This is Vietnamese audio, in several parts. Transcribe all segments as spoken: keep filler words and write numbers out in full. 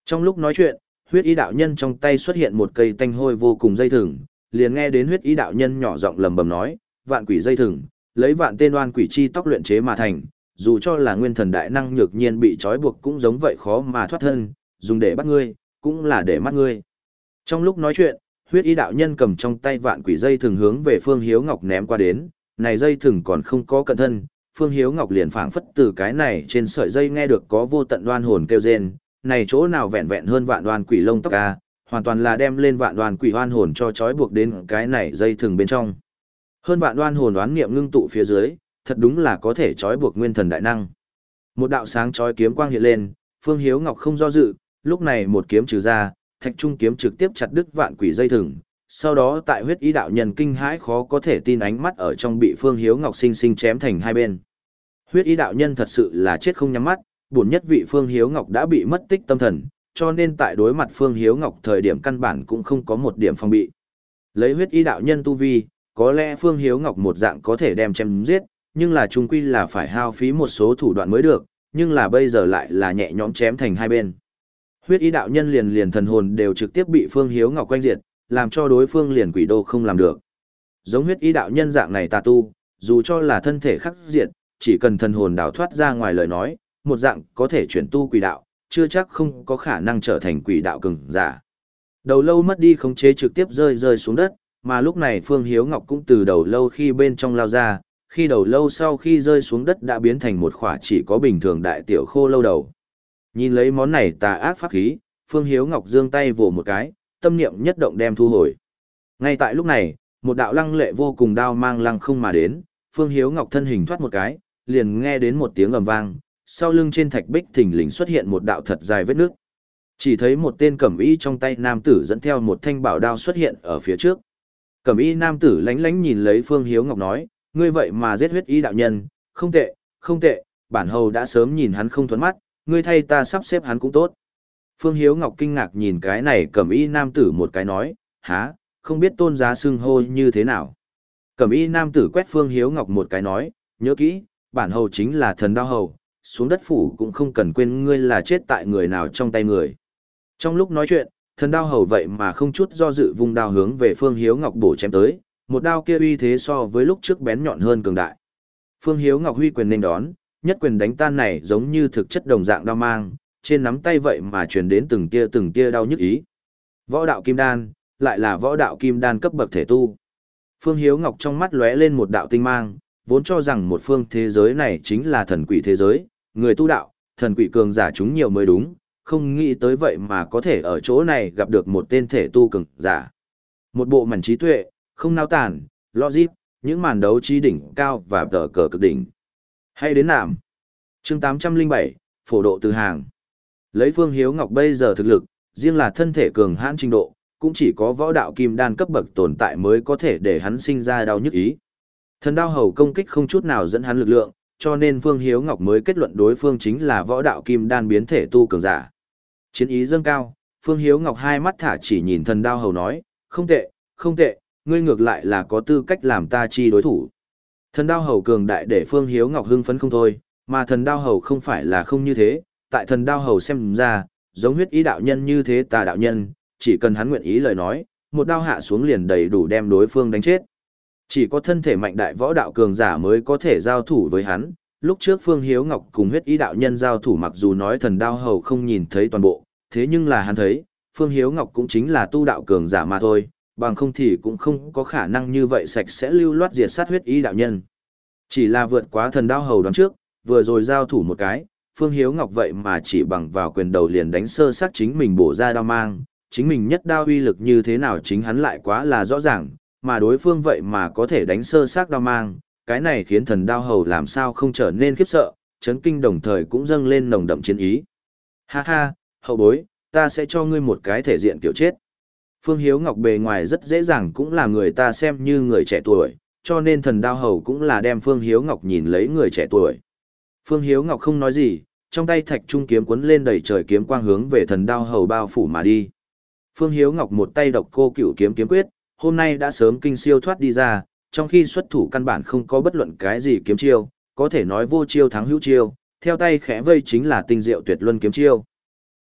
Trong lúc nói chuyện, huyết y đạo nhân trong tay xuất hiện một cây tanh hôi vô cùng dây thừng, liền nghe đến huyết y đạo nhân nhỏ giọng lầm bầm nói, vạn quỷ dây thừng, lấy vạn tên oan quỷ chi tóc luyện chế mà thành, dù cho là nguyên thần đại năng nhược nhiên bị trói buộc cũng giống vậy khó mà thoát thân, dùng để bắt ngươi, cũng là để mắt ngươi. Trong lúc nói chuyện, huyết y đạo nhân cầm trong tay vạn quỷ dây thừng hướng về Phương Hiếu Ngọc ném qua đến, này dây thừng còn không có cận thân, Phương Hiếu Ngọc liền phảng phất từ cái này trên sợi dây nghe được có vô tận đoan hồn kêu rên, này chỗ nào vẹn vẹn hơn vạn đoan quỷ lông tóc a, hoàn toàn là đem lên vạn đoan quỷ hoan hồn cho trói buộc đến cái này dây thừng bên trong. Hơn vạn đoan hồn đoán niệm ngưng tụ phía dưới, thật đúng là có thể trói buộc nguyên thần đại năng. Một đạo sáng chói kiếm quang hiện lên, Phương Hiếu Ngọc không do dự, lúc này một kiếm trừ ra, thạch trung kiếm trực tiếp chặt đứt vạn quỷ dây thừng. Sau đó tại huyết ý đạo nhân kinh hãi khó có thể tin ánh mắt ở trong bị Phương Hiếu Ngọc sinh sinh chém thành hai bên. Huyết ý đạo nhân thật sự là chết không nhắm mắt, buồn nhất vị Phương Hiếu Ngọc đã bị mất tích tâm thần, cho nên tại đối mặt Phương Hiếu Ngọc thời điểm căn bản cũng không có một điểm phòng bị. Lấy huyết ý đạo nhân tu vi, có lẽ Phương Hiếu Ngọc một dạng có thể đem chém giết, nhưng là chung quy là phải hao phí một số thủ đoạn mới được, nhưng là bây giờ lại là nhẹ nhõm chém thành hai bên. Huyết ý đạo nhân liền liền thần hồn đều trực tiếp bị Phương Hiếu Ngọc quanh diệt, làm cho đối phương liền quỷ đô không làm được. Giống huyết ý đạo nhân dạng này tà tu, dù cho là thân thể khắc diệt, chỉ cần thần hồn đào thoát ra ngoài lời nói, một dạng có thể chuyển tu quỷ đạo, chưa chắc không có khả năng trở thành quỷ đạo cường giả. Đầu lâu mất đi khống chế trực tiếp rơi rơi xuống đất, mà lúc này Phương Hiếu Ngọc cũng từ đầu lâu khi bên trong lao ra, khi đầu lâu sau khi rơi xuống đất đã biến thành một khỏa chỉ có bình thường đại tiểu khô lâu đầu. Nhìn lấy món này tà ác pháp khí, Phương Hiếu Ngọc giương tay vồ một cái, tâm niệm nhất động đem thu hồi. Ngay tại lúc này, một đạo lăng lệ vô cùng đao mang lăng không mà đến, Phương Hiếu Ngọc thân hình thoát một cái, liền nghe đến một tiếng ầm vang, sau lưng trên thạch bích thình lình xuất hiện một đạo thật dài vết nước. Chỉ thấy một tên cẩm y trong tay nam tử dẫn theo một thanh bảo đao xuất hiện ở phía trước. Cẩm y nam tử lánh lánh nhìn lấy Phương Hiếu Ngọc nói, ngươi vậy mà giết huyết y đạo nhân, không tệ, không tệ, bản hầu đã sớm nhìn hắn không thuẫn mắt, ngươi thay ta sắp xếp hắn cũng tốt. Phương Hiếu Ngọc kinh ngạc nhìn cái này cẩm y nam tử một cái nói, há, không biết tôn giá xưng hô như thế nào. Cẩm y nam tử quét Phương Hiếu Ngọc một cái nói, nhớ kỹ, bản hầu chính là thần đao hầu, xuống đất phủ cũng không cần quên ngươi là chết tại người nào trong tay người. Trong lúc nói chuyện, thần đao hầu vậy mà không chút do dự vung đao hướng về Phương Hiếu Ngọc bổ chém tới, một đao kia uy thế so với lúc trước bén nhọn hơn cường đại. Phương Hiếu Ngọc huy quyền nên đón, nhất quyền đánh tan này giống như thực chất đồng dạng đao mang, trên nắm tay vậy mà truyền đến từng tia từng tia đau nhức ý. Võ đạo kim đan, lại là võ đạo kim đan cấp bậc thể tu. Phương Hiếu Ngọc trong mắt lóe lên một đạo tinh mang, vốn cho rằng một phương thế giới này chính là thần quỷ thế giới, người tu đạo, thần quỷ cường giả chúng nhiều mới đúng, không nghĩ tới vậy mà có thể ở chỗ này gặp được một tên thể tu cường giả. Một bộ mảnh trí tuệ, không nao tản, logic, những màn đấu trí đỉnh cao và tờ cờ cực đỉnh. Hay đến nạm. Chương tám trăm lẻ bảy, phổ độ từ hàng. Lấy Phương Hiếu Ngọc bây giờ thực lực, riêng là thân thể cường hãn trình độ, cũng chỉ có võ đạo kim đan cấp bậc tồn tại mới có thể để hắn sinh ra đau nhức ý. Thần đao hầu công kích không chút nào dẫn hắn lực lượng, cho nên Phương Hiếu Ngọc mới kết luận đối phương chính là võ đạo kim đan biến thể tu cường giả. Chiến ý dâng cao, Phương Hiếu Ngọc hai mắt thả chỉ nhìn thần đao hầu nói, không tệ, không tệ, ngươi ngược lại là có tư cách làm ta chi đối thủ. Thần đao hầu cường đại để Phương Hiếu Ngọc hưng phấn không thôi, mà thần đao hầu không phải là không như thế, tại thần đao hầu xem ra, giống huyết ý đạo nhân như thế tà đạo nhân, chỉ cần hắn nguyện ý lời nói, một đao hạ xuống liền đầy đủ đem đối phương đánh chết. Chỉ có thân thể mạnh đại võ đạo cường giả mới có thể giao thủ với hắn. Lúc trước Phương Hiếu Ngọc cùng huyết ý đạo nhân giao thủ mặc dù nói thần đao hầu không nhìn thấy toàn bộ, thế nhưng là hắn thấy, Phương Hiếu Ngọc cũng chính là tu đạo cường giả mà thôi, bằng không thì cũng không có khả năng như vậy sạch sẽ lưu loát diệt sát huyết ý đạo nhân. Chỉ là vượt quá thần đao hầu đoán trước, vừa rồi giao thủ một cái, Phương Hiếu Ngọc vậy mà chỉ bằng vào quyền đầu liền đánh sơ sát chính mình bổ ra đao mang, chính mình nhất đao uy lực như thế nào chính hắn lại quá là rõ ràng, mà đối phương vậy mà có thể đánh sơ sát đao mang, cái này khiến thần đao hầu làm sao không trở nên khiếp sợ, chấn kinh đồng thời cũng dâng lên nồng đậm chiến ý. Ha ha, hậu bối, ta sẽ cho ngươi một cái thể diện kiểu chết. Phương Hiếu Ngọc bề ngoài rất dễ dàng cũng là người ta xem như người trẻ tuổi, cho nên thần đao hầu cũng là đem Phương Hiếu Ngọc nhìn lấy người trẻ tuổi. Phương Hiếu Ngọc không nói gì, trong tay thạch trung kiếm cuốn lên đầy trời kiếm quang hướng về thần đao hầu bao phủ mà đi. Phương Hiếu Ngọc một tay độc cô cửu kiếm kiếm quyết, hôm nay đã sớm kinh siêu thoát đi ra, trong khi xuất thủ căn bản không có bất luận cái gì kiếm chiêu, có thể nói vô chiêu thắng hữu chiêu, theo tay khẽ vây chính là tinh diệu tuyệt luân kiếm chiêu.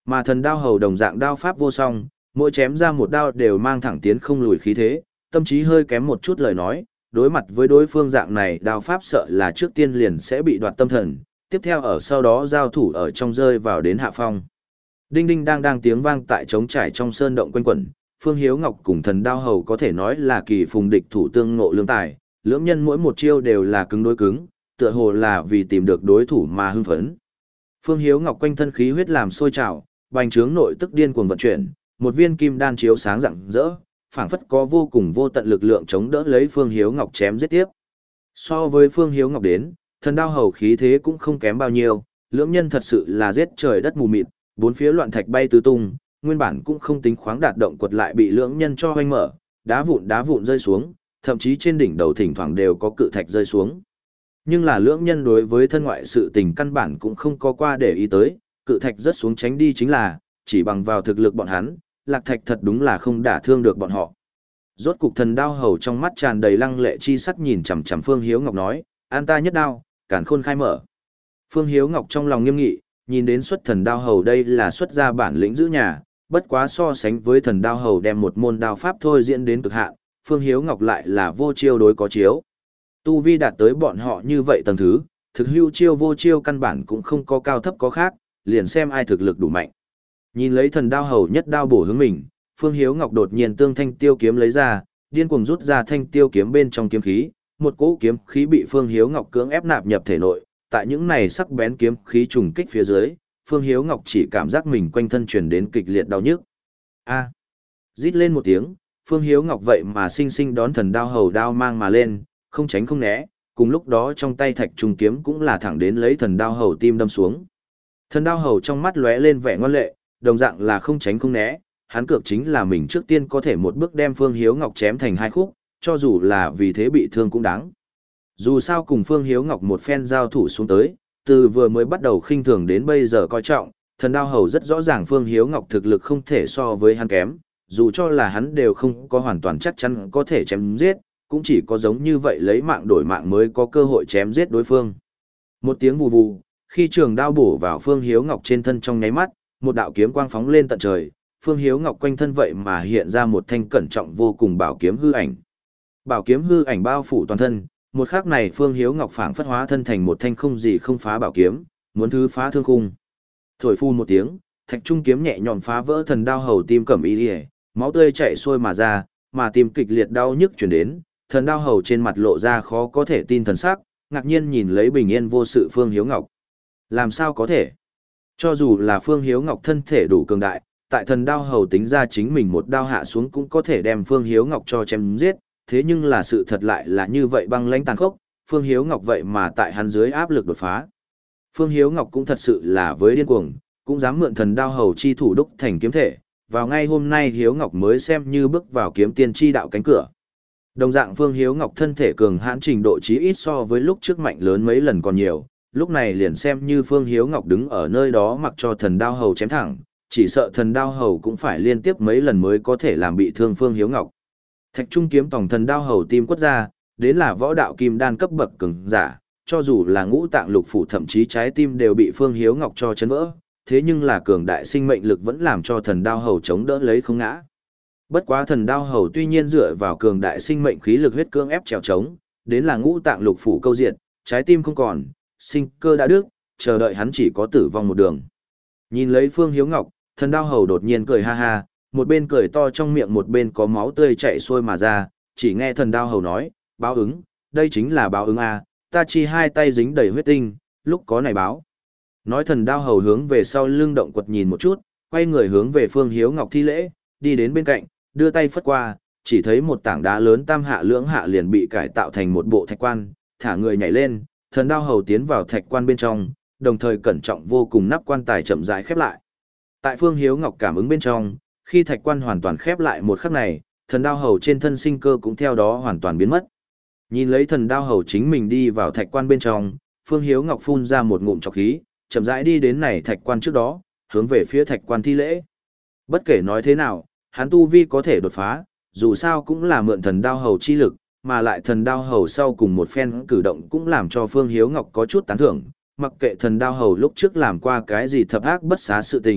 Mà thần đao hầu đồng dạng đao pháp vô song, mỗi chém ra một đao đều mang thẳng tiến không lùi khí thế, tâm trí hơi kém một chút lời nói, đối mặt với đối phương dạng này đao pháp sợ là trước tiên liền sẽ bị đoạt tâm thần, tiếp theo ở sau đó giao thủ ở trong rơi vào đến hạ phong. Đinh đinh đang đang tiếng vang tại trống trải trong sơn động quanh quẩn, Phương Hiếu Ngọc cùng thần đao hầu có thể nói là kỳ phùng địch thủ tương ngộ lương tài, lưỡng nhân mỗi một chiêu đều là cứng đối cứng, tựa hồ là vì tìm được đối thủ mà hưng phấn. Phương Hiếu Ngọc quanh thân khí huyết làm sôi trào, bành trướng nội tức điên cuồng vận chuyển, một viên kim đan chiếu sáng rạng rỡ, phảng phất có vô cùng vô tận lực lượng chống đỡ lấy Phương Hiếu Ngọc chém giết tiếp. So với Phương Hiếu Ngọc đến, thần đao hầu khí thế cũng không kém bao nhiêu, lưỡng nhân thật sự là giết trời đất mù mịt, bốn phía loạn thạch bay tứ tung, nguyên bản cũng không tính khoáng đạt động quật lại bị lưỡng nhân cho hoanh mở, đá vụn đá vụn rơi xuống, thậm chí trên đỉnh đầu thỉnh thoảng đều có cự thạch rơi xuống. Nhưng là lưỡng nhân đối với thân ngoại sự tình căn bản cũng không có qua để ý tới, cự thạch rớt xuống tránh đi chính là, chỉ bằng vào thực lực bọn hắn, lạc thạch thật đúng là không đả thương được bọn họ. Rốt cục thần đao hầu trong mắt tràn đầy lăng lệ chi sắc nhìn chằm chằm Phương Hiếu Ngọc nói, an ta nhất đao, càn khôn khai mở. Phương Hiếu Ngọc trong lòng nghiêm nghị, nhìn đến xuất thần đao hầu đây là xuất ra bản lĩnh giữ nhà, bất quá so sánh với thần đao hầu đem một môn đao pháp thôi diễn đến cực hạn, Phương Hiếu Ngọc lại là vô chiêu đối có chiếu. Tu vi đạt tới bọn họ như vậy tầng thứ, thực hưu chiêu vô chiêu căn bản cũng không có cao thấp có khác, liền xem ai thực lực đủ mạnh. Nhìn lấy thần đao hầu nhất đao bổ hướng mình, Phương Hiếu Ngọc đột nhiên tương thanh tiêu kiếm lấy ra, điên cuồng rút ra thanh tiêu kiếm bên trong kiếm khí, một cỗ kiếm khí bị Phương Hiếu Ngọc cưỡng ép nạp nhập thể nội, tại những này sắc bén kiếm khí trùng kích phía dưới, Phương Hiếu Ngọc chỉ cảm giác mình quanh thân truyền đến kịch liệt đau nhức. A! Rít lên một tiếng, Phương Hiếu Ngọc vậy mà sinh sinh đón thần đao hầu đao mang mà lên, không tránh không né, cùng lúc đó trong tay thạch trùng kiếm cũng là thẳng đến lấy thần đao hầu tim đâm xuống. Thần đao hầu trong mắt lóe lên vẻ ngoan lệ, đồng dạng là không tránh không né, hắn cược chính là mình trước tiên có thể một bước đem Phương Hiếu Ngọc chém thành hai khúc, cho dù là vì thế bị thương cũng đáng. Dù sao cùng Phương Hiếu Ngọc một phen giao thủ xuống tới, từ vừa mới bắt đầu khinh thường đến bây giờ coi trọng, thần đao hầu rất rõ ràng Phương Hiếu Ngọc thực lực không thể so với hắn kém, dù cho là hắn đều không có hoàn toàn chắc chắn có thể chém giết, cũng chỉ có giống như vậy lấy mạng đổi mạng mới có cơ hội chém giết đối phương. Một tiếng vù vù, khi trường đao bổ vào Phương Hiếu Ngọc trên thân trong nháy mắt, một đạo kiếm quang phóng lên tận trời, Phương Hiếu Ngọc quanh thân vậy mà hiện ra một thanh cẩn trọng vô cùng bảo kiếm hư ảnh. Bảo kiếm hư ảnh bao phủ toàn thân, một khắc này Phương Hiếu Ngọc phảng phất hóa thân thành một thanh không gì không phá bảo kiếm, muốn thứ phá thương khung. Thổi phu một tiếng, thạch trung kiếm nhẹ nhõm phá vỡ thần đao hầu tim cẩm y liễu, máu tươi chảy xuôi mà ra, mà tim kịch liệt đau nhức truyền đến, thần đao hầu trên mặt lộ ra khó có thể tin thần sắc, ngạc nhiên nhìn lấy bình yên vô sự Phương Hiếu Ngọc. Làm sao có thể? Cho dù là Phương Hiếu Ngọc thân thể đủ cường đại, tại thần đao hầu tính ra chính mình một đao hạ xuống cũng có thể đem Phương Hiếu Ngọc cho chém giết, thế nhưng là sự thật lại là như vậy băng lãnh tàn khốc, Phương Hiếu Ngọc vậy mà tại hắn dưới áp lực đột phá. Phương Hiếu Ngọc cũng thật sự là với điên cuồng, cũng dám mượn thần đao hầu chi thủ đúc thành kiếm thể, vào ngay hôm nay Hiếu Ngọc mới xem như bước vào kiếm tiên chi đạo cánh cửa. Đồng dạng Phương Hiếu Ngọc thân thể cường hãn trình độ chí ít so với lúc trước mạnh lớn mấy lần còn nhiều, lúc này liền xem như Phương Hiếu Ngọc đứng ở nơi đó mặc cho thần đao hầu chém thẳng, chỉ sợ thần đao hầu cũng phải liên tiếp mấy lần mới có thể làm bị thương Phương Hiếu Ngọc. Thạch trung kiếm tổng thần đao hầu tim quất ra, đến là võ đạo kim đan cấp bậc cường giả, cho dù là ngũ tạng lục phủ thậm chí trái tim đều bị Phương Hiếu Ngọc cho chấn vỡ, thế nhưng là cường đại sinh mệnh lực vẫn làm cho thần đao hầu chống đỡ lấy không ngã. Bất quá thần đao hầu tuy nhiên dựa vào cường đại sinh mệnh khí lực huyết cương ép trèo chống, đến là ngũ tạng lục phủ câu diệt, trái tim không còn, sinh cơ đã đứt, chờ đợi hắn chỉ có tử vong một đường. Nhìn lấy Phương Hiếu Ngọc, thần đao hầu đột nhiên cười ha ha, một bên cười to trong miệng một bên có máu tươi chảy xuôi mà ra, chỉ nghe thần đao hầu nói, báo ứng, đây chính là báo ứng a, ta chi hai tay dính đầy huyết tinh, lúc có này báo. Nói thần đao hầu hướng về sau lưng động quật nhìn một chút, quay người hướng về Phương Hiếu Ngọc thi lễ, đi đến bên cạnh, đưa tay phất qua, chỉ thấy một tảng đá lớn tam hạ lưỡng hạ liền bị cải tạo thành một bộ thạch quan, thả người nhảy lên, thần đao hầu tiến vào thạch quan bên trong, đồng thời cẩn trọng vô cùng nắp quan tài chậm rãi khép lại. Tại Phương Hiếu Ngọc cảm ứng bên trong, khi thạch quan hoàn toàn khép lại một khắc này, thần đao hầu trên thân sinh cơ cũng theo đó hoàn toàn biến mất. Nhìn lấy thần đao hầu chính mình đi vào thạch quan bên trong, Phương Hiếu Ngọc phun ra một ngụm trọc khí, chậm rãi đi đến này thạch quan trước đó, hướng về phía thạch quan thi lễ. Bất kể nói thế nào, hắn tu vi có thể đột phá, dù sao cũng là mượn thần đao hầu chi lực, mà lại thần đao hầu sau cùng một phen cử động cũng làm cho Phương Hiếu Ngọc có chút tán thưởng, mặc kệ thần đao hầu lúc trước làm qua cái gì thập ác bất xá sự tình,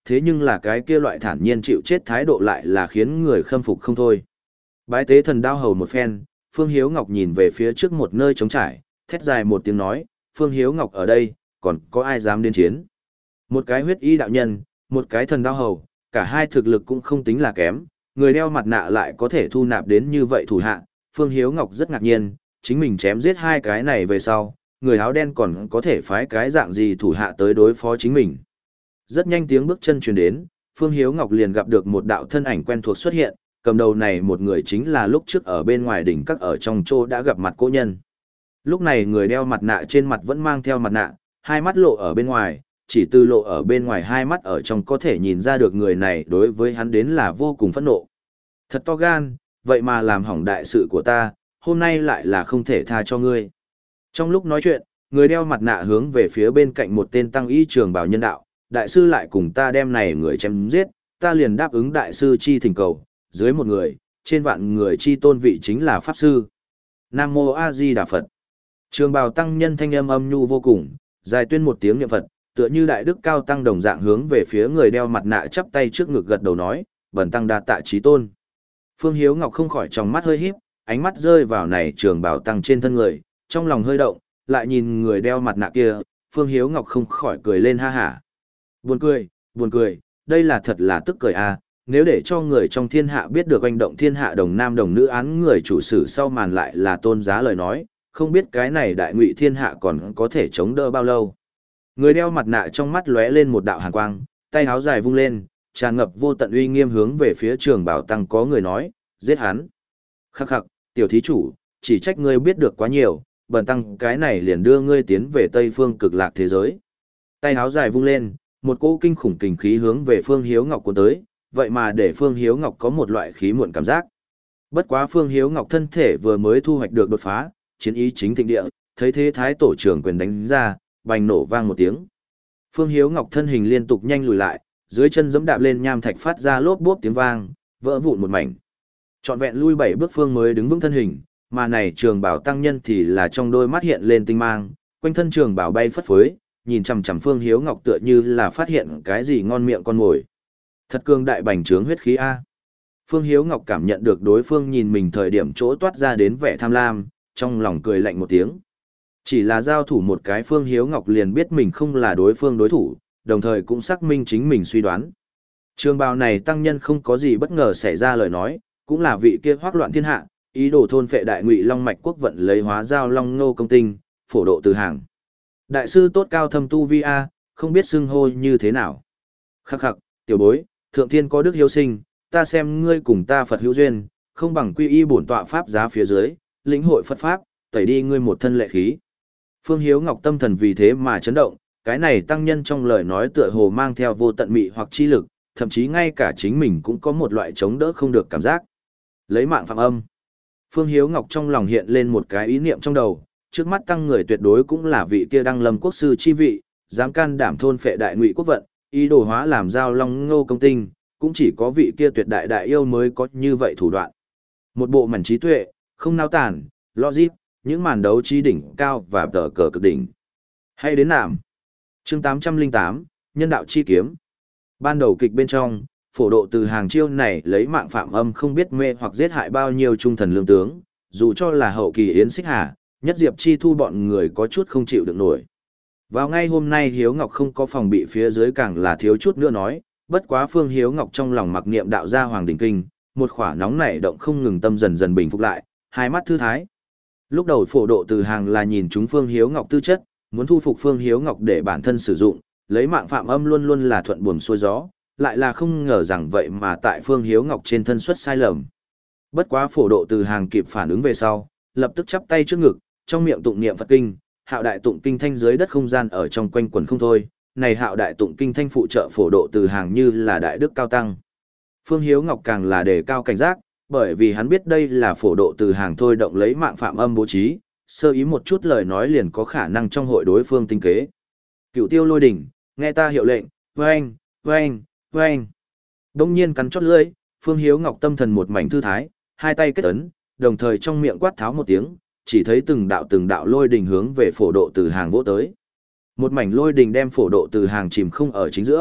thế nhưng là cái kia loại thản nhiên chịu chết thái độ lại là khiến người khâm phục không thôi. Bái tế thần đao hầu một phen, Phương Hiếu Ngọc nhìn về phía trước một nơi trống trải, thét dài một tiếng nói, Phương Hiếu Ngọc ở đây, còn có ai dám đến chiến? Một cái huyết y đạo nhân, một cái thần đao hầu, cả hai thực lực cũng không tính là kém, người đeo mặt nạ lại có thể thu nạp đến như vậy thủ hạ, Phương Hiếu Ngọc rất ngạc nhiên, chính mình chém giết hai cái này về sau, người áo đen còn có thể phái cái dạng gì thủ hạ tới đối phó chính mình. Rất nhanh tiếng bước chân truyền đến, Phương Hiếu Ngọc liền gặp được một đạo thân ảnh quen thuộc xuất hiện, cầm đầu này một người chính là lúc trước ở bên ngoài đỉnh các ở trong chỗ đã gặp mặt cô nhân. Lúc này người đeo mặt nạ trên mặt vẫn mang theo mặt nạ, hai mắt lộ ở bên ngoài, chỉ từ lộ ở bên ngoài hai mắt ở trong có thể nhìn ra được người này đối với hắn đến là vô cùng phẫn nộ. Thật to gan, vậy mà làm hỏng đại sự của ta, hôm nay lại là không thể tha cho ngươi. Trong lúc nói chuyện, người đeo mặt nạ hướng về phía bên cạnh một tên tăng y trường bảo nhân đạo, đại sư lại cùng ta đem này người chém giết, ta liền đáp ứng đại sư chi thỉnh cầu, dưới một người, trên vạn người chi tôn vị chính là pháp sư. Nam Mô A Di Đà Phật. Trường bào tăng nhân thanh âm âm nhu vô cùng, dài tuyên một tiếng niệm Phật, tựa như đại đức cao tăng đồng dạng hướng về phía người đeo mặt nạ chắp tay trước ngực gật đầu nói, bần tăng đa tạ chí tôn. Phương Hiếu Ngọc không khỏi trong mắt hơi híp, ánh mắt rơi vào này trường bào tăng trên thân người, trong lòng hơi động, lại nhìn người đeo mặt nạ kia, Phương Hiếu Ngọc không khỏi cười lên ha hả. Buồn cười, buồn cười, đây là thật là tức cười à, nếu để cho người trong thiên hạ biết được oanh động thiên hạ đồng nam đồng nữ án người chủ sử sau màn lại là tôn giá lời nói, không biết cái này đại ngụy thiên hạ còn có thể chống đỡ bao lâu. Người đeo mặt nạ trong mắt lóe lên một đạo hàn quang, tay háo dài vung lên, tràn ngập vô tận uy nghiêm hướng về phía trường bảo tăng có người nói, giết hắn. Khắc khắc, tiểu thí chủ, chỉ trách ngươi biết được quá nhiều, bần tăng cái này liền đưa ngươi tiến về Tây phương cực lạc thế giới. Tay háo dài vung lên, một cỗ kinh khủng kình khí hướng về Phương Hiếu Ngọc cuốn tới, vậy mà để Phương Hiếu Ngọc có một loại khí muộn cảm giác. Bất quá Phương Hiếu Ngọc thân thể vừa mới thu hoạch được đột phá, chiến ý chính thịnh địa, thấy thế thái tổ trưởng quyền đánh ra, bành nổ vang một tiếng. Phương Hiếu Ngọc thân hình liên tục nhanh lùi lại, dưới chân giẫm đạp lên nham thạch phát ra lốp bốp tiếng vang, vỡ vụn một mảnh. Trọn vẹn lui bảy bước Phương mới đứng vững thân hình, mà này trường bảo tăng nhân thì là trong đôi mắt hiện lên tinh mang, quanh thân trường bảo bay phất phới, nhìn chằm chằm Phương Hiếu Ngọc tựa như là phát hiện cái gì ngon miệng con mồi. Thật cường đại bành trướng huyết khí a. Phương Hiếu Ngọc cảm nhận được đối phương nhìn mình thời điểm chỗ toát ra đến vẻ tham lam, trong lòng cười lạnh một tiếng. Chỉ là giao thủ một cái Phương Hiếu Ngọc liền biết mình không là đối phương đối thủ, đồng thời cũng xác minh chính mình suy đoán. Trường bào này tăng nhân không có gì bất ngờ xảy ra lời nói, cũng là vị kia hoắc loạn thiên hạ, ý đồ thôn phệ đại ngụy long mạch quốc vận lấy hóa giao long ngô công tinh, phổ độ từ hàng. Đại sư tốt cao thâm tu vi a, không biết xưng hô như thế nào. Khắc khắc, tiểu bối, thượng thiên có đức hiếu sinh, ta xem ngươi cùng ta Phật hữu duyên, không bằng quy y bổn tọa pháp giá phía dưới, lĩnh hội Phật pháp, tẩy đi ngươi một thân lệ khí. Phương Hiếu Ngọc tâm thần vì thế mà chấn động, cái này tăng nhân trong lời nói tựa hồ mang theo vô tận mị hoặc chi lực, thậm chí ngay cả chính mình cũng có một loại chống đỡ không được cảm giác. Lấy mạng phạm âm. Phương Hiếu Ngọc trong lòng hiện lên một cái ý niệm trong đầu, trước mắt tăng người tuyệt đối cũng là vị kia đăng lâm quốc sư chi vị, dám can đảm thôn phệ đại ngụy quốc vận, ý đồ hóa làm giao long ngô công tinh, cũng chỉ có vị kia tuyệt đại đại yêu mới có như vậy thủ đoạn. Một bộ mảnh trí tuệ, không nao tản, logic, những màn đấu trí đỉnh cao và tờ cờ cực đỉnh. Hay đến nàm. Chương tám trăm lẻ tám, Nhân đạo chi kiếm. Ban đầu kịch bên trong, phổ độ từ hàng chiêu này lấy mạng phạm âm không biết mê hoặc giết hại bao nhiêu trung thần lương tướng, dù cho là hậu kỳ Yến Xích Hà, nhất diệp chi thu bọn người có chút không chịu được nổi. Vào ngay hôm nay Hiếu Ngọc không có phòng bị phía dưới càng là thiếu chút nữa nói, bất quá Phương Hiếu Ngọc trong lòng mặc niệm đạo gia Hoàng Đỉnh Kinh, một khỏa nóng nảy động không ngừng tâm dần dần bình phục lại, hai mắt thư thái. Lúc đầu phổ độ từ hàng là nhìn chúng Phương Hiếu Ngọc tư chất, muốn thu phục Phương Hiếu Ngọc để bản thân sử dụng, lấy mạng phạm âm luôn luôn là thuận buồm xuôi gió, lại là không ngờ rằng vậy mà tại Phương Hiếu Ngọc trên thân xuất sai lầm. Bất quá phổ độ từ hàng kịp phản ứng về sau, lập tức chắp tay trước ngực, trong miệng tụng niệm Phật kinh, hạo đại tụng kinh thanh dưới đất không gian ở trong quanh quần không thôi, này hạo đại tụng kinh thanh phụ trợ phổ độ từ hàng như là đại đức cao tăng. Phương Hiếu Ngọc càng là đề cao cảnh giác, bởi vì hắn biết đây là phổ độ từ hàng thôi động lấy mạng phạm âm bố trí, sơ ý một chút lời nói liền có khả năng trong hội đối phương tinh kế. Cửu tiêu lôi đỉnh, nghe ta hiệu lệnh, oanh, oanh, oanh. Đông nhiên cắn chót lưỡi, Phương Hiếu Ngọc tâm thần một mảnh thư thái, hai tay kết ấn, đồng thời trong miệng quát tháo một tiếng, chỉ thấy từng đạo từng đạo lôi đỉnh hướng về phổ độ từ hàng vỗ tới. Một mảnh lôi đỉnh đem phổ độ từ hàng chìm không ở chính giữa,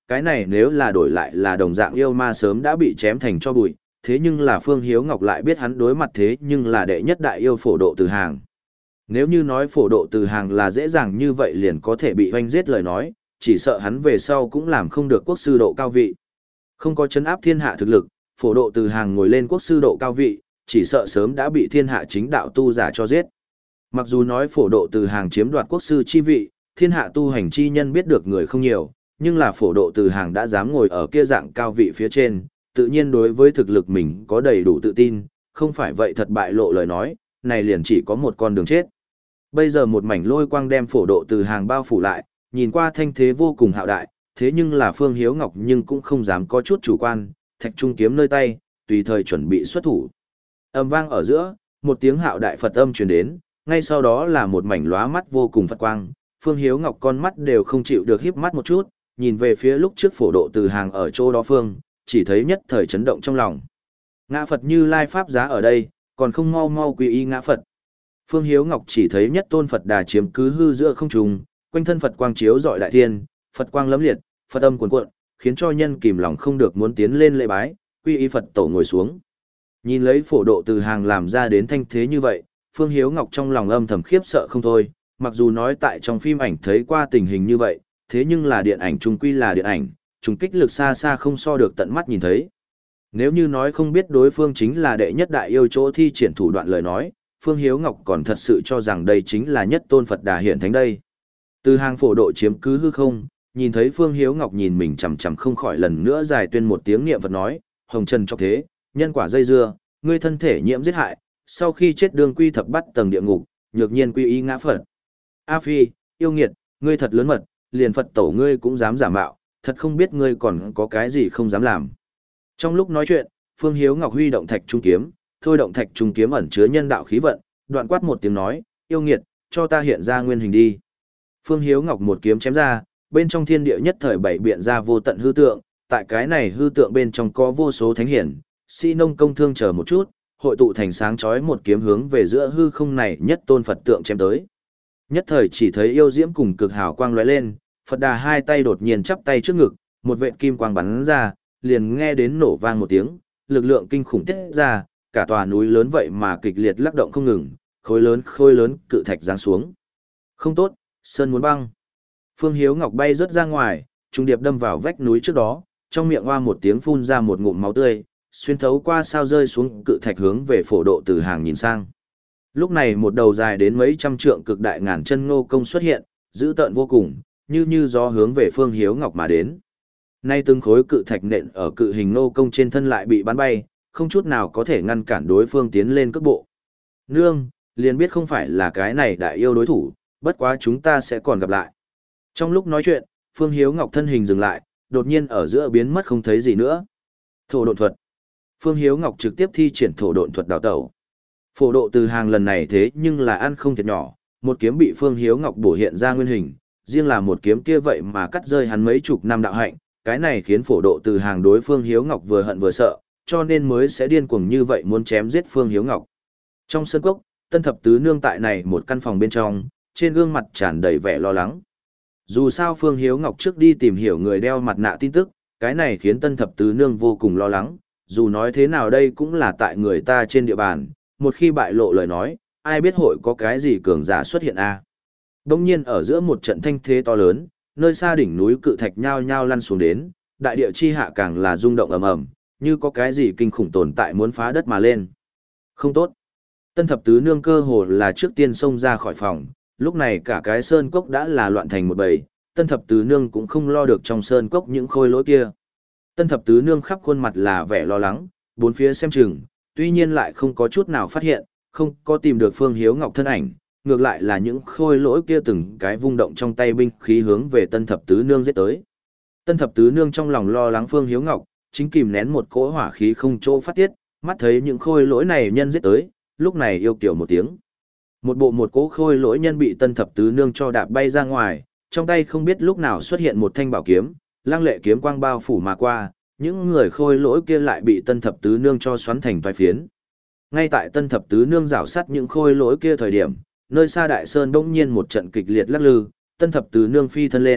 Cái này nếu là đổi lại là đồng dạng yêu ma sớm đã bị chém thành cho bụi, thế nhưng là Phương Hiếu Ngọc lại biết hắn đối mặt thế nhưng là đệ nhất đại yêu phổ độ từ hàng. Nếu như nói phổ độ từ hàng là dễ dàng như vậy liền có thể bị hoanh giết lời nói, chỉ sợ hắn về sau cũng làm không được quốc sư độ cao vị. Không có chấn áp thiên hạ thực lực, phổ độ từ hàng ngồi lên quốc sư độ cao vị, chỉ sợ sớm đã bị thiên hạ chính đạo tu giả cho giết. Mặc dù nói phổ độ từ hàng chiếm đoạt quốc sư chi vị, thiên hạ tu hành chi nhân biết được người không nhiều, nhưng là phổ độ từ hàng đã dám ngồi ở kia dạng cao vị phía trên, tự nhiên đối với thực lực mình có đầy đủ tự tin, không phải vậy thật bại lộ lời nói, này liền chỉ có một con đường chết. Bây giờ một mảnh lôi quang đem phổ độ từ hàng bao phủ lại, nhìn qua thanh thế vô cùng hạo đại, thế nhưng là Phương Hiếu Ngọc nhưng cũng không dám có chút chủ quan, thạch trung kiếm nơi tay, tùy thời chuẩn bị xuất thủ. Âm vang ở giữa, một tiếng hạo đại Phật âm truyền đến, ngay sau đó là một mảnh lóa mắt vô cùng Phật quang, Phương Hiếu Ngọc con mắt đều không chịu được híp mắt một chút, nhìn về phía lúc trước phổ độ từ hàng ở chỗ đó phương, chỉ thấy nhất thời chấn động trong lòng. Ngã Phật Như Lai Pháp giá ở đây, còn không mau mau quy y ngã Phật. Phương Hiếu Ngọc chỉ thấy nhất tôn Phật đà chiếm cứ hư giữa không trung, quanh thân Phật quang chiếu rọi đại thiên, Phật quang lẫm liệt, Phật âm cuồn cuộn, khiến cho nhân kìm lòng không được muốn tiến lên lễ bái, quy y Phật tổ ngồi xuống. Nhìn lấy phổ độ từ hàng làm ra đến thanh thế như vậy, Phương Hiếu Ngọc trong lòng âm thầm khiếp sợ không thôi, mặc dù nói tại trong phim ảnh thấy qua tình hình như vậy, thế nhưng là điện ảnh trung quy là điện ảnh, trùng kích lực xa xa không so được tận mắt nhìn thấy. Nếu như nói không biết đối phương chính là đệ nhất đại yêu chỗ thi triển thủ đoạn lời nói, Phương Hiếu Ngọc còn thật sự cho rằng đây chính là nhất tôn Phật Đà hiện thánh đây. Từ hàng phổ độ chiếm cứ hư không, nhìn thấy Phương Hiếu Ngọc nhìn mình chằm chằm không khỏi lần nữa dài tuyên một tiếng niệm Phật nói, hồng trần cho thế, nhân quả dây dưa, ngươi thân thể nhiễm giết hại, sau khi chết đương quy thập bắt tầng địa ngục, nhược nhiên quy y ngã Phật. A Phi, yêu nghiệt, ngươi thật lớn mật, liền Phật tổ ngươi cũng dám giả mạo, thật không biết ngươi còn có cái gì không dám làm. Trong lúc nói chuyện, Phương Hiếu Ngọc huy động thạch trung kiếm, thôi động thạch trung kiếm ẩn chứa nhân đạo khí vận, đoạn quát một tiếng nói, yêu nghiệt, cho ta hiện ra nguyên hình đi. Phương Hiếu Ngọc một kiếm chém ra, bên trong thiên địa nhất thời bảy biện ra vô tận hư tượng, tại cái này hư tượng bên trong có vô số thánh hiển, sĩ nông công thương chờ một chút, hội tụ thành sáng chói một kiếm hướng về giữa hư không này nhất tôn Phật tượng chém tới. Nhất thời chỉ thấy yêu diễm cùng cực hào quang lóe lên, Phật Đà hai tay đột nhiên chắp tay trước ngực, một vệt kim quang bắn ra, liền nghe đến nổ vang một tiếng, lực lượng kinh khủng tiết ra, cả tòa núi lớn vậy mà kịch liệt lắc động không ngừng, khối lớn khối lớn cự thạch giáng xuống. Không tốt, sơn muốn băng. Phương Hiếu Ngọc bay rớt ra ngoài, trung điệp đâm vào vách núi trước đó, trong miệng hoa một tiếng phun ra một ngụm máu tươi, xuyên thấu qua sao rơi xuống cự thạch hướng về phổ độ từ hàng nhìn sang. Lúc này một đầu dài đến mấy trăm trượng cực đại ngàn chân ngô công xuất hiện, dữ tợn vô cùng, như như gió hướng về Phương Hiếu Ngọc mà đến. Nay từng khối cự thạch nện ở cự hình ngô công trên thân lại bị bắn bay, không chút nào có thể ngăn cản đối phương tiến lên cước bộ. Nương, liền biết không phải là cái này đại yêu đối thủ, bất quá chúng ta sẽ còn gặp lại. Trong lúc nói chuyện, Phương Hiếu Ngọc thân hình dừng lại, đột nhiên ở giữa biến mất không thấy gì nữa. Thổ độn thuật. Phương Hiếu Ngọc trực tiếp thi triển thổ độn thuật đào tẩu. Phổ độ từ hàng lần này thế nhưng là ăn không thiệt nhỏ, một kiếm bị Phương Hiếu Ngọc bổ hiện ra nguyên hình, riêng là một kiếm kia vậy mà cắt rơi hắn mấy chục năm đạo hạnh, cái này khiến phổ độ từ hàng đối Phương Hiếu Ngọc vừa hận vừa sợ, cho nên mới sẽ điên cuồng như vậy muốn chém giết Phương Hiếu Ngọc. Trong sân cốc, Tân Thập Tứ Nương tại này một căn phòng bên trong, trên gương mặt tràn đầy vẻ lo lắng. Dù sao Phương Hiếu Ngọc trước đi tìm hiểu người đeo mặt nạ tin tức, cái này khiến Tân Thập Tứ Nương vô cùng lo lắng, dù nói thế nào đây cũng là tại người ta trên địa bàn, một khi bại lộ lời nói, ai biết hội có cái gì cường giả xuất hiện a. À? Đông nhiên ở giữa một trận thanh thế to lớn, nơi xa đỉnh núi cự thạch nhao nhao lăn xuống đến, đại địa chi hạ càng là rung động ầm ầm, như có cái gì kinh khủng tồn tại muốn phá đất mà lên. Không tốt. Tân Thập Tứ Nương cơ hồ là trước tiên xông ra khỏi phòng, lúc này cả cái sơn cốc đã là loạn thành một bầy, Tân Thập Tứ Nương cũng không lo được trong sơn cốc những khôi lỗi kia. Tân Thập Tứ Nương khắp khuôn mặt là vẻ lo lắng, bốn phía xem chừng, tuy nhiên lại không có chút nào phát hiện, không có tìm được Phương Hiếu Ngọc thân ảnh, ngược lại là những khôi lỗi kia từng cái vung động trong tay binh khí hướng về Tân Thập Tứ Nương giết tới. Tân Thập Tứ Nương trong lòng lo lắng Phương Hiếu Ngọc, chính kìm nén một cỗ hỏa khí không chỗ phát tiết, mắt thấy những khôi lỗi này nhân giết tới, lúc này yêu kiểu một tiếng. Một bộ một cỗ khôi lỗi nhân bị Tân Thập Tứ Nương cho đạp bay ra ngoài, trong tay không biết lúc nào xuất hiện một thanh bảo kiếm, lăng lệ kiếm quang bao phủ mà qua, những người khôi lỗi kia lại bị Tân Thập Tứ Nương cho xoắn thành toái phiến. Ngay tại Tân Thập Tứ Nương rảo sát những khôi lỗi kia thời điểm, nơi xa đại sơn bỗng nhiên một trận kịch liệt lắc lư, Tân Thập Tứ Nương phi thân lên,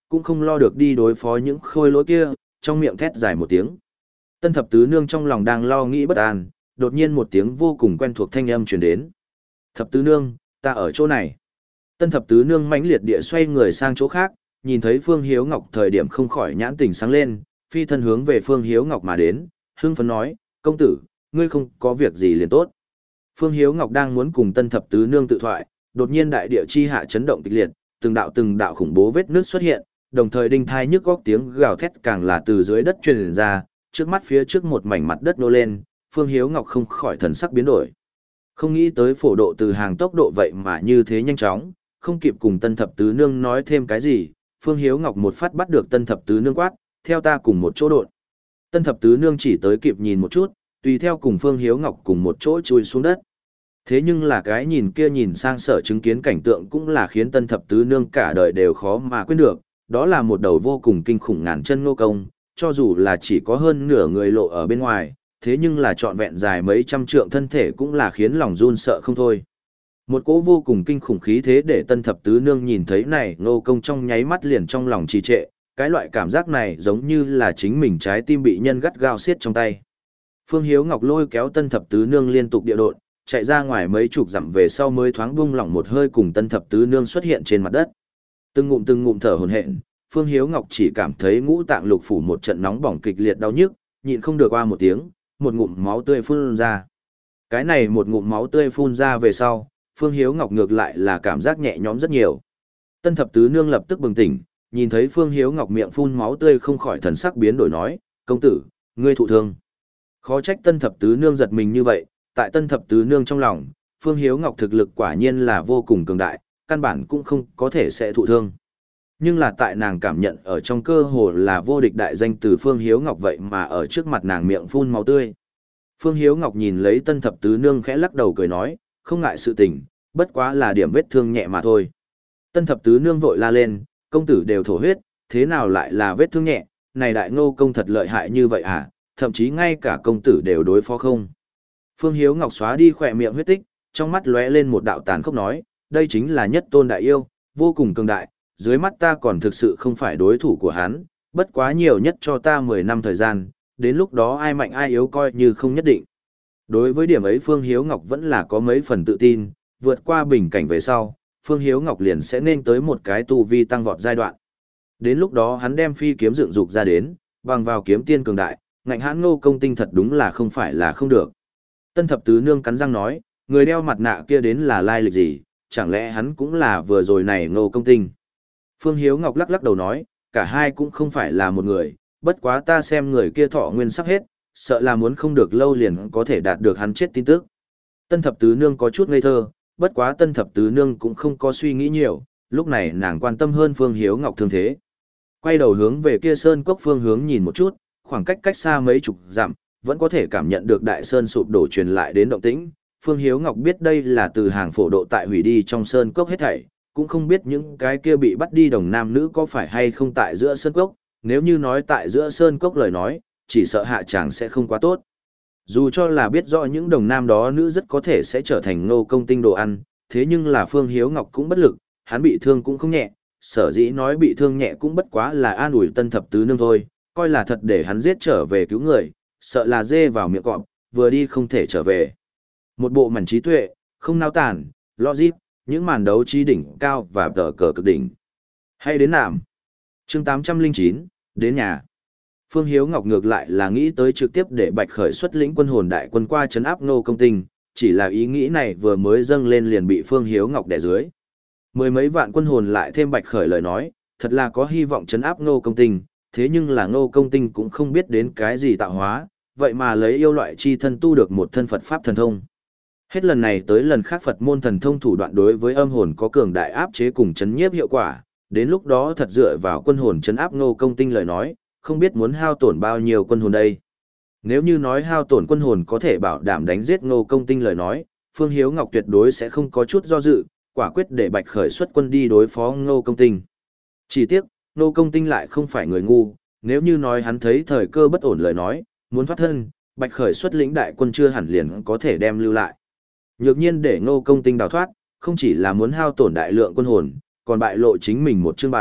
cũng không lo được đi đối phó những khôi lỗi kia, trong miệng thét dài một tiếng. Tân thập tứ nương trong lòng đang lo nghĩ bất an, đột nhiên một tiếng vô cùng quen thuộc thanh âm truyền đến. Thập tứ nương, ta ở chỗ này. Tân thập tứ nương mãnh liệt địa xoay người sang chỗ khác, nhìn thấy Phương Hiếu Ngọc thời điểm không khỏi nhãn tình sáng lên, phi thân hướng về Phương Hiếu Ngọc mà đến, hưng phấn nói, công tử, ngươi không có việc gì liền tốt. Phương Hiếu Ngọc đang muốn cùng tân thập tứ nương tự thoại, đột nhiên đại địa chi hạ chấn động kịch liệt, từng đạo từng đạo khủng bố vết nước xuất hiện, đồng thời đinh thai nhức góc tiếng gào thét càng là từ dưới đất truyền ra, trước mắt phía trước một mảnh mặt đất nô lên, Phương Hiếu Ngọc không khỏi thần sắc biến đổi. Không nghĩ tới phổ độ từ hàng tốc độ vậy mà như thế nhanh chóng, không kịp cùng tân thập tứ nương nói thêm cái gì, Phương Hiếu Ngọc một phát bắt được tân thập tứ nương quát, theo ta cùng một chỗ độn. Tân thập tứ nương chỉ tới kịp nhìn một chút, tùy theo cùng Phương Hiếu Ngọc cùng một chỗ chui xuống đất. Thế nhưng là cái nhìn kia nhìn sang sở chứng kiến cảnh tượng cũng là khiến tân thập tứ nương cả đời đều khó mà quên được, đó là một đầu vô cùng kinh khủng ngàn chân ngô công, cho dù là chỉ có hơn nửa người lộ ở bên ngoài, thế nhưng là trọn vẹn dài mấy trăm trượng thân thể cũng là khiến lòng run sợ không thôi. Một cỗ vô cùng kinh khủng khí thế để tân thập tứ nương nhìn thấy này ngô công trong nháy mắt liền trong lòng trì trệ, cái loại cảm giác này giống như là chính mình trái tim bị nhân gắt gao xiết trong tay. Phương Hiếu Ngọc lôi kéo tân thập tứ nương liên tục địa độn, chạy ra ngoài mấy chục dặm về sau mới thoáng buông lỏng một hơi cùng tân thập tứ nương xuất hiện trên mặt đất. Từng ngụm từng ngụm thở hổn hển, Phương Hiếu Ngọc chỉ cảm thấy ngũ tạng lục phủ một trận nóng bỏng kịch liệt đau nhức, nhịn không được qua một tiếng, một ngụm máu tươi phun ra. Cái này một ngụm máu tươi phun ra về sau, Phương Hiếu Ngọc ngược lại là cảm giác nhẹ nhõm rất nhiều. Tân thập tứ nương lập tức bừng tỉnh, nhìn thấy Phương Hiếu Ngọc miệng phun máu tươi không khỏi thần sắc biến đổi nói, công tử, ngươi thụ thương. Khó trách tân thập tứ nương giật mình như vậy, tại tân thập tứ nương trong lòng, Phương Hiếu Ngọc thực lực quả nhiên là vô cùng cường đại, căn bản cũng không có thể sẽ thụ thương. Nhưng là tại nàng cảm nhận ở trong cơ hồ là vô địch đại danh từ Phương Hiếu Ngọc vậy mà ở trước mặt nàng miệng phun máu tươi. Phương Hiếu Ngọc nhìn lấy tân thập tứ nương khẽ lắc đầu cười nói, không ngại sự tình, bất quá là điểm vết thương nhẹ mà thôi. Tân thập tứ nương vội la lên, công tử đều thổ huyết, thế nào lại là vết thương nhẹ, này đại ngô công thật lợi hại như vậy à, thậm chí ngay cả công tử đều đối phó không. Phương Hiếu Ngọc xóa đi khỏe miệng huyết tích, trong mắt lóe lên một đạo tàn khốc nói, đây chính là nhất tôn đại yêu, vô cùng cường đại, dưới mắt ta còn thực sự không phải đối thủ của hắn, bất quá nhiều nhất cho ta mười năm thời gian, đến lúc đó ai mạnh ai yếu coi như không nhất định. Đối với điểm ấy Phương Hiếu Ngọc vẫn là có mấy phần tự tin, vượt qua bình cảnh về sau, Phương Hiếu Ngọc liền sẽ nên tới một cái tu vi tăng vọt giai đoạn. Đến lúc đó hắn đem phi kiếm dựng dục ra đến, bằng vào kiếm tiên cường đại, ngạnh hãn ngô công tinh thật đúng là không phải là không được. Tân thập tứ nương cắn răng nói, người đeo mặt nạ kia đến là lai lịch gì, chẳng lẽ hắn cũng là vừa rồi này ngô công tinh. Phương Hiếu Ngọc lắc lắc đầu nói, cả hai cũng không phải là một người, bất quá ta xem người kia thọ nguyên sắp hết, sợ là muốn không được lâu liền có thể đạt được hắn chết tin tức. Tân thập tứ nương có chút ngây thơ, bất quá tân thập tứ nương cũng không có suy nghĩ nhiều, lúc này nàng quan tâm hơn Phương Hiếu Ngọc thương thế. Quay đầu hướng về kia sơn cốc phương hướng nhìn một chút, khoảng cách cách xa mấy chục dặm, vẫn có thể cảm nhận được đại sơn sụp đổ truyền lại đến động tĩnh. Phương Hiếu Ngọc biết đây là từ hàng phổ độ tại hủy đi trong sơn cốc hết thảy, cũng không biết những cái kia bị bắt đi đồng nam nữ có phải hay không tại giữa sơn cốc, nếu như nói tại giữa sơn cốc lời nói, chỉ sợ hạ chàng sẽ không quá tốt. Dù cho là biết rõ những đồng nam đó nữ rất có thể sẽ trở thành ngô công tinh đồ ăn, thế nhưng là Phương Hiếu Ngọc cũng bất lực, hắn bị thương cũng không nhẹ, sở dĩ nói bị thương nhẹ cũng bất quá là an ủi tân thập tứ nương thôi, coi là thật để hắn giết trở về cứu người, sợ là dê vào miệng cọp, vừa đi không thể trở về. Một bộ mảnh trí tuệ, không nao tản, logic, những màn đấu trí đỉnh cao và tờ cờ cực đỉnh. Hay đến nàm. Chương tám trăm lẻ chín, đến nhà. Phương Hiếu Ngọc ngược lại là nghĩ tới trực tiếp để Bạch Khởi xuất lĩnh quân hồn đại quân qua trấn áp Ngô Công Tinh, chỉ là ý nghĩ này vừa mới dâng lên liền bị Phương Hiếu Ngọc đè dưới. Mười mấy vạn quân hồn lại thêm Bạch Khởi lời nói, thật là có hy vọng trấn áp Ngô Công Tinh, thế nhưng là Ngô Công Tinh cũng không biết đến cái gì tạo hóa, vậy mà lấy yêu loại chi thân tu được một thân Phật pháp thần thông. Hết lần này tới lần khác Phật môn thần thông thủ đoạn đối với âm hồn có cường đại áp chế cùng chấn nhiếp hiệu quả, đến lúc đó thật dựa vào quân hồn chấn áp Ngô Công Tinh lời nói, không biết muốn hao tổn bao nhiêu quân hồn đây. Nếu như nói hao tổn quân hồn có thể bảo đảm đánh giết Ngô Công Tinh lời nói, Phương Hiếu Ngọc tuyệt đối sẽ không có chút do dự, quả quyết để Bạch Khởi xuất quân đi đối phó Ngô Công Tinh. Chỉ tiếc, Ngô Công Tinh lại không phải người ngu, nếu như nói hắn thấy thời cơ bất ổn lời nói, muốn thoát thân, Bạch Khởi xuất lĩnh đại quân chưa hẳn liền có thể đem lưu lại. Nhược nhiên để Ngô Công Tinh đào thoát, không chỉ là muốn hao tổn đại lượng quân hồn, còn bại lộ chính mình một chương bài,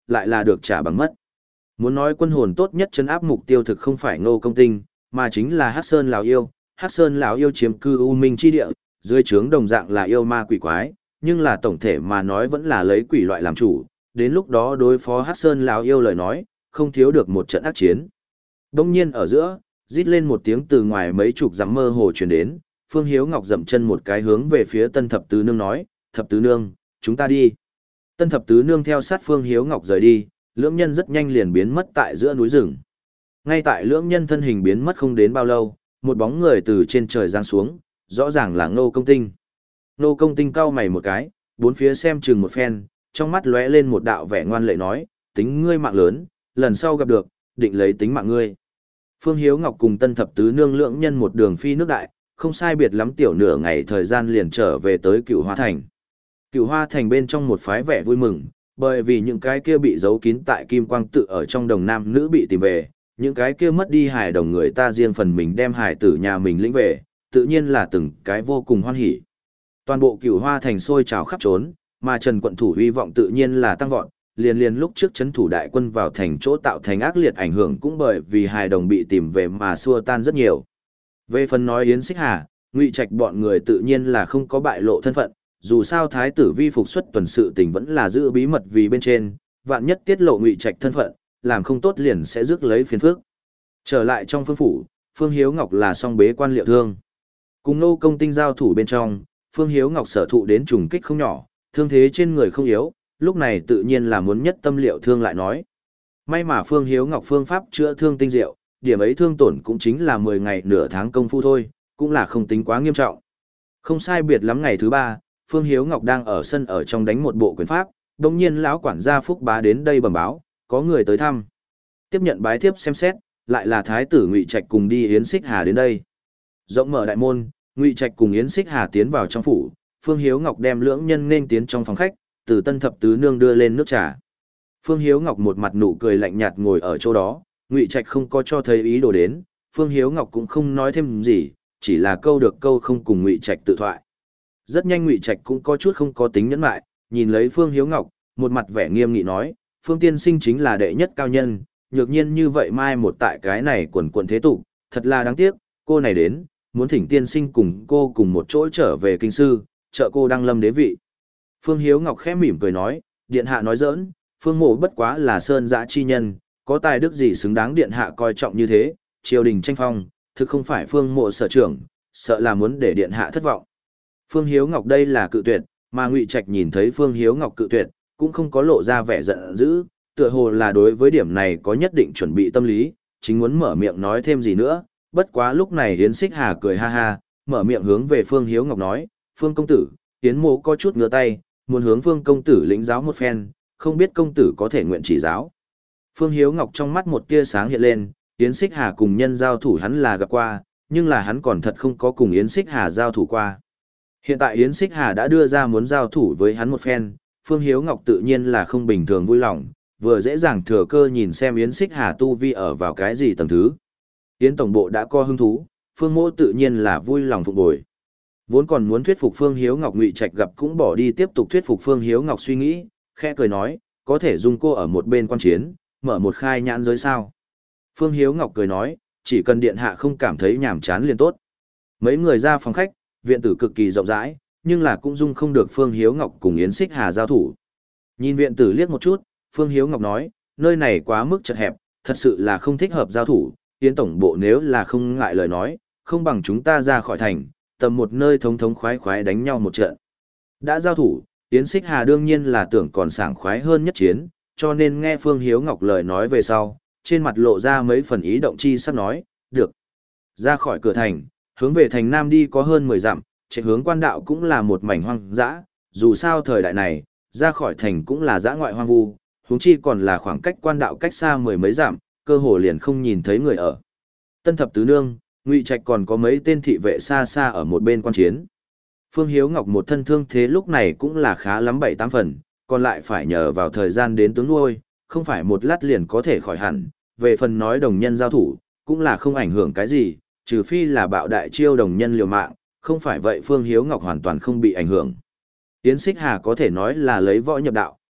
lại là được trả bằng mất. Muốn nói quân hồn tốt nhất trấn áp mục tiêu thực không phải Ngô Công Tinh, mà chính là Hắc Sơn lão yêu. Hắc Sơn lão yêu chiếm cư U Minh chi địa, dưới trướng đồng dạng là yêu ma quỷ quái, nhưng là tổng thể mà nói vẫn là lấy quỷ loại làm chủ, đến lúc đó đối phó Hắc Sơn lão yêu lời nói, không thiếu được một trận ác chiến. Đông nhiên ở giữa, rít lên một tiếng từ ngoài mấy chục dặm mơ hồ truyền đến, Phương Hiếu Ngọc dậm chân một cái hướng về phía Tân Thập Tứ Nương nói, Thập Tứ Nương, chúng ta đi. Tân Thập Tứ Nương theo sát Phương Hiếu Ngọc rời đi, lưỡng nhân rất nhanh liền biến mất tại giữa núi rừng. Ngay tại lưỡng nhân thân hình biến mất không đến bao lâu, một bóng người từ trên trời giáng xuống, rõ ràng là Ngô Công Tinh. Ngô Công Tinh cau mày một cái, bốn phía xem chừng một phen, trong mắt lóe lên một đạo vẻ ngoan lệ nói, tính ngươi mạng lớn, lần sau gặp được, định lấy tính mạng ngươi. Phương Hiếu Ngọc cùng Tân Thập Tứ Nương lưỡng nhân một đường phi nước đại, không sai biệt lắm tiểu nửa ngày thời gian liền trở về tới Cửu Hoa Thành. Cửu Hoa Thành bên trong một phái vẻ vui mừng, bởi vì những cái kia bị giấu kín tại Kim Quang tự ở trong đồng nam nữ bị tìm về, những cái kia mất đi hài đồng người ta riêng phần mình đem hài tử nhà mình lĩnh về, tự nhiên là từng cái vô cùng hoan hỉ. Toàn bộ Cửu Hoa Thành sôi trào khắp trốn, mà Trần quận thủ hy vọng tự nhiên là tăng vọt, liền liền lúc trước trấn thủ đại quân vào thành chỗ tạo thành ác liệt ảnh hưởng cũng bởi vì hài đồng bị tìm về mà xua tan rất nhiều. Về phần nói Yến Xích Hà, Ngụy Trạch bọn người tự nhiên là không có bại lộ thân phận, dù sao thái tử vi phục xuất tuần sự tình vẫn là giữ bí mật vì bên trên, vạn nhất tiết lộ Ngụy Trạch thân phận, làm không tốt liền sẽ rước lấy phiền phức. Trở lại trong phương phủ, Phương Hiếu Ngọc là song bế quan liệu thương. Cùng Ngô Công Tinh giao thủ bên trong, Phương Hiếu Ngọc sở thụ đến trùng kích không nhỏ, thương thế trên người không yếu, lúc này tự nhiên là muốn nhất tâm liệu thương lại nói. May mà Phương Hiếu Ngọc phương pháp chữa thương tinh diệu, điểm ấy thương tổn cũng chính là mười ngày nửa tháng công phu thôi, cũng là không tính quá nghiêm trọng. Không sai biệt lắm ngày thứ ba, Phương Hiếu Ngọc đang ở sân ở trong đánh một bộ quyền pháp, đồng nhiên lão quản gia Phúc Bá đến đây bẩm báo, có người tới thăm. Tiếp nhận bái thiếp xem xét, lại là thái tử Ngụy Trạch cùng đi Yến Xích Hà đến đây. Rộng mở đại môn, Ngụy Trạch cùng Yến Xích Hà tiến vào trong phủ, Phương Hiếu Ngọc đem lưỡng nhân nên tiến trong phòng khách, từ Tân Thập Tứ Nương đưa lên nước trà. Phương Hiếu Ngọc một mặt nụ cười lạnh nhạt ngồi ở chỗ đó, Ngụy Trạch không có cho thấy ý đồ đến, Phương Hiếu Ngọc cũng không nói thêm gì, chỉ là câu được câu không cùng Ngụy Trạch tự thoại. Rất nhanh Ngụy Trạch cũng có chút không có tính nhẫn nại, nhìn lấy Phương Hiếu Ngọc, một mặt vẻ nghiêm nghị nói, Phương tiên sinh chính là đệ nhất cao nhân, nhược nhiên như vậy mai một tại cái này quần quần thế tục, thật là đáng tiếc, cô này đến, muốn thỉnh tiên sinh cùng cô cùng một chỗ trở về kinh sư, trợ cô đăng lâm đế vị. Phương Hiếu Ngọc khẽ mỉm cười nói, điện hạ nói giỡn, Phương mộ bất quá là sơn dã chi nhân, có tài đức gì xứng đáng điện hạ coi trọng như thế, triều đình tranh phong, thực không phải Phương mộ sở trưởng, sợ là muốn để điện hạ thất vọng. Phương Hiếu Ngọc đây là cự tuyệt, mà Ngụy Trạch nhìn thấy Phương Hiếu Ngọc cự tuyệt, cũng không có lộ ra vẻ giận dữ, tựa hồ là đối với điểm này có nhất định chuẩn bị tâm lý, chính muốn mở miệng nói thêm gì nữa, bất quá lúc này Yến Xích Hà cười ha ha, mở miệng hướng về Phương Hiếu Ngọc nói, Phương công tử, Yến mộ có chút ngửa tay, muốn hướng Phương công tử lĩnh giáo một phen, không biết công tử có thể nguyện chỉ giáo. Phương Hiếu Ngọc trong mắt một tia sáng hiện lên, Yến Xích Hà cùng nhân giao thủ hắn là gặp qua, nhưng là hắn còn thật không có cùng Yến Xích Hà giao thủ qua. Hiện tại Yến Xích Hà đã đưa ra muốn giao thủ với hắn một phen, Phương Hiếu Ngọc tự nhiên là không bình thường vui lòng, vừa dễ dàng thừa cơ nhìn xem Yến Xích Hà tu vi ở vào cái gì tầng thứ. Yến tổng bộ đã có hứng thú, Phương Mỗ tự nhiên là vui lòng phục bồi. Vốn còn muốn thuyết phục Phương Hiếu Ngọc Ngụy Trạch gặp cũng bỏ đi tiếp tục thuyết phục Phương Hiếu Ngọc suy nghĩ, khẽ cười nói, có thể dùng cô ở một bên quan chiến, mở một khai nhãn giới sao. Phương Hiếu Ngọc cười nói, chỉ cần điện hạ không cảm thấy nhàm chán liền tốt. Mấy người ra phòng khách, viện tử cực kỳ rộng rãi, nhưng là cũng dung không được Phương Hiếu Ngọc cùng Yến Xích Hà giao thủ. Nhìn viện tử liếc một chút, Phương Hiếu Ngọc nói, nơi này quá mức chật hẹp, thật sự là không thích hợp giao thủ, Yến tổng bộ nếu là không ngại lời nói, không bằng chúng ta ra khỏi thành, tầm một nơi thống thống khoái khoái đánh nhau một trận. Đã giao thủ, Yến Xích Hà đương nhiên là tưởng còn sảng khoái hơn nhất chiến, cho nên nghe Phương Hiếu Ngọc lời nói về sau, trên mặt lộ ra mấy phần ý động chi sắp nói, được. Ra khỏi cửa thành, hướng về thành Nam đi có hơn mười dặm, chạy hướng quan đạo cũng là một mảnh hoang dã, dù sao thời đại này, ra khỏi thành cũng là dã ngoại hoang vu, huống chi còn là khoảng cách quan đạo cách xa mười mấy dặm, cơ hồ liền không nhìn thấy người ở. Tân Thập Tứ Nương, Ngụy Trạch còn có mấy tên thị vệ xa xa ở một bên quan chiến. Phương Hiếu Ngọc một thân thương thế lúc này cũng là khá lắm bảy tám phần, còn lại phải nhờ vào thời gian đến tướng nuôi, không phải một lát liền có thể khỏi hẳn. Về phần nói đồng nhân giao thủ, cũng là không ảnh hưởng cái gì, trừ phi là bạo đại chiêu đồng nhân liều mạng, không phải vậy Phương Hiếu Ngọc hoàn toàn không bị ảnh hưởng. Yến Xích Hà có thể nói là lấy võ nhập đạo,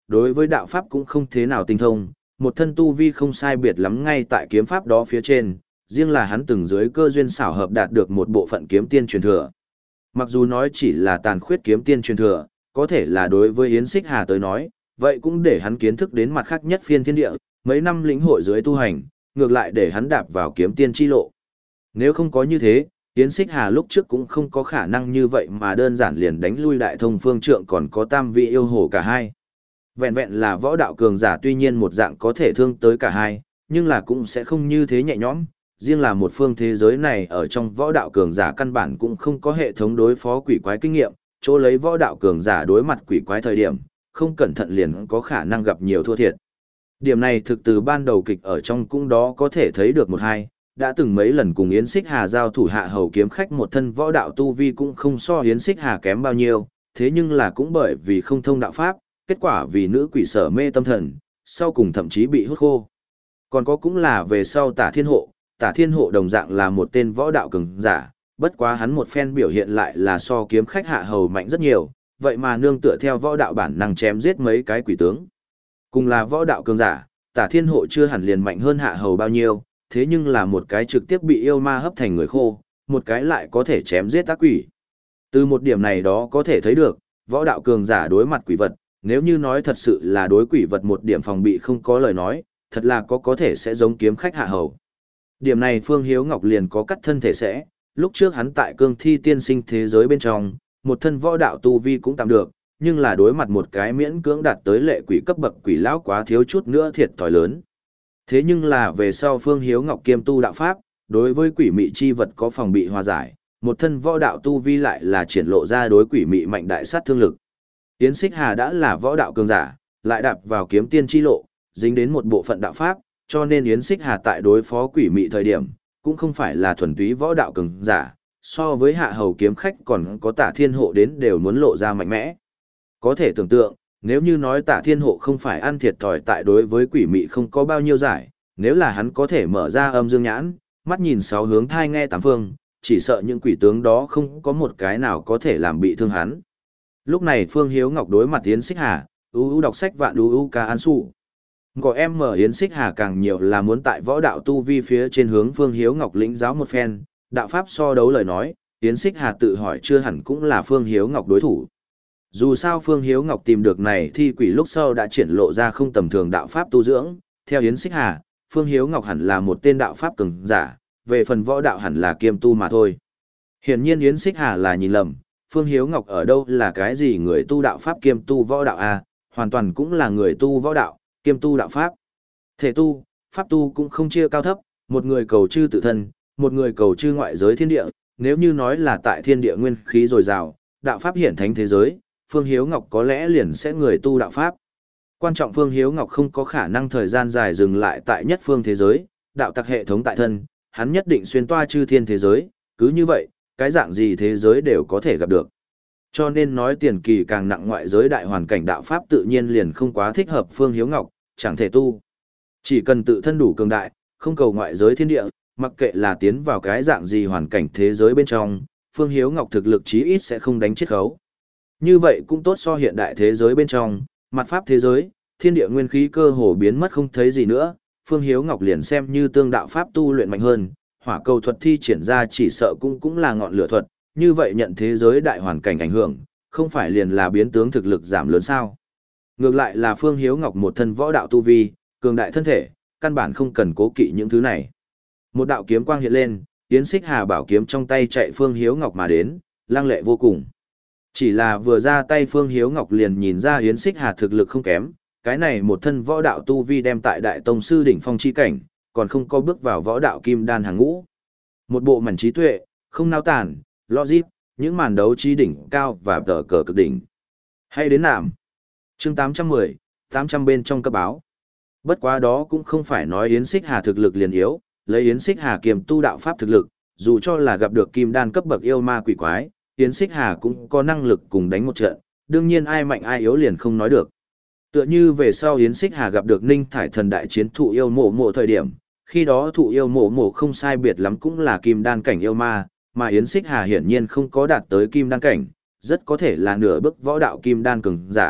đối với đạo pháp cũng không thế nào tinh thông, một thân tu vi không sai biệt lắm ngay tại kiếm pháp đó phía trên, riêng là hắn từng dưới cơ duyên xảo hợp đạt được một bộ phận kiếm tiên truyền thừa. Mặc dù nói chỉ là tàn khuyết kiếm tiên truyền thừa, có thể là đối với Yến Xích Hà tới nói, vậy cũng để hắn kiến thức đến mặt khác nhất phiên thiên địa, mấy năm lĩnh hội dưới tu hành, ngược lại để hắn đạp vào kiếm tiên chi lộ. Nếu không có như thế, Yến Xích Hà lúc trước cũng không có khả năng như vậy mà đơn giản liền đánh lui Đại Thông Phương Trượng còn có tam vị yêu hồ cả hai. Vẹn vẹn là võ đạo cường giả tuy nhiên một dạng có thể thương tới cả hai, nhưng là cũng sẽ không như thế nhẹ nhõm. Riêng là một phương thế giới này ở trong võ đạo cường giả căn bản cũng không có hệ thống đối phó quỷ quái kinh nghiệm, chỗ lấy võ đạo cường giả đối mặt quỷ quái thời điểm, không cẩn thận liền có khả năng gặp nhiều thua thiệt. Điểm này thực từ ban đầu kịch ở trong cũng đó có thể thấy được một hai, đã từng mấy lần cùng Yến Xích Hà giao thủ hạ hầu kiếm khách một thân võ đạo tu vi cũng không so Yến Xích Hà kém bao nhiêu, thế nhưng là cũng bởi vì không thông đạo pháp, kết quả vì nữ quỷ sở mê tâm thần, sau cùng thậm chí bị hút khô. Còn có cũng là về sau Tả Thiên Hộ, Tả Thiên Hộ đồng dạng là một tên võ đạo cường giả, bất quá hắn một phen biểu hiện lại là so kiếm khách hạ hầu mạnh rất nhiều, vậy mà nương tựa theo võ đạo bản năng chém giết mấy cái quỷ tướng. Cùng là võ đạo cường giả, Tả Thiên Hộ chưa hẳn liền mạnh hơn hạ hầu bao nhiêu, thế nhưng là một cái trực tiếp bị yêu ma hấp thành người khô, một cái lại có thể chém giết ác quỷ. Từ một điểm này đó có thể thấy được, võ đạo cường giả đối mặt quỷ vật, nếu như nói thật sự là đối quỷ vật một điểm phòng bị không có lời nói, thật là có có thể sẽ giống kiếm khách hạ hầu. Điểm này Phương Hiếu Ngọc liền có cắt thân thể sẽ, lúc trước hắn tại cương thi tiên sinh thế giới bên trong, một thân võ đạo tu vi cũng tạm được, nhưng là đối mặt một cái miễn cưỡng đạt tới lệ quỷ cấp bậc quỷ lão quá thiếu chút nữa thiệt thòi lớn. Thế nhưng là về sau Phương Hiếu Ngọc kiêm tu đạo pháp, đối với quỷ mị chi vật có phòng bị hòa giải, một thân võ đạo tu vi lại là triển lộ ra đối quỷ mị mạnh đại sát thương lực. Yến Xích Hà đã là võ đạo cường giả, lại đạp vào kiếm tiên chi lộ, dính đến một bộ phận đạo pháp, cho nên Yến Xích Hà tại đối phó quỷ mị thời điểm, cũng không phải là thuần túy võ đạo cường giả, so với hạ hầu kiếm khách còn có Tả Thiên Hộ đến đều muốn lộ ra mạnh mẽ. Có thể tưởng tượng, nếu như nói Tả Thiên Hộ không phải ăn thiệt thòi tại đối với quỷ mị không có bao nhiêu giải, nếu là hắn có thể mở ra âm dương nhãn, mắt nhìn sáu hướng thai nghe tám phương, chỉ sợ những quỷ tướng đó không có một cái nào có thể làm bị thương hắn. Lúc này Phương Hiếu Ngọc đối mặt Yến Xích Hà, ưu ưu đọc sách vạn ưu ưu ca an su. Có em mở Yến Xích Hà càng nhiều là muốn tại võ đạo tu vi phía trên hướng Phương Hiếu Ngọc lĩnh giáo một phen, đạo pháp so đấu lời nói, Yến Xích Hà tự hỏi chưa hẳn cũng là Phương Hiếu Ngọc đối thủ. Dù sao Phương Hiếu Ngọc tìm được này thi quỷ lúc sau đã triển lộ ra không tầm thường đạo pháp tu dưỡng, theo Yến Xích Hà, Phương Hiếu Ngọc hẳn là một tên đạo pháp cường giả, về phần võ đạo hẳn là kiêm tu mà thôi. Hiển nhiên Yến Xích Hà là nhìn lầm, Phương Hiếu Ngọc ở đâu là cái gì người tu đạo pháp kiêm tu võ đạo a, hoàn toàn cũng là người tu võ đạo, kiêm tu đạo pháp. Thể tu, pháp tu cũng không chia cao thấp, một người cầu chư tự thân, một người cầu chư ngoại giới thiên địa, nếu như nói là tại thiên địa nguyên khí dồi dào, đạo pháp hiển thánh thế giới, Phương Hiếu Ngọc có lẽ liền sẽ người tu đạo pháp. Quan trọng Phương Hiếu Ngọc không có khả năng thời gian dài dừng lại tại nhất phương thế giới, đạo tặc hệ thống tại thân, hắn nhất định xuyên toa chư thiên thế giới, cứ như vậy, cái dạng gì thế giới đều có thể gặp được. Cho nên nói tiền kỳ càng nặng ngoại giới đại hoàn cảnh đạo pháp tự nhiên liền không quá thích hợp Phương Hiếu Ngọc, chẳng thể tu. Chỉ cần tự thân đủ cường đại, không cầu ngoại giới thiên địa, mặc kệ là tiến vào cái dạng gì hoàn cảnh thế giới bên trong, Phương Hiếu Ngọc thực lực chí ít sẽ không đánh chết khấu. Như vậy cũng tốt so hiện đại thế giới bên trong, mặt pháp thế giới, thiên địa nguyên khí cơ hồ biến mất không thấy gì nữa, Phương Hiếu Ngọc liền xem như tương đạo pháp tu luyện mạnh hơn, hỏa cầu thuật thi triển ra chỉ sợ cũng cũng là ngọn lửa thuật, như vậy nhận thế giới đại hoàn cảnh ảnh hưởng, không phải liền là biến tướng thực lực giảm lớn sao. Ngược lại là Phương Hiếu Ngọc một thân võ đạo tu vi, cường đại thân thể, căn bản không cần cố kỵ những thứ này. Một đạo kiếm quang hiện lên, Yến Xích Hà bảo kiếm trong tay chạy Phương Hiếu Ngọc mà đến, lăng lệ vô cùng. Chỉ là vừa ra tay Phương Hiếu Ngọc liền nhìn ra Yến Xích Hà thực lực không kém, cái này một thân võ đạo tu vi đem tại đại tông sư đỉnh phong chi cảnh, còn không có bước vào võ đạo kim đan hàng ngũ. Một bộ mảnh trí tuệ, không nao tản, logic, những màn đấu trí đỉnh cao và tờ cờ cực đỉnh. Hay đến nạm. Chương tám trăm mười, tám trăm bên trong cấp báo. Bất quá đó cũng không phải nói Yến Xích Hà thực lực liền yếu, lấy Yến Xích Hà kiềm tu đạo pháp thực lực, dù cho là gặp được kim đan cấp bậc yêu ma quỷ quái, Yến Xích Hà cũng có năng lực cùng đánh một trận, đương nhiên ai mạnh ai yếu liền không nói được. Tựa như về sau Yến Xích Hà gặp được Ninh Thải Thần đại chiến thụ yêu mộ mộ thời điểm, khi đó thụ yêu mộ mộ không sai biệt lắm cũng là kim đan cảnh yêu ma, mà Yến Xích Hà hiển nhiên không có đạt tới kim đan cảnh, rất có thể là nửa bước võ đạo kim đan cường giả,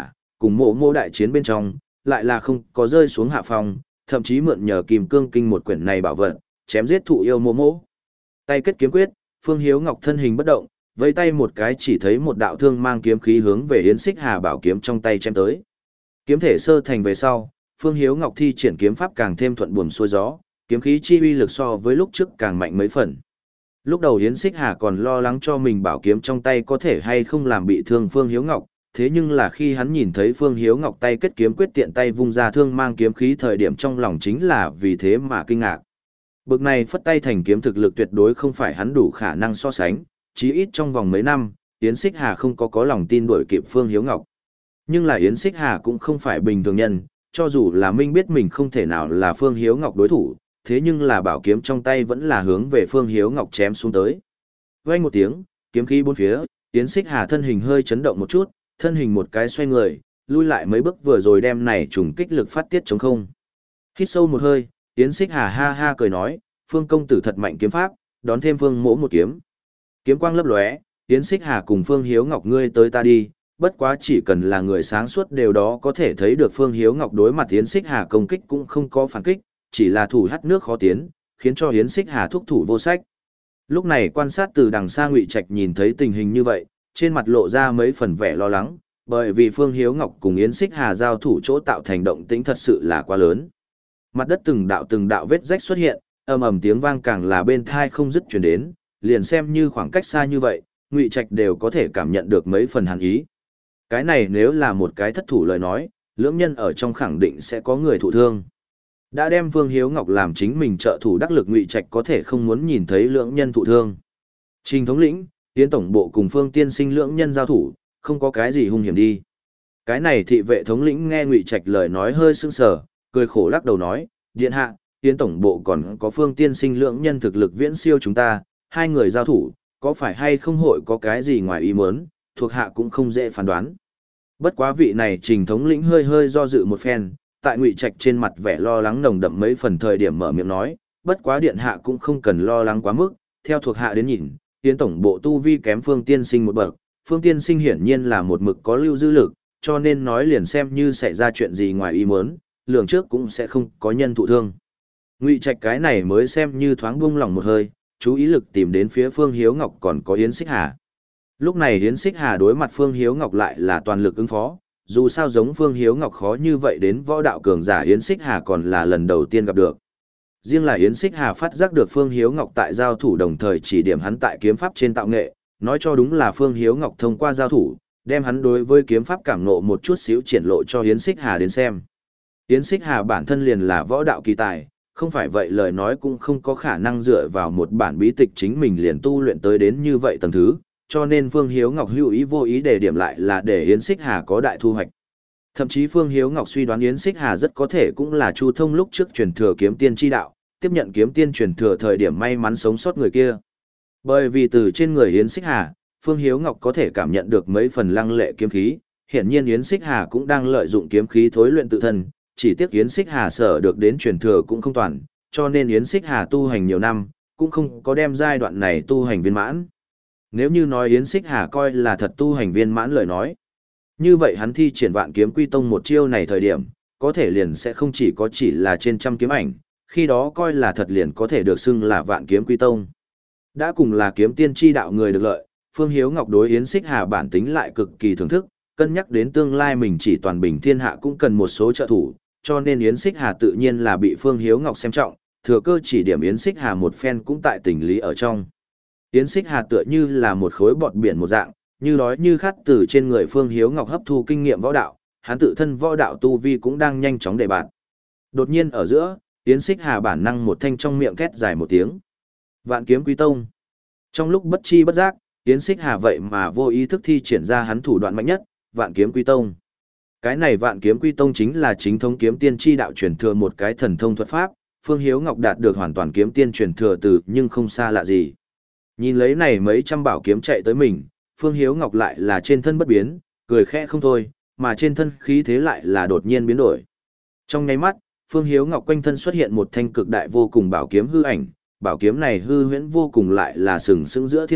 cùng mộ mộ đại chiến bên trong, lại là không có rơi xuống hạ phong, thậm chí mượn nhờ kim cương kinh một quyển này bảo vật, chém giết thụ yêu mộ mộ. Tay kết kiếm quyết, Phương Hiếu Ngọc thân hình bất động, vẫy tay một cái chỉ thấy một đạo thương mang kiếm khí hướng về Yến Xích Hà bảo kiếm trong tay chém tới. Kiếm thể sơ thành về sau, Phương Hiếu Ngọc thi triển kiếm pháp càng thêm thuận buồm xuôi gió, kiếm khí chi uy lực so với lúc trước càng mạnh mấy phần. Lúc đầu Yến Xích Hà còn lo lắng cho mình bảo kiếm trong tay có thể hay không làm bị thương Phương Hiếu Ngọc, thế nhưng là khi hắn nhìn thấy Phương Hiếu Ngọc tay kết kiếm quyết tiện tay vung ra thương mang kiếm khí thời điểm trong lòng chính là vì thế mà kinh ngạc. Bực này phất tay thành kiếm thực lực tuyệt đối không phải hắn đủ khả năng so sánh, chí ít trong vòng mấy năm, Yến Xích Hà không có có lòng tin đuổi kịp Phương Hiếu Ngọc. Nhưng là Yến Xích Hà cũng không phải bình thường nhân, cho dù là Minh biết mình không thể nào là Phương Hiếu Ngọc đối thủ, thế nhưng là bảo kiếm trong tay vẫn là hướng về Phương Hiếu Ngọc chém xuống tới. Vang một tiếng, kiếm khí bốn phía, Yến Xích Hà thân hình hơi chấn động một chút, thân hình một cái xoay người, lui lại mấy bước vừa rồi đem này trùng kích lực phát tiết chống không. Hít sâu một hơi, Yến Xích Hà ha ha cười nói, Phương công tử thật mạnh kiếm pháp, đón thêm Phương mỗ một kiếm. Kiếm quang lấp lóe, Yến Xích Hà cùng Phương Hiếu Ngọc ngươi tới ta đi, bất quá chỉ cần là người sáng suốt đều đó có thể thấy được Phương Hiếu Ngọc đối mặt Yến Xích Hà công kích cũng không có phản kích, chỉ là thủ hắt nước khó tiến, khiến cho Yến Xích Hà thúc thủ vô sách. Lúc này quan sát từ đằng xa Ngụy Trạch nhìn thấy tình hình như vậy, trên mặt lộ ra mấy phần vẻ lo lắng, bởi vì Phương Hiếu Ngọc cùng Yến Xích Hà giao thủ chỗ tạo thành động tĩnh thật sự là quá lớn. Mặt đất từng đạo từng đạo vết rách xuất hiện, ầm ầm tiếng vang càng là bên tai không dứt truyền đến, liền xem như khoảng cách xa như vậy, Ngụy Trạch đều có thể cảm nhận được mấy phần hàn ý. Cái này nếu là một cái thất thủ lời nói, lưỡng nhân ở trong khẳng định sẽ có người thụ thương. Đã đem Phương Hiếu Ngọc làm chính mình trợ thủ đắc lực, Ngụy Trạch có thể không muốn nhìn thấy lưỡng nhân thụ thương. Trình thống lĩnh, Yến tổng bộ cùng Phương tiên sinh lưỡng nhân giao thủ, không có cái gì hung hiểm đi. Cái này thị vệ thống lĩnh nghe Ngụy Trạch lời nói hơi sững sờ, cười khổ lắc đầu nói, điện hạ, Yến tổng bộ còn có Phương tiên sinh lưỡng nhân thực lực viễn siêu chúng ta, hai người giao thủ, có phải hay không hội có cái gì ngoài ý muốn, thuộc hạ cũng không dễ phán đoán. Bất quá vị này Trình thống lĩnh hơi hơi do dự một phen, tại Ngụy Trạch trên mặt vẻ lo lắng nồng đậm mấy phần thời điểm mở miệng nói, bất quá điện hạ cũng không cần lo lắng quá mức, theo thuộc hạ đến nhìn, Yến tổng bộ tu vi kém Phương tiên sinh một bậc, Phương tiên sinh hiển nhiên là một mực có lưu dư lực, cho nên nói liền xem như xảy ra chuyện gì ngoài ý muốn, lường trước cũng sẽ không có nhân thụ thương. Ngụy Trạch cái này mới xem như thoáng buông lòng một hơi, chú ý lực tìm đến phía Phương Hiếu Ngọc còn có Yến Xích Hà. Lúc này Yến Xích Hà đối mặt Phương Hiếu Ngọc lại là toàn lực ứng phó, dù sao giống Phương Hiếu Ngọc khó như vậy đến võ đạo cường giả Yến Xích Hà còn là lần đầu tiên gặp được. Riêng là Yến Xích Hà phát giác được Phương Hiếu Ngọc tại giao thủ đồng thời chỉ điểm hắn tại kiếm pháp trên tạo nghệ, nói cho đúng là Phương Hiếu Ngọc thông qua giao thủ, đem hắn đối với kiếm pháp cảm ngộ một chút xíu triển lộ cho Yến Xích Hà đến xem. Yến Xích Hà bản thân liền là võ đạo kỳ tài, không phải vậy lời nói cũng không có khả năng dựa vào một bản bí tịch chính mình liền tu luyện tới đến như vậy tầng thứ, cho nên Phương Hiếu Ngọc hữu ý vô ý để điểm lại là để Yến Xích Hà có đại thu hoạch. Thậm chí Phương Hiếu Ngọc suy đoán Yến Xích Hà rất có thể cũng là Chu Thông lúc trước truyền thừa kiếm tiên chi đạo, tiếp nhận kiếm tiên truyền thừa thời điểm may mắn sống sót người kia. Bởi vì từ trên người Yến Xích Hà, Phương Hiếu Ngọc có thể cảm nhận được mấy phần lăng lệ kiếm khí, hiển nhiên Yến Xích Hà cũng đang lợi dụng kiếm khí thối luyện tự thân, chỉ tiếc Yến Xích Hà sở được đến truyền thừa cũng không toàn, cho nên Yến Xích Hà tu hành nhiều năm, cũng không có đem giai đoạn này tu hành viên mãn. Nếu như nói Yến Xích Hà coi là thật tu hành viên mãn lời nói, như vậy hắn thi triển Vạn Kiếm Quy Tông một chiêu này thời điểm, có thể liền sẽ không chỉ có chỉ là trên trăm kiếm ảnh, khi đó coi là thật liền có thể được xưng là Vạn Kiếm Quy Tông. Đã cùng là kiếm tiên chi đạo người được lợi, Phương Hiếu Ngọc đối Yến Xích Hà bản tính lại cực kỳ thưởng thức, cân nhắc đến tương lai mình chỉ toàn bình thiên hạ cũng cần một số trợ thủ, cho nên Yến Xích Hà tự nhiên là bị Phương Hiếu Ngọc xem trọng, thừa cơ chỉ điểm Yến Xích Hà một phen cũng tại tình lý ở trong. Yến Xích Hà tựa như là một khối bọt biển một dạng, như đói như khát từ trên người Phương Hiếu Ngọc hấp thu kinh nghiệm võ đạo, hắn tự thân võ đạo tu vi cũng đang nhanh chóng đề bạt. Đột nhiên ở giữa, Yến Xích Hà bản năng một thanh trong miệng thét dài một tiếng. Vạn Kiếm Quy Tông. Trong lúc bất chi bất giác, Yến Xích Hà vậy mà vô ý thức thi triển ra hắn thủ đoạn mạnh nhất, Vạn Kiếm Quy Tông. Cái này Vạn Kiếm Quy Tông chính là chính thống kiếm tiên chi đạo truyền thừa một cái thần thông thuật pháp, Phương Hiếu Ngọc đạt được hoàn toàn kiếm tiên truyền thừa từ nhưng không xa lạ gì. Nhìn lấy này mấy trăm bảo kiếm chạy tới mình, Phương Hiếu Ngọc lại là trên thân bất biến, cười khẽ không thôi, mà trên thân khí thế lại là đột nhiên biến đổi. Trong nháy mắt, Phương Hiếu Ngọc quanh thân xuất hiện một thanh cực đại vô cùng bảo kiếm hư ảnh, bảo kiếm này hư huyễn vô cùng lại là sừng sững giữa thiên địa,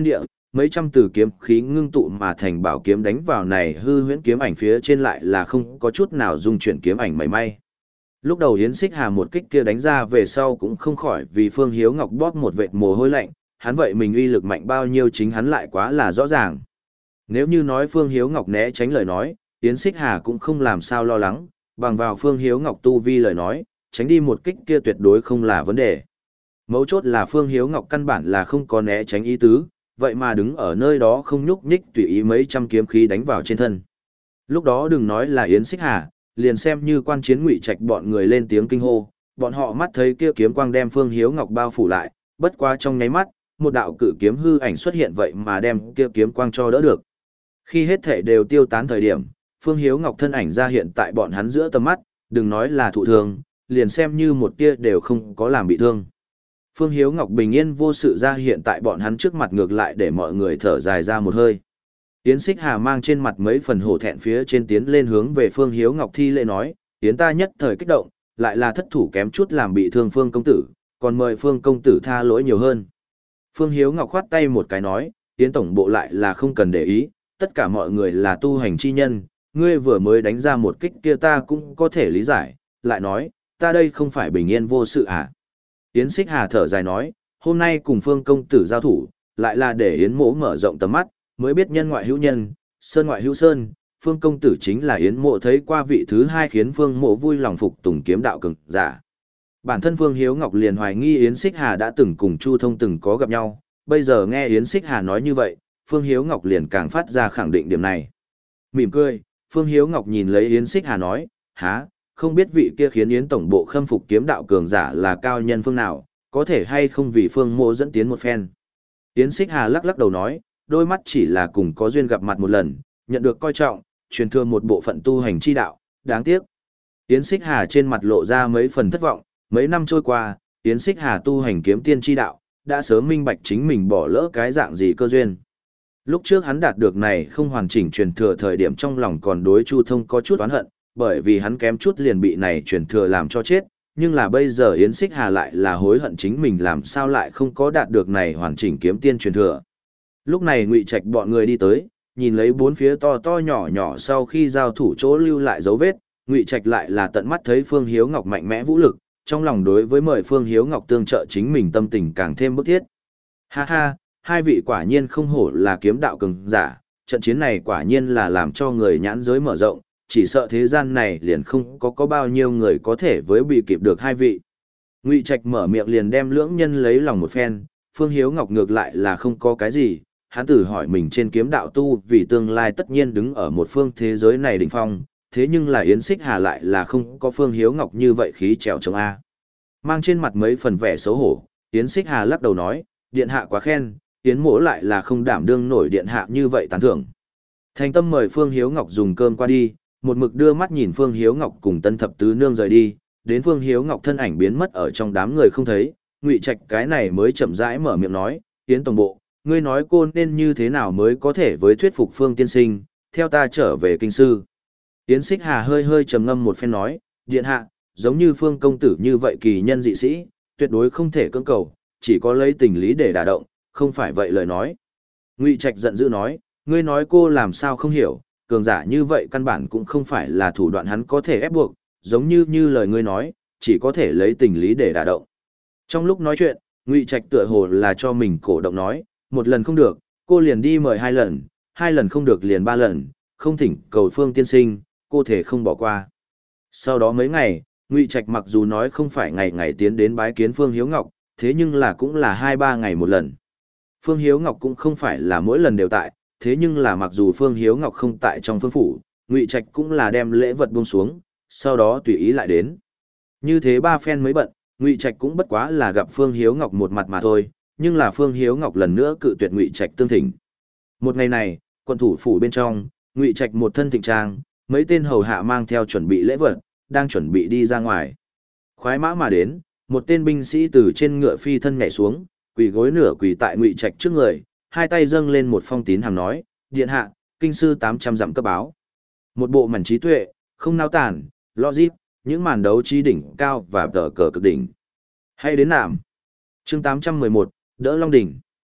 mấy trăm từ kiếm khí ngưng tụ mà thành bảo kiếm đánh vào này hư huyễn kiếm ảnh phía trên lại là không có chút nào dung chuyển kiếm ảnh mảy may. Lúc đầu Yến Xích Hà một kích kia đánh ra về sau cũng không khỏi vì Phương Hiếu Ngọc bóp một vệt mồ hôi lạnh, hắn vậy mình uy lực mạnh bao nhiêu chính hắn lại quá là rõ ràng. Nếu như nói Phương Hiếu Ngọc né tránh lời nói, Yến Xích Hà cũng không làm sao lo lắng, bằng vào Phương Hiếu Ngọc tu vi lời nói, tránh đi một kích kia tuyệt đối không là vấn đề. Mấu chốt là Phương Hiếu Ngọc căn bản là không có né tránh ý tứ, vậy mà đứng ở nơi đó không nhúc nhích tùy ý mấy trăm kiếm khí đánh vào trên thân. Lúc đó đừng nói là Yến Xích Hà, liền xem như quan chiến Ngụy Trạch bọn người lên tiếng kinh hô, bọn họ mắt thấy kia kiếm quang đem Phương Hiếu Ngọc bao phủ lại, bất quá trong nháy mắt, một đạo cự kiếm hư ảnh xuất hiện vậy mà đem kia kiếm quang cho đỡ được. Khi hết thể đều tiêu tán thời điểm, Phương Hiếu Ngọc thân ảnh ra hiện tại bọn hắn giữa tầm mắt, đừng nói là thụ thương, liền xem như một tia đều không có làm bị thương. Phương Hiếu Ngọc bình yên vô sự ra hiện tại bọn hắn trước mặt ngược lại để mọi người thở dài ra một hơi. Yến Xích Hà mang trên mặt mấy phần hổ thẹn phía trên tiến lên hướng về Phương Hiếu Ngọc thi lễ nói, Yến ta nhất thời kích động, lại là thất thủ kém chút làm bị thương Phương công tử, còn mời Phương công tử tha lỗi nhiều hơn. Phương Hiếu Ngọc khoát tay một cái nói, Yến tổng bộ lại là không cần để ý, tất cả mọi người là tu hành chi nhân, ngươi vừa mới đánh ra một kích kia ta cũng có thể lý giải, lại nói, ta đây không phải bình yên vô sự à. Yến Xích Hà thở dài nói, hôm nay cùng Phương công tử giao thủ, lại là để Yến mỗ mở rộng tầm mắt, mới biết nhân ngoại hữu nhân, sơn ngoại hữu sơn, Phương công tử chính là Yến mộ thấy qua vị thứ hai khiến Phương mộ vui lòng phục tùng kiếm đạo cường giả. Bản thân Phương Hiếu Ngọc liền hoài nghi Yến Xích Hà đã từng cùng Chu Thông từng có gặp nhau, bây giờ nghe Yến Xích Hà nói như vậy, Phương Hiếu Ngọc liền càng phát ra khẳng định điểm này. Mỉm cười, Phương Hiếu Ngọc nhìn lấy Yến Xích Hà nói, há, không biết vị kia khiến Yến tổng bộ khâm phục kiếm đạo cường giả là cao nhân phương nào, có thể hay không vì Phương mộ dẫn tiến một phen. Yến Xích Hà lắc lắc đầu nói, đôi mắt chỉ là cùng có duyên gặp mặt một lần, nhận được coi trọng, truyền thừa một bộ phận tu hành chi đạo, đáng tiếc. Yến Xích Hà trên mặt lộ ra mấy phần thất vọng, mấy năm trôi qua, Yến Xích Hà tu hành kiếm tiên chi đạo, đã sớm minh bạch chính mình bỏ lỡ cái dạng gì cơ duyên. Lúc trước hắn đạt được này không hoàn chỉnh truyền thừa thời điểm trong lòng còn đối Chu Thông có chút oán hận, bởi vì hắn kém chút liền bị này truyền thừa làm cho chết, nhưng là bây giờ Yến Xích Hà lại là hối hận chính mình làm sao lại không có đạt được này hoàn chỉnh kiếm tiên truyền thừa. Lúc này Ngụy Trạch bọn người đi tới, nhìn lấy bốn phía to to nhỏ nhỏ sau khi giao thủ chỗ lưu lại dấu vết, Ngụy Trạch lại là tận mắt thấy Phương Hiếu Ngọc mạnh mẽ vũ lực, trong lòng đối với mời Phương Hiếu Ngọc tương trợ chính mình tâm tình càng thêm bức thiết. Ha ha, hai vị quả nhiên không hổ là kiếm đạo cường giả, trận chiến này quả nhiên là làm cho người nhãn giới mở rộng, chỉ sợ thế gian này liền không có có bao nhiêu người có thể với bị kịp được hai vị. Ngụy Trạch mở miệng liền đem lưỡng nhân lấy lòng một phen, Phương Hiếu Ngọc ngược lại là không có cái gì, hắn tự hỏi mình trên kiếm đạo tu vì tương lai tất nhiên đứng ở một phương thế giới này đỉnh phong, thế nhưng là Yến Xích Hà lại là không có Phương Hiếu Ngọc như vậy khí trèo chống A. Mang trên mặt mấy phần vẻ xấu hổ, Yến Xích Hà lắc đầu nói, điện hạ quá khen, Yến mỗ lại là không đảm đương nổi điện hạ như vậy tán thưởng. Thành tâm mời Phương Hiếu Ngọc dùng cơm qua đi, một mực đưa mắt nhìn Phương Hiếu Ngọc cùng Tân Thập Tứ Nương rời đi, đến Phương Hiếu Ngọc thân ảnh biến mất ở trong đám người không thấy, Ngụy Trạch cái này mới chậm rãi mở miệng nói, Yến tổng bộ, ngươi nói cô nên như thế nào mới có thể với thuyết phục Phương tiên sinh, theo ta trở về kinh sư. Yến Xích Hà hơi hơi trầm ngâm một phen nói, điện hạ, giống như Phương công tử như vậy kỳ nhân dị sĩ, tuyệt đối không thể cưỡng cầu, chỉ có lấy tình lý để đả động, không phải vậy lời nói. Ngụy Trạch giận dữ nói, ngươi nói cô làm sao không hiểu, cường giả như vậy căn bản cũng không phải là thủ đoạn hắn có thể ép buộc, giống như như lời ngươi nói, chỉ có thể lấy tình lý để đả động. Trong lúc nói chuyện, Ngụy Trạch tựa hồ là cho mình cổ động nói, một lần không được, cô liền đi mời hai lần, hai lần không được liền ba lần, không thỉnh cầu Phương tiên sinh, cô thể không bỏ qua. Sau đó mấy ngày, Ngụy Trạch mặc dù nói không phải ngày ngày tiến đến bái kiến Phương Hiếu Ngọc, thế nhưng là cũng là hai ba ngày một lần. Phương Hiếu Ngọc cũng không phải là mỗi lần đều tại, thế nhưng là mặc dù Phương Hiếu Ngọc không tại trong phương phủ, Ngụy Trạch cũng là đem lễ vật buông xuống, sau đó tùy ý lại đến. Như thế ba phen mới bận, Ngụy Trạch cũng bất quá là gặp Phương Hiếu Ngọc một mặt mà thôi, nhưng là Phương Hiếu Ngọc lần nữa cự tuyệt Ngụy Trạch tương thỉnh. Một ngày này, quân thủ phủ bên trong, Ngụy Trạch một thân thịnh trang, mấy tên hầu hạ mang theo chuẩn bị lễ vật, đang chuẩn bị đi ra ngoài. Khoái mã mà đến, một tên binh sĩ từ trên ngựa phi thân nhảy xuống, quỳ gối nửa quỳ tại Ngụy Trạch trước người, hai tay dâng lên một phong tín hàm nói, điện hạ, kinh sư tám trăm dặm cấp báo. Một bộ mảnh trí tuệ, không nao tản, logic, những màn đấu trí đỉnh cao và tờ cờ cực đỉnh. Hay đến nạm. Chương tám trăm mười một, đỡ Long đỉnh.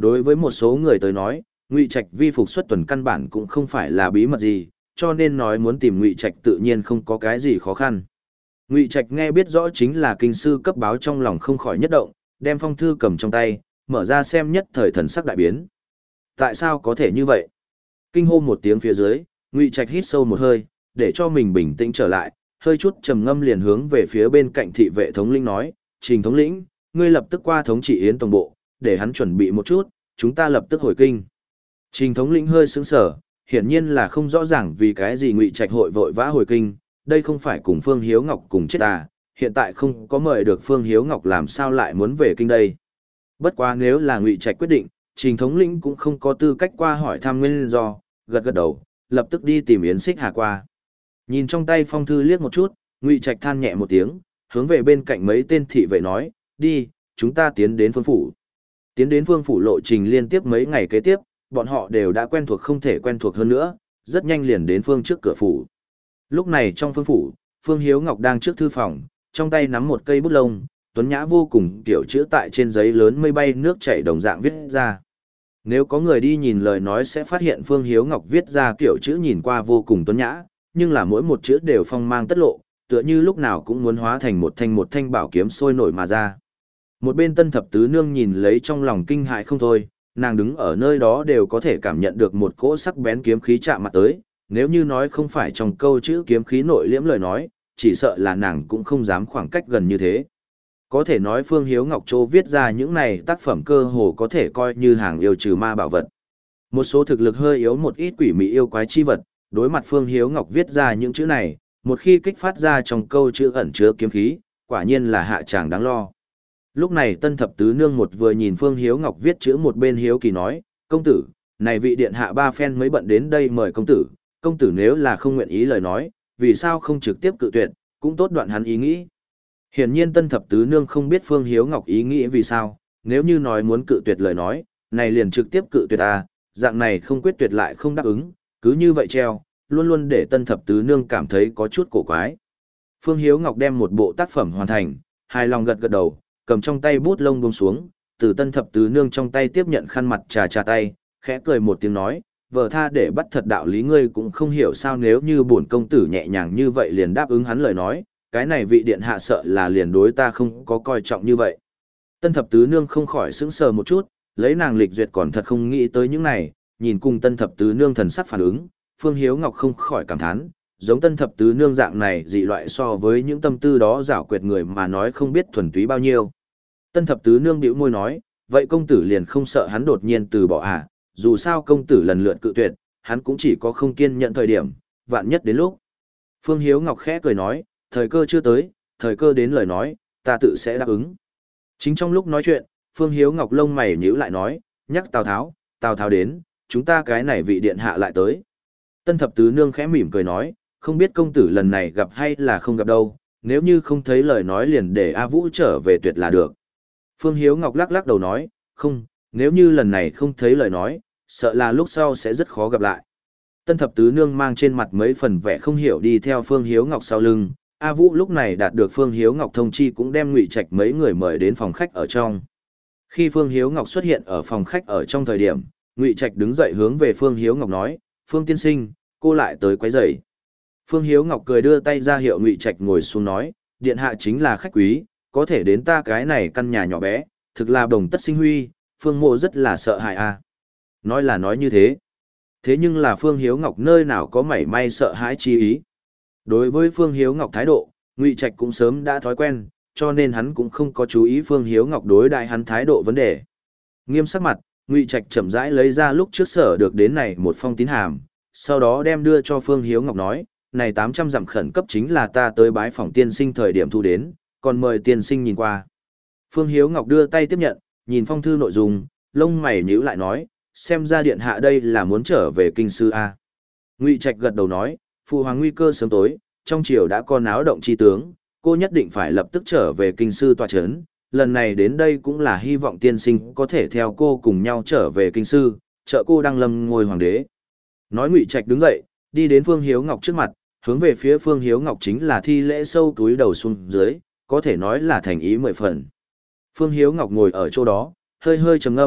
Đối với một số người tới nói, Ngụy Trạch vi phục xuất tuần căn bản cũng không phải là bí mật gì, cho nên nói muốn tìm Ngụy Trạch tự nhiên không có cái gì khó khăn. Ngụy Trạch nghe biết rõ chính là kinh sư cấp báo, trong lòng không khỏi nhất động, đem phong thư cầm trong tay, mở ra xem, nhất thời thần sắc đại biến. Tại sao có thể như vậy? Kinh hô một tiếng phía dưới, Ngụy Trạch hít sâu một hơi, để cho mình bình tĩnh trở lại, hơi chút trầm ngâm liền hướng về phía bên cạnh thị vệ thống lĩnh nói, Trình thống lĩnh, ngươi lập tức qua thống trị Yến tổng bộ, để hắn chuẩn bị một chút, chúng ta lập tức hồi kinh. Trình thống lĩnh hơi sững sờ, hiển nhiên là không rõ ràng vì cái gì Ngụy Trạch hội vội vã hồi kinh, đây không phải cùng Phương Hiếu Ngọc cùng chết à, hiện tại không có mời được Phương Hiếu Ngọc làm sao lại muốn về kinh đây. Bất quá nếu là Ngụy Trạch quyết định, Trình thống lĩnh cũng không có tư cách qua hỏi thăm nguyên do, gật gật đầu, lập tức đi tìm Yến Xích Hà qua. Nhìn trong tay phong thư liếc một chút, Ngụy Trạch than nhẹ một tiếng, hướng về bên cạnh mấy tên thị vệ nói, đi, chúng ta tiến đến Phương phủ. Tiến đến Phương phủ lộ trình liên tiếp mấy ngày kế tiếp, bọn họ đều đã quen thuộc không thể quen thuộc hơn nữa, rất nhanh liền đến Phương trước cửa phủ. Lúc này trong Phương phủ, Phương Hiếu Ngọc đang trước thư phòng, trong tay nắm một cây bút lông, tuấn nhã vô cùng, kiểu chữ tại trên giấy lớn mây bay nước chảy đồng dạng viết ra. Nếu có người đi nhìn lời nói sẽ phát hiện Phương Hiếu Ngọc viết ra kiểu chữ nhìn qua vô cùng tuấn nhã, nhưng là mỗi một chữ đều phong mang tất lộ, tựa như lúc nào cũng muốn hóa thành một thanh một thanh bảo kiếm sôi nổi mà ra. Một bên Tân Thập Tứ Nương nhìn lấy trong lòng kinh hại không thôi, nàng đứng ở nơi đó đều có thể cảm nhận được một cỗ sắc bén kiếm khí chạm mặt tới, nếu như nói không phải trong câu chữ kiếm khí nội liễm lời nói, chỉ sợ là nàng cũng không dám khoảng cách gần như thế. Có thể nói Phương Hiếu Ngọc Châu viết ra những này tác phẩm cơ hồ có thể coi như hàng yêu trừ ma bảo vật. Một số thực lực hơi yếu một ít quỷ mị yêu quái chi vật, đối mặt Phương Hiếu Ngọc viết ra những chữ này, một khi kích phát ra trong câu chữ ẩn chứa kiếm khí, quả nhiên là hạ tràng đáng lo. Lúc này Tân Thập Tứ Nương một vừa nhìn Phương Hiếu Ngọc viết chữ, một bên hiếu kỳ nói, công tử, này vị điện hạ ba phen mới bận đến đây mời công tử, công tử nếu là không nguyện ý lời nói, vì sao không trực tiếp cự tuyệt, cũng tốt đoạn hắn ý nghĩ. Hiển nhiên Tân Thập Tứ Nương không biết Phương Hiếu Ngọc ý nghĩ vì sao, nếu như nói muốn cự tuyệt lời nói, này liền trực tiếp cự tuyệt à, dạng này không quyết tuyệt lại không đáp ứng, cứ như vậy treo, luôn luôn để Tân Thập Tứ Nương cảm thấy có chút cổ quái. Phương Hiếu Ngọc đem một bộ tác phẩm hoàn thành, hài lòng gật gật đầu, cầm trong tay bút lông buông xuống, từ Tân Thập Tứ Nương trong tay tiếp nhận khăn mặt trà trà tay, khẽ cười một tiếng nói, vợ tha để bắt thật đạo lý ngươi cũng không hiểu sao, nếu như bổn công tử nhẹ nhàng như vậy liền đáp ứng hắn lời nói, cái này vị điện hạ sợ là liền đối ta không có coi trọng như vậy. Tân Thập Tứ Nương không khỏi sững sờ một chút, lấy nàng lịch duyệt còn thật không nghĩ tới những này, nhìn cùng Tân Thập Tứ Nương thần sắc phản ứng, Phương Hiếu Ngọc không khỏi cảm thán, giống Tân Thập Tứ Nương dạng này dị loại so với những tâm tư đó giảo quyệt người mà nói không biết thuần túy bao nhiêu. Tân Thập Tứ Nương bĩu môi nói, vậy công tử liền không sợ hắn đột nhiên từ bỏ à, dù sao công tử lần lượt cự tuyệt, hắn cũng chỉ có không kiên nhận thời điểm, vạn nhất đến lúc. Phương Hiếu Ngọc khẽ cười nói, thời cơ chưa tới, thời cơ đến lời nói, ta tự sẽ đáp ứng. Chính trong lúc nói chuyện, Phương Hiếu Ngọc lông mày nhíu lại nói, nhắc Tào Tháo, Tào Tháo đến, chúng ta cái này vị điện hạ lại tới. Tân Thập Tứ Nương khẽ mỉm cười nói, không biết công tử lần này gặp hay là không gặp đâu, nếu như không thấy lời nói liền để A Vũ trở về tuyệt là được. Phương Hiếu Ngọc lắc lắc đầu nói, không, nếu như lần này không thấy lời nói, sợ là lúc sau sẽ rất khó gặp lại. Tân Thập Tứ Nương mang trên mặt mấy phần vẻ không hiểu đi theo Phương Hiếu Ngọc sau lưng, A Vũ lúc này đạt được Phương Hiếu Ngọc thông chi cũng đem Ngụy Trạch mấy người mời đến phòng khách ở trong. Khi Phương Hiếu Ngọc xuất hiện ở phòng khách ở trong thời điểm, Ngụy Trạch đứng dậy hướng về Phương Hiếu Ngọc nói, Phương tiên sinh, cô lại tới quấy rầy. Phương Hiếu Ngọc cười đưa tay ra hiệu Ngụy Trạch ngồi xuống nói, điện hạ chính là khách quý, có thể đến ta cái này căn nhà nhỏ bé, thực là đồng tất sinh huy, Phương mộ rất là sợ hãi a. Nói là nói như thế. Thế nhưng là Phương Hiếu Ngọc nơi nào có mảy may sợ hãi chi ý. Đối với Phương Hiếu Ngọc thái độ, Ngụy Trạch cũng sớm đã thói quen, cho nên hắn cũng không có chú ý Phương Hiếu Ngọc đối đại hắn thái độ vấn đề. Nghiêm sắc mặt, Ngụy Trạch chậm rãi lấy ra lúc trước sở được đến này một phong tín hàm, sau đó đem đưa cho Phương Hiếu Ngọc nói, này tám trăm dặm khẩn cấp chính là ta tới bái phòng tiên sinh thời điểm thu đến, còn mời tiên sinh nhìn qua. Phương Hiếu Ngọc đưa tay tiếp nhận, nhìn phong thư nội dung, lông mày nhíu lại nói, xem ra điện hạ đây là muốn trở về kinh sư a. Ngụy Trạch gật đầu nói, phụ hoàng nguy cơ sớm tối, trong triều đã có náo động chi tướng, cô nhất định phải lập tức trở về kinh sư tọa chấn, lần này đến đây cũng là hy vọng tiên sinh có thể theo cô cùng nhau trở về kinh sư, trợ cô đăng lâm ngôi hoàng đế. Nói Ngụy Trạch đứng dậy, đi đến Phương Hiếu Ngọc trước mặt, hướng về phía Phương Hiếu Ngọc chính là thi lễ sâu túi đầu xuống dưới, có thể nói là thành ý mười phần. Phương Hiếu Ngọc ngồi ở chỗ đó, hơi hơi trầm ngâm,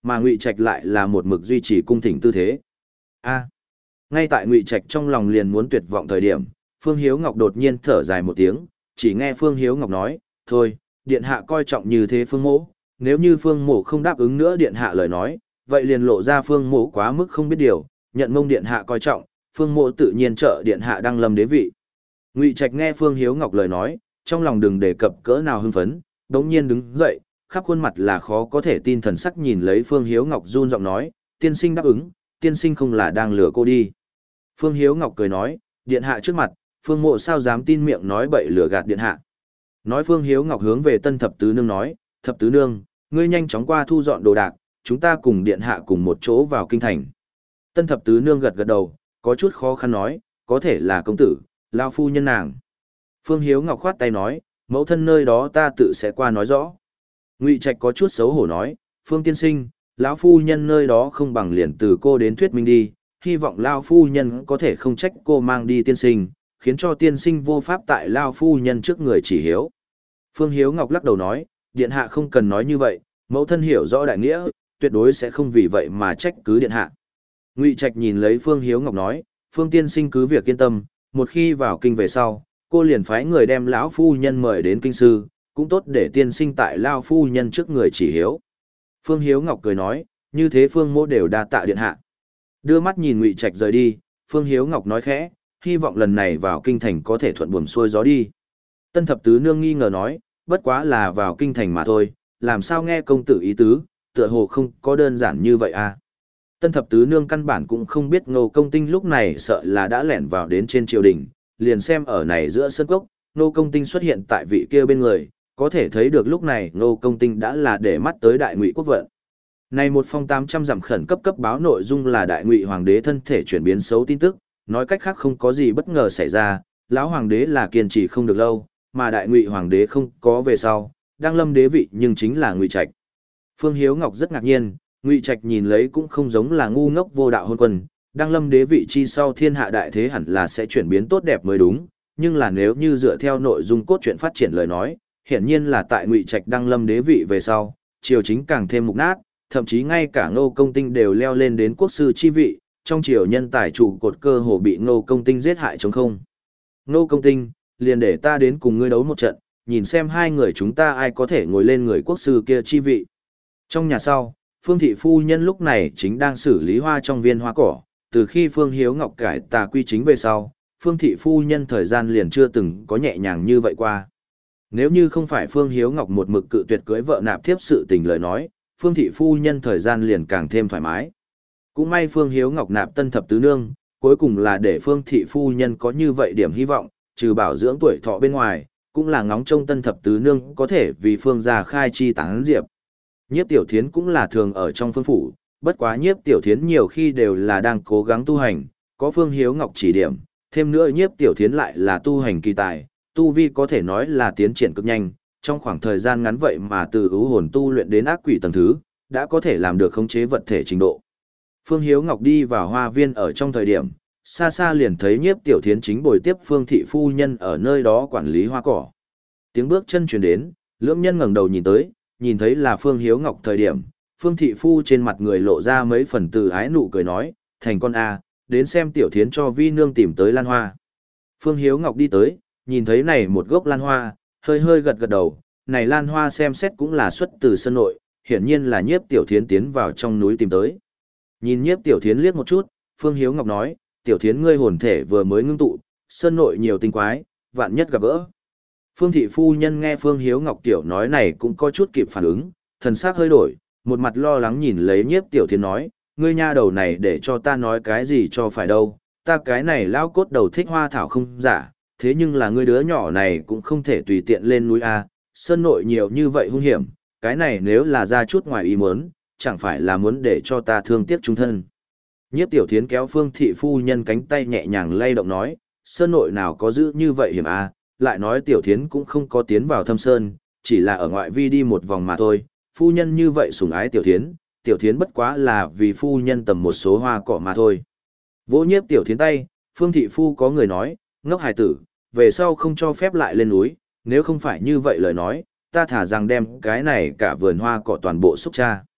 mà Ngụy Trạch lại là một mực duy trì cung thỉnh tư thế. A. Ngay tại Ngụy Trạch trong lòng liền muốn tuyệt vọng thời điểm, Phương Hiếu Ngọc đột nhiên thở dài một tiếng, chỉ nghe Phương Hiếu Ngọc nói, thôi, điện hạ coi trọng như thế Phương Mỗ, nếu như Phương Mỗ không đáp ứng nữa điện hạ lời nói, vậy liền lộ ra Phương Mỗ quá mức không biết điều, nhận mông điện hạ coi trọng, Phương Mỗ tự nhiên trợ điện hạ đăng lâm đế vị. Ngụy Trạch nghe Phương Hiếu Ngọc lời nói, trong lòng đừng đề cập cỡ nào hưng phấn, đống nhiên đứng dậy, khắp khuôn mặt là khó có thể tin thần sắc nhìn lấy Phương Hiếu Ngọc run giọng nói, tiên sinh đáp ứng, tiên sinh không là đang lừa cô đi. Phương Hiếu Ngọc cười nói, điện hạ trước mặt, Phương Mộ sao dám tin miệng nói bậy lừa gạt điện hạ. Nói Phương Hiếu Ngọc hướng về Tân Thập Tứ Nương nói, Thập Tứ Nương, ngươi nhanh chóng qua thu dọn đồ đạc, chúng ta cùng điện hạ cùng một chỗ vào kinh thành. Tân Thập Tứ Nương gật gật đầu, có chút khó khăn nói, có thể là công tử, lao phu nhân nàng. Phương Hiếu Ngọc khoát tay nói, mẫu thân nơi đó ta tự sẽ qua nói rõ. Ngụy Trạch có chút xấu hổ nói, Phương tiên sinh, lão phu nhân nơi đó không bằng liền từ cô đến thuyết minh đi, hy vọng lao phu nhân có thể không trách cô mang đi tiên sinh, khiến cho tiên sinh vô pháp tại lao phu nhân trước người chỉ hiếu. Phương Hiếu Ngọc lắc đầu nói, điện hạ không cần nói như vậy, mẫu thân hiểu rõ đại nghĩa, tuyệt đối sẽ không vì vậy mà trách cứ điện hạ. Ngụy Trạch nhìn lấy Phương Hiếu Ngọc nói, Phương tiên sinh cứ việc yên tâm, một khi vào kinh về sau, cô liền phái người đem lão phu nhân mời đến kinh sư, cũng tốt để tiên sinh tại lao phu nhân trước người chỉ hiếu. Phương Hiếu Ngọc cười nói, như thế Phương Mỗ đều đa tạ điện hạ. Đưa mắt nhìn Ngụy Trạch rời đi, Phương Hiếu Ngọc nói khẽ, hy vọng lần này vào kinh thành có thể thuận buồm xuôi gió đi. Tân Thập Tứ Nương nghi ngờ nói, bất quá là vào kinh thành mà thôi, làm sao nghe công tử ý tứ, tựa hồ không có đơn giản như vậy à. Tân Thập Tứ Nương căn bản cũng không biết Ngô Công Tinh lúc này sợ là đã lẻn vào đến trên triều đình, liền xem ở này giữa sân cốc, Ngô Công Tinh xuất hiện tại vị kia bên người, có thể thấy được lúc này Ngô Công Tinh đã là để mắt tới Đại Ngụy quốc vận. Này một phong tám trăm dặm khẩn cấp cấp báo nội dung là Đại Ngụy hoàng đế thân thể chuyển biến xấu tin tức, nói cách khác không có gì bất ngờ xảy ra, lão hoàng đế là kiên trì không được lâu, mà Đại Ngụy hoàng đế không có về sau, đang lâm đế vị nhưng chính là Ngụy Trạch. Phương Hiếu Ngọc rất ngạc nhiên, Ngụy Trạch nhìn lấy cũng không giống là ngu ngốc vô đạo hôn quân, đang lâm đế vị chi sau thiên hạ đại thế hẳn là sẽ chuyển biến tốt đẹp mới đúng, nhưng là nếu như dựa theo nội dung cốt truyện phát triển lời nói, hiển nhiên là tại Ngụy Trạch đang lâm đế vị về sau, triều chính càng thêm mục nát, thậm chí ngay cả Ngô Công Tinh đều leo lên đến quốc sư chi vị, trong triều nhân tài trụ cột cơ hồ bị Ngô Công Tinh giết hại trống không. Ngô Công Tinh, liền để ta đến cùng ngươi đấu một trận, nhìn xem hai người chúng ta ai có thể ngồi lên người quốc sư kia chi vị. Trong nhà sau, Phương thị phu nhân lúc này chính đang xử lý hoa trong viên hoa cỏ, từ khi Phương Hiếu Ngọc cải tà quy chính về sau, Phương thị phu nhân thời gian liền chưa từng có nhẹ nhàng như vậy qua. Nếu như không phải Phương Hiếu Ngọc một mực cự tuyệt cưới vợ nạp thiếp sự tình lời nói, Phương thị phu nhân thời gian liền càng thêm thoải mái. Cũng may Phương Hiếu Ngọc nạp Tân Thập Tứ Nương, cuối cùng là để Phương thị phu nhân có như vậy điểm hy vọng, trừ bảo dưỡng tuổi thọ bên ngoài, cũng là ngóng trông Tân Thập Tứ Nương có thể vì Phương gia khai chi tán diệp. Nhiếp Tiểu Thiến cũng là thường ở trong phương phủ, bất quá Nhiếp Tiểu Thiến nhiều khi đều là đang cố gắng tu hành, có Phương Hiếu Ngọc chỉ điểm, thêm nữa Nhiếp Tiểu Thiến lại là tu hành kỳ tài, tu vi có thể nói là tiến triển cực nhanh, trong khoảng thời gian ngắn vậy mà từ ưu hồn tu luyện đến ác quỷ tầng thứ, đã có thể làm được khống chế vật thể trình độ. Phương Hiếu Ngọc đi vào hoa viên ở trong thời điểm, xa xa liền thấy Nhiếp Tiểu Thiến chính bồi tiếp Phương thị phu nhân ở nơi đó quản lý hoa cỏ. Tiếng bước chân truyền đến, Lưỡng Nhân ngẩng đầu nhìn tới, nhìn thấy là Phương Hiếu Ngọc thời điểm, Phương thị phu trên mặt người lộ ra mấy phần từ ái nụ cười nói, thành con a, đến xem Tiểu Thiến cho vi nương tìm tới lan hoa. Phương Hiếu Ngọc đi tới, nhìn thấy này một gốc lan hoa, hơi hơi gật gật đầu, này lan hoa xem xét cũng là xuất từ sân nội, hiển nhiên là Nhiếp Tiểu Thiến tiến vào trong núi tìm tới. Nhìn Nhiếp Tiểu Thiến liếc một chút, Phương Hiếu Ngọc nói, Tiểu Thiến ngươi hồn thể vừa mới ngưng tụ, sân nội nhiều tinh quái, vạn nhất gặp gỡ. Phương thị phu nhân nghe Phương Hiếu Ngọc tiểu nói này cũng có chút kịp phản ứng, thần sắc hơi đổi, một mặt lo lắng nhìn lấy Nhiếp Tiểu Thiến nói, ngươi nha đầu này để cho ta nói cái gì cho phải đâu, ta cái này lao cốt đầu thích hoa thảo không giả, thế nhưng là ngươi đứa nhỏ này cũng không thể tùy tiện lên núi A, sơn nội nhiều như vậy hung hiểm, cái này nếu là ra chút ngoài ý muốn, chẳng phải là muốn để cho ta thương tiếc trung thân. Nhiếp Tiểu Thiến kéo Phương thị phu nhân cánh tay nhẹ nhàng lay động nói, sơn nội nào có giữ như vậy hiểm A, lại nói Tiểu Thiến cũng không có tiến vào thâm sơn, chỉ là ở ngoại vi đi một vòng mà thôi, phu nhân như vậy sủng ái Tiểu Thiến, Tiểu Thiến bất quá là vì phu nhân tầm một số hoa cỏ mà thôi. Vỗ Nhiếp Tiểu Thiến tay, Phương thị phu có người nói, ngốc hài tử, về sau không cho phép lại lên núi, nếu không phải như vậy lời nói, ta thả rằng đem cái này cả vườn hoa cỏ toàn bộ xúc cha.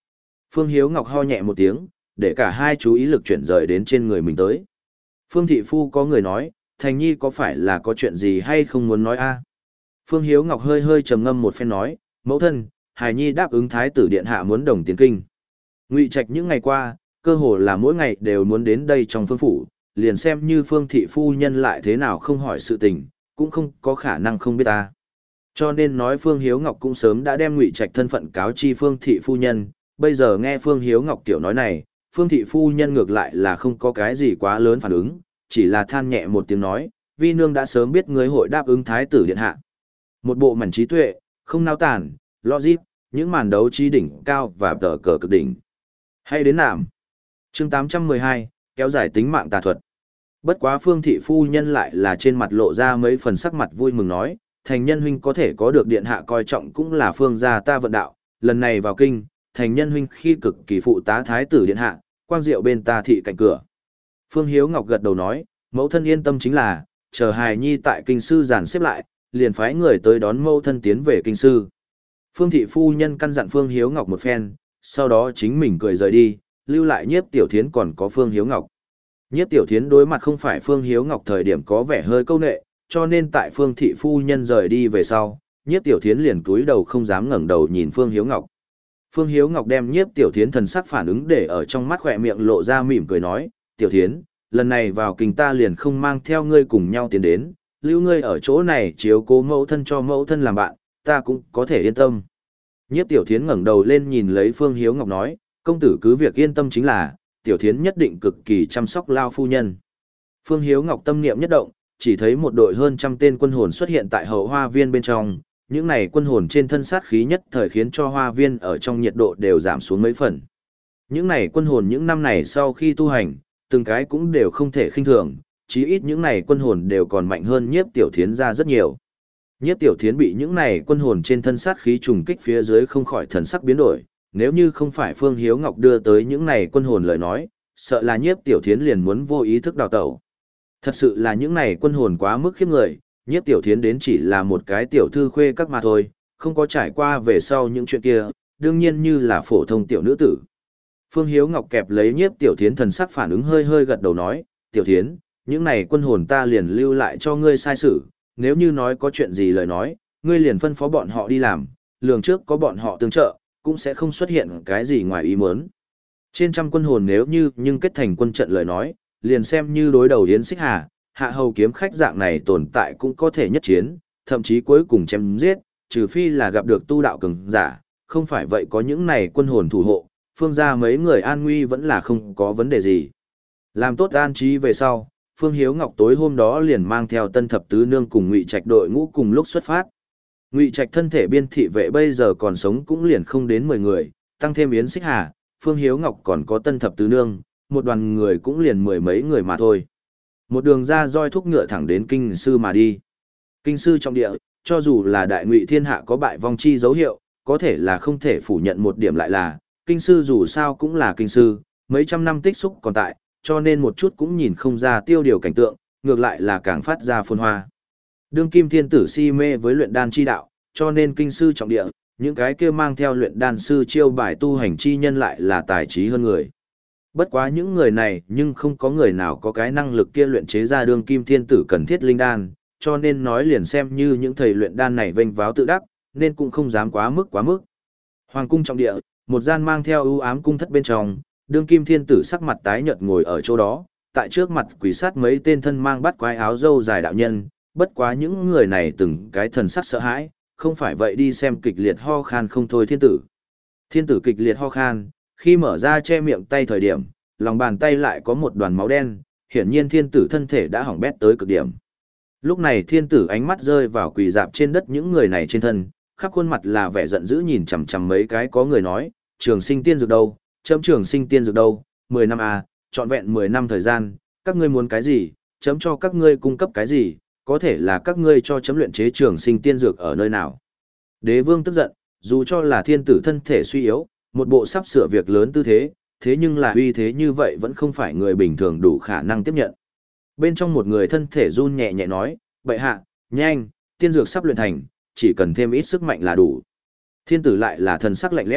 Phương Hiếu Ngọc ho nhẹ một tiếng, để cả hai chú ý lực chuyển rời đến trên người mình tới. Phương Thị Phu có người nói, Thành Nhi có phải là có chuyện gì hay không muốn nói a? Phương Hiếu Ngọc hơi hơi trầm ngâm một phen nói, mẫu thân, Hải Nhi đáp ứng Thái tử Điện Hạ muốn đồng tiến kinh. Ngụy Trạch những ngày qua, cơ hồ là mỗi ngày đều muốn đến đây trong phương phủ, liền xem như Phương Thị Phu nhân lại thế nào không hỏi sự tình, cũng không có khả năng không biết ta. Cho nên nói Phương Hiếu Ngọc cũng sớm đã đem Ngụy Trạch thân phận cáo chi Phương Thị Phu nhân, bây giờ nghe Phương Hiếu Ngọc tiểu nói này, Phương Thị Phu nhân ngược lại là không có cái gì quá lớn phản ứng, chỉ là than nhẹ một tiếng nói, vi nương đã sớm biết ngươi hội đáp ứng Thái tử Điện Hạ. Một bộ mảnh trí tuệ, không nao tản, logic, những màn đấu trí đỉnh cao và tờ cờ cực đỉnh. Hay đến nạm. Chương tám trăm mười hai, kéo dài tính mạng tà thuật. Bất quá Phương Thị Phu nhân lại là trên mặt lộ ra mấy phần sắc mặt vui mừng nói, Thành Nhân huynh có thể có được Điện Hạ coi trọng cũng là phương gia ta vận đạo, lần này vào kinh, Thành Nhân huynh khi cực kỳ phụ tá Thái tử Điện Hạ, quang diệu bên ta thị cạnh cửa. Phương Hiếu Ngọc gật đầu nói, mẫu thân yên tâm chính là, chờ hài nhi tại kinh sư giàn xếp lại, liền phái người tới đón mẫu thân tiến về kinh sư. Phương Thị Phu nhân căn dặn Phương Hiếu Ngọc một phen, sau đó chính mình cười rời đi, lưu lại Nhiếp Tiểu Thiến còn có Phương Hiếu Ngọc. Nhiếp Tiểu Thiến đối mặt không phải Phương Hiếu Ngọc thời điểm có vẻ hơi câu nệ, cho nên tại Phương Thị Phu nhân rời đi về sau, Nhiếp Tiểu Thiến liền cúi đầu không dám ngẩng đầu nhìn Phương Hiếu Ngọc. Phương Hiếu Ngọc đem Nhiếp Tiểu Thiến thần sắc phản ứng để ở trong mắt khỏe miệng lộ ra mỉm cười nói, Tiểu Thiến, lần này vào kinh ta liền không mang theo ngươi cùng nhau tiến đến, lưu ngươi ở chỗ này chiếu cố mẫu thân cho mẫu thân làm bạn, ta cũng có thể yên tâm. Nhiếp Tiểu Thiến ngẩng đầu lên nhìn lấy Phương Hiếu Ngọc nói, công tử cứ việc yên tâm chính là, Tiểu Thiến nhất định cực kỳ chăm sóc lao phu nhân. Phương Hiếu Ngọc tâm niệm nhất động, chỉ thấy một đội hơn trăm tên quân hồn xuất hiện tại hậu hoa viên bên trong, những này quân hồn trên thân sát khí nhất thời khiến cho hoa viên ở trong nhiệt độ đều giảm xuống mấy phần. Những này quân hồn những năm này sau khi tu hành, từng cái cũng đều không thể khinh thường, chí ít những này quân hồn đều còn mạnh hơn Nhiếp Tiểu Thiến ra rất nhiều. Nhiếp Tiểu Thiến bị những này quân hồn trên thân sát khí trùng kích phía dưới không khỏi thần sắc biến đổi, nếu như không phải Phương Hiếu Ngọc đưa tới những này quân hồn lời nói, sợ là Nhiếp Tiểu Thiến liền muốn vô ý thức đào tẩu. Thật sự là những này quân hồn quá mức khiếp người, Nhiếp Tiểu Thiến đến chỉ là một cái tiểu thư khuê các mà thôi, không có trải qua về sau những chuyện kia, đương nhiên như là phổ thông tiểu nữ tử. Phương Hiếu Ngọc kẹp lấy Nhiếp Tiểu Thiến thần sắc phản ứng hơi hơi gật đầu nói, Tiểu Thiến, những này quân hồn ta liền lưu lại cho ngươi sai sử, nếu như nói có chuyện gì lời nói, ngươi liền phân phó bọn họ đi làm, lường trước có bọn họ tương trợ, cũng sẽ không xuất hiện cái gì ngoài ý muốn. Trên trăm quân hồn nếu như nhưng kết thành quân trận lời nói, liền xem như đối đầu Yến Xích Hà, hạ hầu kiếm khách dạng này tồn tại cũng có thể nhất chiến, thậm chí cuối cùng chém giết, trừ phi là gặp được tu đạo cường giả, không phải vậy có những này quân hồn thủ hộ, phương gia mấy người an nguy vẫn là không có vấn đề gì. Làm tốt an trí về sau, Phương Hiếu Ngọc tối hôm đó liền mang theo Tân Thập Tứ Nương cùng Ngụy Trạch đội ngũ cùng lúc xuất phát. Ngụy Trạch thân thể biên thị vệ bây giờ còn sống cũng liền không đến mười người, tăng thêm Yến Xích Hà, Phương Hiếu Ngọc còn có Tân Thập Tứ Nương, một đoàn người cũng liền mười mấy người mà thôi. Một đường ra roi thúc ngựa thẳng đến kinh sư mà đi. Kinh sư trong địa, cho dù là đại ngụy thiên hạ có bại vong chi dấu hiệu, có thể là không thể phủ nhận một điểm lại là, kinh sư dù sao cũng là kinh sư, mấy trăm năm tích xúc còn tại, cho nên một chút cũng nhìn không ra tiêu điều cảnh tượng, ngược lại là càng phát ra phồn hoa. Đương kim thiên tử si mê với luyện đan chi đạo, cho nên kinh sư trọng địa, những cái kia mang theo luyện đan sư chiêu bài tu hành chi nhân lại là tài trí hơn người. Bất quá những người này nhưng không có người nào có cái năng lực kia luyện chế ra đương kim thiên tử cần thiết linh đan, cho nên nói liền xem như những thầy luyện đan này vênh váo tự đắc, nên cũng không dám quá mức quá mức. Hoàng cung trọng địa, một gian mang theo ưu ám cung thất bên trong, đương kim thiên tử sắc mặt tái nhợt ngồi ở chỗ đó, tại trước mặt quỷ sát mấy tên thân mang bắt quái áo râu dài đạo nhân, bất quá những người này từng cái thần sắc sợ hãi, không phải vậy đi xem kịch liệt ho khan không thôi thiên tử. Thiên tử kịch liệt ho khan, khi mở ra che miệng tay thời điểm, lòng bàn tay lại có một đoàn máu đen, hiển nhiên thiên tử thân thể đã hỏng bét tới cực điểm. Lúc này thiên tử ánh mắt rơi vào quỳ dạp trên đất những người này trên thân, khắp khuôn mặt là vẻ giận dữ nhìn chằm chằm mấy cái có người nói, trường sinh tiên dược đâu, chấm trường sinh tiên dược đâu, mười năm à, trọn vẹn mười năm thời gian, các ngươi muốn cái gì, chấm cho các ngươi cung cấp cái gì, có thể là các ngươi cho chấm luyện chế trường sinh tiên dược ở nơi nào. Đế vương tức giận, dù cho là thiên tử thân thể suy yếu, một bộ sắp sửa việc lớn tư thế, thế nhưng là uy thế như vậy vẫn không phải người bình thường đủ khả năng tiếp nhận. Bên trong một người thân thể run nhẹ nhẹ nói, bệ hạ, nhanh, tiên dược sắp luyện thành, chỉ cần thêm ít sức mạnh là đủ. Thiên tử lại là thần sắc lạnh lẽo,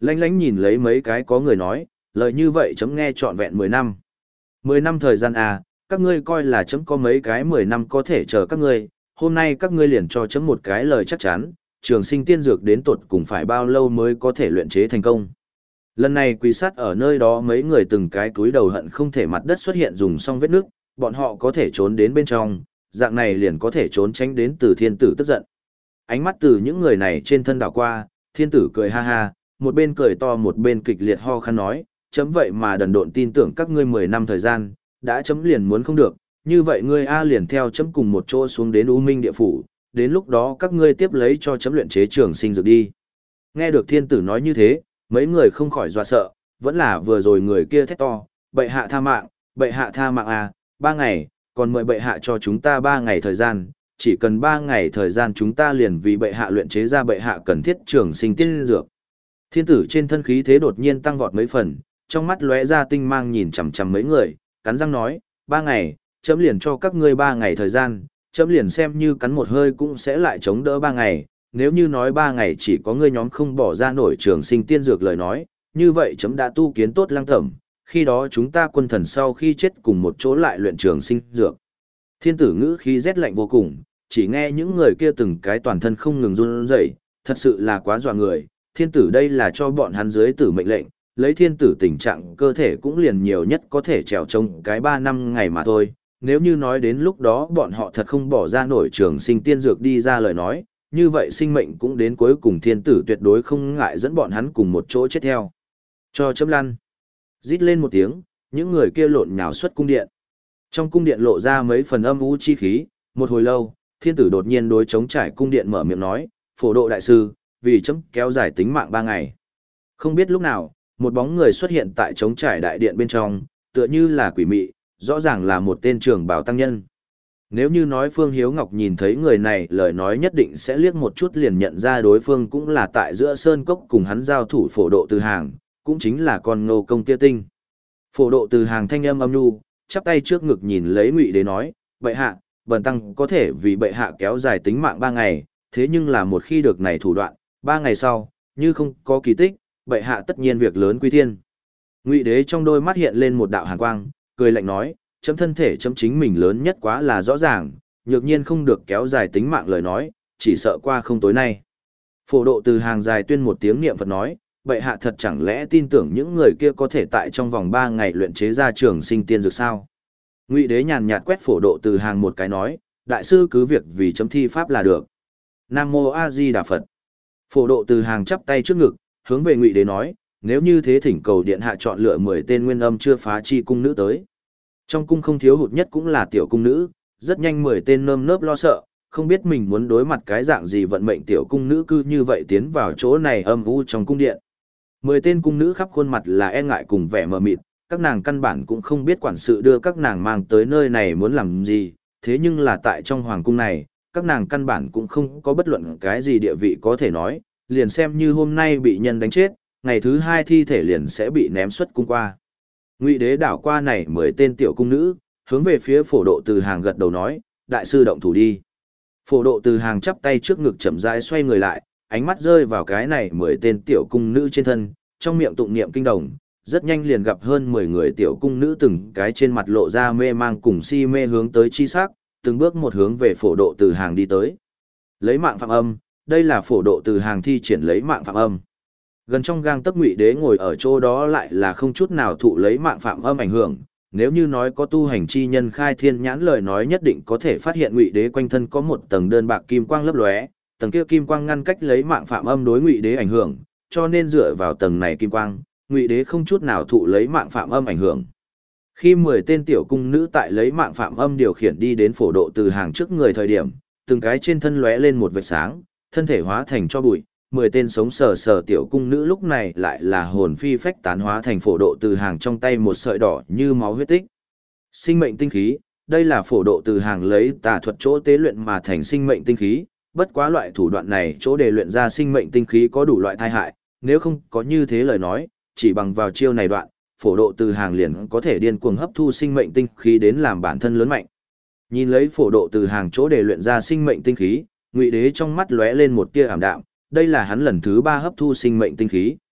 Lánh lánh nhìn lấy mấy cái có người nói, lời như vậy chấm nghe trọn vẹn mười năm. Mười năm thời gian à, các ngươi coi là chấm có mấy cái mười năm có thể chờ các ngươi, hôm nay các ngươi liền cho chấm một cái lời chắc chắn, trường sinh tiên dược đến tột cùng phải bao lâu mới có thể luyện chế thành công. Lần này quỳ sát ở nơi đó mấy người từng cái túi đầu hận không thể mặt đất xuất hiện dùng xong vết nước, bọn họ có thể trốn đến bên trong, dạng này liền có thể trốn tránh đến từ thiên tử tức giận. Ánh mắt từ những người này trên thân đảo qua, thiên tử cười ha ha, một bên cười to một bên kịch liệt ho khăn nói, chấm vậy mà đần độn tin tưởng các ngươi mười năm thời gian, đã chấm liền muốn không được, như vậy ngươi A liền theo chấm cùng một chỗ xuống đến U Minh địa phủ, đến lúc đó các ngươi tiếp lấy cho chấm luyện chế trường sinh dược đi. Nghe được thiên tử nói như thế, mấy người không khỏi dọa sợ, vẫn là vừa rồi người kia thét to, bệ hạ tha mạng, bệ hạ tha mạng à, ba ngày, còn mời bệ hạ cho chúng ta ba ngày thời gian, chỉ cần ba ngày thời gian chúng ta liền vì bệ hạ luyện chế ra bệ hạ cần thiết trường sinh tiên dược. Thiên tử trên thân khí thế đột nhiên tăng vọt mấy phần, trong mắt lóe ra tinh mang nhìn chằm chằm mấy người, cắn răng nói, ba ngày, chấm liền cho các ngươi ba ngày thời gian, chấm liền xem như cắn một hơi cũng sẽ lại chống đỡ ba ngày, nếu như nói ba ngày chỉ có ngươi nhóm không bỏ ra nổi trường sinh tiên dược lời nói, như vậy chấm đã tu kiến tốt lăng tẩm, khi đó chúng ta quân thần sau khi chết cùng một chỗ lại luyện trường sinh dược. Thiên tử ngữ khí rét lạnh vô cùng, chỉ nghe những người kia từng cái toàn thân không ngừng run rẩy, thật sự là quá dọa người, thiên tử đây là cho bọn hắn dưới tử mệnh lệnh, lấy thiên tử tình trạng cơ thể cũng liền nhiều nhất có thể trèo trông cái ba năm ngày mà thôi, nếu như nói đến lúc đó bọn họ thật không bỏ ra nổi trường sinh tiên dược đi ra lời nói, như vậy sinh mệnh cũng đến cuối cùng thiên tử tuyệt đối không ngại dẫn bọn hắn cùng một chỗ chết theo. Cho chấm lăn. Rít lên một tiếng, những người kia lộn nhào xuất cung điện. Trong cung điện lộ ra mấy phần âm u chi khí, một hồi lâu, thiên tử đột nhiên đối chống trải cung điện mở miệng nói, phổ độ đại sư, vì chấm kéo dài tính mạng ba ngày. Không biết lúc nào, một bóng người xuất hiện tại chống trải đại điện bên trong, tựa như là quỷ mị, rõ ràng là một tên trưởng bảo tăng nhân. Nếu như nói Phương Hiếu Ngọc nhìn thấy người này lời nói nhất định sẽ liếc một chút liền nhận ra đối phương cũng là tại giữa sơn cốc cùng hắn giao thủ phổ độ từ hàng, cũng chính là con ngô công kia tinh. Phổ độ từ hàng thanh âm âm nhu, chắp tay trước ngực nhìn lấy Ngụy Đế nói, bệ hạ, bần tăng có thể vì bệ hạ kéo dài tính mạng ba ngày, thế nhưng là một khi được này thủ đoạn, ba ngày sau, như không có kỳ tích, bệ hạ tất nhiên việc lớn quy thiên. Ngụy Đế trong đôi mắt hiện lên một đạo hàn quang, cười lạnh nói, chấm thân thể chấm chính mình lớn nhất quá là rõ ràng, nhược nhiên không được kéo dài tính mạng lời nói, chỉ sợ qua không tối nay. Phổ độ từ hàng dài tuyên một tiếng niệm Phật nói, bệ hạ thật chẳng lẽ tin tưởng những người kia có thể tại trong vòng ba ngày luyện chế ra trường sinh tiên dược sao? Ngụy Đế nhàn nhạt quét phổ độ từ hàng một cái nói, đại sư cứ việc vì chấm thi pháp là được. Nam mô A Di Đà Phật. Phổ độ từ hàng chắp tay trước ngực, hướng về Ngụy Đế nói, nếu như thế thỉnh cầu điện hạ chọn lựa mười tên nguyên âm chưa phá chi cung nữ tới. Trong cung không thiếu hụt nhất cũng là tiểu cung nữ, rất nhanh mười tên nơm nớp lo sợ, không biết mình muốn đối mặt cái dạng gì vận mệnh tiểu cung nữ cư như vậy tiến vào chỗ này âm u trong cung điện. Mười tên cung nữ khắp khuôn mặt là e ngại cùng vẻ mờ mịt, các nàng căn bản cũng không biết quản sự đưa các nàng mang tới nơi này muốn làm gì, thế nhưng là tại trong hoàng cung này, các nàng căn bản cũng không có bất luận cái gì địa vị có thể nói, liền xem như hôm nay bị nhân đánh chết, ngày thứ hai thi thể liền sẽ bị ném xuất cung qua. Ngụy Đế đảo qua này mười tên tiểu cung nữ, hướng về phía phổ độ từ hàng gật đầu nói, đại sư động thủ đi. Phổ độ từ hàng chắp tay trước ngực chậm rãi xoay người lại, ánh mắt rơi vào cái này mười tên tiểu cung nữ trên thân, trong miệng tụng niệm kinh đồng, rất nhanh liền gặp hơn mười người tiểu cung nữ từng cái trên mặt lộ ra mê mang cùng si mê hướng tới chi sắc, từng bước một hướng về phổ độ từ hàng đi tới. Lấy mạng phạm âm, đây là phổ độ từ hàng thi triển lấy mạng phạm âm. Gần trong gang tấc Ngụy Đế ngồi ở chỗ đó lại là không chút nào thụ lấy mạng phạm âm ảnh hưởng, nếu như nói có tu hành chi nhân khai thiên nhãn lời nói nhất định có thể phát hiện Ngụy Đế quanh thân có một tầng đơn bạc kim quang lấp lóe, tầng kia kim quang ngăn cách lấy mạng phạm âm đối Ngụy Đế ảnh hưởng, cho nên dựa vào tầng này kim quang, Ngụy Đế không chút nào thụ lấy mạng phạm âm ảnh hưởng. Khi mười tên tiểu cung nữ tại lấy mạng phạm âm điều khiển đi đến phổ độ từ hàng trước người thời điểm, từng cái trên thân lóe lên một vệt sáng, thân thể hóa thành cho bụi, mười tên sống sờ sờ tiểu cung nữ lúc này lại là hồn phi phách tán hóa thành phổ độ từ hàng trong tay một sợi đỏ như máu huyết tích. Sinh mệnh tinh khí, đây là phổ độ từ hàng lấy tà thuật chỗ tế luyện mà thành sinh mệnh tinh khí, bất quá loại thủ đoạn này chỗ để luyện ra sinh mệnh tinh khí có đủ loại tai hại, nếu không có như thế lời nói, chỉ bằng vào chiêu này đoạn, phổ độ từ hàng liền có thể điên cuồng hấp thu sinh mệnh tinh khí đến làm bản thân lớn mạnh. Nhìn lấy phổ độ từ hàng chỗ để luyện ra sinh mệnh tinh khí, Ngụy Đế trong mắt lóe lên một tia ảm đạm, đây là hắn lần thứ ba hấp thu sinh mệnh tinh khí.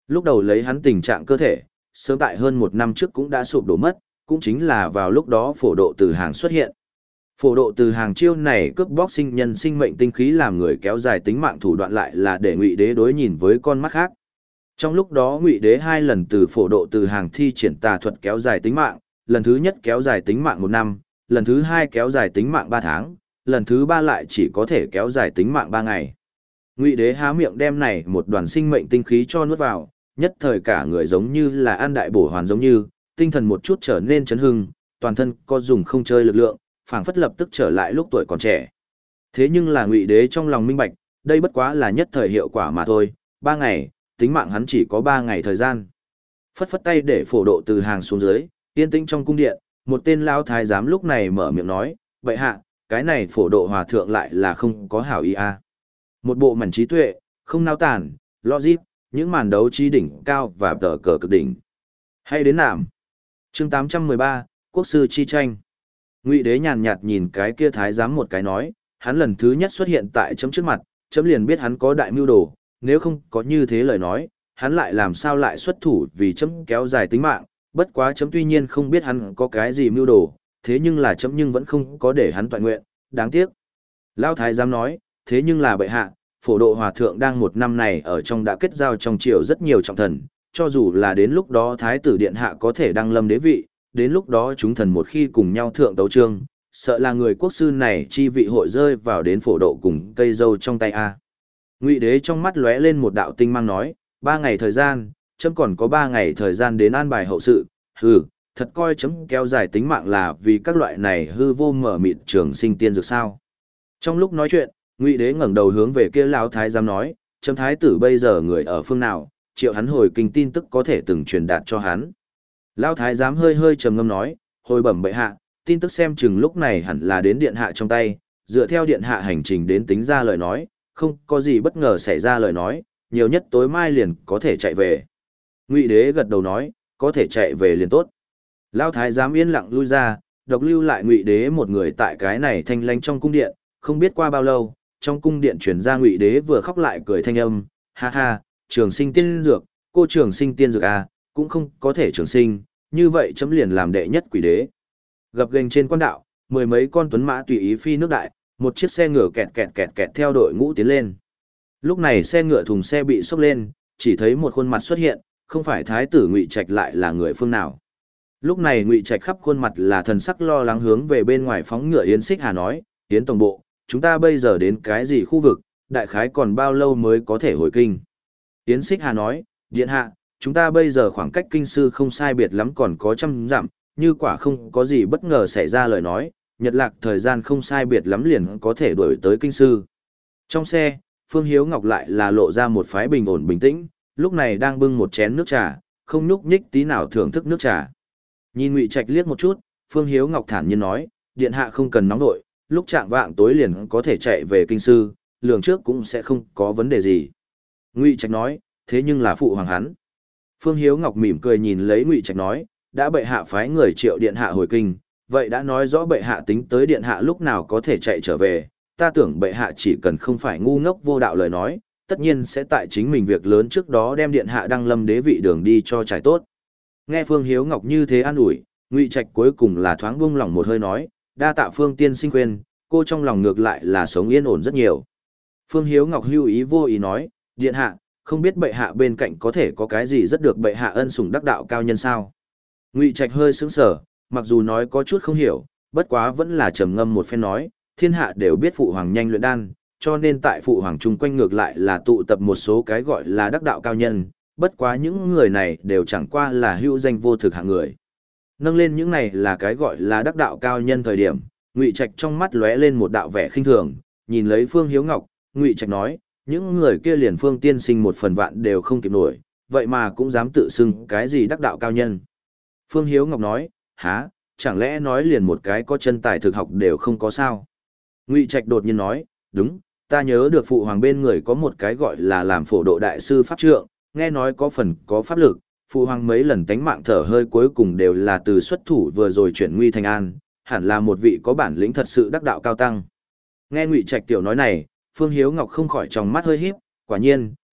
Lúc đầu lấy hắn tình trạng cơ thể, sớm tại hơn một năm trước cũng đã sụp đổ mất, cũng chính là vào lúc đó phổ độ từ hàng xuất hiện. Phổ độ từ hàng chiêu này cướp bóc sinh nhân sinh mệnh tinh khí làm người kéo dài tính mạng thủ đoạn lại là để Ngụy Đế đối nhìn với con mắt khác. Trong lúc đó Ngụy Đế hai lần từ phổ độ từ hàng thi triển tà thuật kéo dài tính mạng, lần thứ nhất kéo dài tính mạng một năm, lần thứ hai kéo dài tính mạng ba tháng, lần thứ ba lại chỉ có thể kéo dài tính mạng ba ngày. Ngụy Đế há miệng đem này một đoàn sinh mệnh tinh khí cho nuốt vào, nhất thời cả người giống như là ăn đại bổ hoàn giống như, tinh thần một chút trở nên chấn hưng, toàn thân có dùng không chơi lực lượng, phảng phất lập tức trở lại lúc tuổi còn trẻ. Thế nhưng là Ngụy Đế trong lòng minh bạch, đây bất quá là nhất thời hiệu quả mà thôi, ba ngày, tính mạng hắn chỉ có ba ngày thời gian. Phất phất tay để phổ độ từ hàng xuống dưới, yên tĩnh trong cung điện, một tên lão thái giám lúc này mở miệng nói, "Bệ hạ, cái này phổ độ hòa thượng lại là không có hảo ý a." À. Một bộ mảnh trí tuệ, không nao tản, logic, những màn đấu trí đỉnh cao và tờ cờ cực đỉnh. Hay đến nạm. Chương tám trăm mười ba, Quốc sư chi tranh. Ngụy Đế nhàn nhạt nhìn cái kia thái giám một cái nói, hắn lần thứ nhất xuất hiện tại chấm trước mặt, chấm liền biết hắn có đại mưu đồ, nếu không có như thế lời nói, hắn lại làm sao lại xuất thủ vì chấm kéo dài tính mạng, bất quá chấm tuy nhiên không biết hắn có cái gì mưu đồ, thế nhưng là chấm nhưng vẫn không có để hắn toàn nguyện, đáng tiếc. Lão thái giám nói, thế nhưng là bệ hạ, phổ độ hòa thượng đang một năm này ở trong đã kết giao trong triều rất nhiều trọng thần, cho dù là đến lúc đó thái tử điện hạ có thể đăng lâm đế vị, đến lúc đó chúng thần một khi cùng nhau thượng tấu trương, sợ là người quốc sư này chi vị hội rơi vào đến phổ độ cùng cây dâu trong tay a. Ngụy Đế trong mắt lóe lên một đạo tinh mang nói, ba ngày thời gian, chấm còn có ba ngày thời gian đến an bài hậu sự, hừ, thật coi chấm kéo dài tính mạng là vì các loại này hư vô mở mịt trường sinh tiên dược sao. Trong lúc nói chuyện, Ngụy Đế ngẩng đầu hướng về kia lão thái giám nói, chấm thái tử bây giờ người ở phương nào, triệu hắn hồi kinh tin tức có thể từng truyền đạt cho hắn. Lão thái giám hơi hơi trầm ngâm nói, hồi bẩm bệ hạ, tin tức xem chừng lúc này hẳn là đến điện hạ trong tay, dựa theo điện hạ hành trình đến tính ra lời nói, không có gì bất ngờ xảy ra lời nói, nhiều nhất tối mai liền có thể chạy về. Ngụy Đế gật đầu nói, có thể chạy về liền tốt. Lão thái giám yên lặng lui ra, độc lưu lại Ngụy Đế một người tại cái này thanh lanh trong cung điện, không biết qua bao lâu, trong cung điện truyền ra Ngụy Đế vừa khóc lại cười thanh âm, ha ha, trường sinh tiên dược, cô trường sinh tiên dược à, cũng không có thể trường sinh, như vậy chấm liền làm đệ nhất quỷ đế. Gập ghềnh trên quan đạo, mười mấy con tuấn mã tùy ý phi nước đại, một chiếc xe ngựa kẹt kẹt kẹt kẹt theo đội ngũ tiến lên. Lúc này xe ngựa thùng xe bị xốc lên, chỉ thấy một khuôn mặt xuất hiện, không phải thái tử Ngụy Trạch lại là người phương nào. Lúc này Ngụy Trạch khắp khuôn mặt là thần sắc lo lắng hướng về bên ngoài phóng ngựa Yến Xích Hà nói, Yến tổng bộ, chúng ta bây giờ đến cái gì khu vực, đại khái còn bao lâu mới có thể hồi kinh. Yến Xích Hà nói, điện hạ, chúng ta bây giờ khoảng cách kinh sư không sai biệt lắm còn có trăm dặm, như quả không có gì bất ngờ xảy ra lời nói, nhật lạc thời gian không sai biệt lắm liền có thể đuổi tới kinh sư. Trong xe, Phương Hiếu Ngọc lại là lộ ra một phái bình ổn bình tĩnh, lúc này đang bưng một chén nước trà, không nhúc nhích tí nào thưởng thức nước trà. Nhìn Ngụy Trạch liếc một chút, Phương Hiếu Ngọc thản nhiên nói, điện hạ không cần nóng nội, lúc trạng vạng tối liền có thể chạy về kinh sư, lường trước cũng sẽ không có vấn đề gì. Ngụy Trạch nói, thế nhưng là phụ hoàng hắn. Phương Hiếu Ngọc mỉm cười nhìn lấy Ngụy Trạch nói, đã bệ hạ phái người triệu điện hạ hồi kinh, vậy đã nói rõ bệ hạ tính tới điện hạ lúc nào có thể chạy trở về, ta tưởng bệ hạ chỉ cần không phải ngu ngốc vô đạo lời nói, tất nhiên sẽ tại chính mình việc lớn trước đó đem điện hạ đăng lâm đế vị đường đi cho trải tốt. Nghe Phương Hiếu Ngọc như thế an ủi, Ngụy Trạch cuối cùng là thoáng buông lòng một hơi nói, đa tạ Phương tiên sinh khuyên, cô trong lòng ngược lại là sống yên ổn rất nhiều. Phương Hiếu Ngọc hưu ý vô ý nói, điện hạ, không biết bệ hạ bên cạnh có thể có cái gì rất được bệ hạ ân sủng đắc đạo cao nhân sao. Ngụy Trạch hơi sững sờ, mặc dù nói có chút không hiểu, bất quá vẫn là trầm ngâm một phen nói, thiên hạ đều biết phụ hoàng nhanh luyện đan, cho nên tại phụ hoàng chung quanh ngược lại là tụ tập một số cái gọi là đắc đạo cao nhân, bất quá những người này đều chẳng qua là hữu danh vô thực hạng người. Nâng lên những này là cái gọi là đắc đạo cao nhân thời điểm, Ngụy Trạch trong mắt lóe lên một đạo vẻ khinh thường, nhìn lấy Phương Hiếu Ngọc, Ngụy Trạch nói, những người kia liền Phương tiên sinh một phần vạn đều không kịp nổi, vậy mà cũng dám tự xưng cái gì đắc đạo cao nhân. Phương Hiếu Ngọc nói, há, chẳng lẽ nói liền một cái có chân tài thực học đều không có sao. Ngụy Trạch đột nhiên nói, đúng, ta nhớ được phụ hoàng bên người có một cái gọi là làm phổ độ đại sư pháp trượng, nghe nói có phần có pháp lực, phụ hoàng mấy lần tánh mạng thở hơi cuối cùng đều là từ xuất thủ vừa rồi chuyển nguy thành an, hẳn là một vị có bản lĩnh thật sự đắc đạo cao tăng. Nghe Ngụy Trạch tiểu nói này, Phương Hiếu Ngọc không khỏi trong mắt hơi híp, quả nhiên,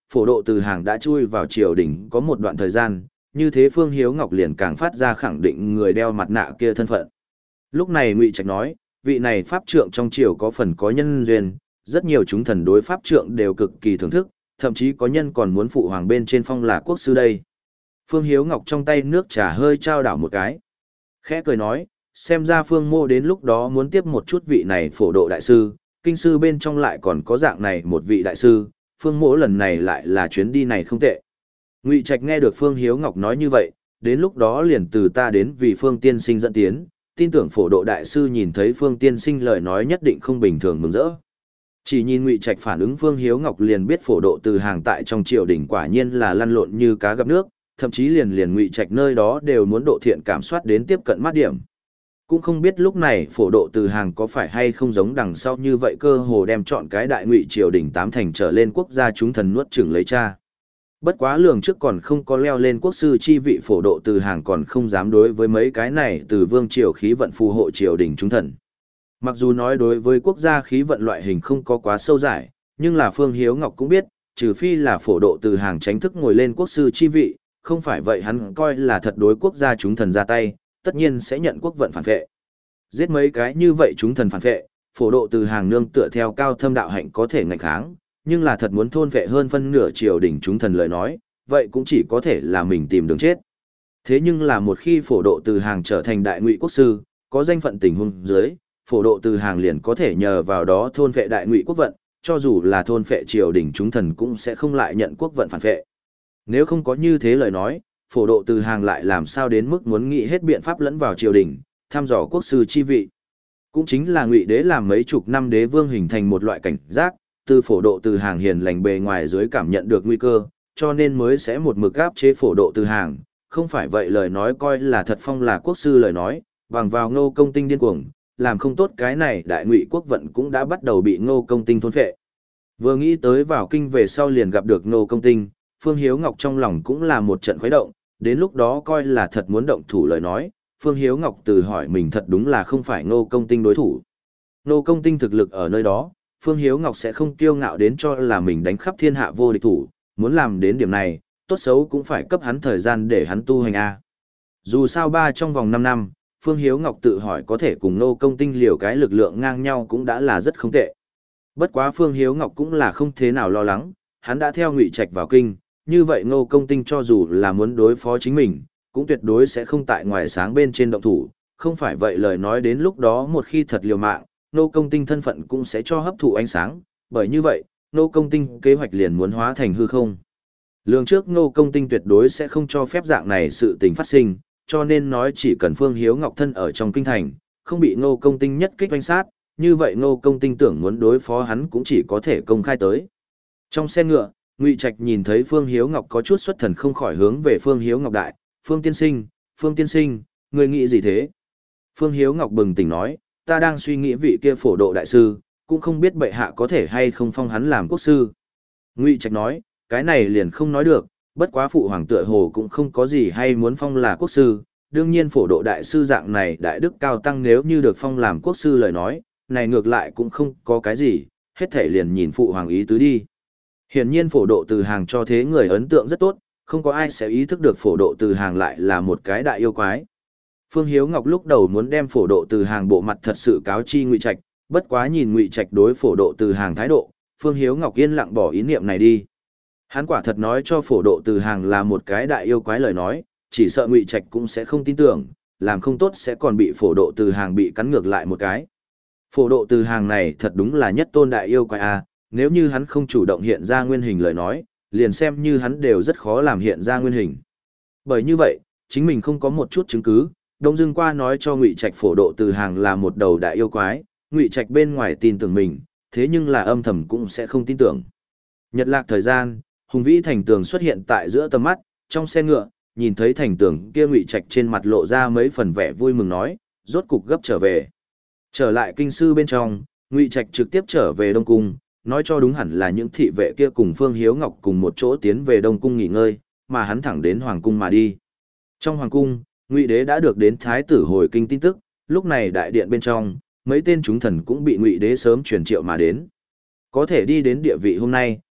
phổ độ từ hàng đã chui vào triều đình có một đoạn thời gian, như thế Phương Hiếu Ngọc liền càng phát ra khẳng định người đeo mặt nạ kia thân phận. Lúc này Ngụy Trạch nói, vị này pháp trượng trong triều có phần có nhân duyên, rất nhiều chúng thần đối pháp trượng đều cực kỳ thưởng thức, thậm chí có nhân còn muốn phụ hoàng bên trên phong là quốc sư đây. Phương Hiếu Ngọc trong tay nước trà hơi trao đảo một cái. Khẽ cười nói, xem ra Phương Mô đến lúc đó muốn tiếp một chút vị này phổ độ đại sư, kinh sư bên trong lại còn có dạng này một vị đại sư, Phương Mỗ lần này lại là chuyến đi này không tệ. Ngụy Trạch nghe được Phương Hiếu Ngọc nói như vậy, đến lúc đó liền từ ta đến vì Phương tiên sinh dẫn tiến, tin tưởng phổ độ đại sư nhìn thấy Phương tiên sinh lời nói nhất định không bình thường mừng rỡ. Chỉ nhìn Ngụy Trạch phản ứng Phương Hiếu Ngọc liền biết phổ độ từ hàng tại trong triều đình quả nhiên là lăn lộn như cá gặp nước, thậm chí liền liền Ngụy Trạch nơi đó đều muốn độ thiện cảm soát đến tiếp cận mát điểm. Cũng không biết lúc này phổ độ từ hàng có phải hay không giống đằng sau như vậy cơ hồ đem chọn cái đại Ngụy triều đình tám thành trở lên quốc gia chúng thần nuốt chửng lấy cha. Bất quá lường trước còn không có leo lên quốc sư chi vị phổ độ từ hàng còn không dám đối với mấy cái này từ vương triều khí vận phù hộ triều đình chúng thần. Mặc dù nói đối với quốc gia khí vận loại hình không có quá sâu giải, nhưng là Phương Hiếu Ngọc cũng biết, trừ phi là phổ độ từ hàng tránh thức ngồi lên quốc sư chi vị, không phải vậy hắn coi là thật đối quốc gia chúng thần ra tay, tất nhiên sẽ nhận quốc vận phản vệ. Giết mấy cái như vậy chúng thần phản vệ, phổ độ từ hàng nương tựa theo cao thâm đạo hạnh có thể ngạch kháng, nhưng là thật muốn thôn vệ hơn phân nửa triều đình chúng thần lời nói, vậy cũng chỉ có thể là mình tìm đường chết. Thế nhưng là một khi phổ độ từ hàng trở thành đại ngụy quốc sư, có danh phận tình huống dưới, phổ độ từ hàng liền có thể nhờ vào đó thôn vệ đại ngụy quốc vận, cho dù là thôn vệ triều đình chúng thần cũng sẽ không lại nhận quốc vận phản vệ. Nếu không có như thế lời nói, phổ độ từ hàng lại làm sao đến mức muốn nghĩ hết biện pháp lẫn vào triều đình, thăm dò quốc sư chi vị. Cũng chính là Ngụy đế làm mấy chục năm đế vương hình thành một loại cảnh giác, từ phổ độ từ hàng hiền lành bề ngoài dưới cảm nhận được nguy cơ, cho nên mới sẽ một mực áp chế phổ độ từ hàng, không phải vậy lời nói coi là thật phong là quốc sư lời nói, bằng vào Ngô Công Tinh điên cuồng, làm không tốt cái này đại ngụy quốc vận cũng đã bắt đầu bị Ngô Công Tinh thôn phệ. Vừa nghĩ tới vào kinh về sau liền gặp được Ngô Công Tinh, Phương Hiếu Ngọc trong lòng cũng là một trận khuấy động, đến lúc đó coi là thật muốn động thủ lời nói, Phương Hiếu Ngọc từ hỏi mình thật đúng là không phải Ngô Công Tinh đối thủ. Ngô Công Tinh thực lực ở nơi đó, Phương Hiếu Ngọc sẽ không kiêu ngạo đến cho là mình đánh khắp thiên hạ vô địch thủ, muốn làm đến điểm này, tốt xấu cũng phải cấp hắn thời gian để hắn tu hành A. Dù sao ba trong vòng năm năm, Phương Hiếu Ngọc tự hỏi có thể cùng Ngô Công Tinh liều cái lực lượng ngang nhau cũng đã là rất không tệ. Bất quá Phương Hiếu Ngọc cũng là không thế nào lo lắng, hắn đã theo Ngụy Trạch vào kinh, như vậy Ngô Công Tinh cho dù là muốn đối phó chính mình, cũng tuyệt đối sẽ không tại ngoài sáng bên trên động thủ, không phải vậy lời nói đến lúc đó một khi thật liều mạng, Ngô Công Tinh thân phận cũng sẽ cho hấp thụ ánh sáng, bởi như vậy, Ngô Công Tinh kế hoạch liền muốn hóa thành hư không. Lường trước Ngô Công Tinh tuyệt đối sẽ không cho phép dạng này sự tình phát sinh, cho nên nói chỉ cần Phương Hiếu Ngọc thân ở trong kinh thành, không bị Ngô Công Tinh nhất kích oanh sát, như vậy Ngô Công Tinh tưởng muốn đối phó hắn cũng chỉ có thể công khai tới. Trong xe ngựa, Ngụy Trạch nhìn thấy Phương Hiếu Ngọc có chút xuất thần không khỏi hướng về Phương Hiếu Ngọc đại, "Phương tiên sinh, Phương tiên sinh, người nghĩ gì thế?" Phương Hiếu Ngọc bừng tỉnh nói, "Ta đang suy nghĩ vị kia phổ độ đại sư, cũng không biết bệ hạ có thể hay không phong hắn làm quốc sư." Ngụy Trạch nói, "Cái này liền không nói được, bất quá phụ hoàng tựa hồ cũng không có gì hay muốn phong là quốc sư, đương nhiên phổ độ đại sư dạng này đại đức cao tăng nếu như được phong làm quốc sư lời nói, này ngược lại cũng không có cái gì, hết thể liền nhìn phụ hoàng ý tứ đi." Hiển nhiên phổ độ từ hàng cho thế người ấn tượng rất tốt, không có ai sẽ ý thức được phổ độ từ hàng lại là một cái đại yêu quái. Phương Hiếu Ngọc lúc đầu muốn đem phổ độ từ hàng bộ mặt thật sự cáo chi Ngụy Trạch, bất quá nhìn Ngụy Trạch đối phổ độ từ hàng thái độ, Phương Hiếu Ngọc yên lặng bỏ ý niệm này đi. Hắn quả thật nói cho phổ độ từ hàng là một cái đại yêu quái lời nói, chỉ sợ Ngụy Trạch cũng sẽ không tin tưởng, làm không tốt sẽ còn bị phổ độ từ hàng bị cắn ngược lại một cái. Phổ độ từ hàng này thật đúng là nhất tôn đại yêu quái a, nếu như hắn không chủ động hiện ra nguyên hình lời nói, liền xem như hắn đều rất khó làm hiện ra nguyên hình. Bởi như vậy, chính mình không có một chút chứng cứ, Đông Dương qua nói cho Ngụy Trạch phổ độ từ hàng là một đầu đại yêu quái, Ngụy Trạch bên ngoài tin tưởng mình, thế nhưng là âm thầm cũng sẽ không tin tưởng. Nhật lạc thời gian, hùng vĩ thành tường xuất hiện tại giữa tầm mắt, trong xe ngựa, nhìn thấy thành tường kia Ngụy Trạch trên mặt lộ ra mấy phần vẻ vui mừng nói, rốt cục gấp trở về. Trở lại kinh sư bên trong, Ngụy Trạch trực tiếp trở về Đông Cung, nói cho đúng hẳn là những thị vệ kia cùng Phương Hiếu Ngọc cùng một chỗ tiến về Đông Cung nghỉ ngơi, mà hắn thẳng đến Hoàng Cung mà đi. Trong Hoàng Cung, Ngụy Đế đã được đến Thái tử hồi kinh tin tức, lúc này đại điện bên trong, mấy tên chúng thần cũng bị Ngụy Đế sớm truyền triệu mà đến. Có thể đi đến địa vị hôm nay,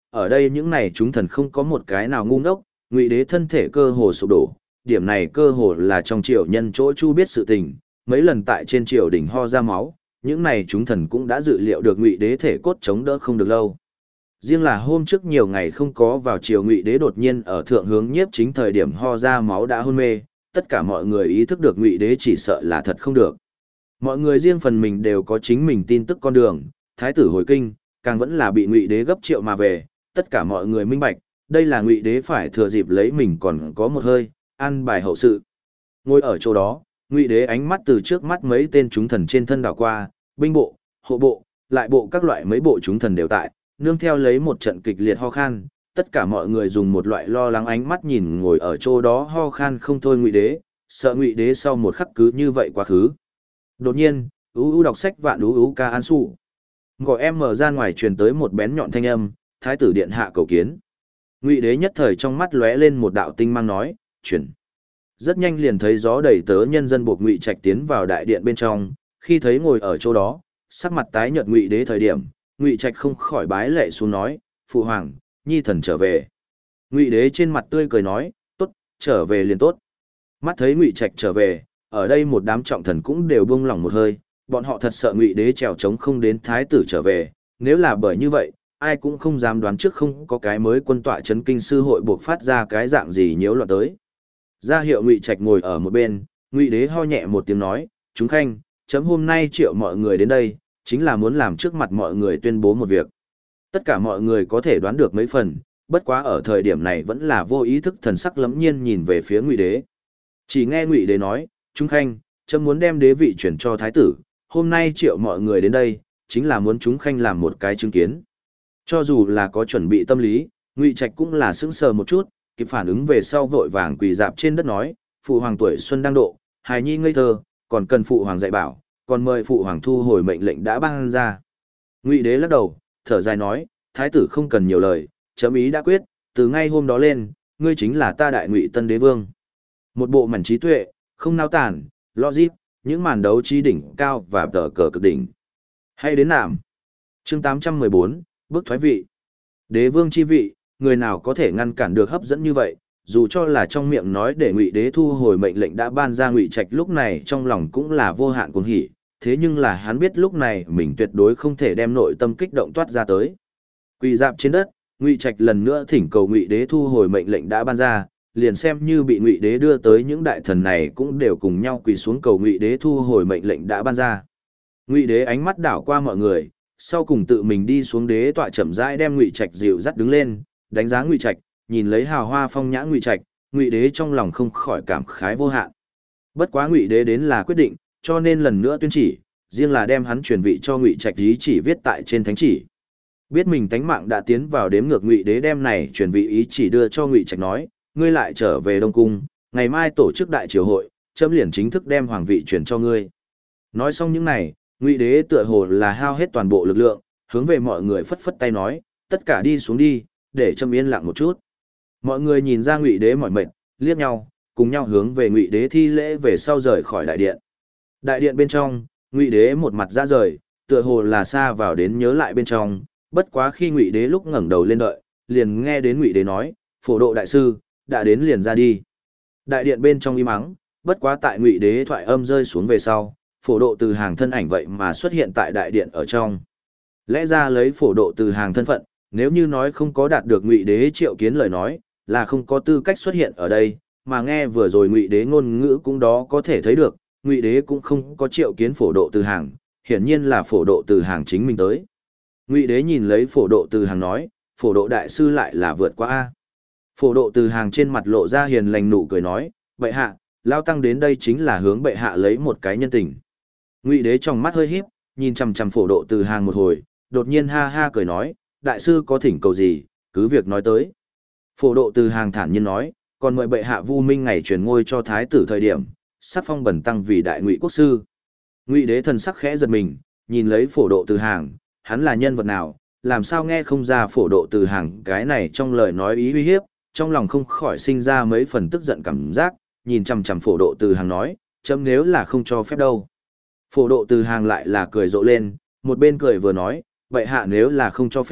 ở đây những này chúng thần không có một cái nào ngu ngốc, Ngụy Đế thân thể cơ hồ sụp đổ, điểm này cơ hồ là trong triều nhân chỗ chu biết sự tình, mấy lần tại trên triều đỉnh ho ra máu, những này chúng thần cũng đã dự liệu được Ngụy Đế thể cốt chống đỡ không được lâu. Riêng là hôm trước nhiều ngày không có vào triều, Ngụy Đế đột nhiên ở thượng hướng nhiếp chính thời điểm ho ra máu đã hôn mê, tất cả mọi người ý thức được Ngụy Đế chỉ sợ là thật không được. Mọi người riêng phần mình đều có chính mình tin tức con đường, thái tử hồi kinh, càng vẫn là bị Ngụy Đế gấp triệu mà về, tất cả mọi người minh bạch, đây là Ngụy Đế phải thừa dịp lấy mình còn có một hơi, an bài hậu sự. Ngồi ở chỗ đó, Ngụy Đế ánh mắt từ trước mắt mấy tên chúng thần trên thân đảo qua, binh bộ, hộ bộ, lại bộ các loại mấy bộ chúng thần đều tại, nương theo lấy một trận kịch liệt ho khan, tất cả mọi người dùng một loại lo lắng ánh mắt nhìn ngồi ở chỗ đó ho khan không thôi Ngụy Đế, sợ Ngụy Đế sau một khắc cứ như vậy quá khứ. Đột nhiên, ú ú đọc sách vạn ú ú ca an su. Gọi em mở ra ngoài truyền tới một bén nhọn thanh âm, thái tử điện hạ cầu kiến. Ngụy Đế nhất thời trong mắt lóe lên một đạo tinh mang nói, chuyển. Rất nhanh liền thấy gió đẩy tớ nhân dân buộc Ngụy Trạch tiến vào đại điện bên trong, khi thấy ngồi ở chỗ đó, sắc mặt tái nhợt Ngụy Đế thời điểm, Ngụy Trạch không khỏi bái lệ xuống nói, phụ hoàng, nhi thần trở về. Ngụy Đế trên mặt tươi cười nói, tốt, trở về liền tốt. Mắt thấy Ngụy Trạch trở về, ở đây một đám trọng thần cũng đều buông lỏng một hơi, bọn họ thật sợ Ngụy Đế trèo trống không đến thái tử trở về, nếu là bởi như vậy, ai cũng không dám đoán trước không có cái mới quân tọa chấn kinh sư hội buộc phát ra cái dạng gì nhiễu loạn tới. Ra hiệu Ngụy Trạch ngồi ở một bên, Ngụy Đế ho nhẹ một tiếng nói, chúng khanh, chấm hôm nay triệu mọi người đến đây, chính là muốn làm trước mặt mọi người tuyên bố một việc. Tất cả mọi người có thể đoán được mấy phần, bất quá ở thời điểm này vẫn là vô ý thức thần sắc lẫm nhiên nhìn về phía Ngụy Đế. Chỉ nghe Ngụy Đế nói, chúng khanh, chấm muốn đem đế vị chuyển cho thái tử, hôm nay triệu mọi người đến đây, chính là muốn chúng khanh làm một cái chứng kiến. Cho dù là có chuẩn bị tâm lý, Ngụy Trạch cũng là sững sờ một chút, kịp phản ứng về sau vội vàng quỳ dạp trên đất nói, phụ hoàng tuổi xuân đang độ, hài nhi ngây thơ, còn cần phụ hoàng dạy bảo, còn mời phụ hoàng thu hồi mệnh lệnh đã ban ra. Ngụy Đế lắc đầu, thở dài nói, thái tử không cần nhiều lời, chấm ý đã quyết, từ ngay hôm đó lên, ngươi chính là ta đại Ngụy tân đế vương. Một bộ mảnh trí tuệ, không nao tản, logic, những màn đấu trí đỉnh cao và tờ cờ cực đỉnh. Hay đến nạm. Chương tám trăm mười bốn, bước thoái vị. Đế vương chi vị, người nào có thể ngăn cản được hấp dẫn như vậy, dù cho là trong miệng nói để Ngụy Đế thu hồi mệnh lệnh đã ban ra, Ngụy Trạch lúc này trong lòng cũng là vô hạn cuồng hỉ, thế nhưng là hắn biết lúc này mình tuyệt đối không thể đem nội tâm kích động toát ra tới. Quỳ dạp trên đất, Ngụy Trạch lần nữa thỉnh cầu Ngụy Đế thu hồi mệnh lệnh đã ban ra, liền xem như bị Ngụy Đế đưa tới những đại thần này cũng đều cùng nhau quỳ xuống cầu Ngụy Đế thu hồi mệnh lệnh đã ban ra. Ngụy Đế ánh mắt đảo qua mọi người, sau cùng tự mình đi xuống đế tọa chậm rãi đem Ngụy Trạch dịu dắt đứng lên, đánh giá Ngụy Trạch, nhìn lấy hào hoa phong nhã Ngụy Trạch, Ngụy Đế trong lòng không khỏi cảm khái vô hạn. Bất quá Ngụy Đế đến là quyết định, cho nên lần nữa tuyên chỉ, riêng là đem hắn truyền vị cho Ngụy Trạch ý chỉ viết tại trên thánh chỉ. Biết mình tánh mạng đã tiến vào đếm ngược, Ngụy Đế đem này truyền vị ý chỉ đưa cho Ngụy Trạch nói, ngươi lại trở về Đông Cung, ngày mai tổ chức đại triều hội, chấm liền chính thức đem hoàng vị truyền cho ngươi. Nói xong những này, Ngụy Đế tựa hồ là hao hết toàn bộ lực lượng, hướng về mọi người phất phất tay nói, tất cả đi xuống đi, để chấm yên lặng một chút. Mọi người nhìn ra Ngụy Đế mỏi mệt, liếc nhau, cùng nhau hướng về Ngụy Đế thi lễ về sau rời khỏi đại điện. Đại điện bên trong, Ngụy Đế một mặt ra rời, tựa hồ là xa vào đến nhớ lại bên trong, bất quá khi Ngụy Đế lúc ngẩng đầu lên đợi, liền nghe đến Ngụy Đế nói, phổ độ đại sư, đã đến liền ra đi. Đại điện bên trong im ắng, bất quá tại Ngụy Đế thoại âm rơi xuống về sau, phổ độ từ hàng thân ảnh vậy mà xuất hiện tại đại điện ở trong. Lẽ ra lấy phổ độ từ hàng thân phận, nếu như nói không có đạt được Ngụy Đế triệu kiến lời nói, là không có tư cách xuất hiện ở đây, mà nghe vừa rồi Ngụy Đế ngôn ngữ cũng đó có thể thấy được, Ngụy Đế cũng không có triệu kiến phổ độ từ hàng, hiển nhiên là phổ độ từ hàng chính mình tới. Ngụy Đế nhìn lấy phổ độ từ hàng nói, phổ độ đại sư lại là vượt qua a. Phổ độ từ hàng trên mặt lộ ra hiền lành nụ cười nói, bệ hạ, lao tăng đến đây chính là hướng bệ hạ lấy một cái nhân tình. Ngụy Đế trong mắt hơi híp, nhìn chằm chằm phổ độ từ hàng một hồi, đột nhiên ha ha cười nói, đại sư có thỉnh cầu gì, cứ việc nói tới. Phổ độ từ hàng thản nhiên nói, còn mời bệ hạ Vu Minh ngày truyền ngôi cho thái tử thời điểm, sắc phong bẩn tăng vì đại Ngụy quốc sư. Ngụy Đế thần sắc khẽ giật mình, nhìn lấy phổ độ từ hàng, hắn là nhân vật nào, làm sao nghe không ra phổ độ từ hàng cái này trong lời nói ý uy hiếp, trong lòng không khỏi sinh ra mấy phần tức giận cảm giác, nhìn chằm chằm phổ độ từ hàng nói, chấm nếu là không cho phép đâu. Phổ độ từ hàng lại là cười rộ lên, một bên cười vừa nói, vậy hạ nếu là không cho phép,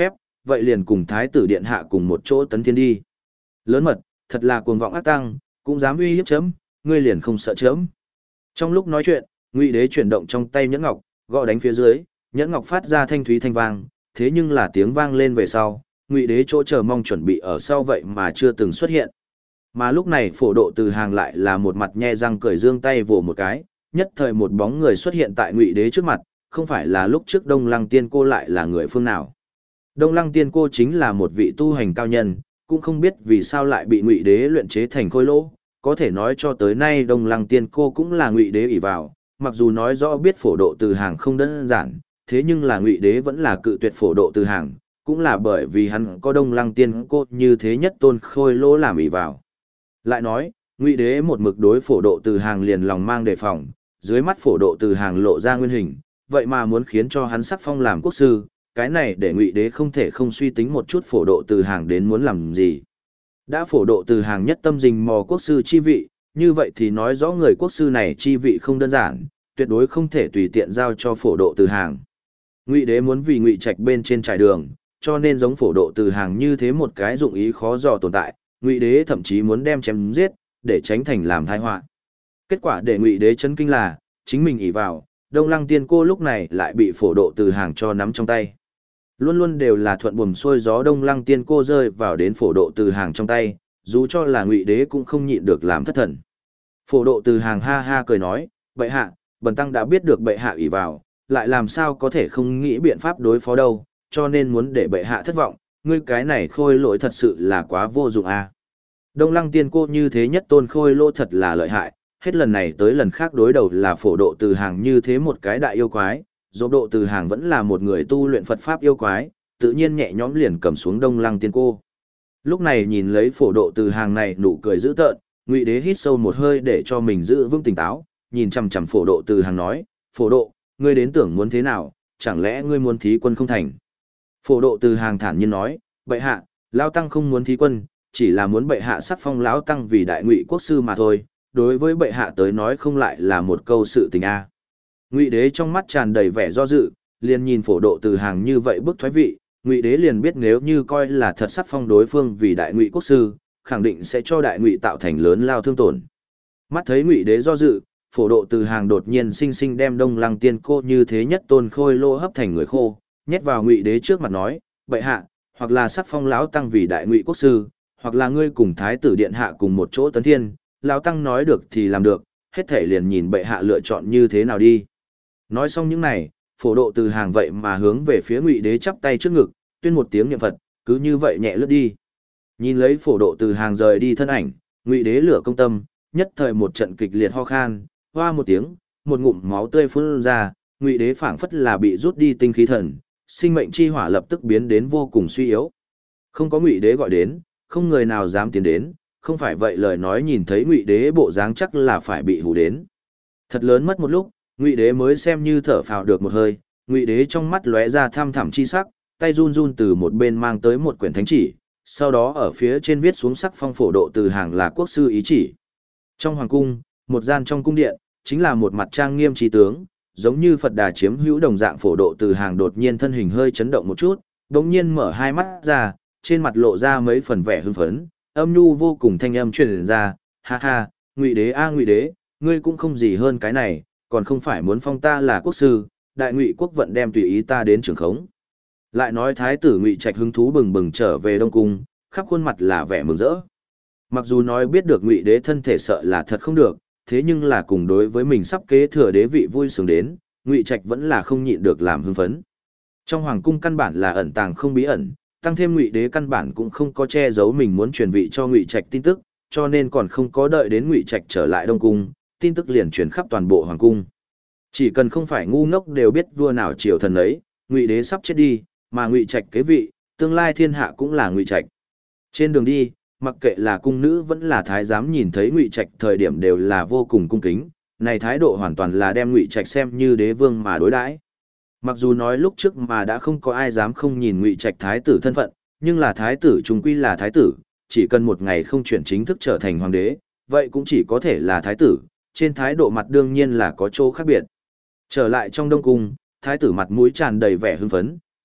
vậy liền cùng thái tử điện hạ cùng một chỗ tấn thiên đi. Lớn mật, thật là cuồng vọng ác tăng, cũng dám uy hiếp chấm, ngươi liền không sợ chấm. Trong lúc nói chuyện, Ngụy Đế chuyển động trong tay nhẫn ngọc, gõ đánh phía dưới, nhẫn ngọc phát ra thanh thúy thanh vang, thế nhưng là tiếng vang lên về sau, Ngụy Đế chỗ chờ mong chuẩn bị ở sau vậy mà chưa từng xuất hiện. Mà lúc này Phổ Độ Từ Hàng lại là một mặt nhe răng cười giương tay vồ một cái, nhất thời một bóng người xuất hiện tại Ngụy Đế trước mặt, không phải là lúc trước Đông Lăng Tiên Cô lại là người phương nào. Đông Lăng Tiên Cô chính là một vị tu hành cao nhân, cũng không biết vì sao lại bị Ngụy Đế luyện chế thành khôi lỗ, có thể nói cho tới nay Đông Lăng Tiên Cô cũng là Ngụy Đế ỷ vào, mặc dù nói rõ biết Phổ Độ Từ Hàng không đơn giản, thế nhưng là Ngụy Đế vẫn là cự tuyệt Phổ Độ Từ Hàng, cũng là bởi vì hắn có Đông Lăng Tiên Cô như thế nhất tôn khôi lỗ làm ỷ vào. Lại nói, Ngụy Đế một mực đối Phổ Độ Từ Hàng liền lòng mang đề phòng, dưới mắt Phổ Độ Từ Hàng lộ ra nguyên hình, vậy mà muốn khiến cho hắn sắc phong làm quốc sư, cái này để Ngụy Đế không thể không suy tính một chút Phổ Độ Từ Hàng đến muốn làm gì. Đã Phổ Độ Từ Hàng nhất tâm rình mò quốc sư chi vị, như vậy thì nói rõ người quốc sư này chi vị không đơn giản, tuyệt đối không thể tùy tiện giao cho Phổ Độ Từ Hàng. Ngụy Đế muốn vì Ngụy Trạch bên trên trải đường, cho nên giống Phổ Độ Từ Hàng như thế một cái dụng ý khó dò tồn tại, Ngụy Đế thậm chí muốn đem chém giết, để tránh thành làm tai họa. Kết quả để Ngụy Đế chấn kinh là, chính mình ỷ vào, Đông Lăng Tiên Cô lúc này lại bị Phổ Độ Từ Hàng cho nắm trong tay. Luôn luôn đều là thuận buồm xuôi gió Đông Lăng Tiên Cô rơi vào đến Phổ Độ Từ Hàng trong tay, dù cho là Ngụy Đế cũng không nhịn được làm thất thần. Phổ Độ Từ Hàng ha ha cười nói, bệ hạ, bần tăng đã biết được bệ hạ ỷ vào, lại làm sao có thể không nghĩ biện pháp đối phó đâu, cho nên muốn để bệ hạ thất vọng, ngươi cái này khôi lỗi thật sự là quá vô dụng à. Đông Lăng Tiên Cô như thế nhất tôn khôi lỗ thật là lợi hại, hết lần này tới lần khác đối đầu là Phổ Độ Từ Hàng như thế một cái đại yêu quái, Dỗ Độ Từ Hàng vẫn là một người tu luyện Phật Pháp yêu quái, tự nhiên nhẹ nhõm liền cầm xuống Đông Lăng Tiên Cô. Lúc này nhìn lấy Phổ Độ Từ Hàng này nụ cười dữ tợn, Ngụy Đế hít sâu một hơi để cho mình giữ vững tỉnh táo, nhìn chằm chằm Phổ Độ Từ Hàng nói, Phổ Độ, ngươi đến tưởng muốn thế nào, chẳng lẽ ngươi muốn thí quân không thành? Phổ Độ Từ Hàng thản nhiên nói, bệ hạ, Lão Tăng không muốn thí quân, chỉ là muốn bệ hạ sắc phong Lão Tăng vì đại ngụy quốc sư mà thôi, đối với bệ hạ tới nói không lại là một câu sự tình a. Ngụy Đế trong mắt tràn đầy vẻ do dự, liền nhìn Phổ Độ Từ Hàng như vậy bức thoái vị, Ngụy Đế liền biết nếu như coi là thật sắc phong đối phương vì đại ngụy quốc sư, khẳng định sẽ cho đại ngụy tạo thành lớn lao thương tổn. Mắt thấy Ngụy Đế do dự, Phổ Độ Từ Hàng đột nhiên sinh sinh đem Đông Lăng Tiên Cô như thế nhất tôn khôi lô hấp thành người khô, nhét vào Ngụy Đế trước mặt nói, bệ hạ, hoặc là sắc phong Lão Tăng vì đại ngụy quốc sư, hoặc là ngươi cùng thái tử điện hạ cùng một chỗ tấn thiên, Lão Tăng nói được thì làm được, hết thể liền nhìn bệ hạ lựa chọn như thế nào đi. Nói xong những này, Phổ Độ Từ Hàng vậy mà hướng về phía Ngụy Đế chắp tay trước ngực, tuyên một tiếng niệm Phật, cứ như vậy nhẹ lướt đi. Nhìn lấy Phổ Độ Từ Hàng rời đi thân ảnh, Ngụy Đế lửa công tâm, nhất thời một trận kịch liệt ho khan, hoa một tiếng, một ngụm máu tươi phun ra, Ngụy Đế phảng phất là bị rút đi tinh khí thần, sinh mệnh chi hỏa lập tức biến đến vô cùng suy yếu. Không có Ngụy Đế gọi đến, không người nào dám tiến đến, không phải vậy lời nói nhìn thấy Ngụy Đế bộ dáng chắc là phải bị hù đến. Thật lớn mất một lúc, Ngụy Đế mới xem như thở phào được một hơi, Ngụy Đế trong mắt lóe ra tham thẳm chi sắc, tay run run từ một bên mang tới một quyển thánh chỉ, sau đó ở phía trên viết xuống sắc phong Phổ Độ Từ Hàng là quốc sư ý chỉ. Trong hoàng cung, một gian trong cung điện, chính là một mặt trang nghiêm trí tướng, giống như Phật Đà chiếm hữu đồng dạng Phổ Độ Từ Hàng đột nhiên thân hình hơi chấn động một chút, đống nhiên mở hai mắt ra, trên mặt lộ ra mấy phần vẻ hưng phấn, âm nhu vô cùng thanh âm truyền ra, ha ha, Ngụy Đế a Ngụy Đế, ngươi cũng không gì hơn cái này, còn không phải muốn phong ta là quốc sư, đại ngụy quốc vận đem tùy ý ta đến trường khống. Lại nói thái tử Ngụy Trạch hứng thú bừng bừng trở về Đông Cung, khắp khuôn mặt là vẻ mừng rỡ. Mặc dù nói biết được Ngụy Đế thân thể sợ là thật không được, thế nhưng là cùng đối với mình sắp kế thừa đế vị vui sướng đến, Ngụy Trạch vẫn là không nhịn được làm hưng phấn. Trong hoàng cung căn bản là ẩn tàng không bí ẩn, tăng thêm Ngụy Đế căn bản cũng không có che giấu mình muốn truyền vị cho Ngụy Trạch tin tức, cho nên còn không có đợi đến Ngụy Trạch trở lại Đông Cung, tin tức liền truyền khắp toàn bộ hoàng cung. Chỉ cần không phải ngu ngốc đều biết vua nào triều thần ấy, Ngụy Đế sắp chết đi, mà Ngụy Trạch kế vị, tương lai thiên hạ cũng là Ngụy Trạch. Trên đường đi, mặc kệ là cung nữ vẫn là thái giám nhìn thấy Ngụy Trạch thời điểm đều là vô cùng cung kính, này thái độ hoàn toàn là đem Ngụy Trạch xem như đế vương mà đối đãi. Mặc dù nói lúc trước mà đã không có ai dám không nhìn Ngụy Trạch thái tử thân phận, nhưng là thái tử chung quy là thái tử, chỉ cần một ngày không chuyển chính thức trở thành hoàng đế, vậy cũng chỉ có thể là thái tử, trên thái độ mặt đương nhiên là có chỗ khác biệt. Trở lại trong Đông Cung, thái tử mặt mũi tràn đầy vẻ hưng phấn,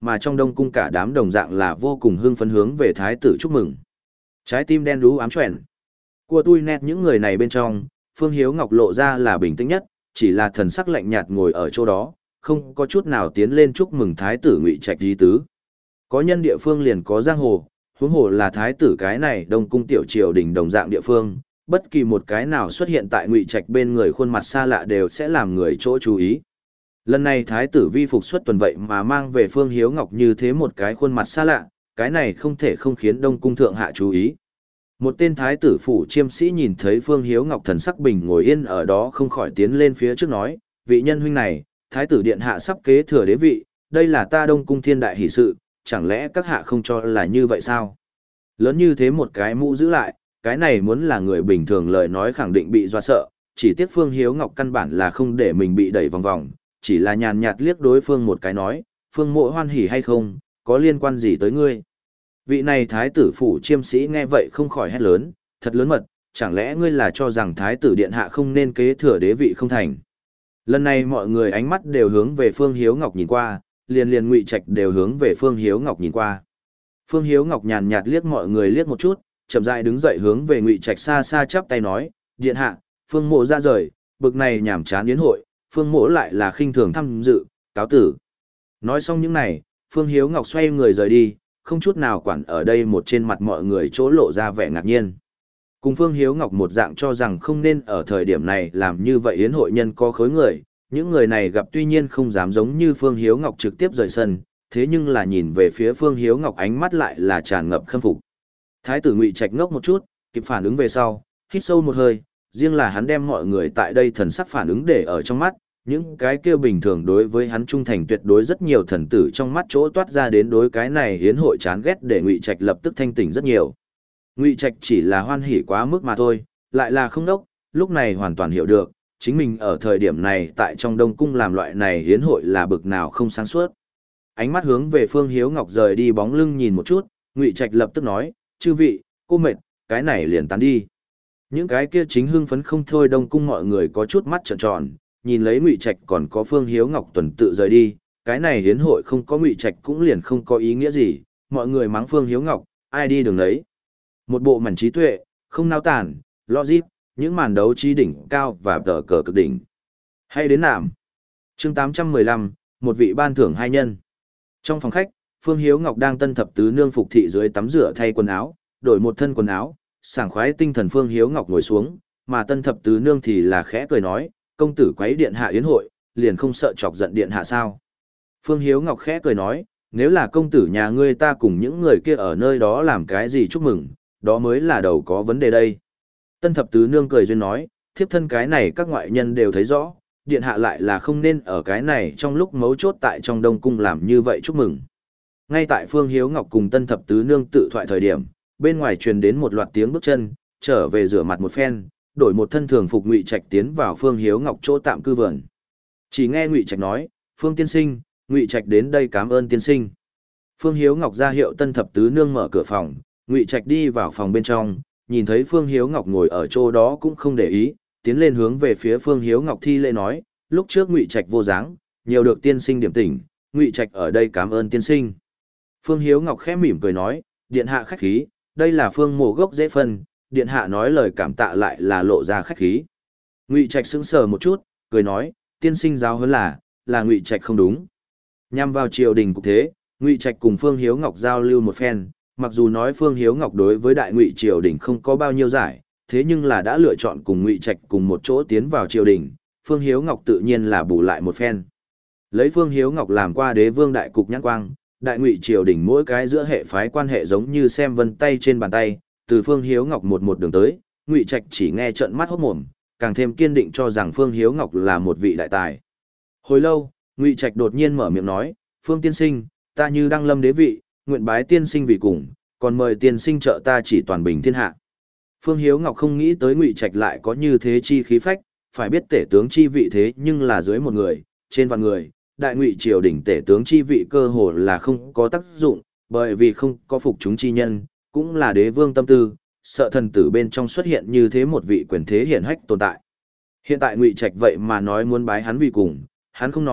mà trong Đông cung cả đám đồng dạng là vô cùng hưng phấn hướng về thái tử chúc mừng. Trái tim đen đú ám choẹn. Của tôi nét những người này bên trong, Phương Hiếu Ngọc lộ ra là bình tĩnh nhất, chỉ là thần sắc lạnh nhạt ngồi ở chỗ đó, không có chút nào tiến lên chúc mừng thái tử Ngụy Trạch di tứ. Có nhân địa phương liền có giang hồ, huống hồ là thái tử cái này Đông cung tiểu triều đình đồng dạng địa phương, bất kỳ một cái nào xuất hiện tại Ngụy Trạch bên người khuôn mặt xa lạ đều sẽ làm người chỗ chú ý. Lần này thái tử vi phục xuất tuần vậy mà mang về Phương Hiếu Ngọc như thế một cái khuôn mặt xa lạ, cái này không thể không khiến Đông cung thượng hạ chú ý. Một tên thái tử phủ chiêm sĩ nhìn thấy Phương Hiếu Ngọc thần sắc bình ngồi yên ở đó không khỏi tiến lên phía trước nói, vị nhân huynh này, thái tử điện hạ sắp kế thừa đế vị, đây là ta Đông cung thiên đại hỷ sự, chẳng lẽ các hạ không cho là như vậy sao? Lớn như thế một cái mũ giữ lại, cái này muốn là người bình thường lời nói khẳng định bị doa sợ, chỉ tiếc Phương Hiếu Ngọc căn bản là không để mình bị đẩy vòng vòng, chỉ là nhàn nhạt liếc đối phương một cái nói, Phương mộ hoan hỉ hay không, có liên quan gì tới ngươi? Vị này thái tử phủ chiêm sĩ nghe vậy không khỏi hét lớn, thật lớn mật, chẳng lẽ ngươi là cho rằng thái tử điện hạ không nên kế thừa đế vị không thành? Lần này mọi người ánh mắt đều hướng về Phương Hiếu Ngọc nhìn qua, liền liền Ngụy Trạch đều hướng về Phương Hiếu Ngọc nhìn qua. Phương Hiếu Ngọc nhàn nhạt liếc mọi người liếc một chút, chậm rãi đứng dậy hướng về Ngụy Trạch xa xa chắp tay nói, điện hạ, Phương mộ ra rời, bực này nhảm chán yến hội, Phương mộ lại là khinh thường tham dự, cáo tử. Nói xong những này, Phương Hiếu Ngọc xoay người rời đi, không chút nào quản ở đây một trên mặt mọi người chỗ lộ ra vẻ ngạc nhiên. Cùng Phương Hiếu Ngọc một dạng cho rằng không nên ở thời điểm này làm như vậy yến hội nhân có khối người, những người này gặp tuy nhiên không dám giống như Phương Hiếu Ngọc trực tiếp rời sân, thế nhưng là nhìn về phía Phương Hiếu Ngọc ánh mắt lại là tràn ngập khâm phục. Thái tử Ngụy Trạch ngốc một chút, kịp phản ứng về sau, hít sâu một hơi, riêng là hắn đem mọi người tại đây thần sắc phản ứng để ở trong mắt, những cái kia bình thường đối với hắn trung thành tuyệt đối rất nhiều thần tử trong mắt chỗ toát ra đến đối cái này hiến hội chán ghét để Ngụy Trạch lập tức thanh tỉnh rất nhiều. Ngụy Trạch chỉ là hoan hỉ quá mức mà thôi, lại là không đốc, lúc này hoàn toàn hiểu được, chính mình ở thời điểm này tại trong Đông cung làm loại này hiến hội là bực nào không sáng suốt. Ánh mắt hướng về Phương Hiếu Ngọc rời đi bóng lưng nhìn một chút, Ngụy Trạch lập tức nói, chư vị, cô mệt, cái này liền tán đi. Những cái kia chính hưng phấn không thôi Đông cung mọi người có chút mắt trợn tròn, nhìn lấy Ngụy Trạch còn có Phương Hiếu Ngọc tuần tự rời đi, cái này hiến hội không có Ngụy Trạch cũng liền không có ý nghĩa gì, mọi người mắng Phương Hiếu Ngọc, ai đi đường đấy. Một bộ mảnh trí tuệ, không nao tản, logic, những màn đấu trí đỉnh cao và tờ cờ cực đỉnh. Hay đến nạm. Chương tám trăm mười lăm, một vị ban thưởng hai nhân. Trong phòng khách, Phương Hiếu Ngọc đang tân thập tứ nương phục thị dưới tắm rửa thay quần áo, đổi một thân quần áo, sảng khoái tinh thần Phương Hiếu Ngọc ngồi xuống, mà tân thập tứ nương thì là khẽ cười nói, công tử quấy điện hạ yến hội, liền không sợ chọc giận điện hạ sao. Phương Hiếu Ngọc khẽ cười nói, nếu là công tử nhà ngươi ta cùng những người kia ở nơi đó làm cái gì chúc mừng, đó mới là đầu có vấn đề đây. Tân thập tứ nương cười duyên nói, thiếp thân cái này các ngoại nhân đều thấy rõ, điện hạ lại là không nên ở cái này trong lúc mấu chốt tại trong Đông cung làm như vậy chúc mừng. Ngay tại Phương Hiếu Ngọc cùng tân thập tứ nương tự thoại thời điểm, bên ngoài truyền đến một loạt tiếng bước chân, trở về rửa mặt một phen, đổi một thân thường phục Ngụy Trạch tiến vào Phương Hiếu Ngọc chỗ tạm cư vườn. Chỉ nghe Ngụy Trạch nói, Phương tiên sinh, Ngụy Trạch đến đây cảm ơn tiên sinh. Phương Hiếu Ngọc ra hiệu tân thập tứ nương mở cửa phòng, Ngụy Trạch đi vào phòng bên trong, nhìn thấy Phương Hiếu Ngọc ngồi ở chỗ đó cũng không để ý, tiến lên hướng về phía Phương Hiếu Ngọc thi lễ nói, lúc trước Ngụy Trạch vô dáng, nhiều được tiên sinh điểm tỉnh, Ngụy Trạch ở đây cảm ơn tiên sinh. Phương Hiếu Ngọc khẽ mỉm cười nói, điện hạ khách khí, đây là Phương mộ gốc dễ phân, điện hạ nói lời cảm tạ lại là lộ ra khách khí. Ngụy Trạch sững sờ một chút, cười nói, tiên sinh giáo huấn là, là Ngụy Trạch không đúng. Nhằm vào triều đình cục thế, Ngụy Trạch cùng Phương Hiếu Ngọc giao lưu một phen, mặc dù nói Phương Hiếu Ngọc đối với đại Ngụy triều đình không có bao nhiêu giải, thế nhưng là đã lựa chọn cùng Ngụy Trạch cùng một chỗ tiến vào triều đình, Phương Hiếu Ngọc tự nhiên là bù lại một phen. Lấy Phương Hiếu Ngọc làm qua đế vương đại cục nhãn quang, đại Ngụy triều đình mỗi cái giữa hệ phái quan hệ giống như xem vân tay trên bàn tay, từ Phương Hiếu Ngọc một một đường tới, Ngụy Trạch chỉ nghe trợn mắt hốt mồm, càng thêm kiên định cho rằng Phương Hiếu Ngọc là một vị đại tài. Hồi lâu, Ngụy Trạch đột nhiên mở miệng nói, Phương tiên sinh, ta như đăng lâm đế vị, nguyện bái tiên sinh vì cùng, còn mời tiên sinh trợ ta chỉ toàn bình thiên hạ. Phương Hiếu Ngọc không nghĩ tới Ngụy Trạch lại có như thế chi khí phách, phải biết tể tướng chi vị thế nhưng là dưới một người, trên vạn người, đại Ngụy triều đình tể tướng chi vị cơ hồ là không có tác dụng, bởi vì không có phục chúng chi nhân, cũng là đế vương tâm tư, sợ thần tử bên trong xuất hiện như thế một vị quyền thế hiển hách tồn tại. Hiện tại Ngụy Trạch vậy mà nói muốn bái hắn vì cùng, hắn không nói,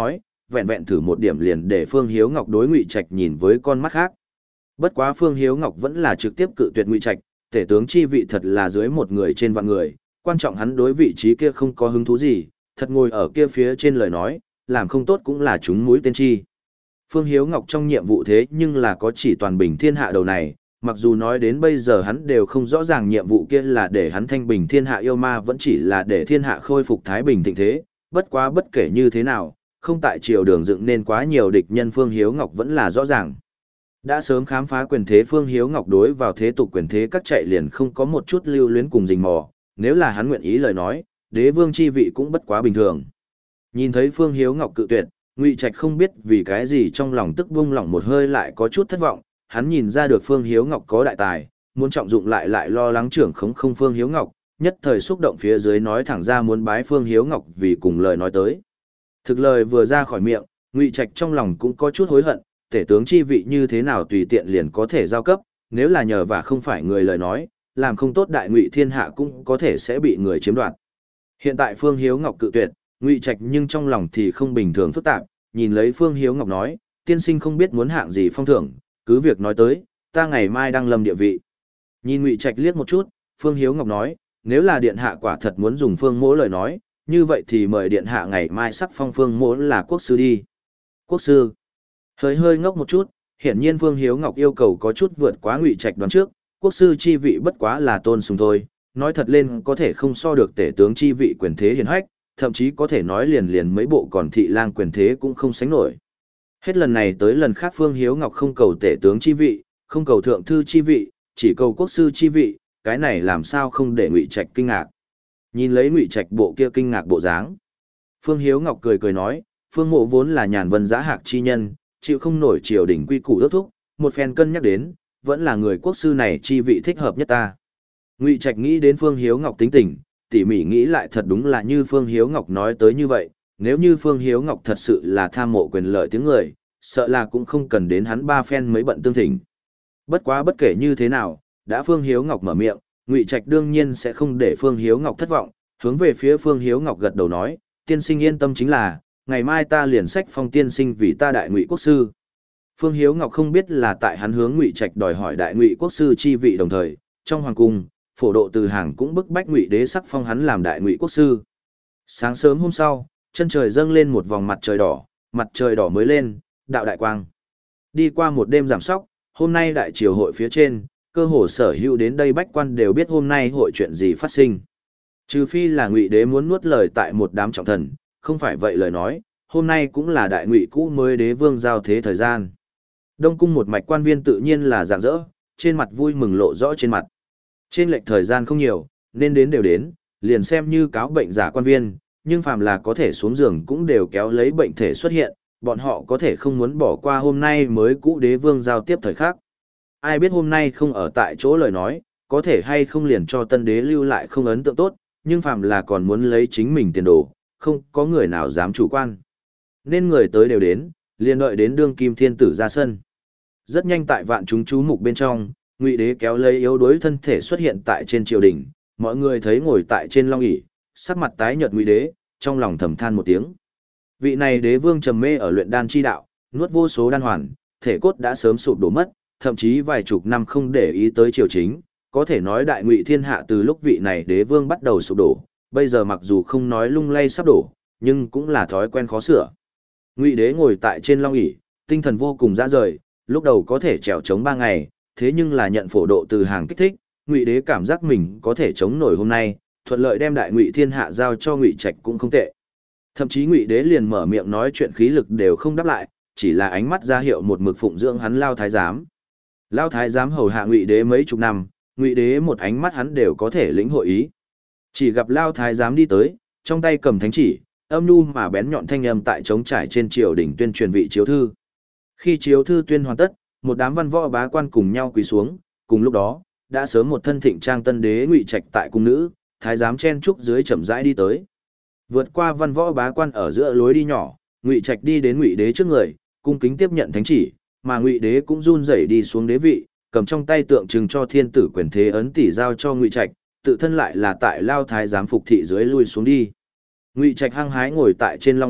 vẹn vẹn thử một điểm liền để Phương Hiếu Ngọc đối Ngụy Trạch nhìn với con mắt khác. Bất quá Phương Hiếu Ngọc vẫn là trực tiếp cự tuyệt Ngụy Trạch, tể tướng chi vị thật là dưới một người trên vạn người, quan trọng hắn đối vị trí kia không có hứng thú gì, thật ngồi ở kia phía trên lời nói, làm không tốt cũng là chúng mũi tên chi. Phương Hiếu Ngọc trong nhiệm vụ thế nhưng là có chỉ toàn bình thiên hạ đầu này, mặc dù nói đến bây giờ hắn đều không rõ ràng nhiệm vụ kia là để hắn thanh bình thiên hạ yêu ma vẫn chỉ là để thiên hạ khôi phục thái bình thịnh thế, bất quá bất kể như thế nào, không tại triều đường dựng nên quá nhiều địch nhân Phương Hiếu Ngọc vẫn là rõ ràng. Đã sớm khám phá quyền thế Phương Hiếu Ngọc đối vào thế tục quyền thế các chạy liền không có một chút lưu luyến cùng rình mò, nếu là hắn nguyện ý lời nói, đế vương chi vị cũng bất quá bình thường. Nhìn thấy Phương Hiếu Ngọc cự tuyệt, Ngụy Trạch không biết vì cái gì trong lòng tức buông lỏng một hơi lại có chút thất vọng, hắn nhìn ra được Phương Hiếu Ngọc có đại tài, muốn trọng dụng lại lại lo lắng trưởng khống không Phương Hiếu Ngọc, nhất thời xúc động phía dưới nói thẳng ra muốn bái Phương Hiếu Ngọc vì cùng lời nói tới. Thực lời vừa ra khỏi miệng, Ngụy Trạch trong lòng cũng có chút hối hận, tể tướng chi vị như thế nào tùy tiện liền có thể giao cấp, nếu là nhờ và không phải người lời nói, làm không tốt đại Ngụy thiên hạ cũng có thể sẽ bị người chiếm đoạt. Hiện tại Phương Hiếu Ngọc cự tuyệt, Ngụy Trạch nhưng trong lòng thì không bình thường phức tạp, nhìn lấy Phương Hiếu Ngọc nói, tiên sinh không biết muốn hạng gì phong thưởng, cứ việc nói tới, ta ngày mai đăng lâm địa vị. Nhìn Ngụy Trạch liếc một chút, Phương Hiếu Ngọc nói, nếu là điện hạ quả thật muốn dùng Phương Mỗ lời nói, như vậy thì mời điện hạ ngày mai sắc phong Phương Mỗ là quốc sư đi. Quốc sư. Hơi hơi ngốc một chút, hiển nhiên Phương Hiếu Ngọc yêu cầu có chút vượt quá Ngụy Trạch đoán trước, quốc sư chi vị bất quá là tôn sùng thôi, nói thật lên có thể không so được tể tướng chi vị quyền thế hiển hách, thậm chí có thể nói liền liền mấy bộ còn thị lang quyền thế cũng không sánh nổi. Hết lần này tới lần khác Phương Hiếu Ngọc không cầu tể tướng chi vị, không cầu thượng thư chi vị, chỉ cầu quốc sư chi vị, cái này làm sao không để Ngụy Trạch kinh ngạc. Nhìn lấy Ngụy Trạch bộ kia kinh ngạc bộ dáng, Phương Hiếu Ngọc cười cười nói, Phương Mộ vốn là nhàn vân giá hạc chi nhân, chịu không nổi triều đình quy củ ước thúc, một phen cân nhắc đến, vẫn là người quốc sư này chi vị thích hợp nhất ta. Ngụy Trạch nghĩ đến Phương Hiếu Ngọc tính tình, tỉ mỉ nghĩ lại thật đúng là như Phương Hiếu Ngọc nói tới như vậy, nếu như Phương Hiếu Ngọc thật sự là tham mộ quyền lợi tiếng người, sợ là cũng không cần đến hắn ba phen mới bận tương thỉnh. Bất quá bất kể như thế nào, đã Phương Hiếu Ngọc mở miệng, Ngụy Trạch đương nhiên sẽ không để Phương Hiếu Ngọc thất vọng, hướng về phía Phương Hiếu Ngọc gật đầu nói, tiên sinh yên tâm chính là, ngày mai ta liền sách phong tiên sinh vì ta đại Ngụy quốc sư. Phương Hiếu Ngọc không biết là tại hắn hướng Ngụy Trạch đòi hỏi đại Ngụy quốc sư chi vị đồng thời, trong hoàng cung, phổ độ từ hàng cũng bức bách Ngụy đế sắc phong hắn làm đại Ngụy quốc sư. Sáng sớm hôm sau, chân trời dâng lên một vòng mặt trời đỏ, mặt trời đỏ mới lên, đạo đại quang. Đi qua một đêm giảm sóc, hôm nay đại triều hội phía trên, cơ hồ sở hữu đến đây bách quan đều biết hôm nay hội chuyện gì phát sinh. Trừ phi là Ngụy đế muốn nuốt lời tại một đám trọng thần, không phải vậy lời nói, hôm nay cũng là đại Ngụy cũ mới đế vương giao thế thời gian. Đông cung một mạch quan viên tự nhiên là rạng rỡ, trên mặt vui mừng lộ rõ trên mặt. Trên lệch thời gian không nhiều, nên đến đều đến, liền xem như cáo bệnh giả quan viên, nhưng phàm là có thể xuống giường cũng đều kéo lấy bệnh thể xuất hiện, bọn họ có thể không muốn bỏ qua hôm nay mới cũ đế vương giao tiếp thời khắc. Ai biết hôm nay không ở tại chỗ lời nói, có thể hay không liền cho tân đế lưu lại không ấn tượng tốt, nhưng phàm là còn muốn lấy chính mình tiền đồ, không có người nào dám chủ quan. Nên người tới đều đến, liền đợi đến đương kim thiên tử ra sân. Rất nhanh tại vạn chúng chú mục bên trong, Ngụy đế kéo lấy yếu đuối thân thể xuất hiện tại trên triều đình, mọi người thấy ngồi tại trên long ỷ, sắc mặt tái nhợt Ngụy đế, trong lòng thầm than một tiếng. Vị này đế vương trầm mê ở luyện đan chi đạo, nuốt vô số đan hoàn, thể cốt đã sớm sụp đổ mất, thậm chí vài chục năm không để ý tới triều chính, có thể nói đại Ngụy thiên hạ từ lúc vị này đế vương bắt đầu sụp đổ, bây giờ mặc dù không nói lung lay sắp đổ, nhưng cũng là thói quen khó sửa. Ngụy đế ngồi tại trên long ỷ, tinh thần vô cùng dã rời, lúc đầu có thể trèo chống ba ngày, thế nhưng là nhận phổ độ từ hàng kích thích, Ngụy đế cảm giác mình có thể chống nổi hôm nay, thuận lợi đem đại Ngụy thiên hạ giao cho Ngụy Trạch cũng không tệ. Thậm chí Ngụy đế liền mở miệng nói chuyện khí lực đều không đáp lại, chỉ là ánh mắt ra hiệu một mực phụng dưỡng hắn Lao thái giám. Lao thái giám hầu hạ Ngụy đế mấy chục năm, Ngụy đế một ánh mắt hắn đều có thể lĩnh hội ý. Chỉ gặp Lao thái giám đi tới, trong tay cầm thánh chỉ, âm nhu mà bén nhọn thanh âm tại trống trải trên triều đỉnh tuyên truyền vị chiếu thư. Khi chiếu thư tuyên hoàn tất, một đám văn võ bá quan cùng nhau quỳ xuống, cùng lúc đó, đã sớm một thân thịnh trang tân đế Ngụy Trạch tại cung nữ, thái giám chen trúc dưới chậm rãi đi tới. Vượt qua văn võ bá quan ở giữa lối đi nhỏ, Ngụy Trạch đi đến Ngụy đế trước người, cung kính tiếp nhận thánh chỉ, mà Ngụy đế cũng run rẩy đi xuống đế vị, cầm trong tay tượng trưng cho thiên tử quyền thế ấn tỷ giao cho Ngụy Trạch, tự thân lại là tại Lao thái giám phục thị dưới lui xuống đi. Ngụy Trạch hăng hái ngồi tại trên long ỷ,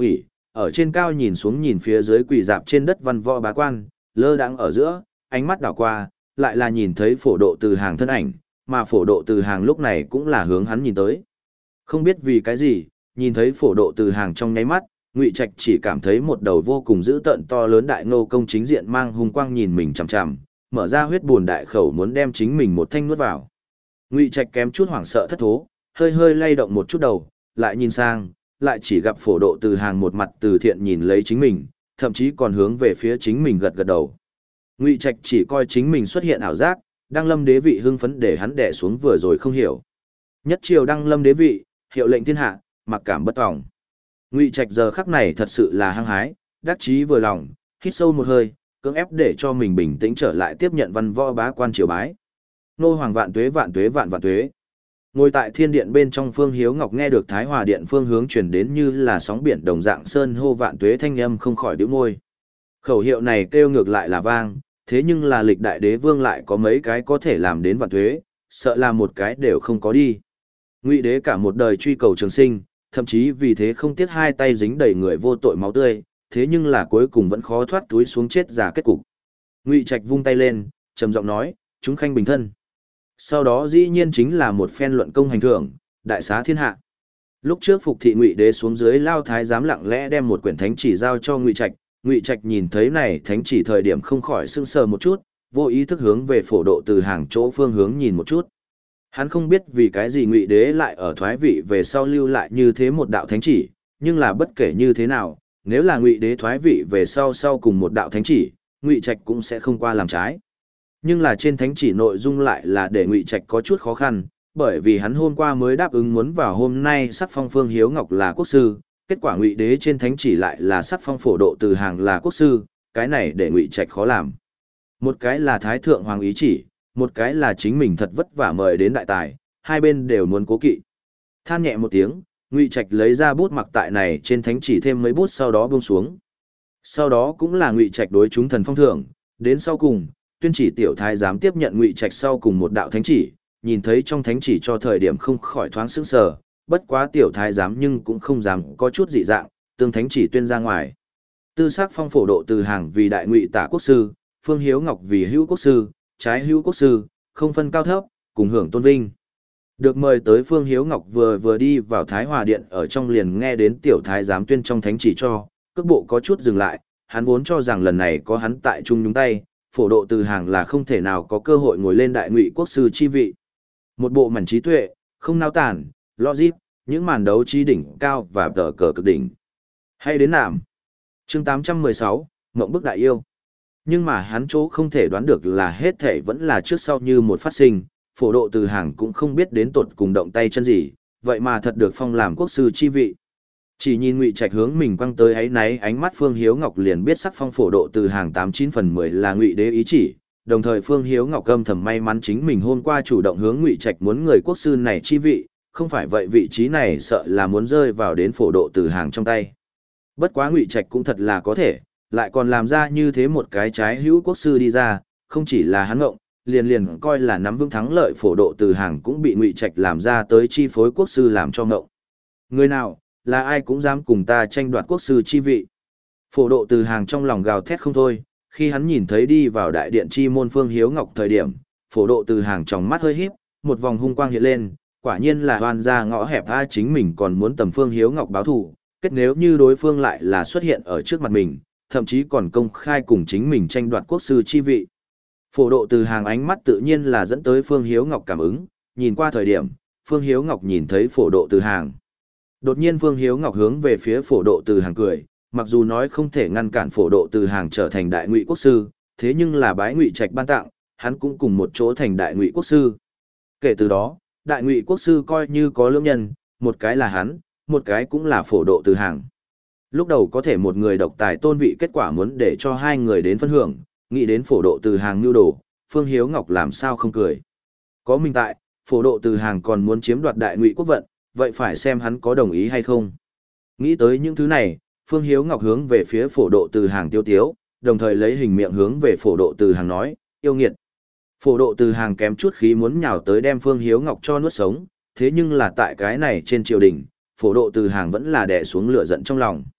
ở trên cao nhìn xuống nhìn phía dưới quỳ dạp trên đất văn võ bá quan, lơ đãng ở giữa, ánh mắt đảo qua, lại là nhìn thấy phổ độ từ hàng thân ảnh, mà phổ độ từ hàng lúc này cũng là hướng hắn nhìn tới. Không biết vì cái gì, nhìn thấy phổ độ từ hàng trong nháy mắt, Ngụy Trạch chỉ cảm thấy một đầu vô cùng dữ tợn to lớn đại ngô công chính diện mang hung quang nhìn mình chằm chằm, mở ra huyết buồn đại khẩu muốn đem chính mình một thanh nuốt vào. Ngụy Trạch kém chút hoảng sợ thất thố, hơi hơi lay động một chút đầu, lại nhìn sang, lại chỉ gặp phổ độ từ hàng một mặt từ thiện nhìn lấy chính mình, thậm chí còn hướng về phía chính mình gật gật đầu. Ngụy Trạch chỉ coi chính mình xuất hiện ảo giác, Đăng Lâm đế vị hưng phấn để hắn đè xuống vừa rồi không hiểu. Nhất triều Đăng Lâm đế vị, hiệu lệnh thiên hạ, mặc cảm bất tòng. Ngụy Trạch giờ khắc này thật sự là hăng hái, đắc chí vừa lòng, hít sâu một hơi, cưỡng ép để cho mình bình tĩnh trở lại tiếp nhận văn võ bá quan triều bái. Nô hoàng vạn tuế vạn tuế vạn vạn tuế. Ngồi tại thiên điện bên trong Phương Hiếu Ngọc nghe được Thái Hòa điện phương hướng truyền đến như là sóng biển đồng dạng sơn hô vạn tuế thanh âm không khỏi bĩu môi. Khẩu hiệu này kêu ngược lại là vang, thế nhưng là lịch đại đế vương lại có mấy cái có thể làm đến vạn tuế, sợ là một cái đều không có đi. Ngụy đế cả một đời truy cầu trường sinh, thậm chí vì thế không tiếc hai tay dính đầy người vô tội máu tươi, thế nhưng là cuối cùng vẫn khó thoát túi xuống chết giả kết cục. Ngụy Trạch vung tay lên, trầm giọng nói, chúng khanh bình thân. Sau đó dĩ nhiên chính là một phen luận công hành thưởng, đại xá thiên hạ. Lúc trước phục thị Ngụy đế xuống dưới lao thái giám lặng lẽ đem một quyển thánh chỉ giao cho Ngụy Trạch, Ngụy Trạch nhìn thấy này thánh chỉ thời điểm không khỏi sững sờ một chút, vô ý thức hướng về phổ độ từ hàng chỗ phương hướng nhìn một chút. Hắn không biết vì cái gì Ngụy đế lại ở thoái vị về sau lưu lại như thế một đạo thánh chỉ, nhưng là bất kể như thế nào, nếu là Ngụy đế thoái vị về sau sau cùng một đạo thánh chỉ, Ngụy Trạch cũng sẽ không qua làm trái. Nhưng là trên thánh chỉ nội dung lại là để Ngụy Trạch có chút khó khăn, bởi vì hắn hôm qua mới đáp ứng muốn vào hôm nay sắc phong Phương Hiếu Ngọc là quốc sư, kết quả Ngụy đế trên thánh chỉ lại là sắc phong phổ độ từ hàng là quốc sư, cái này để Ngụy Trạch khó làm. Một cái là thái thượng hoàng ý chỉ, một cái là chính mình thật vất vả mời đến đại tài, hai bên đều muốn cố kỵ. Than nhẹ một tiếng, Ngụy Trạch lấy ra bút mặc tại này trên thánh chỉ thêm mấy bút sau đó buông xuống. Sau đó cũng là Ngụy Trạch đối chúng thần phong thưởng, đến sau cùng, tuyên chỉ tiểu thái giám tiếp nhận Ngụy Trạch sau cùng một đạo thánh chỉ, nhìn thấy trong thánh chỉ cho thời điểm không khỏi thoáng sững sờ, bất quá tiểu thái giám nhưng cũng không dám có chút dị dạng, tương thánh chỉ tuyên ra ngoài. Tư sắc phong phổ độ từ hàng vì đại Ngụy tả quốc sư, Phương Hiếu Ngọc vì hữu quốc sư, trái hữu quốc sư, không phân cao thấp, cùng hưởng tôn vinh. Được mời tới Phương Hiếu Ngọc vừa vừa đi vào Thái Hòa điện ở trong liền nghe đến tiểu thái giám tuyên trong thánh chỉ cho, cước bộ có chút dừng lại, hắn vốn cho rằng lần này có hắn tại chung nhúng tay, phổ độ từ hàng là không thể nào có cơ hội ngồi lên đại Ngụy quốc sư chi vị. Một bộ mảnh trí tuệ, không nao tản, logic, những màn đấu trí đỉnh cao và tờ cờ cực đỉnh. Hay đến nạm. Chương tám trăm mười sáu, Mộng bức đại yêu. Nhưng mà hắn chỗ không thể đoán được là hết thể vẫn là trước sau như một phát sinh, phổ độ từ hàng cũng không biết đến tột cùng động tay chân gì, vậy mà thật được phong làm quốc sư chi vị. Chỉ nhìn Ngụy Trạch hướng mình quăng tới ấy náy ánh mắt Phương Hiếu Ngọc liền biết sắc phong phổ độ từ hàng tám chín phần mười là Ngụy đế ý chỉ, đồng thời Phương Hiếu Ngọc âm thầm may mắn chính mình hôm qua chủ động hướng Ngụy Trạch muốn người quốc sư này chi vị, không phải vậy vị trí này sợ là muốn rơi vào đến phổ độ từ hàng trong tay. Bất quá Ngụy Trạch cũng thật là có thể, lại còn làm ra như thế một cái trái hữu quốc sư đi ra, không chỉ là hắn ngộng, liền liền coi là nắm vững thắng lợi phổ độ từ hàng cũng bị Ngụy Trạch làm ra tới chi phối quốc sư làm cho ngộng. Người nào, là ai cũng dám cùng ta tranh đoạt quốc sư chi vị. Phổ độ từ hàng trong lòng gào thét không thôi, khi hắn nhìn thấy đi vào đại điện chi môn Phương Hiếu Ngọc thời điểm, phổ độ từ hàng trong mắt hơi híp, một vòng hung quang hiện lên, quả nhiên là hoan ra ngõ hẹp tha chính mình còn muốn tầm Phương Hiếu Ngọc báo thù, kết nếu như đối phương lại là xuất hiện ở trước mặt mình, thậm chí còn công khai cùng chính mình tranh đoạt quốc sư chi vị. Phổ độ từ hàng ánh mắt tự nhiên là dẫn tới Phương Hiếu Ngọc cảm ứng, nhìn qua thời điểm, Phương Hiếu Ngọc nhìn thấy phổ độ từ hàng. Đột nhiên Phương Hiếu Ngọc hướng về phía phổ độ từ hàng cười, mặc dù nói không thể ngăn cản phổ độ từ hàng trở thành đại Ngụy quốc sư, thế nhưng là bái Ngụy Trạch ban tặng, hắn cũng cùng một chỗ thành đại Ngụy quốc sư. Kể từ đó, đại Ngụy quốc sư coi như có lưỡng nhân, một cái là hắn, một cái cũng là phổ độ từ hàng. Lúc đầu có thể một người độc tài tôn vị, kết quả muốn để cho hai người đến phân hưởng, nghĩ đến phổ độ từ hàng nhu đồ, Phương Hiếu Ngọc làm sao không cười. Có mình tại, phổ độ từ hàng còn muốn chiếm đoạt đại Ngụy quốc vận, vậy phải xem hắn có đồng ý hay không. Nghĩ tới những thứ này, Phương Hiếu Ngọc hướng về phía phổ độ từ hàng tiêu tiếu, đồng thời lấy hình miệng hướng về phổ độ từ hàng nói, yêu nghiệt. Phổ độ từ hàng kém chút khí muốn nhào tới đem Phương Hiếu Ngọc cho nuốt sống, thế nhưng là tại cái này trên triều đình, phổ độ từ hàng vẫn là đè xuống lửa giận trong lòng.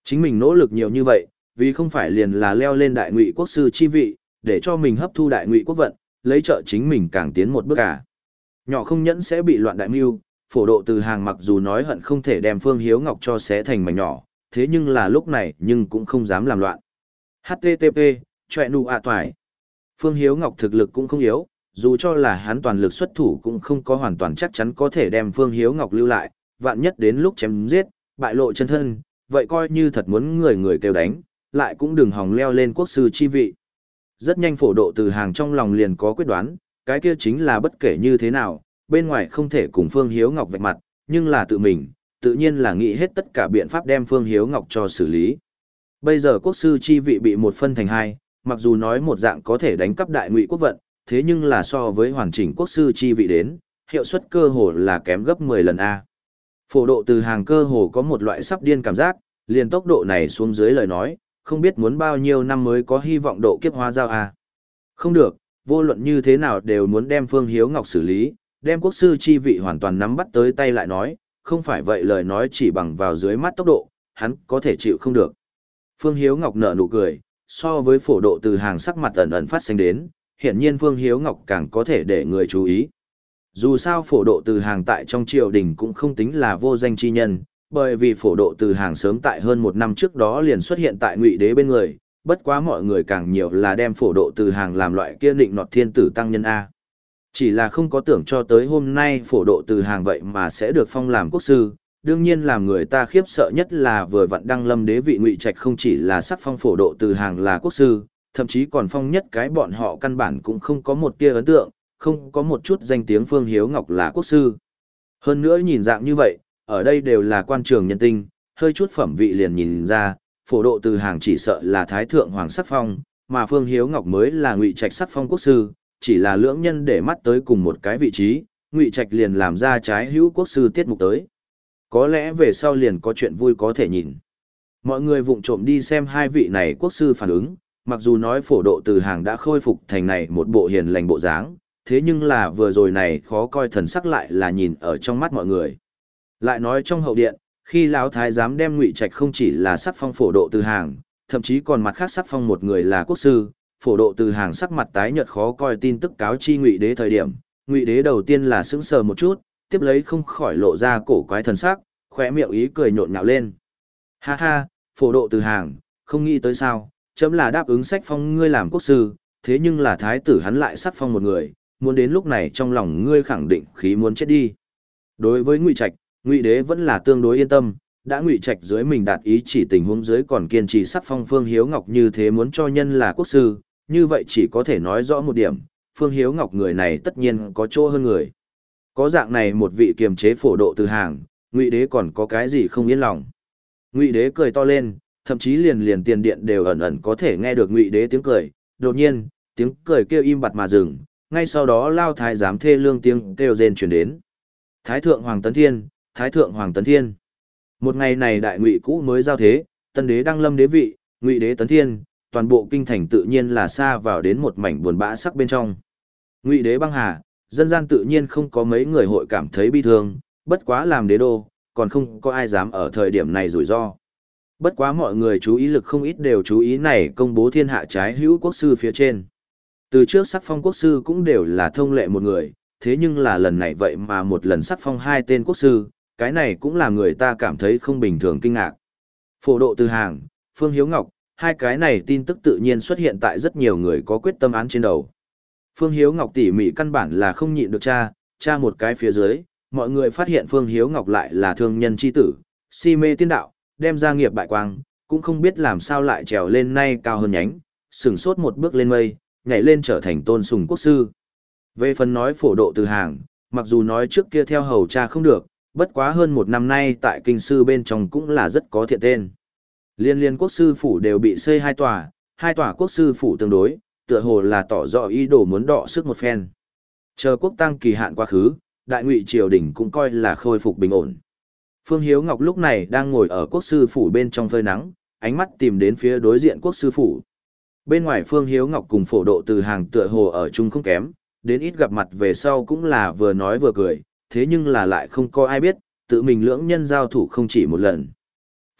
Chính mình nỗ lực nhiều như vậy, vì không phải liền là leo lên đại ngụy quốc sư chi vị, để cho mình hấp thu đại ngụy quốc vận, lấy trợ chính mình càng tiến một bước cả. Nhỏ không nhẫn sẽ bị loạn đại mưu, phổ độ từ hàng mặc dù nói hận không thể đem Phương Hiếu Ngọc cho xé thành mảnh nhỏ, thế nhưng là lúc này nhưng cũng không dám làm loạn. hát tê tê pê, chọe nụ ạ toài. Phương Hiếu Ngọc thực lực cũng không yếu, dù cho là hắn toàn lực xuất thủ cũng không có hoàn toàn chắc chắn có thể đem Phương Hiếu Ngọc lưu lại, vạn nhất đến lúc chém giết, bại lộ chân thân, vậy coi như thật muốn người người kêu đánh, lại cũng đừng hòng leo lên quốc sư chi vị. Rất nhanh phổ độ từ hàng trong lòng liền có quyết đoán, cái kia chính là bất kể như thế nào, bên ngoài không thể cùng Phương Hiếu Ngọc vạch mặt, nhưng là tự mình, tự nhiên là nghĩ hết tất cả biện pháp đem Phương Hiếu Ngọc cho xử lý. Bây giờ quốc sư chi vị bị một phân thành hai, mặc dù nói một dạng có thể đánh cắp đại ngụy quốc vận, thế nhưng là so với hoàn chỉnh quốc sư chi vị đến, hiệu suất cơ hồ là kém gấp mười lần A. Phổ độ từ hàng cơ hồ có một loại sắp điên cảm giác, liền tốc độ này xuống dưới lời nói, không biết muốn bao nhiêu năm mới có hy vọng độ kiếp hóa giao A. Không được, vô luận như thế nào đều muốn đem Phương Hiếu Ngọc xử lý, đem quốc sư chi vị hoàn toàn nắm bắt tới tay lại nói, không phải vậy lời nói chỉ bằng vào dưới mắt tốc độ, hắn có thể chịu không được. Phương Hiếu Ngọc nở nụ cười, so với phổ độ từ hàng sắc mặt ẩn ẩn phát sinh đến, hiển nhiên Phương Hiếu Ngọc càng có thể để người chú ý. Dù sao phổ độ từ hàng tại trong triều đình cũng không tính là vô danh chi nhân, bởi vì phổ độ từ hàng sớm tại hơn một năm trước đó liền xuất hiện tại Ngụy Đế bên người, bất quá mọi người càng nhiều là đem phổ độ từ hàng làm loại kia định nọt thiên tử tăng nhân A. Chỉ là không có tưởng cho tới hôm nay phổ độ từ hàng vậy mà sẽ được phong làm quốc sư, đương nhiên làm người ta khiếp sợ nhất là vừa vặn đăng lâm đế vị Ngụy Trạch không chỉ là sắc phong phổ độ từ hàng là quốc sư, thậm chí còn phong nhất cái bọn họ căn bản cũng không có một tia ấn tượng, không có một chút danh tiếng Phương Hiếu Ngọc là quốc sư. Hơn nữa nhìn dạng như vậy, ở đây đều là quan trường nhân tinh, hơi chút phẩm vị liền nhìn ra, phổ độ từ hàng chỉ sợ là thái thượng hoàng sắc phong, mà Phương Hiếu Ngọc mới là Ngụy Trạch sắc phong quốc sư, chỉ là lưỡng nhân để mắt tới cùng một cái vị trí, Ngụy Trạch liền làm ra trái hữu quốc sư tiết mục tới. Có lẽ về sau liền có chuyện vui có thể nhìn. Mọi người vụng trộm đi xem hai vị này quốc sư phản ứng, mặc dù nói phổ độ từ hàng đã khôi phục thành này một bộ hiền lành bộ dáng, thế nhưng là vừa rồi này khó coi thần sắc lại là nhìn ở trong mắt mọi người. Lại nói trong hậu điện, khi lão thái giám đem Ngụy Trạch không chỉ là sắc phong phổ độ từ hàng, thậm chí còn mặt khác sắc phong một người là quốc sư, phổ độ từ hàng sắc mặt tái nhợt khó coi tin tức cáo chi Ngụy Đế thời điểm, Ngụy Đế đầu tiên là sững sờ một chút, tiếp lấy không khỏi lộ ra cổ quái thần sắc, khóe miệng ý cười nhộn nhạo lên. Ha ha, phổ độ từ hàng, không nghĩ tới sao, chấm là đáp ứng sách phong ngươi làm quốc sư, thế nhưng là thái tử hắn lại sắc phong một người, muốn đến lúc này trong lòng ngươi khẳng định khí muốn chết đi. Đối với Ngụy Trạch, Ngụy Đế vẫn là tương đối yên tâm, đã Ngụy Trạch dưới mình đạt ý chỉ tình huống dưới còn kiên trì sắc phong Phương Hiếu Ngọc như thế muốn cho nhân là quốc sư, như vậy chỉ có thể nói rõ một điểm, Phương Hiếu Ngọc người này tất nhiên có chỗ hơn người. Có dạng này một vị kiềm chế phổ độ từ hàng, Ngụy Đế còn có cái gì không yên lòng. Ngụy Đế cười to lên, thậm chí liền liền tiền điện đều ẩn ẩn có thể nghe được Ngụy Đế tiếng cười, đột nhiên, tiếng cười kêu im bặt mà dừng, ngay sau đó lao thái giám thê lương tiếng kêu rên truyền đến. Thái thượng hoàng tấn thiên, thái thượng hoàng tấn thiên. Một ngày này đại ngụy cũ mới giao thế, tân đế đăng lâm đế vị, Ngụy Đế tấn thiên, toàn bộ kinh thành tự nhiên là xa vào đến một mảnh buồn bã sắc bên trong. Ngụy Đế băng hà, dân gian tự nhiên không có mấy người hội cảm thấy bi thương, bất quá làm đế đô, còn không có ai dám ở thời điểm này rủi ro. Bất quá mọi người chú ý lực không ít đều chú ý này công bố thiên hạ trái hữu quốc sư phía trên. Từ trước sắc phong quốc sư cũng đều là thông lệ một người, thế nhưng là lần này vậy mà một lần sắc phong hai tên quốc sư, cái này cũng làm người ta cảm thấy không bình thường kinh ngạc. Phổ độ từ hàng, Phương Hiếu Ngọc, hai cái này tin tức tự nhiên xuất hiện tại rất nhiều người có quyết tâm án trên đầu. Phương Hiếu Ngọc tỉ mỉ căn bản là không nhịn được cha, cha một cái phía dưới, mọi người phát hiện Phương Hiếu Ngọc lại là thương nhân chi tử, si mê tiên đạo, đem ra nghiệp bại quang, cũng không biết làm sao lại trèo lên nay cao hơn nhánh, sừng sốt một bước lên mây, nhảy lên trở thành tôn sùng quốc sư. Về phần nói phổ độ từ hàng, mặc dù nói trước kia theo hầu cha không được, bất quá hơn một năm nay tại kinh sư bên trong cũng là rất có thiện tên. Liên liên quốc sư phủ đều bị xây hai tòa, hai tòa quốc sư phủ tương đối, tựa hồ là tỏ rõ ý đồ muốn đọ sức một phen. Chờ quốc tăng kỳ hạn quá khứ, đại ngụy triều đình cũng coi là khôi phục bình ổn. Phương Hiếu Ngọc lúc này đang ngồi ở quốc sư phủ bên trong phơi nắng, ánh mắt tìm đến phía đối diện quốc sư phủ. Bên ngoài Phương Hiếu Ngọc cùng phổ độ từ hàng tựa hồ ở chung không kém, đến ít gặp mặt về sau cũng là vừa nói vừa cười, thế nhưng là lại không có ai biết, tự mình lưỡng nhân giao thủ không chỉ một lần.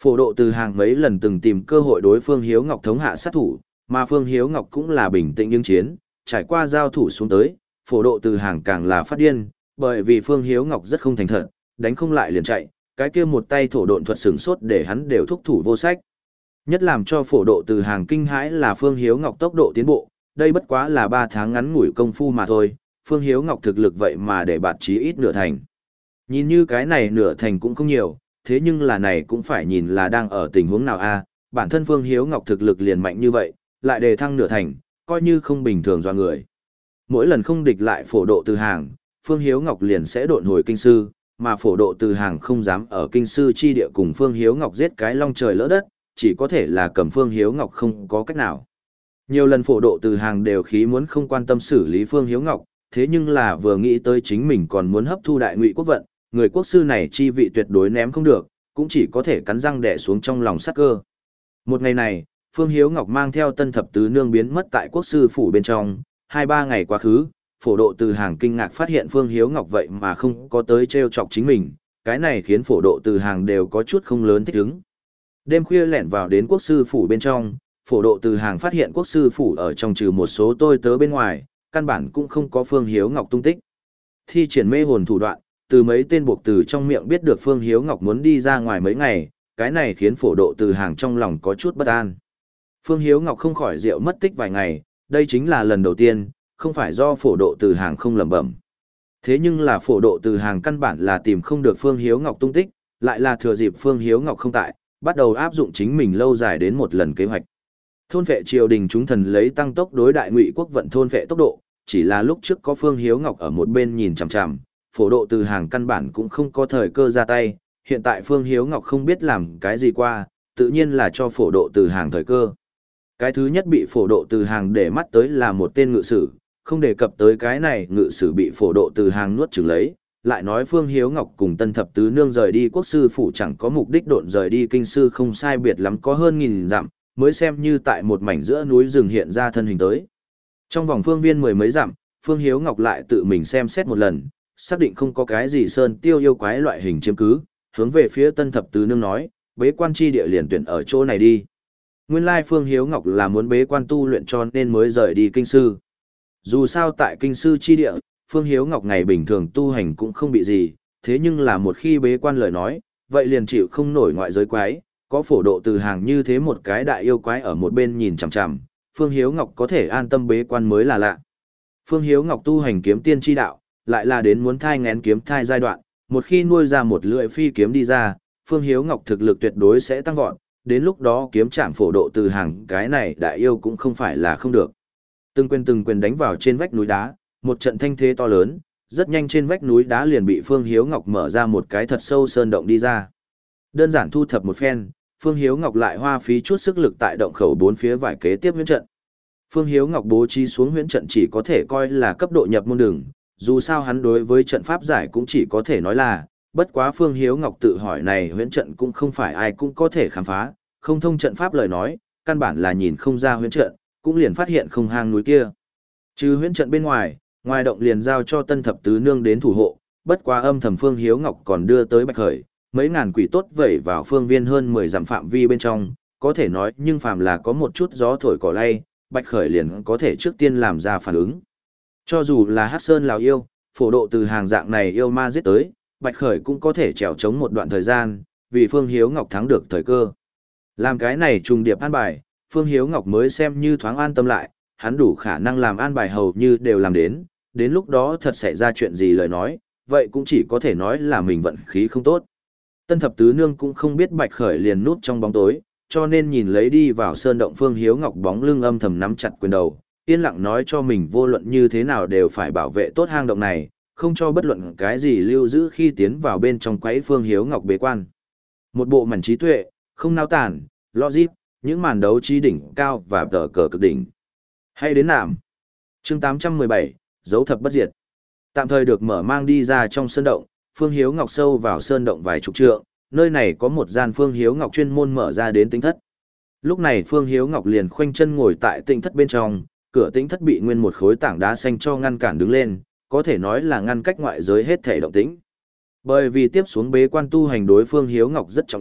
Phổ Độ Từ Hàng mấy lần từng tìm cơ hội đối Phương Hiếu Ngọc thống hạ sát thủ, mà Phương Hiếu Ngọc cũng là bình tĩnh ứng chiến, trải qua giao thủ xuống tới, Phổ Độ Từ Hàng càng là phát điên, bởi vì Phương Hiếu Ngọc rất không thành thật, đánh không lại liền chạy, cái kia một tay thổ độn thuật sửng sốt để hắn đều thúc thủ vô sách. Nhất làm cho Phổ Độ Từ Hàng kinh hãi là Phương Hiếu Ngọc tốc độ tiến bộ, đây bất quá là ba tháng ngắn ngủi công phu mà thôi, Phương Hiếu Ngọc thực lực vậy mà để bạt chí ít nửa thành. Nhìn như cái này nửa thành cũng không nhiều, thế nhưng là này cũng phải nhìn là đang ở tình huống nào a, bản thân Phương Hiếu Ngọc thực lực liền mạnh như vậy, lại đề thăng nửa thành, coi như không bình thường do người. Mỗi lần không địch lại Phổ Độ Từ Hàng, Phương Hiếu Ngọc liền sẽ độn hồi kinh sư, mà Phổ Độ Từ Hàng không dám ở kinh sư chi địa cùng Phương Hiếu Ngọc giết cái long trời lỡ đất, chỉ có thể là cầm Phương Hiếu Ngọc không có cách nào. Nhiều lần Phổ Độ Từ Hàng đều khí muốn không quan tâm xử lý Phương Hiếu Ngọc, thế nhưng là vừa nghĩ tới chính mình còn muốn hấp thu đại ngụy quốc vận, người quốc sư này chi vị tuyệt đối ném không được, cũng chỉ có thể cắn răng đè xuống trong lòng sát cơ. Một ngày này, Phương Hiếu Ngọc mang theo Tân Thập Tứ Nương biến mất tại quốc sư phủ bên trong, hai ba ngày quá khứ, Phổ Độ Từ Hàng kinh ngạc phát hiện Phương Hiếu Ngọc vậy mà không có tới trêu chọc chính mình, cái này khiến Phổ Độ Từ Hàng đều có chút không lớn thích ứng. Đêm khuya lẻn vào đến quốc sư phủ bên trong, Phổ Độ Từ Hàng phát hiện quốc sư phủ ở trong trừ một số tôi tớ bên ngoài, căn bản cũng không có Phương Hiếu Ngọc tung tích. Thi triển mê hồn thủ đoạn, từ mấy tên buộc từ trong miệng biết được Phương Hiếu Ngọc muốn đi ra ngoài mấy ngày, cái này khiến Phổ Độ Từ Hàng trong lòng có chút bất an. Phương Hiếu Ngọc không khỏi rượu mất tích vài ngày, đây chính là lần đầu tiên, không phải do Phổ Độ Từ Hàng không lẩm bẩm. Thế nhưng là Phổ Độ Từ Hàng căn bản là tìm không được Phương Hiếu Ngọc tung tích, lại là thừa dịp Phương Hiếu Ngọc không tại, bắt đầu áp dụng chính mình lâu dài đến một lần kế hoạch. Thôn vệ triều đình chúng thần lấy tăng tốc đối đại ngụy quốc vận thôn vệ tốc độ, chỉ là lúc trước có Phương Hiếu Ngọc ở một bên nhìn chằm chằm, Phổ Độ Từ Hàng căn bản cũng không có thời cơ ra tay, hiện tại Phương Hiếu Ngọc không biết làm cái gì qua, tự nhiên là cho Phổ Độ Từ Hàng thời cơ. Cái thứ nhất bị Phổ Độ Từ Hàng để mắt tới là một tên ngự sử, không đề cập tới cái này ngự sử bị Phổ Độ Từ Hàng nuốt chửng lấy, lại nói Phương Hiếu Ngọc cùng Tân Thập Tứ Nương rời đi quốc sư phủ chẳng có mục đích độn rời đi kinh sư không sai biệt lắm có hơn nghìn dặm, mới xem như tại một mảnh giữa núi rừng hiện ra thân hình tới. Trong vòng phương viên mười mấy dặm, Phương Hiếu Ngọc lại tự mình xem xét một lần, xác định không có cái gì sơn tiêu yêu quái loại hình chiếm cứ, hướng về phía Tân Thập Tứ Nương nói, bế quan chi địa liền tuyển ở chỗ này đi. Nguyên lai Phương Hiếu Ngọc là muốn bế quan tu luyện cho nên mới rời đi kinh sư. Dù sao tại kinh sư chi địa, Phương Hiếu Ngọc ngày bình thường tu hành cũng không bị gì, thế nhưng là một khi bế quan lời nói, vậy liền chịu không nổi ngoại giới quái, có Phổ Độ Từ Hàng như thế một cái đại yêu quái ở một bên nhìn chằm chằm, Phương Hiếu Ngọc có thể an tâm bế quan mới là lạ. Phương Hiếu Ngọc tu hành kiếm tiên chi đạo, lại là đến muốn thai ngén kiếm thai giai đoạn, một khi nuôi ra một lưỡi phi kiếm đi ra, Phương Hiếu Ngọc thực lực tuyệt đối sẽ tăng vọt, đến lúc đó kiếm chạm Phổ Độ Từ Hàng cái này đại yêu cũng không phải là không được. Từng quyền từng quyền đánh vào trên vách núi đá, một trận thanh thế to lớn, rất nhanh trên vách núi đá liền bị Phương Hiếu Ngọc mở ra một cái thật sâu sơn động đi ra. Đơn giản thu thập một phen, Phương Hiếu Ngọc lại hoa phí chút sức lực tại động khẩu bốn phía vải kế tiếp huyễn trận. Phương Hiếu Ngọc bố trí xuống huyễn trận chỉ có thể coi là cấp độ nhập môn đường, dù sao hắn đối với trận pháp giải cũng chỉ có thể nói là, bất quá Phương Hiếu Ngọc tự hỏi này huyễn trận cũng không phải ai cũng có thể khám phá, không thông trận pháp lời nói, căn bản là nhìn không ra huyễn trận, cũng liền phát hiện không hang núi kia. Trừ huyễn trận bên ngoài, ngoài động liền giao cho Tân Thập Tứ Nương đến thủ hộ, bất quá âm thầm Phương Hiếu Ngọc còn đưa tới Bạch Khởi, mấy ngàn quỷ tốt vẩy vào phương viên hơn mười dặm phạm vi bên trong, có thể nói nhưng phàm là có một chút gió thổi cỏ lay, Bạch Khởi liền có thể trước tiên làm ra phản ứng. Cho dù là Hắc Sơn Lào yêu, Phổ Độ Từ Hàng dạng này yêu ma giết tới, Bạch Khởi cũng có thể trèo chống một đoạn thời gian, vì Phương Hiếu Ngọc thắng được thời cơ. Làm cái này trùng điệp an bài, Phương Hiếu Ngọc mới xem như thoáng an tâm lại, hắn đủ khả năng làm an bài hầu như đều làm đến, đến lúc đó thật xảy ra chuyện gì lời nói, vậy cũng chỉ có thể nói là mình vận khí không tốt. Tân Thập Tứ Nương cũng không biết Bạch Khởi liền núp trong bóng tối, cho nên nhìn lấy đi vào sơn động Phương Hiếu Ngọc bóng lưng âm thầm nắm chặt quyền đầu, yên lặng nói cho mình vô luận như thế nào đều phải bảo vệ tốt hang động này, không cho bất luận cái gì lưu giữ khi tiến vào bên trong quấy Phương Hiếu Ngọc bế quan. Một bộ mảnh trí tuệ, không nao tản, logic, những màn đấu trí đỉnh cao và tờ cờ cực đỉnh. Hay đến nạm. Chương tám trăm mười bảy, dấu thập bất diệt. Tạm thời được mở mang đi ra trong sơn động, Phương Hiếu Ngọc sâu vào sơn động vài chục trượng, nơi này có một gian Phương Hiếu Ngọc chuyên môn mở ra đến tĩnh thất. Lúc này Phương Hiếu Ngọc liền khoanh chân ngồi tại tĩnh thất bên trong, cửa tĩnh thất bị nguyên một khối tảng đá xanh cho ngăn cản đứng lên, có thể nói là ngăn cách ngoại giới hết thể động tĩnh. Bởi vì tiếp xuống bế quan tu hành đối Phương Hiếu Ngọc rất trọng yếu,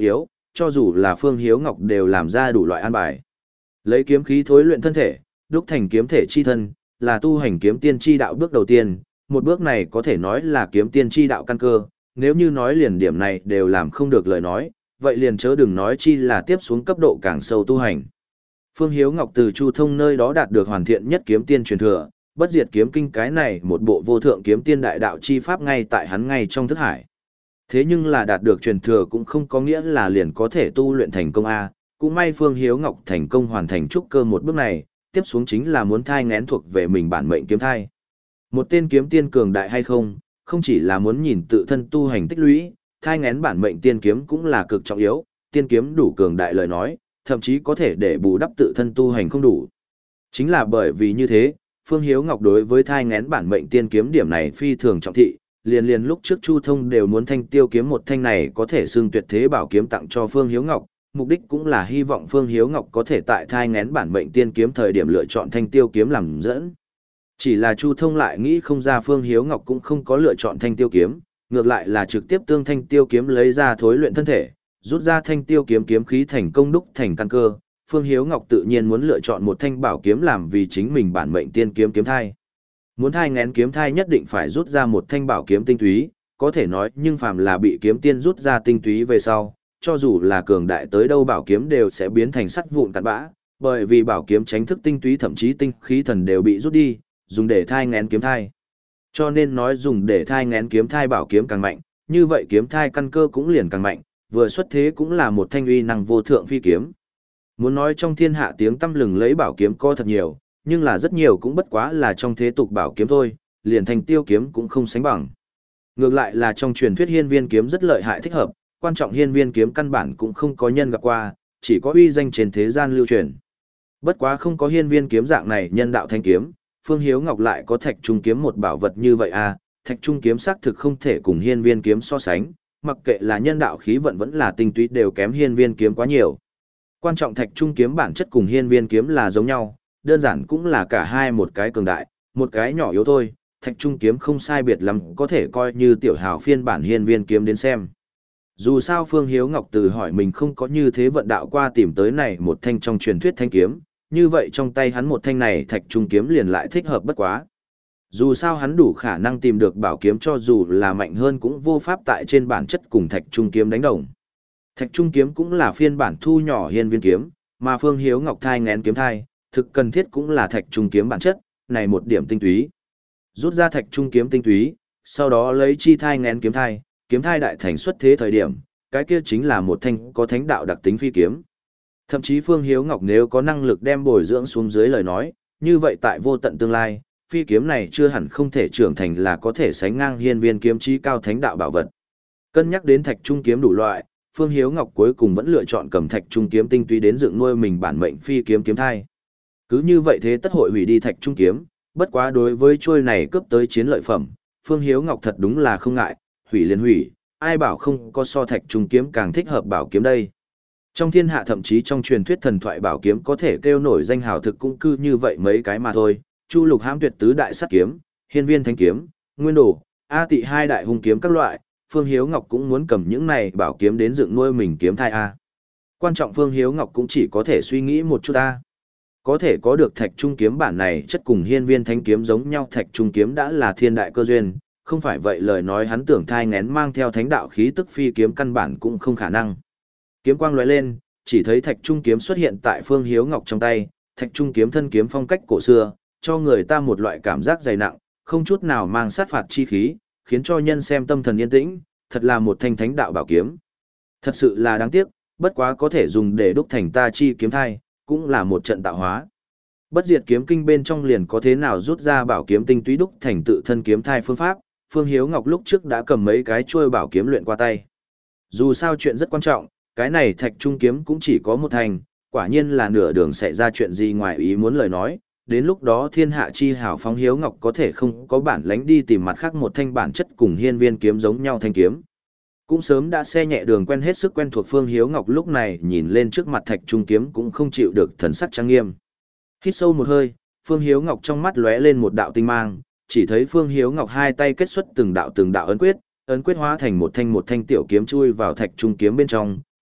cho dù là Phương Hiếu Ngọc đều làm ra đủ loại an bài. Lấy kiếm khí thối luyện thân thể, đúc thành kiếm thể chi thân, là tu hành kiếm tiên chi đạo bước đầu tiên, một bước này có thể nói là kiếm tiên chi đạo căn cơ, nếu như nói liền điểm này đều làm không được lời nói, vậy liền chớ đừng nói chi là tiếp xuống cấp độ càng sâu tu hành. Phương Hiếu Ngọc từ Chu Thông nơi đó đạt được hoàn thiện nhất kiếm tiên truyền thừa, bất diệt kiếm kinh cái này một bộ vô thượng kiếm tiên đại đạo chi pháp ngay tại hắn ngay trong thức hải. Thế nhưng là đạt được truyền thừa cũng không có nghĩa là liền có thể tu luyện thành công A, cũng may Phương Hiếu Ngọc thành công hoàn thành trúc cơ một bước này, tiếp xuống chính là muốn thai ngén thuộc về mình bản mệnh kiếm thai. Một tên kiếm tiên cường đại hay không, không chỉ là muốn nhìn tự thân tu hành tích lũy, thai ngén bản mệnh tiên kiếm cũng là cực trọng yếu, tiên kiếm đủ cường đại lời nói, thậm chí có thể để bù đắp tự thân tu hành không đủ. Chính là bởi vì như thế, Phương Hiếu Ngọc đối với thai ngén bản mệnh tiên kiếm điểm này phi thường trọng thị, liền liền lúc trước Chu Thông đều muốn thanh tiêu kiếm một thanh này có thể xưng tuyệt thế bảo kiếm tặng cho Phương Hiếu Ngọc, mục đích cũng là hy vọng Phương Hiếu Ngọc có thể tại thai ngén bản mệnh tiên kiếm thời điểm lựa chọn thanh tiêu kiếm làm dẫn. Chỉ là Chu Thông lại nghĩ không ra Phương Hiếu Ngọc cũng không có lựa chọn thanh tiêu kiếm, ngược lại là trực tiếp tương thanh tiêu kiếm lấy ra thối luyện thân thể, rút ra thanh tiêu kiếm kiếm khí thành công đúc thành căn cơ. Phương Hiếu Ngọc tự nhiên muốn lựa chọn một thanh bảo kiếm làm vì chính mình bản mệnh tiên kiếm kiếm thai. Muốn thai ngén kiếm thai nhất định phải rút ra một thanh bảo kiếm tinh túy, có thể nói nhưng phàm là bị kiếm tiên rút ra tinh túy về sau, cho dù là cường đại tới đâu bảo kiếm đều sẽ biến thành sắt vụn tàn bã, bởi vì bảo kiếm tránh thức tinh túy thậm chí tinh khí thần đều bị rút đi, dùng để thai ngén kiếm thai. Cho nên nói dùng để thai ngén kiếm thai bảo kiếm càng mạnh, như vậy kiếm thai căn cơ cũng liền càng mạnh, vừa xuất thế cũng là một thanh uy năng vô thượng phi kiếm. Muốn nói trong thiên hạ tiếng tăm lừng lấy bảo kiếm có thật nhiều, nhưng là rất nhiều cũng bất quá là trong thế tục bảo kiếm thôi, liền thành tiêu kiếm cũng không sánh bằng. Ngược lại là trong truyền thuyết hiên viên kiếm rất lợi hại thích hợp, quan trọng hiên viên kiếm căn bản cũng không có nhân gặp qua, chỉ có uy danh trên thế gian lưu truyền. Bất quá không có hiên viên kiếm dạng này nhân đạo thanh kiếm, Phương Hiếu Ngọc lại có thạch trung kiếm một bảo vật như vậy à, thạch trung kiếm xác thực không thể cùng hiên viên kiếm so sánh, mặc kệ là nhân đạo khí vận vẫn là tinh túy đều kém hiên viên kiếm quá nhiều. Quan trọng thạch trung kiếm bản chất cùng hiên viên kiếm là giống nhau, đơn giản cũng là cả hai một cái cường đại, một cái nhỏ yếu thôi, thạch trung kiếm không sai biệt lắm có thể coi như tiểu hào phiên bản hiên viên kiếm đến xem. Dù sao Phương Hiếu Ngọc từ hỏi mình không có như thế vận đạo qua tìm tới này một thanh trong truyền thuyết thanh kiếm, như vậy trong tay hắn một thanh này thạch trung kiếm liền lại thích hợp bất quá. Dù sao hắn đủ khả năng tìm được bảo kiếm cho dù là mạnh hơn cũng vô pháp tại trên bản chất cùng thạch trung kiếm đánh đồng. Thạch trung kiếm cũng là phiên bản thu nhỏ hiên viên kiếm, mà Phương Hiếu Ngọc thai ngén kiếm thai, thực cần thiết cũng là thạch trung kiếm bản chất, này một điểm tinh túy. Rút ra thạch trung kiếm tinh túy, sau đó lấy chi thai ngén kiếm thai, kiếm thai đại thành xuất thế thời điểm, cái kia chính là một thanh có thánh đạo đặc tính phi kiếm. Thậm chí Phương Hiếu Ngọc nếu có năng lực đem bồi dưỡng xuống dưới lời nói, như vậy tại vô tận tương lai, phi kiếm này chưa hẳn không thể trưởng thành là có thể sánh ngang hiên viên kiếm chí cao thánh đạo bảo vật. Cân nhắc đến thạch trung kiếm đủ loại, Phương Hiếu Ngọc cuối cùng vẫn lựa chọn cầm thạch trung kiếm tinh túy đến dựng nuôi mình bản mệnh phi kiếm kiếm thai. Cứ như vậy thế tất hội hủy đi thạch trung kiếm, bất quá đối với trôi này cướp tới chiến lợi phẩm, Phương Hiếu Ngọc thật đúng là không ngại, hủy liền hủy, ai bảo không có so thạch trung kiếm càng thích hợp bảo kiếm đây. Trong thiên hạ thậm chí trong truyền thuyết thần thoại bảo kiếm có thể kêu nổi danh hào thực cũng cư như vậy mấy cái mà thôi, Chu Lục Hãm Tuyệt tứ đại sát kiếm, Hiên Viên Thanh kiếm, Nguyên Đồ, A Tị hai đại hung kiếm các loại, Phương Hiếu Ngọc cũng muốn cầm những này bảo kiếm đến dựng nuôi mình kiếm thai a. Quan trọng Phương Hiếu Ngọc cũng chỉ có thể suy nghĩ một chút a. Có thể có được thạch trung kiếm bản này chất cùng Hiên Viên Thanh kiếm giống nhau, thạch trung kiếm đã là thiên đại cơ duyên, không phải vậy lời nói hắn tưởng thai ngén mang theo thánh đạo khí tức phi kiếm căn bản cũng không khả năng. Kiếm quang lóe lên, chỉ thấy thạch trung kiếm xuất hiện tại Phương Hiếu Ngọc trong tay, thạch trung kiếm thân kiếm phong cách cổ xưa, cho người ta một loại cảm giác dày nặng, không chút nào mang sát phạt chi khí, khiến cho nhân xem tâm thần yên tĩnh, thật là một thanh thánh đạo bảo kiếm. Thật sự là đáng tiếc, bất quá có thể dùng để đúc thành ta chi kiếm thai, cũng là một trận tạo hóa. Bất diệt kiếm kinh bên trong liền có thế nào rút ra bảo kiếm tinh túy đúc thành tự thân kiếm thai phương pháp, Phương Hiếu Ngọc lúc trước đã cầm mấy cái chuôi bảo kiếm luyện qua tay. Dù sao chuyện rất quan trọng, cái này thạch trung kiếm cũng chỉ có một thành, quả nhiên là nửa đường xảy ra chuyện gì ngoài ý muốn lời nói, đến lúc đó thiên hạ chi hảo phóng Hiếu Ngọc có thể không có bản lánh đi tìm mặt khác một thanh bản chất cùng hiên viên kiếm giống nhau thanh kiếm. Cũng sớm đã xe nhẹ đường quen hết sức quen thuộc Phương Hiếu Ngọc lúc này nhìn lên trước mặt thạch trung kiếm cũng không chịu được thần sắc trang nghiêm. Hít sâu một hơi, Phương Hiếu Ngọc trong mắt lóe lên một đạo tinh mang, chỉ thấy Phương Hiếu Ngọc hai tay kết xuất từng đạo từng đạo ấn quyết, ấn quyết hóa thành một thanh một thanh tiểu kiếm chui vào thạch trung kiếm bên trong,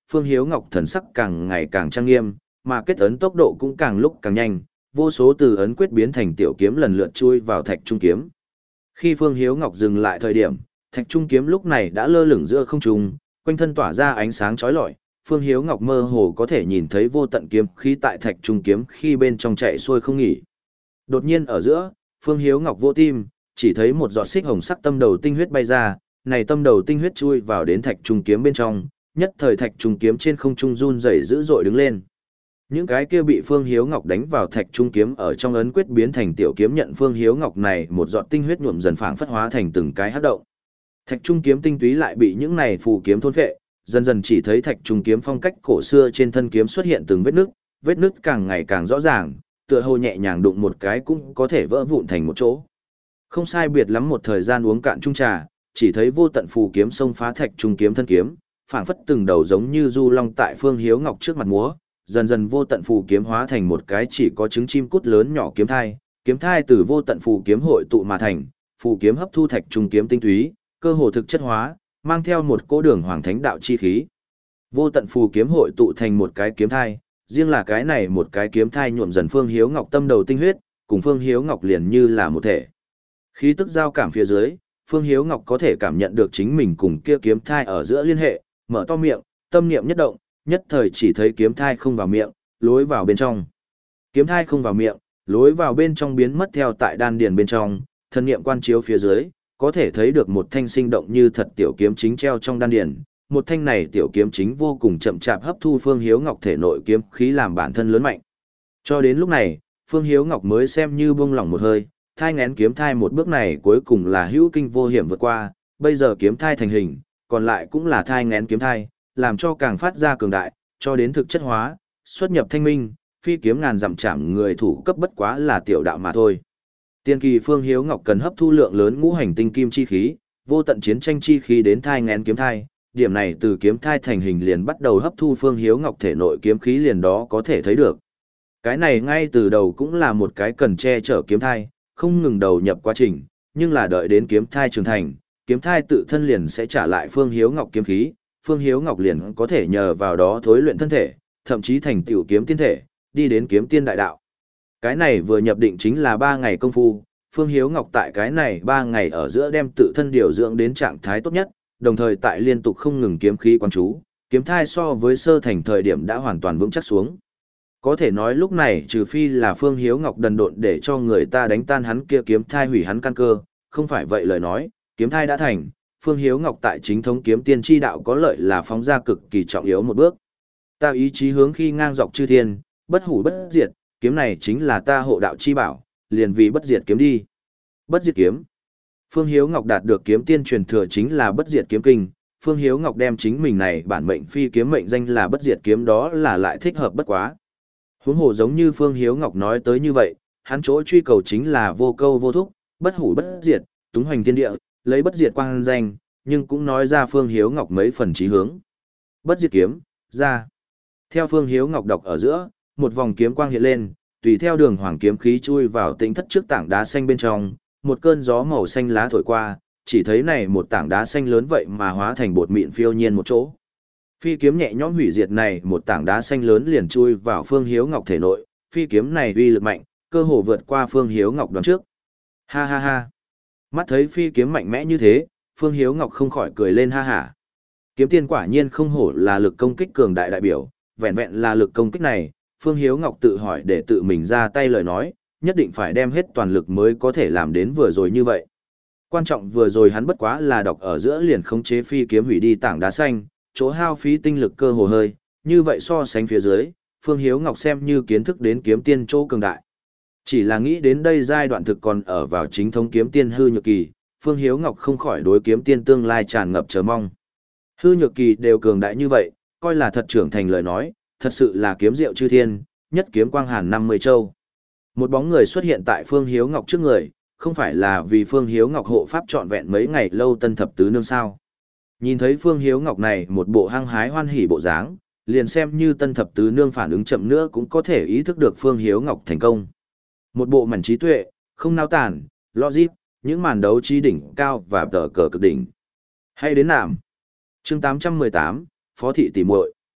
Phương Hiếu Ngọc thần sắc càng ngày càng trang nghiêm, mà kết ấn tốc độ cũng càng lúc càng nhanh, vô số từ ấn quyết biến thành tiểu kiếm lần lượt chui vào thạch trung kiếm. Khi Phương Hiếu Ngọc dừng lại thời điểm, thạch trung kiếm lúc này đã lơ lửng giữa không trung, quanh thân tỏa ra ánh sáng chói lọi, Phương Hiếu Ngọc mơ hồ có thể nhìn thấy vô tận kiếm khí tại thạch trung kiếm khi bên trong chạy xuôi không nghỉ. Đột nhiên ở giữa, Phương Hiếu Ngọc vỗ tim, chỉ thấy một giọt xích hồng sắc tâm đầu tinh huyết bay ra, này tâm đầu tinh huyết chui vào đến thạch trung kiếm bên trong, nhất thời thạch trung kiếm trên không trung run rẩy dữ dội đứng lên. Những cái kia bị Phương Hiếu Ngọc đánh vào thạch trung kiếm ở trong ấn quyết biến thành tiểu kiếm nhận Phương Hiếu Ngọc này một giọt tinh huyết nhuộm dần phảng phất hóa thành từng cái hắc động. Thạch trung kiếm tinh túy lại bị những này phù kiếm thôn phệ, dần dần chỉ thấy thạch trung kiếm phong cách cổ xưa trên thân kiếm xuất hiện từng vết nứt, vết nứt càng ngày càng rõ ràng, tựa hồ nhẹ nhàng đụng một cái cũng có thể vỡ vụn thành một chỗ. Không sai biệt lắm một thời gian uống cạn chung trà, chỉ thấy vô tận phù kiếm xông phá thạch trung kiếm thân kiếm, phảng phất từng đầu giống như du long tại Phương Hiếu Ngọc trước mặt múa, dần dần vô tận phù kiếm hóa thành một cái chỉ có trứng chim cút lớn nhỏ kiếm thai, kiếm thai từ vô tận phù kiếm hội tụ mà thành, phù kiếm hấp thu thạch trung kiếm tinh túy, cơ hồ thực chất hóa, mang theo một cỗ đường hoàng thánh đạo chi khí. Vô tận phù kiếm hội tụ thành một cái kiếm thai, riêng là cái này một cái kiếm thai nhuộm dần Phương Hiếu Ngọc tâm đầu tinh huyết, cùng Phương Hiếu Ngọc liền như là một thể. Khí tức giao cảm phía dưới, Phương Hiếu Ngọc có thể cảm nhận được chính mình cùng kia kiếm thai ở giữa liên hệ, mở to miệng, tâm niệm nhất động, nhất thời chỉ thấy kiếm thai không vào miệng, lối vào bên trong. Kiếm thai không vào miệng, lối vào bên trong biến mất theo tại đan điền bên trong, thân niệm quan chiếu phía dưới, có thể thấy được một thanh sinh động như thật tiểu kiếm chính treo trong đan điền. Một thanh này tiểu kiếm chính vô cùng chậm chạp hấp thu Phương Hiếu Ngọc thể nội kiếm khí làm bản thân lớn mạnh. Cho đến lúc này, Phương Hiếu Ngọc mới xem như buông lỏng một hơi, thai ngén kiếm thai một bước này cuối cùng là hữu kinh vô hiểm vượt qua, bây giờ kiếm thai thành hình, còn lại cũng là thai ngén kiếm thai, làm cho càng phát ra cường đại, cho đến thực chất hóa, xuất nhập thanh minh, phi kiếm ngàn dặm chạm người thủ cấp bất quá là tiểu đạo mà thôi. Tiên kỳ Phương Hiếu Ngọc cần hấp thu lượng lớn ngũ hành tinh kim chi khí, vô tận chiến tranh chi khí đến thai ngén kiếm thai, điểm này từ kiếm thai thành hình liền bắt đầu hấp thu Phương Hiếu Ngọc thể nội kiếm khí liền đó có thể thấy được. Cái này ngay từ đầu cũng là một cái cần che chở kiếm thai, không ngừng đầu nhập quá trình, nhưng là đợi đến kiếm thai trưởng thành, kiếm thai tự thân liền sẽ trả lại Phương Hiếu Ngọc kiếm khí, Phương Hiếu Ngọc liền có thể nhờ vào đó thối luyện thân thể, thậm chí thành tiểu kiếm tiên thể, đi đến kiếm tiên đại đạo. Cái này vừa nhập định chính là ba ngày công phu, Phương Hiếu Ngọc tại cái này ba ngày ở giữa đem tự thân điều dưỡng đến trạng thái tốt nhất, đồng thời tại liên tục không ngừng kiếm khí quan chú, kiếm thai so với sơ thành thời điểm đã hoàn toàn vững chắc xuống. Có thể nói lúc này trừ phi là Phương Hiếu Ngọc đần độn để cho người ta đánh tan hắn kia kiếm thai hủy hắn căn cơ, không phải vậy lời nói, kiếm thai đã thành, Phương Hiếu Ngọc tại chính thống kiếm tiên chi đạo có lợi là phóng ra cực kỳ trọng yếu một bước. Ta ý chí hướng khi ngang dọc chư thiên, bất hủ bất diệt, kiếm này chính là ta hộ đạo chi bảo, liền vì bất diệt kiếm đi. Bất diệt kiếm. Phương Hiếu Ngọc đạt được kiếm tiên truyền thừa chính là bất diệt kiếm kinh, Phương Hiếu Ngọc đem chính mình này bản mệnh phi kiếm mệnh danh là bất diệt kiếm đó là lại thích hợp bất quá. Huống hồ giống như Phương Hiếu Ngọc nói tới như vậy, hắn chỗ truy cầu chính là vô câu vô thúc, bất hủ bất diệt, túng hoành thiên địa, lấy bất diệt quang danh, nhưng cũng nói ra Phương Hiếu Ngọc mấy phần chí hướng. Bất diệt kiếm, ra. Theo Phương Hiếu Ngọc đọc ở giữa, một vòng kiếm quang hiện lên, tùy theo đường hoàng kiếm khí chui vào tĩnh thất trước tảng đá xanh bên trong, một cơn gió màu xanh lá thổi qua, chỉ thấy này một tảng đá xanh lớn vậy mà hóa thành bột mịn phiêu nhiên một chỗ. Phi kiếm nhẹ nhõm hủy diệt này một tảng đá xanh lớn liền chui vào Phương Hiếu Ngọc thể nội, phi kiếm này uy lực mạnh, cơ hồ vượt qua Phương Hiếu Ngọc đoán trước. Ha ha ha. Mắt thấy phi kiếm mạnh mẽ như thế, Phương Hiếu Ngọc không khỏi cười lên ha hả. Kiếm tiên quả nhiên không hổ là lực công kích cường đại đại biểu, vẹn vẹn là lực công kích này, Phương Hiếu Ngọc tự hỏi để tự mình ra tay lời nói, nhất định phải đem hết toàn lực mới có thể làm đến vừa rồi như vậy. Quan trọng vừa rồi hắn bất quá là đọc ở giữa liền khống chế phi kiếm hủy đi tảng đá xanh, chỗ hao phí tinh lực cơ hồ hơi, như vậy so sánh phía dưới, Phương Hiếu Ngọc xem như kiến thức đến kiếm tiên chỗ cường đại. Chỉ là nghĩ đến đây giai đoạn thực còn ở vào chính thống kiếm tiên hư nhược kỳ, Phương Hiếu Ngọc không khỏi đối kiếm tiên tương lai tràn ngập chờ mong. Hư nhược kỳ đều cường đại như vậy, coi là thật trưởng thành lời nói, thật sự là kiếm diệu chư thiên, nhất kiếm quang hàn năm mươi châu. Một bóng người xuất hiện tại Phương Hiếu Ngọc trước người, không phải là vì Phương Hiếu Ngọc hộ pháp trọn vẹn mấy ngày lâu tân thập tứ nương sao. Nhìn thấy Phương Hiếu Ngọc này một bộ hăng hái hoan hỉ bộ dáng, liền xem như tân thập tứ nương phản ứng chậm nữa cũng có thể ý thức được Phương Hiếu Ngọc thành công. Một bộ mảnh trí tuệ, không nao tản, logic, những màn đấu trí đỉnh cao và tờ cờ cực đỉnh. Hay đến nạm. Chương tám trăm mười tám, Phó thị tỷ muội.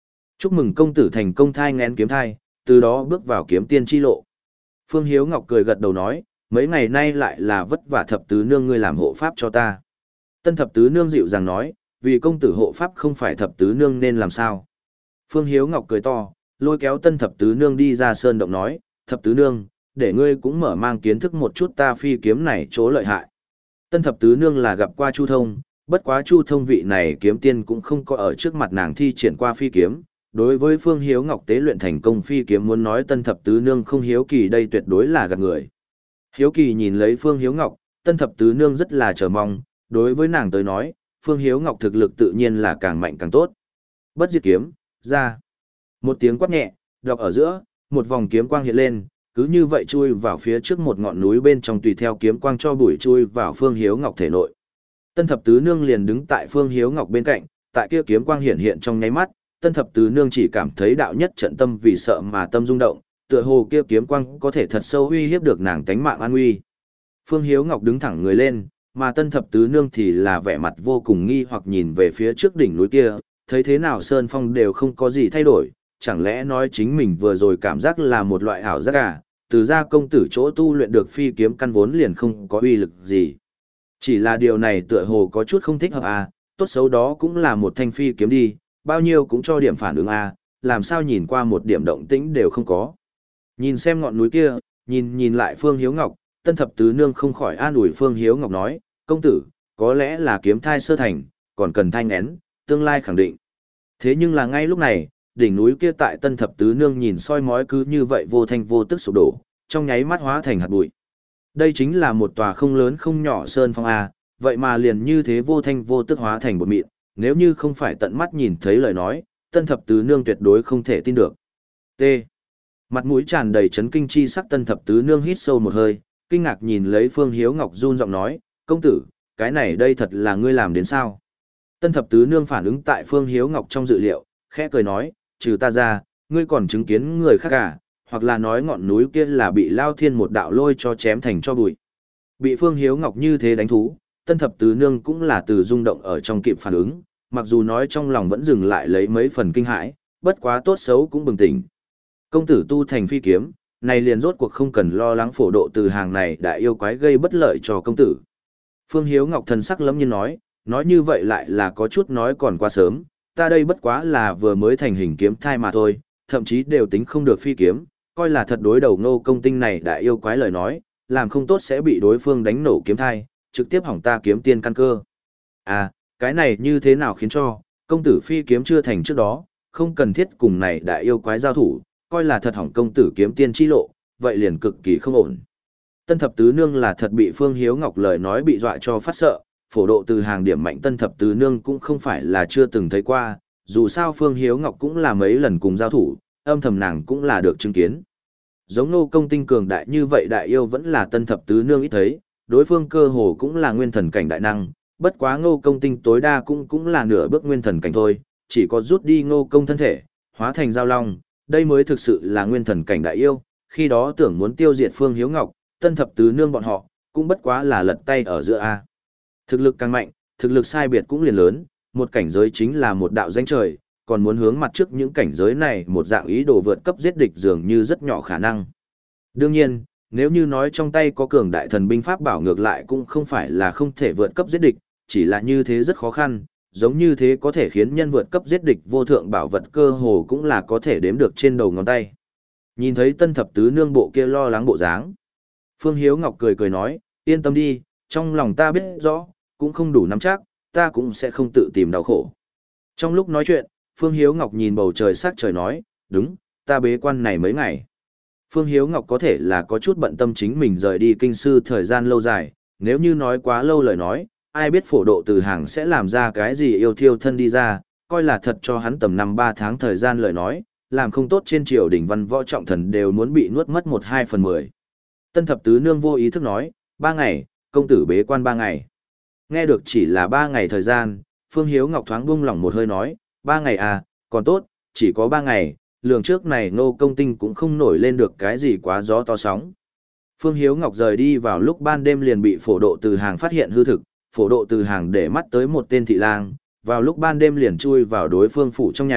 Chúc mừng công tử thành công thai nghén kiếm thai, từ đó bước vào kiếm tiên chi lộ. Phương Hiếu Ngọc cười gật đầu nói, mấy ngày nay lại là vất vả thập tứ nương ngươi làm hộ pháp cho ta. Tân thập tứ nương dịu dàng nói, vì công tử hộ pháp không phải thập tứ nương nên làm sao. Phương Hiếu Ngọc cười to, lôi kéo tân thập tứ nương đi ra sơn động nói, thập tứ nương, để ngươi cũng mở mang kiến thức một chút ta phi kiếm này chỗ lợi hại. Tân thập tứ nương là gặp qua Chu Thông, bất quá Chu Thông vị này kiếm tiên cũng không có ở trước mặt nàng thi triển qua phi kiếm. Đối với Phương Hiếu Ngọc tế luyện thành công phi kiếm muốn nói tân thập tứ nương không hiếu kỳ đây tuyệt đối là gạt người. Hiếu kỳ nhìn lấy Phương Hiếu Ngọc, tân thập tứ nương rất là chờ mong, đối với nàng tới nói, Phương Hiếu Ngọc thực lực tự nhiên là càng mạnh càng tốt. Bất diệt kiếm, ra. Một tiếng quát nhẹ, đọc ở giữa, một vòng kiếm quang hiện lên, cứ như vậy chui vào phía trước một ngọn núi bên trong tùy theo kiếm quang cho bụi chui vào Phương Hiếu Ngọc thể nội. Tân thập tứ nương liền đứng tại Phương Hiếu Ngọc bên cạnh, tại kia kiếm quang hiện hiện trong nháy mắt, tân thập tứ nương chỉ cảm thấy đạo nhất trận tâm vì sợ mà tâm rung động, tựa hồ kia kiếm quang có thể thật sâu uy hiếp được nàng tánh mạng an nguy. Phương Hiếu Ngọc đứng thẳng người lên, mà tân thập tứ nương thì là vẻ mặt vô cùng nghi hoặc nhìn về phía trước đỉnh núi kia, thấy thế nào sơn phong đều không có gì thay đổi, chẳng lẽ nói chính mình vừa rồi cảm giác là một loại ảo giác à, từ ra công tử chỗ tu luyện được phi kiếm căn vốn liền không có uy lực gì. Chỉ là điều này tựa hồ có chút không thích hợp à, tốt xấu đó cũng là một thanh phi kiếm đi, bao nhiêu cũng cho điểm phản ứng à, làm sao nhìn qua một điểm động tĩnh đều không có. Nhìn xem ngọn núi kia, nhìn nhìn lại Phương Hiếu Ngọc, tân thập tứ nương không khỏi an ủi Phương Hiếu Ngọc nói, công tử, có lẽ là kiếm thai sơ thành, còn cần thai nghén, tương lai khẳng định. Thế nhưng là ngay lúc này, đỉnh núi kia tại tân thập tứ nương nhìn soi mói cứ như vậy vô thanh vô tức sụp đổ, trong nháy mắt hóa thành hạt bụi. Đây chính là một tòa không lớn không nhỏ sơn phong A, vậy mà liền như thế vô thanh vô tức hóa thành bột mịn, nếu như không phải tận mắt nhìn thấy lời nói, tân thập tứ nương tuyệt đối không thể tin được. T. Mặt mũi tràn đầy chấn kinh chi sắc tân thập tứ nương hít sâu một hơi, kinh ngạc nhìn lấy Phương Hiếu Ngọc run giọng nói, công tử, cái này đây thật là ngươi làm đến sao? Tân thập tứ nương phản ứng tại Phương Hiếu Ngọc trong dự liệu, khẽ cười nói, trừ ta ra, ngươi còn chứng kiến người khác à, hoặc là nói ngọn núi kia là bị Lao Thiên một đạo lôi cho chém thành cho bụi. Bị Phương Hiếu Ngọc như thế đánh thú, tân thập tứ nương cũng là từ rung động ở trong kịp phản ứng, mặc dù nói trong lòng vẫn dừng lại lấy mấy phần kinh hãi, bất quá tốt xấu cũng bừng tỉnh. Công tử tu thành phi kiếm, này liền rốt cuộc không cần lo lắng phổ độ từ hàng này đã yêu quái gây bất lợi cho công tử. Phương Hiếu Ngọc thần sắc lẫm nhiên nói, nói như vậy lại là có chút nói còn quá sớm, ta đây bất quá là vừa mới thành hình kiếm thai mà thôi, thậm chí đều tính không được phi kiếm, coi là thật đối đầu Ngô Công Tinh này đã yêu quái lời nói, làm không tốt sẽ bị đối phương đánh nổ kiếm thai, trực tiếp hỏng ta kiếm tiên căn cơ. À, cái này như thế nào khiến cho, công tử phi kiếm chưa thành trước đó, không cần thiết cùng này đã yêu quái giao thủ, coi là thật hỏng công tử kiếm tiên chi lộ, vậy liền cực kỳ không ổn. Tân thập tứ nương là thật bị Phương Hiếu Ngọc lời nói bị dọa cho phát sợ, phổ độ từ hàng điểm mạnh tân thập tứ nương cũng không phải là chưa từng thấy qua, dù sao Phương Hiếu Ngọc cũng là mấy lần cùng giao thủ, âm thầm nàng cũng là được chứng kiến. Giống Ngô Công Tinh cường đại như vậy đại yêu vẫn là tân thập tứ nương ít thấy, đối phương cơ hồ cũng là nguyên thần cảnh đại năng, bất quá Ngô Công Tinh tối đa cũng cũng là nửa bước nguyên thần cảnh thôi, chỉ có rút đi Ngô Công thân thể, hóa thành giao long, đây mới thực sự là nguyên thần cảnh đại yêu, khi đó tưởng muốn tiêu diệt Phương Hiếu Ngọc, tân thập tứ nương bọn họ, cũng bất quá là lật tay ở giữa A. Thực lực càng mạnh, thực lực sai biệt cũng liền lớn, một cảnh giới chính là một đạo danh trời, còn muốn hướng mặt trước những cảnh giới này một dạng ý đồ vượt cấp giết địch dường như rất nhỏ khả năng. Đương nhiên, nếu như nói trong tay có cường đại thần binh pháp bảo ngược lại cũng không phải là không thể vượt cấp giết địch, chỉ là như thế rất khó khăn, giống như thế có thể khiến nhân vượt cấp giết địch vô thượng bảo vật cơ hồ cũng là có thể đếm được trên đầu ngón tay. Nhìn thấy tân thập tứ nương bộ kia lo lắng bộ dáng, Phương Hiếu Ngọc cười cười nói, yên tâm đi, trong lòng ta biết rõ, cũng không đủ nắm chắc, ta cũng sẽ không tự tìm đau khổ. Trong lúc nói chuyện, Phương Hiếu Ngọc nhìn bầu trời sắc trời nói, đúng, ta bế quan này mấy ngày. Phương Hiếu Ngọc có thể là có chút bận tâm chính mình rời đi kinh sư thời gian lâu dài, nếu như nói quá lâu lời nói, ai biết phổ độ từ hàng sẽ làm ra cái gì yêu thiêu thân đi ra, coi là thật cho hắn tầm năm ba tháng thời gian lời nói, làm không tốt trên triều đỉnh văn võ trọng thần đều muốn bị nuốt mất một hai phần mười. Tân thập tứ nương vô ý thức nói, ba ngày, công tử bế quan ba ngày. Nghe được chỉ là ba ngày thời gian, Phương Hiếu Ngọc thoáng buông lỏng một hơi nói, ba ngày à, còn tốt, chỉ có ba ngày, lường trước này Ngô Công Tinh cũng không nổi lên được cái gì quá gió to sóng. Phương Hiếu Ngọc rời đi vào lúc ban đêm liền bị phổ độ từ hàng phát hiện hư thực, phổ độ từ hàng để mắt tới một tên thị lang, vào lúc ban đêm liền chui vào đối phương phủ trong nhà,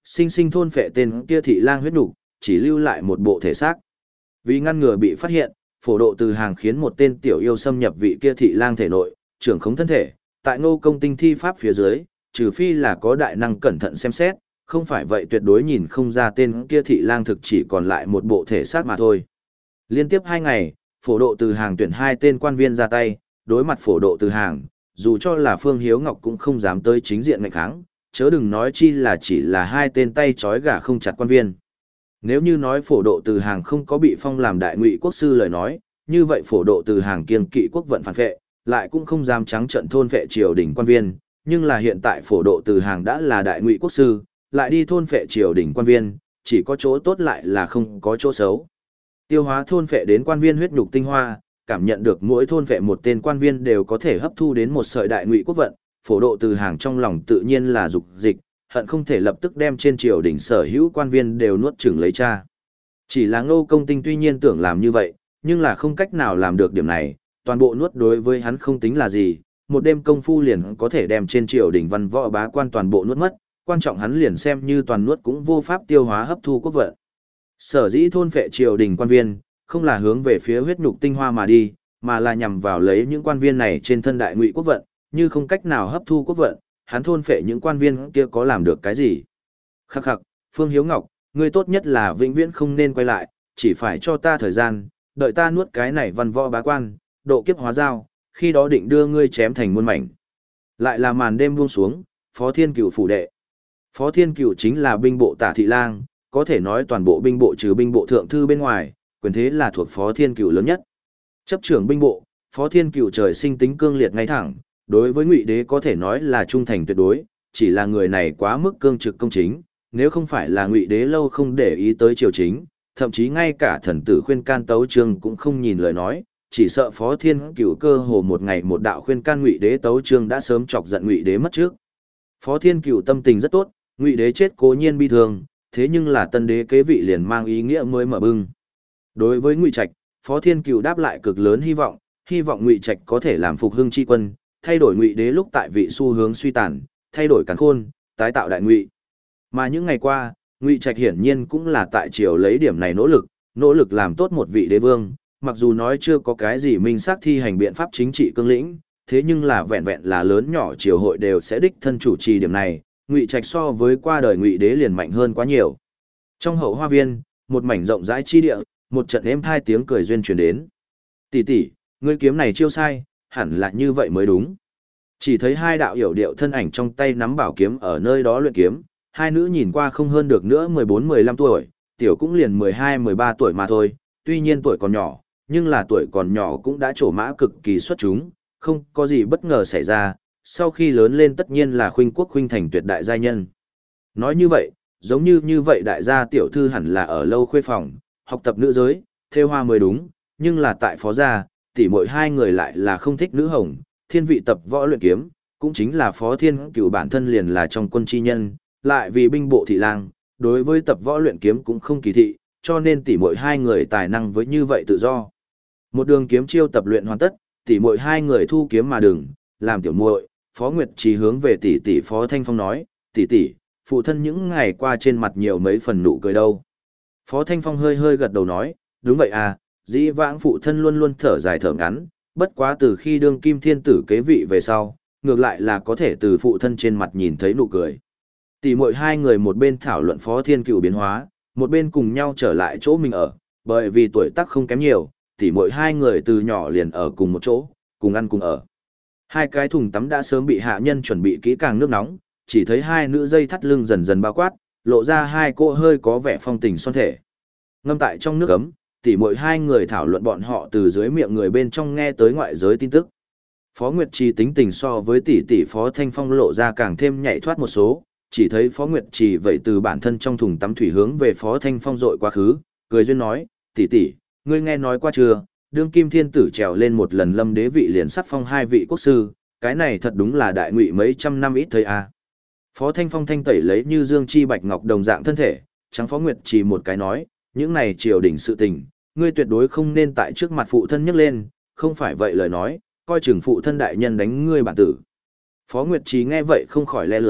sinh sinh thôn phệ tên kia thị lang huyết nục, chỉ lưu lại một bộ thể xác. Vì ngăn ngừa bị phát hiện, phổ độ từ hàng khiến một tên tiểu yêu xâm nhập vị kia thị lang thể nội, trưởng khống thân thể, tại Ngô Công tinh thi pháp phía dưới, trừ phi là có đại năng cẩn thận xem xét, không phải vậy tuyệt đối nhìn không ra tên kia thị lang thực chỉ còn lại một bộ thể xác mà thôi. Liên tiếp hai ngày, phổ độ từ hàng tuyển hai tên quan viên ra tay, đối mặt phổ độ từ hàng, dù cho là Phương Hiếu Ngọc cũng không dám tới chính diện ngạnh kháng, chớ đừng nói chi là chỉ là hai tên tay trói gà không chặt quan viên. Nếu như nói phổ độ từ hàng không có bị phong làm đại ngụy quốc sư lời nói, như vậy phổ độ từ hàng kiêng kỵ quốc vận phản vệ, lại cũng không dám trắng trận thôn vệ triều đình quan viên, nhưng là hiện tại phổ độ từ hàng đã là đại ngụy quốc sư, lại đi thôn vệ triều đình quan viên, chỉ có chỗ tốt lại là không có chỗ xấu. Tiêu hóa thôn vệ đến quan viên huyết nhục tinh hoa, cảm nhận được mỗi thôn vệ một tên quan viên đều có thể hấp thu đến một sợi đại ngụy quốc vận, phổ độ từ hàng trong lòng tự nhiên là dục dịch, hận không thể lập tức đem trên triều đình sở hữu quan viên đều nuốt chửng lấy cha. Chỉ là Ngô Công tinh tuy nhiên tưởng làm như vậy, nhưng là không cách nào làm được điểm này, toàn bộ nuốt đối với hắn không tính là gì, một đêm công phu liền có thể đem trên triều đình văn võ bá quan toàn bộ nuốt mất, quan trọng hắn liền xem như toàn nuốt cũng vô pháp tiêu hóa hấp thu quốc vận. Sở dĩ thôn phệ triều đình quan viên, không là hướng về phía huyết nhục tinh hoa mà đi, mà là nhằm vào lấy những quan viên này trên thân đại ngụy quốc vận, như không cách nào hấp thu quốc vận, hắn thôn phệ những quan viên kia có làm được cái gì? Khắc khắc, Phương Hiếu Ngọc, ngươi tốt nhất là vĩnh viễn không nên quay lại, chỉ phải cho ta thời gian, đợi ta nuốt cái này văn võ bá quan, độ kiếp hóa giao, khi đó định đưa ngươi chém thành muôn mảnh. Lại là màn đêm buông xuống, Phó Thiên Cửu phủ đệ. Phó Thiên Cửu chính là binh bộ tả thị lang, có thể nói toàn bộ binh bộ trừ binh bộ thượng thư bên ngoài, quyền thế là thuộc Phó Thiên Cửu lớn nhất. Chấp trưởng binh bộ, Phó Thiên Cửu trời sinh tính cương liệt ngay thẳng, đối với Ngụy Đế có thể nói là trung thành tuyệt đối, chỉ là người này quá mức cương trực công chính, nếu không phải là Ngụy Đế lâu không để ý tới triều chính, thậm chí ngay cả thần tử khuyên can tấu chương cũng không nhìn lời nói, chỉ sợ Phó Thiên Cửu cơ hồ một ngày một đạo khuyên can Ngụy Đế tấu chương đã sớm chọc giận Ngụy Đế mất trước. Phó Thiên Cửu tâm tình rất tốt, Ngụy Đế chết cố nhiên bi thương, thế nhưng là tân đế kế vị liền mang ý nghĩa mới mở bưng. Đối với Ngụy Trạch, Phó Thiên Cửu đáp lại cực lớn hy vọng, hy vọng Ngụy Trạch có thể làm phục hưng chi quân, thay đổi Ngụy Đế lúc tại vị xu hướng suy tàn, thay đổi càn khôn, tái tạo đại Ngụy. Mà những ngày qua, Ngụy Trạch hiển nhiên cũng là tại triều lấy điểm này nỗ lực, nỗ lực làm tốt một vị đế vương, mặc dù nói chưa có cái gì minh xác thi hành biện pháp chính trị cương lĩnh, thế nhưng là vẹn vẹn là lớn nhỏ triều hội đều sẽ đích thân chủ trì điểm này, Ngụy Trạch so với qua đời Ngụy Đế liền mạnh hơn quá nhiều. Trong hậu hoa viên, một mảnh rộng rãi chi địa, một trận êm thai tiếng cười duyên truyền đến. "Tỷ tỷ, ngươi kiếm này chiêu sai, hẳn là như vậy mới đúng." Chỉ thấy hai đạo hiểu điệu thân ảnh trong tay nắm bảo kiếm ở nơi đó luyện kiếm, hai nữ nhìn qua không hơn được nữa mười bốn mười lăm tuổi, tiểu cũng liền mười hai mười ba tuổi mà thôi, tuy nhiên tuổi còn nhỏ, nhưng là tuổi còn nhỏ cũng đã trổ mã cực kỳ xuất chúng, không có gì bất ngờ xảy ra, sau khi lớn lên tất nhiên là khuynh quốc khuynh thành tuyệt đại giai nhân. Nói như vậy, giống như như vậy đại gia tiểu thư hẳn là ở lâu khuê phòng, học tập nữ giới, thêu hoa mới đúng, nhưng là tại phó gia, tỷ muội hai người lại là không thích nữ hồng, thiên vị tập võ luyện kiếm, cũng chính là Phó Thiên Cửu bản thân liền là trong quân chi nhân, lại vì binh bộ thị lang, đối với tập võ luyện kiếm cũng không kỳ thị, cho nên tỷ muội hai người tài năng với như vậy tự do. Một đường kiếm chiêu tập luyện hoàn tất, tỷ muội hai người thu kiếm mà đừng, làm tiểu muội, Phó Nguyệt Trì hướng về tỷ tỷ Phó Thanh Phong nói, tỷ tỷ, phụ thân những ngày qua trên mặt nhiều mấy phần nụ cười đâu. Phó Thanh Phong hơi hơi gật đầu nói, đúng vậy à, dĩ vãng phụ thân luôn luôn thở dài thở ngắn, bất quá từ khi đương kim thiên tử kế vị về sau, ngược lại là có thể từ phụ thân trên mặt nhìn thấy nụ cười. Tỷ muội hai người một bên thảo luận Phó Thiên Cửu biến hóa, một bên cùng nhau trở lại chỗ mình ở, bởi vì tuổi tác không kém nhiều, tỷ muội hai người từ nhỏ liền ở cùng một chỗ, cùng ăn cùng ở. Hai cái thùng tắm đã sớm bị hạ nhân chuẩn bị kỹ càng nước nóng, chỉ thấy hai nữ dây thắt lưng dần dần bao quát, lộ ra hai cô hơi có vẻ phong tình son thể. Ngâm tại trong nước ấm, tỷ muội hai người thảo luận bọn họ từ dưới miệng người bên trong nghe tới ngoại giới tin tức. Phó Nguyệt Trì tính tình so với tỷ tỷ Phó Thanh Phong lộ ra càng thêm nhạy thoát một số, chỉ thấy Phó Nguyệt Trì vậy từ bản thân trong thùng tắm thủy hướng về Phó Thanh Phong dội quá khứ, cười duyên nói, tỷ tỷ, ngươi nghe nói qua chưa, đương kim thiên tử trèo lên một lần lâm đế vị liền sắc phong hai vị quốc sư, cái này thật đúng là đại ngụy mấy trăm năm ít thấy à. Phó Thanh Phong thanh tẩy lấy như dương chi bạch ngọc đồng dạng thân thể, trắng Phó Nguyệt Trì một cái nói, những này triều đình sự tình, ngươi tuyệt đối không nên tại trước mặt phụ thân nhắc lên, không phải vậy lời nói, coi chừng phụ thân đại nhân đánh ngươi bản tử. Phó Nguyệt Trì nghe vậy không khỏi le lưới,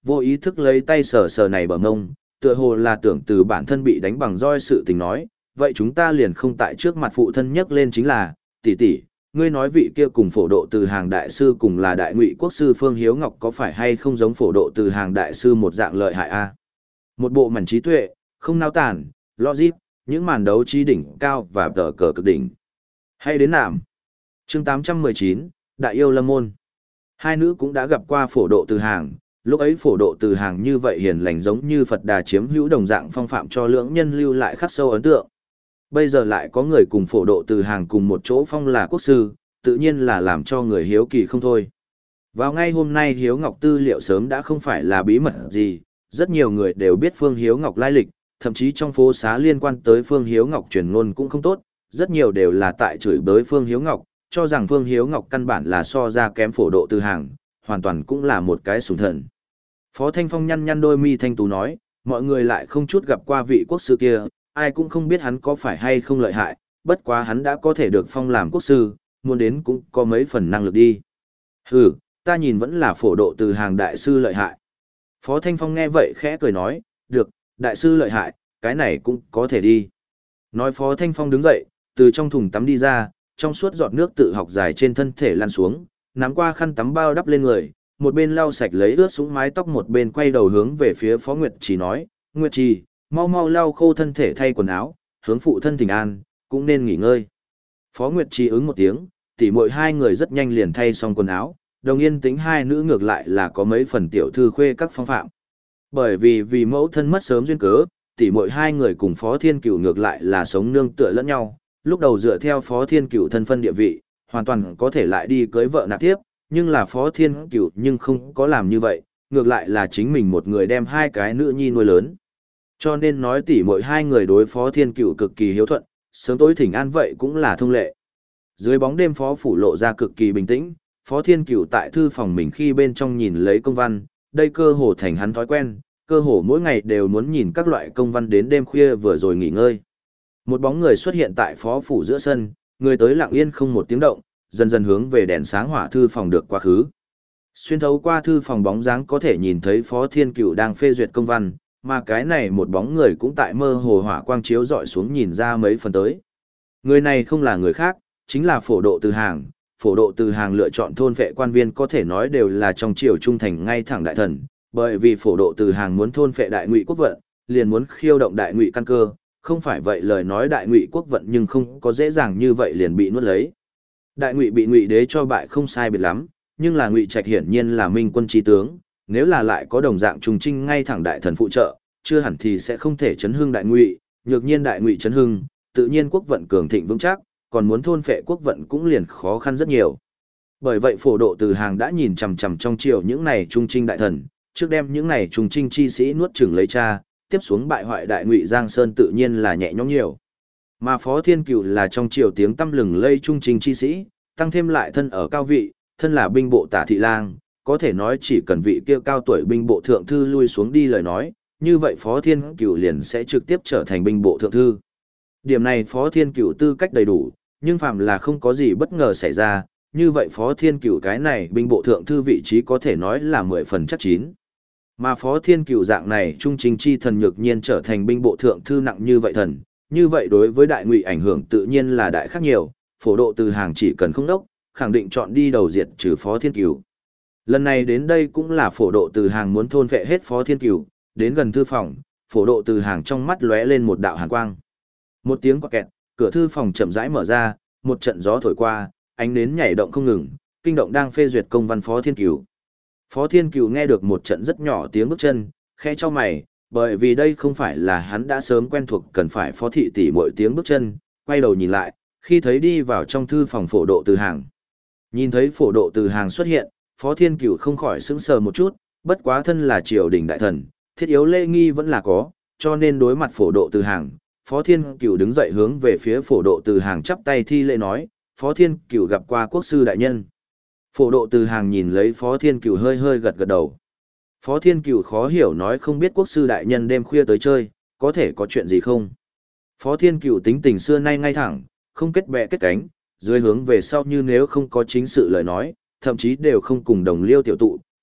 vô ý thức lấy tay sờ sờ này bờ ngông, tựa hồ là tưởng từ bản thân bị đánh bằng roi sự tình nói, vậy chúng ta liền không tại trước mặt phụ thân nhắc lên chính là, tỷ tỷ, ngươi nói vị kia cùng phổ độ từ hàng đại sư cùng là đại ngụy quốc sư Phương Hiếu Ngọc có phải hay không giống phổ độ từ hàng đại sư một dạng lợi hại a? Một bộ mảnh trí tuệ, không nao tản, logic, những màn đấu trí đỉnh cao và tờ cờ cực đỉnh. Hay đến nạm. Chương tám trăm mười chín, Đại yêu Lâm môn. Hai nữ cũng đã gặp qua phổ độ từ hàng, lúc ấy phổ độ từ hàng như vậy hiền lành giống như Phật Đà chiếm hữu đồng dạng phong phạm cho lưỡng nhân lưu lại khắc sâu ấn tượng. Bây giờ lại có người cùng phổ độ từ hàng cùng một chỗ phong là quốc sư, tự nhiên là làm cho người hiếu kỳ không thôi. Vào ngay hôm nay Hiếu Ngọc tư liệu sớm đã không phải là bí mật gì, rất nhiều người đều biết Phương Hiếu Ngọc lai lịch, thậm chí trong phố xá liên quan tới Phương Hiếu Ngọc truyền ngôn cũng không tốt, rất nhiều đều là tại chửi bới Phương Hiếu Ngọc, cho rằng Phương Hiếu Ngọc căn bản là so ra kém phổ độ từ hàng, hoàn toàn cũng là một cái sủng thần. Phó Thanh Phong nhăn nhăn đôi mi thanh tú nói, mọi người lại không chút gặp qua vị quốc sư kia, ai cũng không biết hắn có phải hay không lợi hại, bất quá hắn đã có thể được phong làm quốc sư, muốn đến cũng có mấy phần năng lực đi. Hừ, ta nhìn vẫn là phổ độ từ hàng đại sư lợi hại. Phó Thanh Phong nghe vậy khẽ cười nói, được, đại sư lợi hại, cái này cũng có thể đi. Nói Phó Thanh Phong đứng dậy, từ trong thùng tắm đi ra, trong suốt giọt nước tự học dài trên thân thể lăn xuống, nắm qua khăn tắm bao đắp lên người, một bên lau sạch lấy ướt sũng mái tóc một bên quay đầu hướng về phía Phó Nguyệt Trì nói, Nguyệt Trì, mau mau lau khô thân thể thay quần áo, hướng phụ thân thỉnh an, cũng nên nghỉ ngơi. Phó Nguyệt Trì ứng một tiếng, tỉ muội hai người rất nhanh liền thay xong quần áo, đồng yên tính hai nữ ngược lại là có mấy phần tiểu thư khuê các phong phạm. Bởi vì vì mẫu thân mất sớm duyên cớ, tỉ muội hai người cùng Phó Thiên Cửu ngược lại là sống nương tựa lẫn nhau, lúc đầu dựa theo Phó Thiên Cửu thân phân địa vị, hoàn toàn có thể lại đi cưới vợ nạp tiếp, nhưng là Phó Thiên Cửu nhưng không có làm như vậy, ngược lại là chính mình một người đem hai cái nữ nhi nuôi lớn. Cho nên nói tỉ muội hai người đối Phó Thiên Cửu cực kỳ hiếu thuận, sớm tối thỉnh an vậy cũng là thông lệ. Dưới bóng đêm Phó phủ lộ ra cực kỳ bình tĩnh, Phó Thiên Cửu tại thư phòng mình khi bên trong nhìn lấy công văn, đây cơ hồ thành hắn thói quen, cơ hồ mỗi ngày đều muốn nhìn các loại công văn đến đêm khuya vừa rồi nghỉ ngơi. Một bóng người xuất hiện tại Phó phủ giữa sân, người tới lặng yên không một tiếng động, dần dần hướng về đèn sáng hỏa thư phòng được quá khứ. Xuyên thấu qua thư phòng bóng dáng có thể nhìn thấy Phó Thiên Cửu đang phê duyệt công văn, mà cái này một bóng người cũng tại mơ hồ hỏa quang chiếu dọi xuống nhìn ra mấy phần tới. Người này không là người khác, chính là phổ độ từ hàng. Phổ độ từ hàng lựa chọn thôn vệ quan viên có thể nói đều là trong triều trung thành ngay thẳng đại thần, bởi vì phổ độ từ hàng muốn thôn vệ đại ngụy quốc vận, liền muốn khiêu động đại ngụy căn cơ, không phải vậy lời nói đại ngụy quốc vận nhưng không có dễ dàng như vậy liền bị nuốt lấy. Đại ngụy bị ngụy đế cho bại không sai biệt lắm, nhưng là ngụy trạch hiển nhiên là minh quân trí tướng, nếu là lại có đồng dạng trùng trinh ngay thẳng đại thần phụ trợ, chưa hẳn thì sẽ không thể chấn hưng đại ngụy, nhược nhiên đại ngụy chấn hưng, tự nhiên quốc vận cường thịnh vững chắc, còn muốn thôn phệ quốc vận cũng liền khó khăn rất nhiều. Bởi vậy phổ độ từ hàng đã nhìn chằm chằm trong triều những này trung trinh đại thần, trước đem những này trung trinh chi sĩ nuốt chửng lấy cha, tiếp xuống bại hoại đại ngụy Giang Sơn tự nhiên là nhẹ nhõm nhiều. Mà Phó Thiên Cửu là trong triều tiếng tăm lừng lây trung trinh chi sĩ, tăng thêm lại thân ở cao vị, thân là binh bộ tả thị lang, có thể nói chỉ cần vị kia cao tuổi binh bộ thượng thư lui xuống đi lời nói, như vậy Phó Thiên Cửu liền sẽ trực tiếp trở thành binh bộ thượng thư. Điểm này Phó Thiên Cửu tư cách đầy đủ, nhưng phạm là không có gì bất ngờ xảy ra, như vậy Phó Thiên Cửu cái này binh bộ thượng thư vị trí có thể nói là mười phần chắc chín. Mà Phó Thiên Cửu dạng này trung chính chi thần nhược nhiên trở thành binh bộ thượng thư nặng như vậy thần, như vậy đối với đại ngụy ảnh hưởng tự nhiên là đại khác nhiều, phổ độ từ hàng chỉ cần không đốc, khẳng định chọn đi đầu diệt trừ Phó Thiên Cửu. Lần này đến đây cũng là phổ độ từ hàng muốn thôn vệ hết Phó Thiên Cửu, đến gần thư phòng, phổ độ từ hàng trong mắt lóe lên một đạo hàn quang. Một tiếng quạt kẹt, cửa thư phòng chậm rãi mở ra, một trận gió thổi qua, ánh nến nhảy động không ngừng, kinh động đang phê duyệt công văn Phó Thiên Cửu. Phó Thiên Cửu nghe được một trận rất nhỏ tiếng bước chân, khẽ cho mày, bởi vì đây không phải là hắn đã sớm quen thuộc cần phải Phó thị tỷ mỗi tiếng bước chân, quay đầu nhìn lại, khi thấy đi vào trong thư phòng phổ độ từ hàng. Nhìn thấy phổ độ từ hàng xuất hiện, Phó Thiên Cửu không khỏi sững sờ một chút, bất quá thân là triều đình đại thần, thiết yếu lễ nghi vẫn là có, cho nên đối mặt phổ độ từ hàng, Phó Thiên Cửu đứng dậy hướng về phía phổ độ từ hàng chắp tay thi lễ nói, Phó Thiên Cửu gặp qua quốc sư đại nhân. Phổ độ từ hàng nhìn lấy Phó Thiên Cửu hơi hơi gật gật đầu. Phó Thiên Cửu khó hiểu nói không biết quốc sư đại nhân đêm khuya tới chơi, có thể có chuyện gì không? Phó Thiên Cửu tính tình xưa nay ngay thẳng, không kết bè kết cánh, dưới hướng về sau như nếu không có chính sự lời nói, thậm chí đều không cùng đồng liêu tiểu tụ,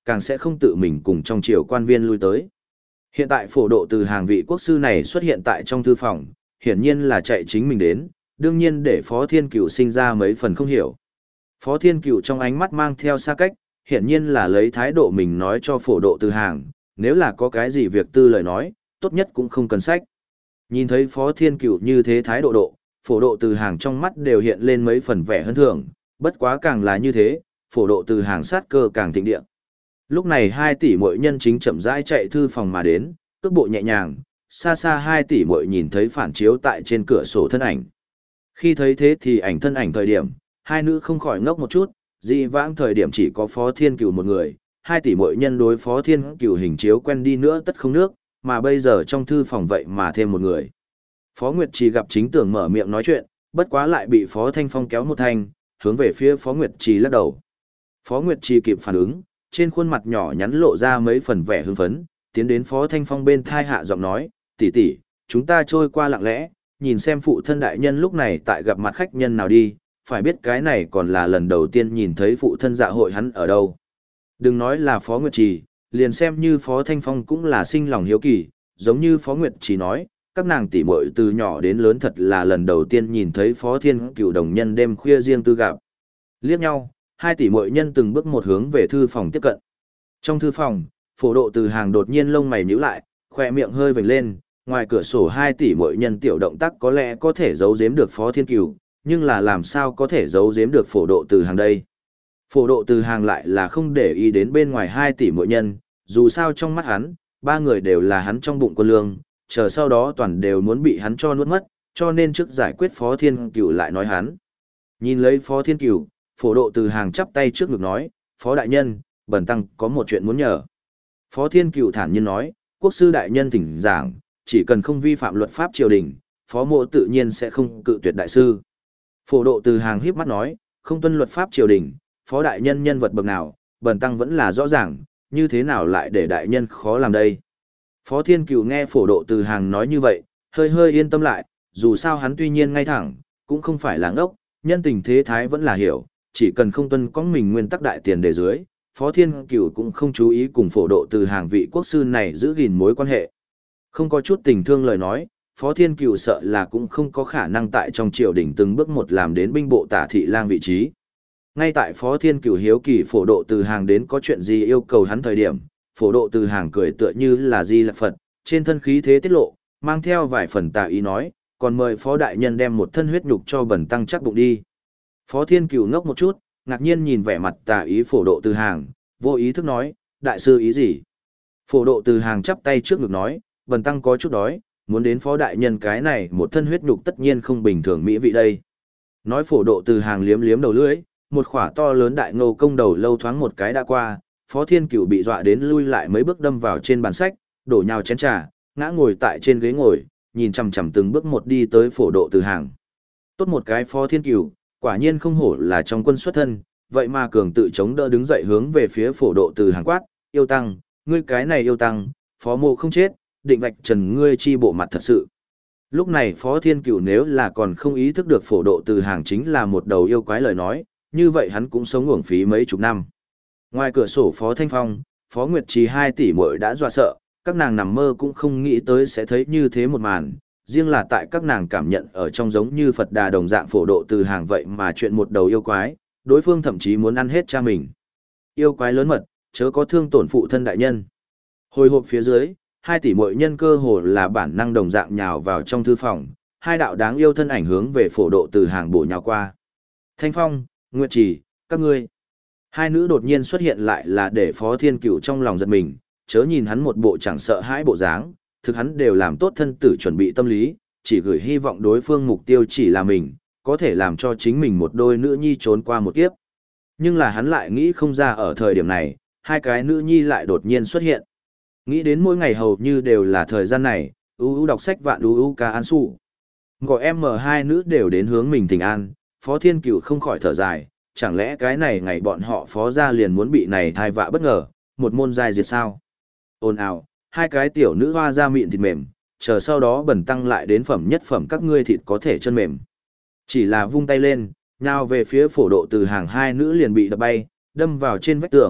càng sẽ không tự mình cùng trong triều quan viên lui tới. Hiện tại phổ độ từ hàng vị quốc sư này xuất hiện tại trong thư phòng, hiển nhiên là chạy chính mình đến, đương nhiên để Phó Thiên Cửu sinh ra mấy phần không hiểu. Phó Thiên Cửu trong ánh mắt mang theo xa cách, hiển nhiên là lấy thái độ mình nói cho phổ độ từ hàng, nếu là có cái gì việc tư lời nói, tốt nhất cũng không cần sách. Nhìn thấy Phó Thiên Cửu như thế thái độ độ, phổ độ từ hàng trong mắt đều hiện lên mấy phần vẻ hân thường, bất quá càng là như thế, phổ độ từ hàng sát cơ càng thịnh địa. Lúc này hai tỷ muội nhân chính chậm rãi chạy thư phòng mà đến, cước bộ nhẹ nhàng, xa xa hai tỷ muội nhìn thấy phản chiếu tại trên cửa sổ thân ảnh. Khi thấy thế thì ảnh thân ảnh thời điểm, hai nữ không khỏi ngốc một chút, dị vãng thời điểm chỉ có Phó Thiên Cửu một người, hai tỷ muội nhân đối Phó Thiên Cửu hình chiếu quen đi nữa tất không nước, mà bây giờ trong thư phòng vậy mà thêm một người. Phó Nguyệt Trì gặp chính tưởng mở miệng nói chuyện, bất quá lại bị Phó Thanh Phong kéo một thanh, hướng về phía Phó Nguyệt Trì lắc đầu. Phó Nguyệt Trì kịp phản ứng, trên khuôn mặt nhỏ nhắn lộ ra mấy phần vẻ hưng phấn, tiến đến Phó Thanh Phong bên thai hạ giọng nói, tỷ tỷ, chúng ta trôi qua lặng lẽ, nhìn xem phụ thân đại nhân lúc này tại gặp mặt khách nhân nào đi, phải biết cái này còn là lần đầu tiên nhìn thấy phụ thân dạ hội hắn ở đâu. Đừng nói là Phó Nguyệt Trì, liền xem như Phó Thanh Phong cũng là sinh lòng hiếu kỳ, giống như Phó Nguyệt Trì nói, các nàng tỷ muội từ nhỏ đến lớn thật là lần đầu tiên nhìn thấy Phó Thiên Cửu đồng nhân đêm khuya riêng tư gặp. Liếc nhau, hai tỷ muội nhân từng bước một hướng về thư phòng tiếp cận. Trong thư phòng, phổ độ từ hàng đột nhiên lông mày nhíu lại, khỏe miệng hơi vểnh lên, ngoài cửa sổ hai tỷ muội nhân tiểu động tác có lẽ có thể giấu giếm được Phó Thiên Cửu, nhưng là làm sao có thể giấu giếm được phổ độ từ hàng đây. Phổ độ từ hàng lại là không để ý đến bên ngoài hai tỷ muội nhân, dù sao trong mắt hắn, ba người đều là hắn trong bụng quân lương, chờ sau đó toàn đều muốn bị hắn cho nuốt mất, cho nên trước giải quyết Phó Thiên Cửu lại nói hắn. Nhìn lấy Phó Thiên Cửu, phổ độ từ hàng chắp tay trước ngực nói, Phó đại nhân, bần tăng có một chuyện muốn nhờ. Phó Thiên Cửu thản nhiên nói, quốc sư đại nhân thỉnh giảng, chỉ cần không vi phạm luật pháp triều đình, Phó mộ tự nhiên sẽ không cự tuyệt đại sư. Phổ độ từ hàng híp mắt nói, không tuân luật pháp triều đình, Phó đại nhân nhân vật bậc nào, bần tăng vẫn là rõ ràng, như thế nào lại để đại nhân khó làm đây. Phó Thiên Cửu nghe phổ độ từ hàng nói như vậy, hơi hơi yên tâm lại, dù sao hắn tuy nhiên ngay thẳng, cũng không phải là ngốc, nhân tình thế thái vẫn là hiểu, chỉ cần không tuân có mình nguyên tắc đại tiền đề dưới, Phó Thiên Cửu cũng không chú ý cùng phổ độ từ hàng vị quốc sư này giữ gìn mối quan hệ. Không có chút tình thương lời nói, Phó Thiên Cửu sợ là cũng không có khả năng tại trong triều đình từng bước một làm đến binh bộ tả thị lang vị trí. Ngay tại Phó Thiên Cửu hiếu kỳ phổ độ từ hàng đến có chuyện gì yêu cầu hắn thời điểm, phổ độ từ hàng cười tựa như là Di Lặc Phật, trên thân khí thế tiết lộ, mang theo vài phần tà ý nói, còn mời Phó đại nhân đem một thân huyết nhục cho bần tăng chắc bụng đi. Phó Thiên Cửu ngốc một chút, ngạc nhiên nhìn vẻ mặt tà ý phổ độ từ hàng, vô ý thức nói, đại sư ý gì? Phổ độ từ hàng chắp tay trước ngực nói, bần tăng có chút đói, muốn đến Phó đại nhân cái này một thân huyết nhục tất nhiên không bình thường mỹ vị đây. Nói phổ độ từ hàng liếm liếm đầu lưỡi, một khỏa to lớn đại ngô công đầu lâu thoáng một cái đã qua, Phó Thiên Cửu bị dọa đến lui lại mấy bước đâm vào trên bàn sách, đổ nhào chén trà, ngã ngồi tại trên ghế ngồi, nhìn chằm chằm từng bước một đi tới phổ độ từ hàng. Tốt một cái Phó Thiên Cửu, quả nhiên không hổ là trong quân xuất thân, vậy mà cường tự chống đỡ đứng dậy hướng về phía phổ độ từ hàng quát, yêu tăng, ngươi cái này yêu tăng, Phó mộ không chết, định vạch trần ngươi chi bộ mặt thật sự. Lúc này Phó Thiên Cửu nếu là còn không ý thức được phổ độ từ hàng chính là một đầu yêu quái lời nói, như vậy hắn cũng sống uổng phí mấy chục năm. Ngoài cửa sổ Phó Thanh Phong, Phó Nguyệt Trì hai tỷ muội đã dọa sợ, các nàng nằm mơ cũng không nghĩ tới sẽ thấy như thế một màn, riêng là tại các nàng cảm nhận ở trong giống như Phật Đà đồng dạng phổ độ từ hàng vậy mà chuyện một đầu yêu quái, đối phương thậm chí muốn ăn hết cha mình. Yêu quái lớn mật, chớ có thương tổn phụ thân đại nhân. Hồi hộp phía dưới, hai tỷ muội nhân cơ hồ là bản năng đồng dạng nhào vào trong thư phòng, hai đạo đáng yêu thân ảnh hướng về phổ độ từ hàng bổ nhào qua. Thanh Phong, Nguyệt Trì, các ngươi. Hai nữ đột nhiên xuất hiện lại là để Phó Thiên Cửu trong lòng giật mình, chớ nhìn hắn một bộ chẳng sợ hãi bộ dáng, thực hắn đều làm tốt thân tử chuẩn bị tâm lý, chỉ gửi hy vọng đối phương mục tiêu chỉ là mình, có thể làm cho chính mình một đôi nữ nhi trốn qua một kiếp. Nhưng là hắn lại nghĩ không ra ở thời điểm này, hai cái nữ nhi lại đột nhiên xuất hiện. Nghĩ đến mỗi ngày hầu như đều là thời gian này, u u đọc sách vạn u u ca an su. Gọi em mở hai nữ đều đến hướng mình thỉnh an, Phó Thiên Cửu không khỏi thở dài, chẳng lẽ cái này ngày bọn họ phó gia liền muốn bị này thai vạ bất ngờ, một môn giai diệt sao? Ồn ào, hai cái tiểu nữ hoa da mịn thịt mềm, chờ sau đó bẩn tăng lại đến phẩm nhất phẩm các ngươi thịt có thể chân mềm. Chỉ là vung tay lên, nhào về phía phổ độ từ hàng hai nữ liền bị đập bay, đâm vào trên vách tường,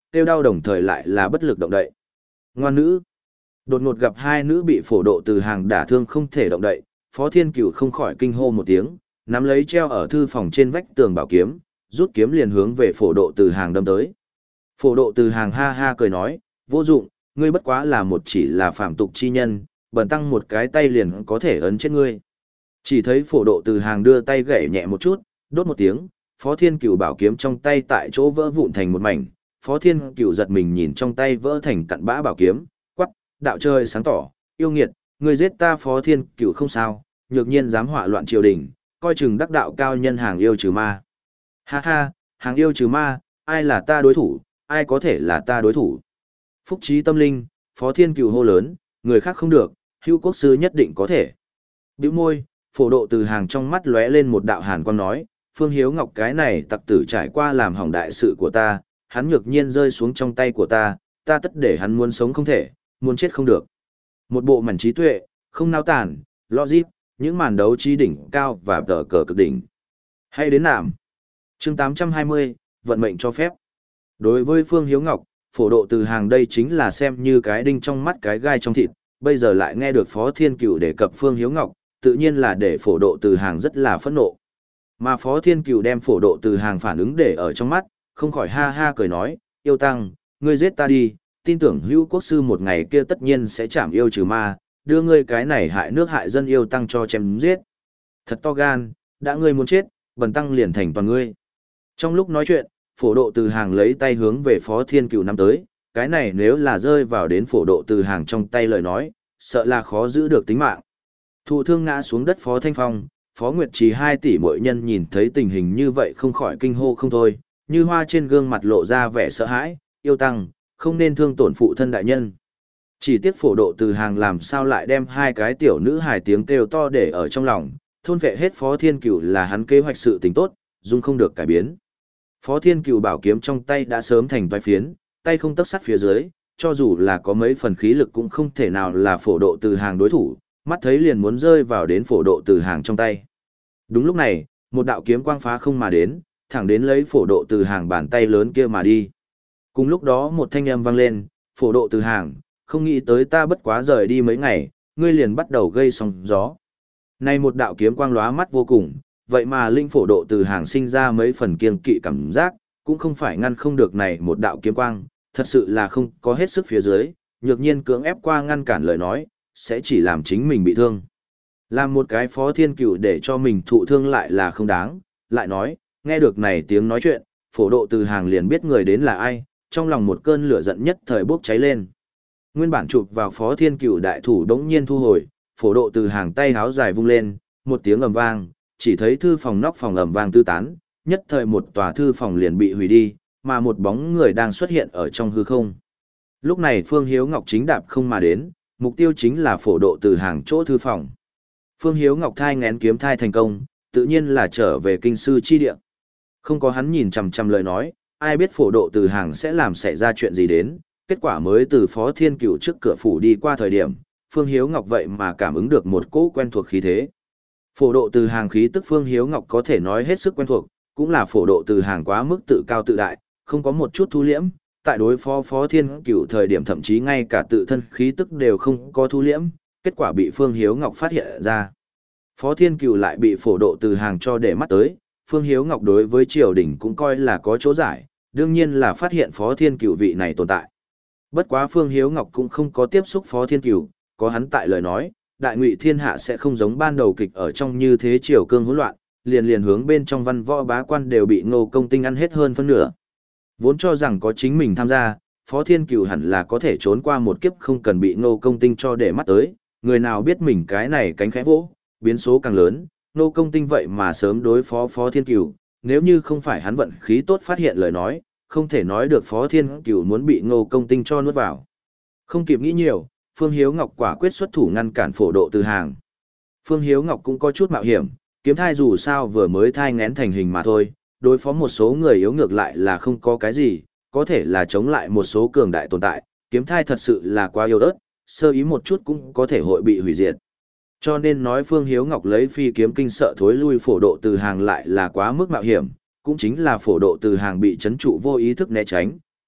kêu đau đồng thời lại là bất lực động đậy. Ngoan nữ. Đột ngột gặp hai nữ bị phổ độ từ hàng đả thương không thể động đậy, Phó Thiên Cửu không khỏi kinh hô một tiếng, nắm lấy treo ở thư phòng trên vách tường bảo kiếm, rút kiếm liền hướng về phổ độ từ hàng đâm tới. Phổ độ từ hàng ha ha cười nói, vô dụng, ngươi bất quá là một chỉ là phạm tục chi nhân, bần tăng một cái tay liền có thể ấn chết ngươi. Chỉ thấy phổ độ từ hàng đưa tay gảy nhẹ một chút, đốt một tiếng, Phó Thiên Cửu bảo kiếm trong tay tại chỗ vỡ vụn thành một mảnh. Phó Thiên Cửu giật mình nhìn trong tay vỡ thành cặn bã bảo kiếm, quắc, đạo trời sáng tỏ, yêu nghiệt, ngươi giết ta Phó Thiên Cửu không sao, nhược nhiên dám họa loạn triều đình, coi chừng đắc đạo cao nhân hàng yêu trừ ma. Ha ha, hàng yêu trừ ma, ai là ta đối thủ, ai có thể là ta đối thủ. Phúc trí tâm linh, Phó Thiên Cửu hô lớn, người khác không được, Hữu Quốc sư nhất định có thể. Bĩu môi, phổ độ từ hàng trong mắt lóe lên một đạo hàn quang nói, Phương Hiếu Ngọc cái này tặc tử trải qua làm hỏng đại sự của ta, hắn nhược nhiên rơi xuống trong tay của ta, ta tất để hắn muốn sống không thể, muốn chết không được. Một bộ mảnh trí tuệ, không nao tàn, logic, những màn đấu trí đỉnh cao và tờ cờ cực đỉnh. Hay đến nạm. Chương tám trăm hai mươi, vận mệnh cho phép. Đối với Phương Hiếu Ngọc, phổ độ từ hàng đây chính là xem như cái đinh trong mắt cái gai trong thịt, bây giờ lại nghe được Phó Thiên Cửu đề cập Phương Hiếu Ngọc, tự nhiên là để phổ độ từ hàng rất là phẫn nộ. Mà Phó Thiên Cửu đem phổ độ từ hàng phản ứng để ở trong mắt, không khỏi ha ha cười nói, yêu tăng, ngươi giết ta đi, tin tưởng Hữu Quốc sư một ngày kia tất nhiên sẽ chảm yêu trừ ma, đưa ngươi cái này hại nước hại dân yêu tăng cho chém giết. Thật to gan, đã ngươi muốn chết, bần tăng liền thành toàn ngươi. Trong lúc nói chuyện, phổ độ từ hàng lấy tay hướng về Phó Thiên Cửu năm tới, cái này nếu là rơi vào đến phổ độ từ hàng trong tay lời nói, sợ là khó giữ được tính mạng. Thụ thương ngã xuống đất Phó Thanh Phong, Phó Nguyệt Trì hai tỷ mỗi nhân nhìn thấy tình hình như vậy không khỏi kinh hô không thôi, như hoa trên gương mặt lộ ra vẻ sợ hãi, yêu tăng, không nên thương tổn phụ thân đại nhân. Chỉ tiếc phổ độ từ hàng làm sao lại đem hai cái tiểu nữ hài tiếng kêu to để ở trong lòng, thôn vệ hết Phó Thiên Cửu là hắn kế hoạch sự tình tốt, dung không được cải biến. Phó Thiên Cửu bảo kiếm trong tay đã sớm thành toái phiến, tay không tấc sắt phía dưới, cho dù là có mấy phần khí lực cũng không thể nào là phổ độ từ hàng đối thủ, mắt thấy liền muốn rơi vào đến phổ độ từ hàng trong tay. Đúng lúc này, một đạo kiếm quang phá không mà đến, thẳng đến lấy phổ độ từ hàng bàn tay lớn kia mà đi. Cùng lúc đó một thanh âm vang lên, phổ độ từ hàng, không nghĩ tới ta bất quá rời đi mấy ngày, ngươi liền bắt đầu gây sóng gió. Này một đạo kiếm quang lóa mắt vô cùng, vậy mà linh phổ độ từ hàng sinh ra mấy phần kiêng kỵ cảm giác, cũng không phải ngăn không được này một đạo kiếm quang, thật sự là không có hết sức phía dưới, nhược nhiên cưỡng ép qua ngăn cản lời nói, sẽ chỉ làm chính mình bị thương. Làm một cái Phó Thiên Cửu để cho mình thụ thương lại là không đáng, lại nói, nghe được này tiếng nói chuyện, phổ độ từ hàng liền biết người đến là ai, trong lòng một cơn lửa giận nhất thời bốc cháy lên. Nguyên bản chụp vào Phó Thiên Cửu đại thủ đống nhiên thu hồi, phổ độ từ hàng tay háo dài vung lên, một tiếng ầm vang, chỉ thấy thư phòng nóc phòng ầm vang tư tán, nhất thời một tòa thư phòng liền bị hủy đi, mà một bóng người đang xuất hiện ở trong hư không. Lúc này Phương Hiếu Ngọc chính đạp không mà đến, mục tiêu chính là phổ độ từ hàng chỗ thư phòng. Phương Hiếu Ngọc thai ngén kiếm thai thành công, tự nhiên là trở về kinh sư chi địa. Không có hắn nhìn chằm chằm lời nói, ai biết phổ độ từ hàng sẽ làm xảy ra chuyện gì đến, kết quả mới từ Phó Thiên Cửu trước cửa phủ đi qua thời điểm, Phương Hiếu Ngọc vậy mà cảm ứng được một cỗ quen thuộc khí thế. Phổ độ từ hàng khí tức Phương Hiếu Ngọc có thể nói hết sức quen thuộc, cũng là phổ độ từ hàng quá mức tự cao tự đại, không có một chút thu liễm, tại đối phó Phó Thiên Cửu thời điểm thậm chí ngay cả tự thân khí tức đều không có thu liễm, kết quả bị Phương Hiếu Ngọc phát hiện ra. Phó Thiên Cửu lại bị phổ độ từ hàng cho để mắt tới, Phương Hiếu Ngọc đối với triều đình cũng coi là có chỗ giải, đương nhiên là phát hiện Phó Thiên Cửu vị này tồn tại. Bất quá Phương Hiếu Ngọc cũng không có tiếp xúc Phó Thiên Cửu, có hắn tại lời nói, đại ngụy thiên hạ sẽ không giống ban đầu kịch ở trong như thế triều cương hỗn loạn, liền liền hướng bên trong văn võ bá quan đều bị Ngô Công Tinh ăn hết hơn phân nửa. Vốn cho rằng có chính mình tham gia, Phó Thiên Cửu hẳn là có thể trốn qua một kiếp không cần bị Ngô Công Tinh cho để mắt tới, người nào biết mình cái này cánh khẽ vỗ, biến số càng lớn, Ngô Công Tinh vậy mà sớm đối phó Phó Thiên Cửu, nếu như không phải hắn vận khí tốt phát hiện lời nói, không thể nói được Phó Thiên Cửu muốn bị Ngô Công Tinh cho nuốt vào. Không kịp nghĩ nhiều, Phương Hiếu Ngọc quả quyết xuất thủ ngăn cản phổ độ từ hàng. Phương Hiếu Ngọc cũng có chút mạo hiểm, kiếm thai dù sao vừa mới thai ngén thành hình mà thôi, đối phó một số người yếu ngược lại là không có cái gì, có thể là chống lại một số cường đại tồn tại, kiếm thai thật sự là quá yếu ớt, sơ ý một chút cũng có thể hội bị hủy diệt. Cho nên nói Phương Hiếu Ngọc lấy phi kiếm kinh sợ thối lui phổ độ từ hàng lại là quá mức mạo hiểm, cũng chính là phổ độ từ hàng bị chấn trụ vô ý thức né tránh,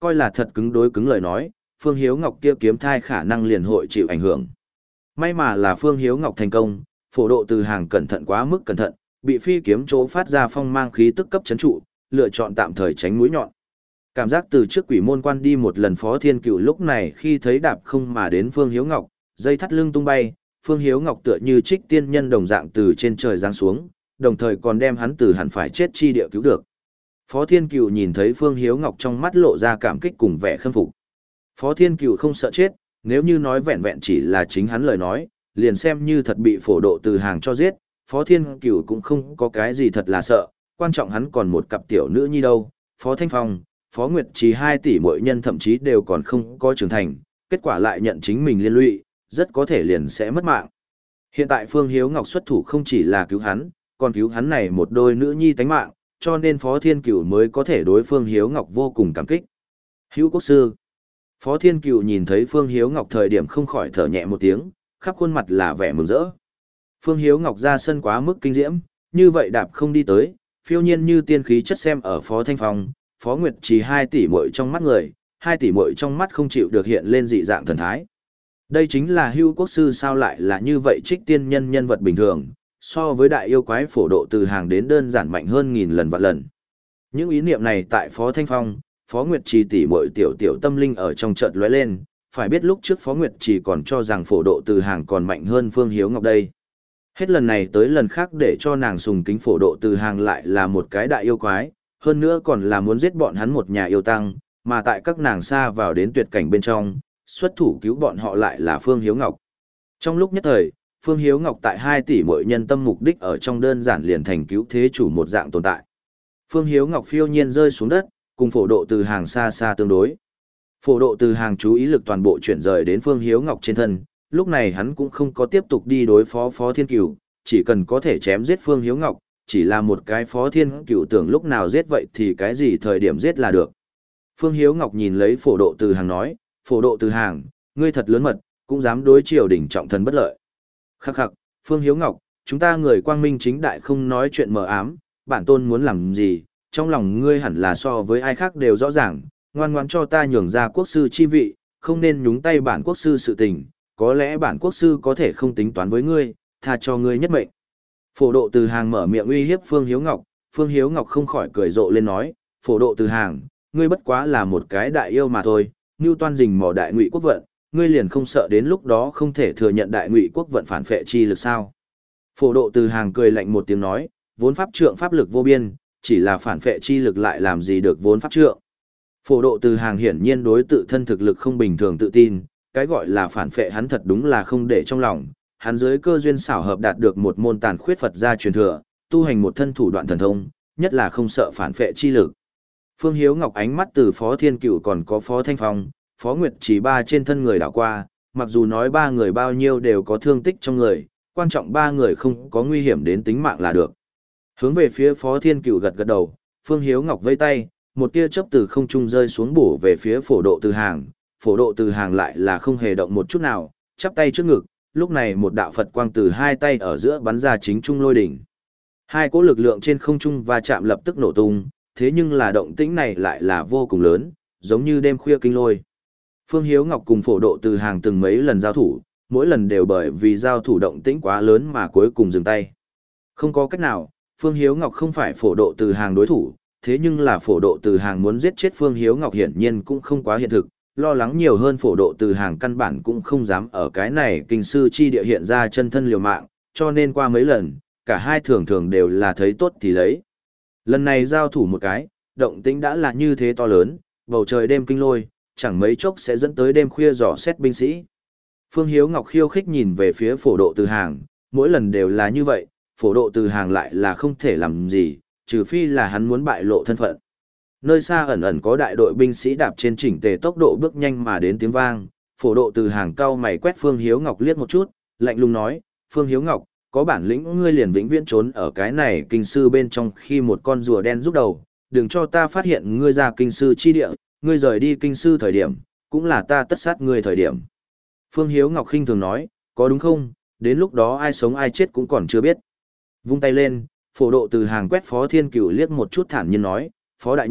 coi là thật cứng đối cứng lời nói, Phương Hiếu Ngọc kia kiếm thai khả năng liền hội chịu ảnh hưởng. May mà là Phương Hiếu Ngọc thành công, phổ độ từ hàng cẩn thận quá mức cẩn thận, bị phi kiếm chỗ phát ra phong mang khí tức cấp chấn trụ, lựa chọn tạm thời tránh mũi nhọn. Cảm giác từ trước quỷ môn quan đi một lần Phó Thiên Cửu lúc này khi thấy đạp không mà đến Phương Hiếu Ngọc, dây thắt lưng tung bay, Phương Hiếu Ngọc tựa như trích tiên nhân đồng dạng từ trên trời giáng xuống, đồng thời còn đem hắn từ hẳn phải chết chi địa cứu được. Phó Thiên Cửu nhìn thấy Phương Hiếu Ngọc trong mắt lộ ra cảm kích cùng vẻ khâm phục. Phó Thiên Cửu không sợ chết, nếu như nói vẹn vẹn chỉ là chính hắn lời nói, liền xem như thật bị phổ độ từ hàng cho giết, Phó Thiên Cửu cũng không có cái gì thật là sợ, quan trọng hắn còn một cặp tiểu nữ nhi đâu, Phó Thanh Phong, Phó Nguyệt Trì hai tỷ mỗi nhân thậm chí đều còn không có trưởng thành, kết quả lại nhận chính mình liên lụy, rất có thể liền sẽ mất mạng. Hiện tại Phương Hiếu Ngọc xuất thủ không chỉ là cứu hắn, còn cứu hắn này một đôi nữ nhi tánh mạng, cho nên Phó Thiên Cửu mới có thể đối Phương Hiếu Ngọc vô cùng cảm kích. Hữu Quốc Sư. Phó Thiên Cửu nhìn thấy Phương Hiếu Ngọc thời điểm không khỏi thở nhẹ một tiếng, khắp khuôn mặt là vẻ mừng rỡ. Phương Hiếu Ngọc ra sân quá mức kinh diễm, như vậy đạp không đi tới, phiêu nhiên như tiên khí chất xem ở Phó Thanh Phong, Phó Nguyệt Trì hai tỷ muội trong mắt người, hai tỷ muội trong mắt không chịu được hiện lên dị dạng thần thái. Đây chính là Hữu Quốc Sư sao lại là như vậy trích tiên nhân nhân vật bình thường, so với đại yêu quái phổ độ từ hàng đến đơn giản mạnh hơn nghìn lần vạn lần. Những ý niệm này tại Phó Thanh Phong, Phó Nguyệt Trì tỷ muội tiểu tiểu tâm linh ở trong chợt lóe lên, phải biết lúc trước Phó Nguyệt Trì còn cho rằng phổ độ từ hàng còn mạnh hơn Phương Hiếu Ngọc đây. Hết lần này tới lần khác để cho nàng sùng kính phổ độ từ hàng lại là một cái đại yêu quái, hơn nữa còn là muốn giết bọn hắn một nhà yêu tăng, mà tại các nàng xa vào đến tuyệt cảnh bên trong, xuất thủ cứu bọn họ lại là Phương Hiếu Ngọc. Trong lúc nhất thời, Phương Hiếu Ngọc tại hai tỷ mỗi nhân tâm mục đích ở trong đơn giản liền thành cứu thế chủ một dạng tồn tại. Phương Hiếu Ngọc phiêu nhiên rơi xuống đất, cùng phổ độ từ hàng xa xa tương đối. Phổ độ từ hàng chú ý lực toàn bộ chuyển rời đến Phương Hiếu Ngọc trên thân, lúc này hắn cũng không có tiếp tục đi đối phó Phó Thiên Cửu, chỉ cần có thể chém giết Phương Hiếu Ngọc, chỉ là một cái Phó Thiên Cửu tưởng lúc nào giết vậy thì cái gì thời điểm giết là được. Phương Hiếu Ngọc nhìn lấy phổ độ từ hàng nói, phổ độ từ hàng, ngươi thật lớn mật, cũng dám đối triều đình trọng thần bất lợi. Khắc khắc, Phương Hiếu Ngọc, chúng ta người quang minh chính đại không nói chuyện mờ ám, bản tôn muốn làm gì, trong lòng ngươi hẳn là so với ai khác đều rõ ràng, ngoan ngoãn cho ta nhường ra quốc sư chi vị, không nên nhúng tay bản quốc sư sự tình, có lẽ bản quốc sư có thể không tính toán với ngươi, tha cho ngươi nhất mệnh. Phổ độ từ hàng mở miệng uy hiếp Phương Hiếu Ngọc, Phương Hiếu Ngọc không khỏi cười rộ lên nói, phổ độ từ hàng, ngươi bất quá là một cái đại yêu mà thôi, như toan rình mò đại ngụy quốc vận, ngươi liền không sợ đến lúc đó không thể thừa nhận đại ngụy quốc vận phản phệ chi lực sao. Phổ độ từ hàng cười lạnh một tiếng nói, vốn pháp trượng pháp lực vô biên, chỉ là phản phệ chi lực lại làm gì được vốn pháp trượng. Phổ độ từ hàng hiển nhiên đối tự thân thực lực không bình thường tự tin, cái gọi là phản phệ hắn thật đúng là không để trong lòng, hắn dưới cơ duyên xảo hợp đạt được một môn tàn khuyết Phật gia truyền thừa, tu hành một thân thủ đoạn thần thông, nhất là không sợ phản phệ chi lực. Phương Hiếu Ngọc ánh mắt từ Phó Thiên Cửu còn có Phó Thanh Phong, Phó Nguyệt chỉ ba trên thân người đảo qua, mặc dù nói ba người bao nhiêu đều có thương tích trong người, quan trọng ba người không có nguy hiểm đến tính mạng là được. Hướng về phía Phó Thiên Cửu gật gật đầu, Phương Hiếu Ngọc vây tay, một tia chớp từ không trung rơi xuống bổ về phía phổ độ từ hàng, phổ độ từ hàng lại là không hề động một chút nào, chắp tay trước ngực, lúc này một đạo Phật quang từ hai tay ở giữa bắn ra chính trung lôi đỉnh. Hai cỗ lực lượng trên không trung va chạm lập tức nổ tung, thế nhưng là động tĩnh này lại là vô cùng lớn, giống như đêm khuya kinh lôi. Phương Hiếu Ngọc cùng phổ độ từ hàng từng mấy lần giao thủ, mỗi lần đều bởi vì giao thủ động tĩnh quá lớn mà cuối cùng dừng tay. Không có cách nào, Phương Hiếu Ngọc không phải phổ độ từ hàng đối thủ, thế nhưng là phổ độ từ hàng muốn giết chết Phương Hiếu Ngọc hiển nhiên cũng không quá hiện thực, lo lắng nhiều hơn phổ độ từ hàng căn bản cũng không dám ở cái này kinh sư chi địa hiện ra chân thân liều mạng, cho nên qua mấy lần, cả hai thường thường đều là thấy tốt thì lấy. Lần này giao thủ một cái, động tĩnh đã là như thế to lớn, bầu trời đêm kinh lôi, chẳng mấy chốc sẽ dẫn tới đêm khuya dò xét binh sĩ. Phương Hiếu Ngọc khiêu khích nhìn về phía phổ độ từ hàng, mỗi lần đều là như vậy, phổ độ từ hàng lại là không thể làm gì, trừ phi là hắn muốn bại lộ thân phận. Nơi xa ẩn ẩn có đại đội binh sĩ đạp trên chỉnh tề tốc độ bước nhanh mà đến tiếng vang, phổ độ từ hàng cao mày quét Phương Hiếu Ngọc liếc một chút, lạnh lùng nói, Phương Hiếu Ngọc, có bản lĩnh ngươi liền vĩnh viễn trốn ở cái này kinh sư bên trong khi một con rùa đen rút đầu, đừng cho ta phát hiện ngươi ra kinh sư chi địa, ngươi rời đi kinh sư thời điểm, cũng là ta tất sát ngươi thời điểm. Phương Hiếu Ngọc khinh thường nói, có đúng không, đến lúc đó ai sống ai chết cũng còn chưa biết. Vung tay lên, phổ độ từ hàng quét Phó Thiên Cửu liếc một chút thản nhiên nói, Phó đại nhân,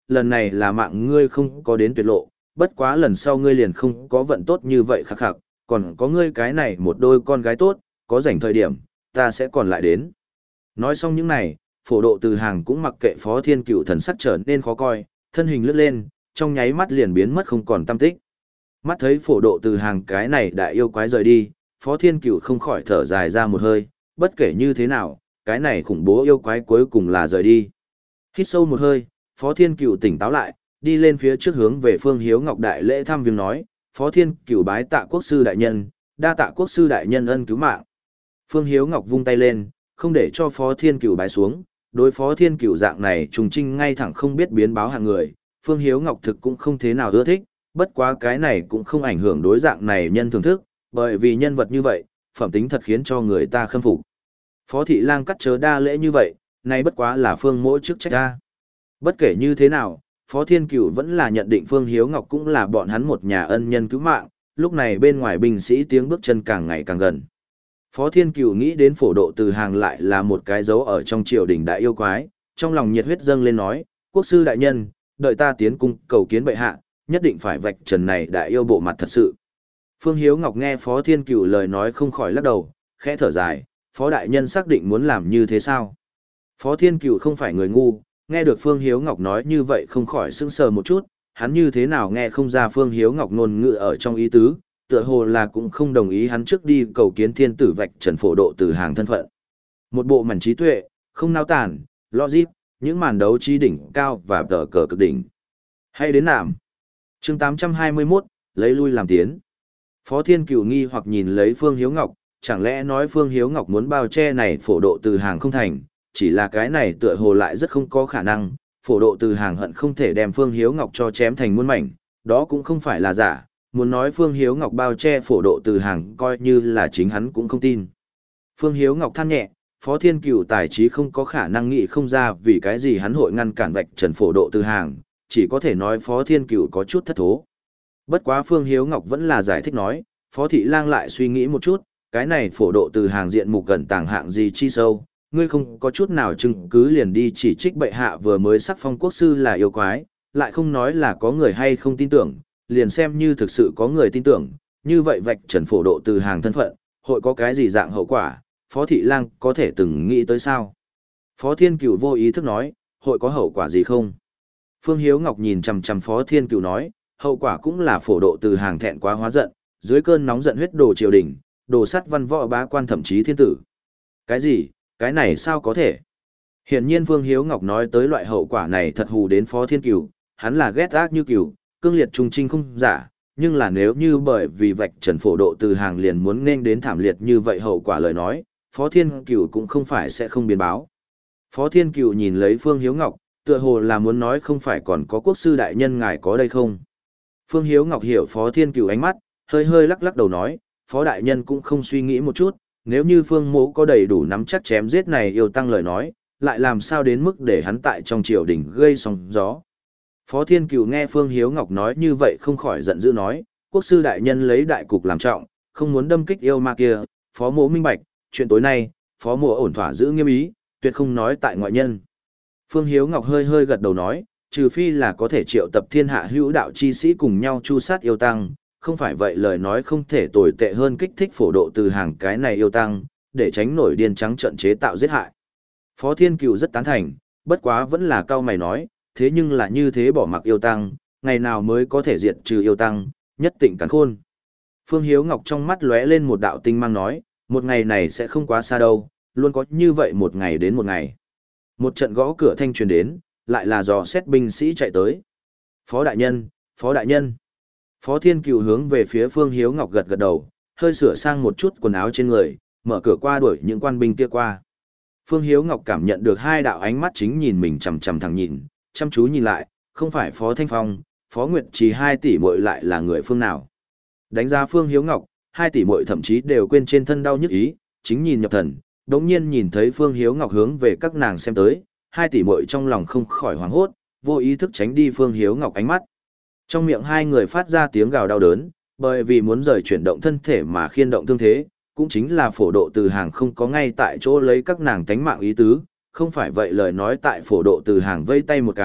lần này là mạng ngươi không có đến tuyệt lộ, bất quá lần sau ngươi liền không có vận tốt như vậy khắc khắc, còn có ngươi cái này một đôi con gái tốt, có rảnh thời điểm, ta sẽ còn lại đến. Nói xong những này, phổ độ từ hàng cũng mặc kệ Phó Thiên Cửu thần sắc trở nên khó coi, thân hình lướt lên, trong nháy mắt liền biến mất không còn tăm tích. Mắt thấy phổ độ từ hàng cái này đại yêu quái rời đi, Phó Thiên Cửu không khỏi thở dài ra một hơi, bất kể như thế nào, cái này khủng bố yêu quái cuối cùng là rời đi. Hít sâu một hơi, Phó Thiên Cửu tỉnh táo lại, đi lên phía trước hướng về Phương Hiếu Ngọc đại lễ thăm viếng nói, Phó Thiên Cửu bái tạ quốc sư đại nhân, đa tạ quốc sư đại nhân ân cứu mạng. Phương Hiếu Ngọc vung tay lên, không để cho Phó Thiên Cửu bái xuống, đối Phó Thiên Cửu dạng này trùng trinh ngay thẳng không biết biến báo hạng người, Phương Hiếu Ngọc thực cũng không thế nào ưa thích, bất quá cái này cũng không ảnh hưởng đối dạng này nhân thưởng thức, bởi vì nhân vật như vậy, phẩm tính thật khiến cho người ta khâm phục. Phó thị lang cắt chớ đa lễ như vậy, nay bất quá là Phương mỗi chức trách ra. Bất kể như thế nào, Phó Thiên Cửu vẫn là nhận định Phương Hiếu Ngọc cũng là bọn hắn một nhà ân nhân cứu mạng, lúc này bên ngoài binh sĩ tiếng bước chân càng ngày càng gần. Phó Thiên Cửu nghĩ đến phổ độ từ hàng lại là một cái dấu ở trong triều đình đại yêu quái, trong lòng nhiệt huyết dâng lên nói, quốc sư đại nhân, đợi ta tiến cung cầu kiến bệ hạ, nhất định phải vạch trần này đại yêu bộ mặt thật sự. Phương Hiếu Ngọc nghe Phó Thiên Cửu lời nói không khỏi lắc đầu, khẽ thở dài, Phó đại nhân xác định muốn làm như thế sao? Phó Thiên Cửu không phải người ngu, nghe được Phương Hiếu Ngọc nói như vậy không khỏi sững sờ một chút, hắn như thế nào nghe không ra Phương Hiếu Ngọc ngôn ngữ ở trong ý tứ, tựa hồ là cũng không đồng ý hắn trước đi cầu kiến thiên tử vạch trần phổ độ từ hàng thân phận. Một bộ màn trí tuệ, không nao tản, logic, những màn đấu trí đỉnh cao và tờ cờ cực đỉnh. Hay đến nạm. Chương tám trăm hai mươi mốt, lấy lui làm tiến. Phó Thiên Cửu nghi hoặc nhìn lấy Phương Hiếu Ngọc, chẳng lẽ nói Phương Hiếu Ngọc muốn bao che này phổ độ từ hàng không thành, chỉ là cái này tựa hồ lại rất không có khả năng, phổ độ từ hàng hận không thể đem Phương Hiếu Ngọc cho chém thành muôn mảnh, đó cũng không phải là giả, muốn nói Phương Hiếu Ngọc bao che phổ độ từ hàng coi như là chính hắn cũng không tin. Phương Hiếu Ngọc than nhẹ, Phó Thiên Cửu tài trí không có khả năng nghĩ không ra vì cái gì hắn hội ngăn cản vạch trần phổ độ từ hàng, chỉ có thể nói Phó Thiên Cửu có chút thất thố. Bất quá Phương Hiếu Ngọc vẫn là giải thích nói, Phó Thị Lang lại suy nghĩ một chút, cái này phổ độ từ hàng diện mục gần tàng hạng gì chi sâu, ngươi không có chút nào chứng cứ liền đi chỉ trích bệ hạ vừa mới sắc phong quốc sư là yêu quái, lại không nói là có người hay không tin tưởng, liền xem như thực sự có người tin tưởng, như vậy vạch trần phổ độ từ hàng thân phận, hội có cái gì dạng hậu quả, Phó Thị Lang có thể từng nghĩ tới sao? Phó Thiên Cửu vô ý thức nói, hội có hậu quả gì không? Phương Hiếu Ngọc nhìn chằm chằm Phó Thiên Cửu nói, hậu quả cũng là phổ độ từ hàng thẹn quá hóa giận, dưới cơn nóng giận huyết đồ triều đình, đồ sắt văn võ bá quan thậm chí thiên tử. Cái gì? Cái này sao có thể? Hiển nhiên Phương Hiếu Ngọc nói tới loại hậu quả này thật hù đến Phó Thiên Cửu, hắn là ghét ác như cửu, cương liệt trung trinh không giả, nhưng là nếu như bởi vì vạch trần phổ độ từ hàng liền muốn nên đến thảm liệt như vậy hậu quả lời nói, Phó Thiên Cửu cũng không phải sẽ không biến báo. Phó Thiên Cửu nhìn lấy Phương Hiếu Ngọc, tựa hồ là muốn nói không phải còn có quốc sư đại nhân ngài có đây không? Phương Hiếu Ngọc hiểu Phó Thiên Cửu ánh mắt, hơi hơi lắc lắc đầu nói, Phó đại nhân cũng không suy nghĩ một chút, nếu như Phương Mỗ có đầy đủ nắm chắc chém giết này yêu tăng lời nói, lại làm sao đến mức để hắn tại trong triều đình gây sóng gió. Phó Thiên Cửu nghe Phương Hiếu Ngọc nói như vậy không khỏi giận dữ nói, quốc sư đại nhân lấy đại cục làm trọng, không muốn đâm kích yêu ma kia, Phó Mỗ minh bạch, chuyện tối nay, Phó Mỗ ổn thỏa giữ nghiêm ý, tuyệt không nói tại ngoại nhân. Phương Hiếu Ngọc hơi hơi gật đầu nói, trừ phi là có thể triệu tập thiên hạ hữu đạo chi sĩ cùng nhau chu sát yêu tăng, không phải vậy lời nói không thể tồi tệ hơn kích thích phổ độ từ hàng cái này yêu tăng, để tránh nổi điên trắng trận chế tạo giết hại. Phó Thiên Cửu rất tán thành, bất quá vẫn là cao mày nói, thế nhưng là như thế bỏ mặc yêu tăng, ngày nào mới có thể diệt trừ yêu tăng, nhất định cắn khôn. Phương Hiếu Ngọc trong mắt lóe lên một đạo tinh mang nói, một ngày này sẽ không quá xa đâu, luôn có như vậy một ngày đến một ngày. Một trận gõ cửa thanh truyền đến, lại là dò xét binh sĩ chạy tới. Phó đại nhân, Phó đại nhân. Phó Thiên Cửu hướng về phía Phương Hiếu Ngọc gật gật đầu, hơi sửa sang một chút quần áo trên người, mở cửa qua đuổi những quan binh kia qua. Phương Hiếu Ngọc cảm nhận được hai đạo ánh mắt chính nhìn mình chằm chằm thẳng nhìn, chăm chú nhìn lại, không phải Phó Thanh Phong, Phó Nguyệt Trì hai tỷ muội lại là người phương nào. Đánh giá Phương Hiếu Ngọc, hai tỷ muội thậm chí đều quên trên thân đau nhức ý, chính nhìn nhập thần, đống nhiên nhìn thấy Phương Hiếu Ngọc hướng về các nàng xem tới, hai tỷ muội trong lòng không khỏi hoảng hốt, vô ý thức tránh đi Phương Hiếu Ngọc ánh mắt. Trong miệng hai người phát ra tiếng gào đau đớn, bởi vì muốn rời chuyển động thân thể mà khiên động thương thế, cũng chính là phổ độ từ hàng không có ngay tại chỗ lấy các nàng tánh mạng ý tứ, không phải vậy lời nói tại phổ độ từ hàng vây tay một cái,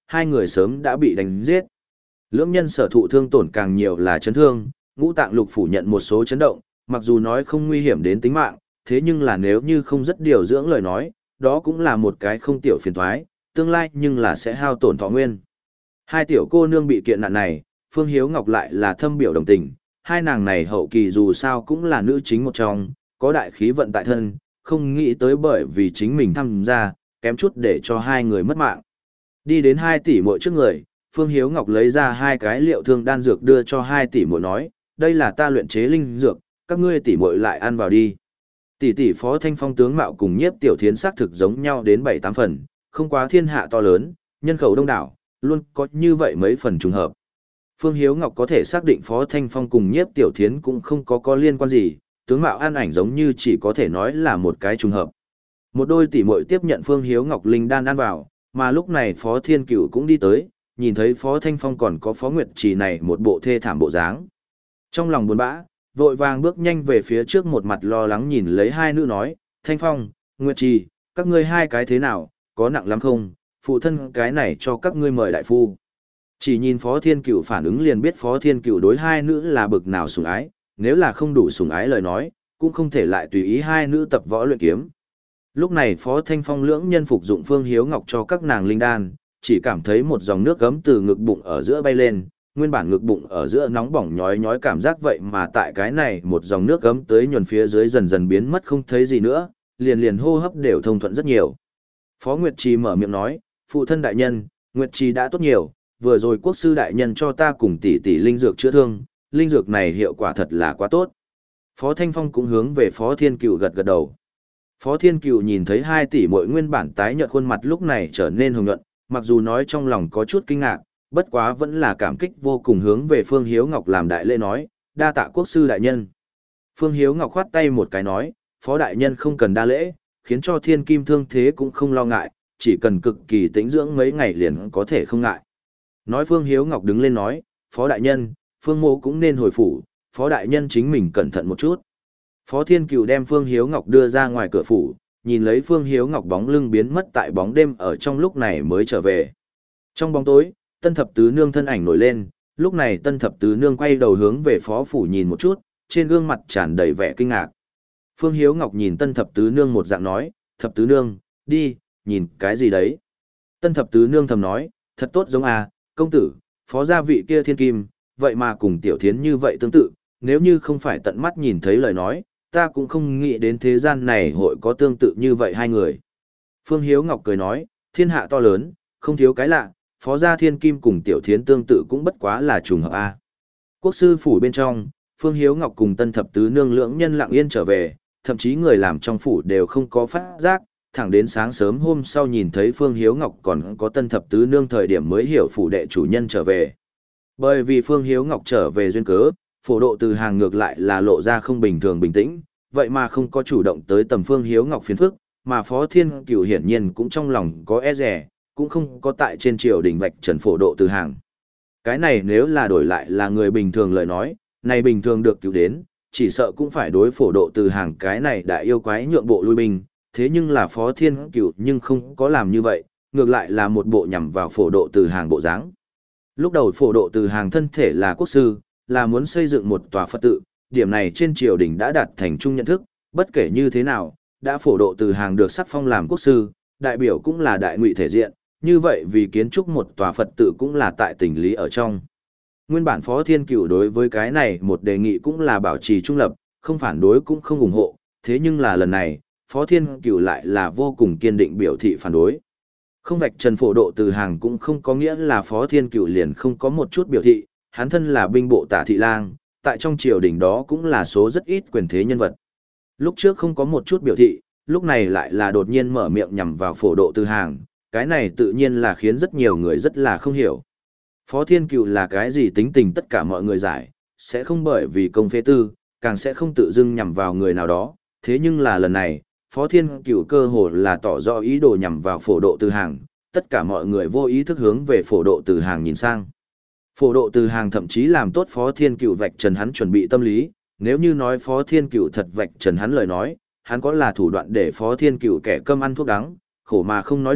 hai người sớm đã bị đánh giết. Lưỡng nhân sở thụ thương tổn càng nhiều là chấn thương, ngũ tạng lục phủ nhận một số chấn động, mặc dù nói không nguy hiểm đến tính mạng, thế nhưng là nếu như không rất điều dưỡng lời nói, đó cũng là một cái không tiểu phiền toái, tương lai nhưng là sẽ hao tổn thọ nguyên. Hai tiểu cô nương bị kiện nạn này, Phương Hiếu Ngọc lại là thâm biểu đồng tình, hai nàng này hậu kỳ dù sao cũng là nữ chính một trong, có đại khí vận tại thân, không nghĩ tới bởi vì chính mình tham gia, kém chút để cho hai người mất mạng. Đi đến hai tỷ muội trước người, Phương Hiếu Ngọc lấy ra hai cái liệu thương đan dược đưa cho hai tỷ muội nói, đây là ta luyện chế linh dược, các ngươi tỷ muội lại ăn vào đi. Tỷ tỷ Phó Thanh Phong tướng mạo cùng Nhiếp Tiểu Thiến xác thực giống nhau đến bảy tám phần, không quá thiên hạ to lớn, nhân khẩu đông đảo, luôn có như vậy mấy phần trùng hợp. Phương Hiếu Ngọc có thể xác định Phó Thanh Phong cùng Nhiếp Tiểu Thiến cũng không có có liên quan gì, tướng mạo an ảnh giống như chỉ có thể nói là một cái trùng hợp. Một đôi tỷ muội tiếp nhận Phương Hiếu Ngọc linh đan ăn vào, mà lúc này Phó Thiên Cửu cũng đi tới, nhìn thấy Phó Thanh Phong còn có Phó Nguyệt Trì này một bộ thê thảm bộ dáng. Trong lòng buồn bã, vội vàng bước nhanh về phía trước, một mặt lo lắng nhìn lấy hai nữ nói, Thanh Phong, Nguyệt Trì, các ngươi hai cái thế nào, có nặng lắm không, phụ thân cái này cho các ngươi mời đại phu. Chỉ nhìn Phó Thiên Cửu phản ứng liền biết Phó Thiên Cửu đối hai nữ là bực nào sủng ái, nếu là không đủ sủng ái lời nói, cũng không thể lại tùy ý hai nữ tập võ luyện kiếm. Lúc này Phó Thanh Phong lưỡng nhân phục dụng Phương Hiếu Ngọc cho các nàng linh đan, chỉ cảm thấy một dòng nước gấm từ ngực bụng ở giữa bay lên, nguyên bản ngực bụng ở giữa nóng bỏng nhói nhói cảm giác vậy mà tại cái này một dòng nước gấm tới nhuần phía dưới dần dần biến mất không thấy gì nữa, liền liền hô hấp đều thông thuận rất nhiều. Phó Nguyệt Trì mở miệng nói, phụ thân đại nhân, Nguyệt Trì đã tốt nhiều, vừa rồi quốc sư đại nhân cho ta cùng tỷ tỷ linh dược chữa thương, linh dược này hiệu quả thật là quá tốt. Phó Thanh Phong cũng hướng về Phó Thiên Cửu gật gật đầu. Phó Thiên Cửu nhìn thấy hai tỷ muội nguyên bản tái nhợt khuôn mặt lúc này trở nên hồng nhuận, mặc dù nói trong lòng có chút kinh ngạc, bất quá vẫn là cảm kích vô cùng hướng về Phương Hiếu Ngọc làm đại lễ nói, đa tạ quốc sư đại nhân. Phương Hiếu Ngọc khoát tay một cái nói, Phó đại nhân không cần đa lễ, khiến cho Thiên Kim thương thế cũng không lo ngại, chỉ cần cực kỳ tĩnh dưỡng mấy ngày liền có thể không ngại. Nói Phương Hiếu Ngọc đứng lên nói, Phó đại nhân, Phương mô cũng nên hồi phủ, Phó đại nhân chính mình cẩn thận một chút. Phó Thiên Cửu đem Phương Hiếu Ngọc đưa ra ngoài cửa phủ, nhìn lấy Phương Hiếu Ngọc bóng lưng biến mất tại bóng đêm ở trong lúc này mới trở về. Trong bóng tối, Tân Thập Tứ Nương thân ảnh nổi lên, lúc này Tân Thập Tứ Nương quay đầu hướng về Phó phủ nhìn một chút, trên gương mặt tràn đầy vẻ kinh ngạc. Phương Hiếu Ngọc nhìn Tân Thập Tứ Nương một dạng nói, Thập Tứ Nương, đi, nhìn cái gì đấy. Tân Thập Tứ Nương thầm nói, thật tốt giống à, công tử, Phó gia vị kia thiên kim, vậy mà cùng Tiểu Thiến như vậy tương tự, nếu như không phải tận mắt nhìn thấy lời nói, ta cũng không nghĩ đến thế gian này hội có tương tự như vậy hai người. Phương Hiếu Ngọc cười nói, thiên hạ to lớn, không thiếu cái lạ, Phó gia thiên kim cùng Tiểu Thiến tương tự cũng bất quá là trùng hợp a. Quốc sư phủ bên trong, Phương Hiếu Ngọc cùng Tân Thập Tứ Nương lưỡng nhân lặng yên trở về, thậm chí người làm trong phủ đều không có phát giác, thẳng đến sáng sớm hôm sau nhìn thấy Phương Hiếu Ngọc còn có Tân Thập Tứ Nương thời điểm mới hiểu phủ đệ chủ nhân trở về. Bởi vì Phương Hiếu Ngọc trở về duyên cớ, phổ độ từ hàng ngược lại là lộ ra không bình thường bình tĩnh, vậy mà không có chủ động tới tầm Phương Hiếu Ngọc phiền phức, mà Phó Thiên Cửu hiển nhiên cũng trong lòng có e rẻ, cũng không có tại trên triều đình vạch trần phổ độ từ hàng. Cái này nếu là đổi lại là người bình thường lời nói, này bình thường được cứu đến, chỉ sợ cũng phải đối phổ độ từ hàng cái này đại yêu quái nhượng bộ lui binh, thế nhưng là Phó Thiên Cửu nhưng không có làm như vậy, ngược lại là một bộ nhằm vào phổ độ từ hàng bộ dáng. Lúc đầu phổ độ từ hàng thân thể là quốc sư, là muốn xây dựng một tòa Phật tự, điểm này trên triều đình đã đạt thành chung nhận thức, bất kể như thế nào, đã phổ độ từ hàng được sắc phong làm quốc sư, đại biểu cũng là đại ngụy thể diện, như vậy vì kiến trúc một tòa Phật tự cũng là tại tình lý ở trong. Nguyên bản Phó Thiên Cửu đối với cái này một đề nghị cũng là bảo trì trung lập, không phản đối cũng không ủng hộ, thế nhưng là lần này, Phó Thiên Cửu lại là vô cùng kiên định biểu thị phản đối. Không vạch trần phổ độ từ hàng cũng không có nghĩa là Phó Thiên Cửu liền không có một chút biểu thị, hắn thân là binh bộ tả thị lang, tại trong triều đình đó cũng là số rất ít quyền thế nhân vật. Lúc trước không có một chút biểu thị, lúc này lại là đột nhiên mở miệng nhằm vào phổ độ từ hàng, cái này tự nhiên là khiến rất nhiều người rất là không hiểu. Phó Thiên Cửu là cái gì tính tình tất cả mọi người giải, sẽ không bởi vì công phế tư, càng sẽ không tự dưng nhằm vào người nào đó, thế nhưng là lần này, Phó Thiên Cửu cơ hồ là tỏ rõ ý đồ nhằm vào phổ độ từ hàng, tất cả mọi người vô ý thức hướng về phổ độ từ hàng nhìn sang. Phổ độ từ hàng thậm chí làm tốt Phó Thiên Cửu vạch trần hắn chuẩn bị tâm lý, nếu như nói Phó Thiên Cửu thật vạch trần hắn lời nói, hắn có là thủ đoạn để Phó Thiên Cửu kẻ câm ăn thuốc đắng, khổ mà không nói được,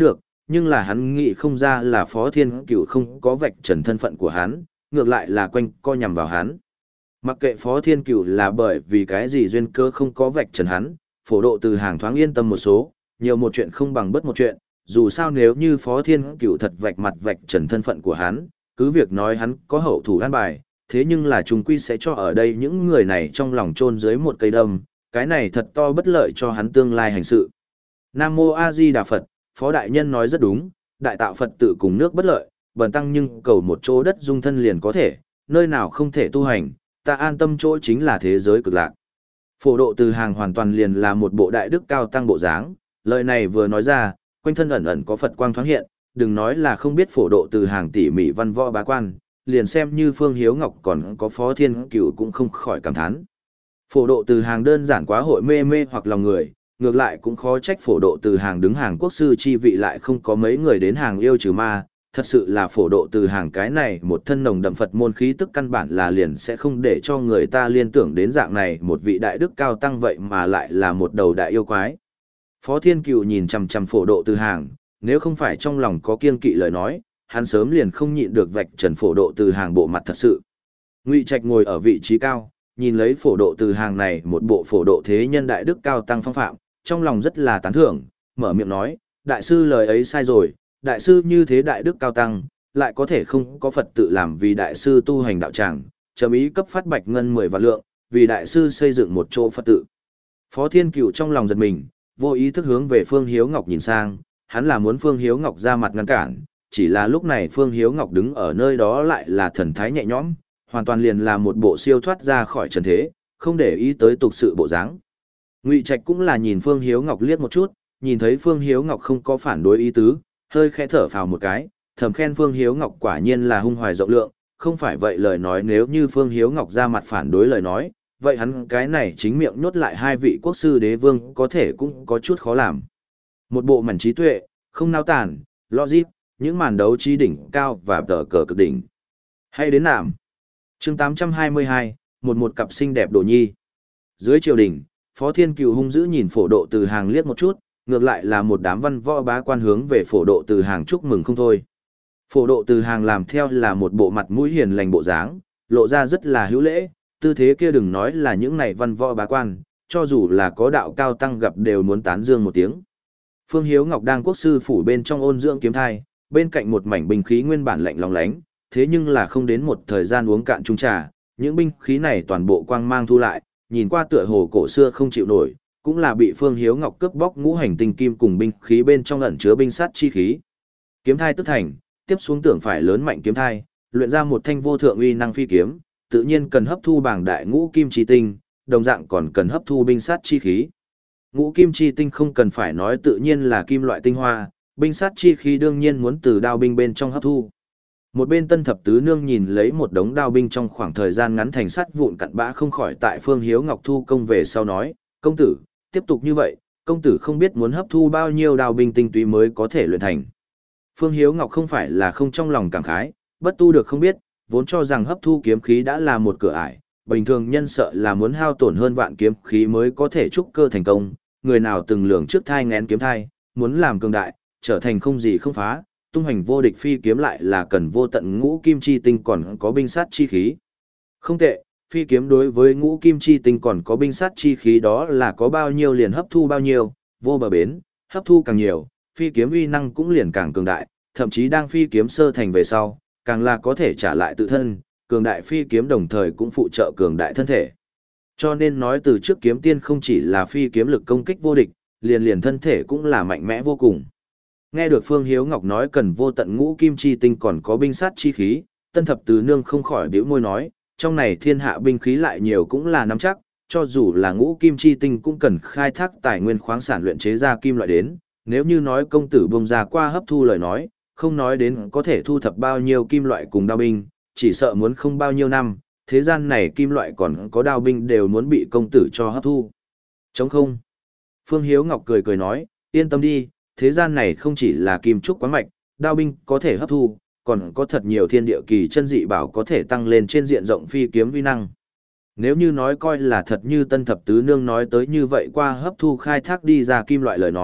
nhưng là hắn nghĩ không ra là Phó Thiên Cửu không có vạch trần thân phận của hắn, ngược lại là quanh co nhằm vào hắn. Mặc kệ Phó Thiên Cửu là bởi vì cái gì duyên cơ không có vạch trần hắn, Phổ Độ Từ Hàng thoáng yên tâm một số, nhiều một chuyện không bằng bất một chuyện, dù sao nếu như Phó Thiên Cửu thật vạch mặt vạch trần thân phận của hắn, cứ việc nói hắn có hậu thủ an bài, thế nhưng là chúng quy sẽ cho ở đây những người này trong lòng chôn dưới một cây đâm, cái này thật to bất lợi cho hắn tương lai hành sự. Nam Mô A Di Đà Phật, Phó Đại Nhân nói rất đúng, đại tạo Phật tự cùng nước bất lợi, bần tăng nhưng cầu một chỗ đất dung thân liền có thể, nơi nào không thể tu hành, ta an tâm chỗ chính là thế giới cực lạc. Phổ Độ Từ Hàng hoàn toàn liền là một bộ đại đức cao tăng bộ dáng, lời này vừa nói ra, quanh thân ẩn ẩn có Phật quang thoáng hiện, đừng nói là không biết Phổ Độ Từ Hàng tỉ mỉ văn võ bá quan, liền xem như Phương Hiếu Ngọc còn có Phó Thiên Cửu cũng không khỏi cảm thán. Phổ Độ Từ Hàng đơn giản quá hội mê mê hoặc lòng người, ngược lại cũng khó trách Phổ Độ Từ Hàng đứng hàng quốc sư chi vị lại không có mấy người đến hàng yêu trừ ma, thật sự là Phổ Độ Từ Hàng cái này một thân nồng đậm Phật môn khí tức căn bản là liền sẽ không để cho người ta liên tưởng đến dạng này một vị đại đức cao tăng vậy mà lại là một đầu đại yêu quái. Phó Thiên Cửu nhìn chằm chằm Phổ Độ Từ Hàng, nếu không phải trong lòng có kiêng kỵ lời nói, hắn sớm liền không nhịn được vạch trần Phổ Độ Từ Hàng bộ mặt thật sự. Ngụy Trạch ngồi ở vị trí cao, nhìn lấy Phổ Độ Từ Hàng này một bộ Phổ Độ thế nhân đại đức cao tăng phong phạm, trong lòng rất là tán thưởng, mở miệng nói, đại sư lời ấy sai rồi, đại sư như thế đại đức cao tăng, lại có thể không có Phật tự làm vì đại sư tu hành đạo tràng, chấm ý cấp phát bạch ngân mười vạn lượng, vì đại sư xây dựng một chỗ Phật tự. Phó Thiên Cửu trong lòng giật mình, vô ý thức hướng về Phương Hiếu Ngọc nhìn sang, hắn là muốn Phương Hiếu Ngọc ra mặt ngăn cản, chỉ là lúc này Phương Hiếu Ngọc đứng ở nơi đó lại là thần thái nhẹ nhõm, hoàn toàn liền là một bộ siêu thoát ra khỏi trần thế, không để ý tới tục sự bộ dáng. Ngụy Trạch cũng là nhìn Phương Hiếu Ngọc liếc một chút, nhìn thấy Phương Hiếu Ngọc không có phản đối ý tứ, hơi khẽ thở phào một cái, thầm khen Phương Hiếu Ngọc quả nhiên là hung hoài rộng lượng, không phải vậy lời nói nếu như Phương Hiếu Ngọc ra mặt phản đối lời nói, vậy hắn cái này chính miệng nhốt lại hai vị quốc sư đế vương có thể cũng có chút khó làm. Một bộ mảnh trí tuệ, không nao tản, logic, những màn đấu trí đỉnh cao và tờ cờ cực đỉnh. Hay đến nạm. Chương tám trăm hai mươi hai, một một cặp xinh đẹp đồ nhi. Dưới triều đình, Phó Thiên Cửu hung dữ nhìn Phổ Độ Từ Hàng liếc một chút, ngược lại là một đám văn võ bá quan hướng về Phổ Độ Từ Hàng chúc mừng không thôi. Phổ Độ Từ Hàng làm theo là một bộ mặt mũi hiền lành bộ dáng, lộ ra rất là hữu lễ, tư thế kia đừng nói là những này văn võ bá quan, cho dù là có đạo cao tăng gặp đều muốn tán dương một tiếng. Phương Hiếu Ngọc đang quốc sư phủ bên trong ôn dưỡng kiếm thai, bên cạnh một mảnh binh khí nguyên bản lạnh lóng lánh, thế nhưng là không đến một thời gian uống cạn chung trà, những binh khí này toàn bộ quang mang thu lại, nhìn qua tựa hồ cổ xưa không chịu nổi, cũng là bị Phương Hiếu Ngọc cướp bóc ngũ hành tinh kim cùng binh khí bên trong ẩn chứa binh sát chi khí. Kiếm thai tức thành, tiếp xuống tưởng phải lớn mạnh kiếm thai, luyện ra một thanh vô thượng uy năng phi kiếm, tự nhiên cần hấp thu bảng đại ngũ kim chi tinh, đồng dạng còn cần hấp thu binh sát chi khí. Ngũ kim chi tinh không cần phải nói tự nhiên là kim loại tinh hoa, binh sát chi khí đương nhiên muốn từ đao binh bên trong hấp thu. Một bên Tân Thập Tứ Nương nhìn lấy một đống đao binh trong khoảng thời gian ngắn thành sắt vụn cặn bã không khỏi tại Phương Hiếu Ngọc thu công về sau nói, công tử, tiếp tục như vậy, công tử không biết muốn hấp thu bao nhiêu đao binh tinh túy mới có thể luyện thành. Phương Hiếu Ngọc không phải là không trong lòng cảm khái, bất tu được không biết, vốn cho rằng hấp thu kiếm khí đã là một cửa ải, bình thường nhân sợ là muốn hao tổn hơn vạn kiếm khí mới có thể trúc cơ thành công, người nào từng lường trước thai ngén kiếm thai, muốn làm cường đại, trở thành không gì không phá, tung hành vô địch phi kiếm lại là cần vô tận ngũ kim chi tinh còn có binh sát chi khí. Không tệ, phi kiếm đối với ngũ kim chi tinh còn có binh sát chi khí đó là có bao nhiêu liền hấp thu bao nhiêu, vô bờ bến, hấp thu càng nhiều, phi kiếm uy năng cũng liền càng cường đại, thậm chí đang phi kiếm sơ thành về sau, càng là có thể trả lại tự thân, cường đại phi kiếm đồng thời cũng phụ trợ cường đại thân thể. Cho nên nói từ trước kiếm tiên không chỉ là phi kiếm lực công kích vô địch, liền liền thân thể cũng là mạnh mẽ vô cùng. Nghe được Phương Hiếu Ngọc nói cần vô tận ngũ kim chi tinh còn có binh sát chi khí, Tân Thập Tứ Nương không khỏi bĩu môi nói, trong này thiên hạ binh khí lại nhiều cũng là nắm chắc, cho dù là ngũ kim chi tinh cũng cần khai thác tài nguyên khoáng sản luyện chế ra kim loại đến, nếu như nói công tử bông ra qua hấp thu lời nói, không nói đến có thể thu thập bao nhiêu kim loại cùng đao binh, chỉ sợ muốn không bao nhiêu năm, thế gian này kim loại còn có đao binh đều muốn bị công tử cho hấp thu. Chống không? Phương Hiếu Ngọc cười cười nói, yên tâm đi, thế gian này không chỉ là kim trúc quán mạch, đao binh có thể hấp thu, còn có thật nhiều thiên địa kỳ chân dị bảo có thể tăng lên trên diện rộng phi kiếm uy năng. Nếu như nói coi là thật như Tân Thập Tứ Nương nói tới như vậy qua hấp thu khai thác đi ra kim loại lời nói,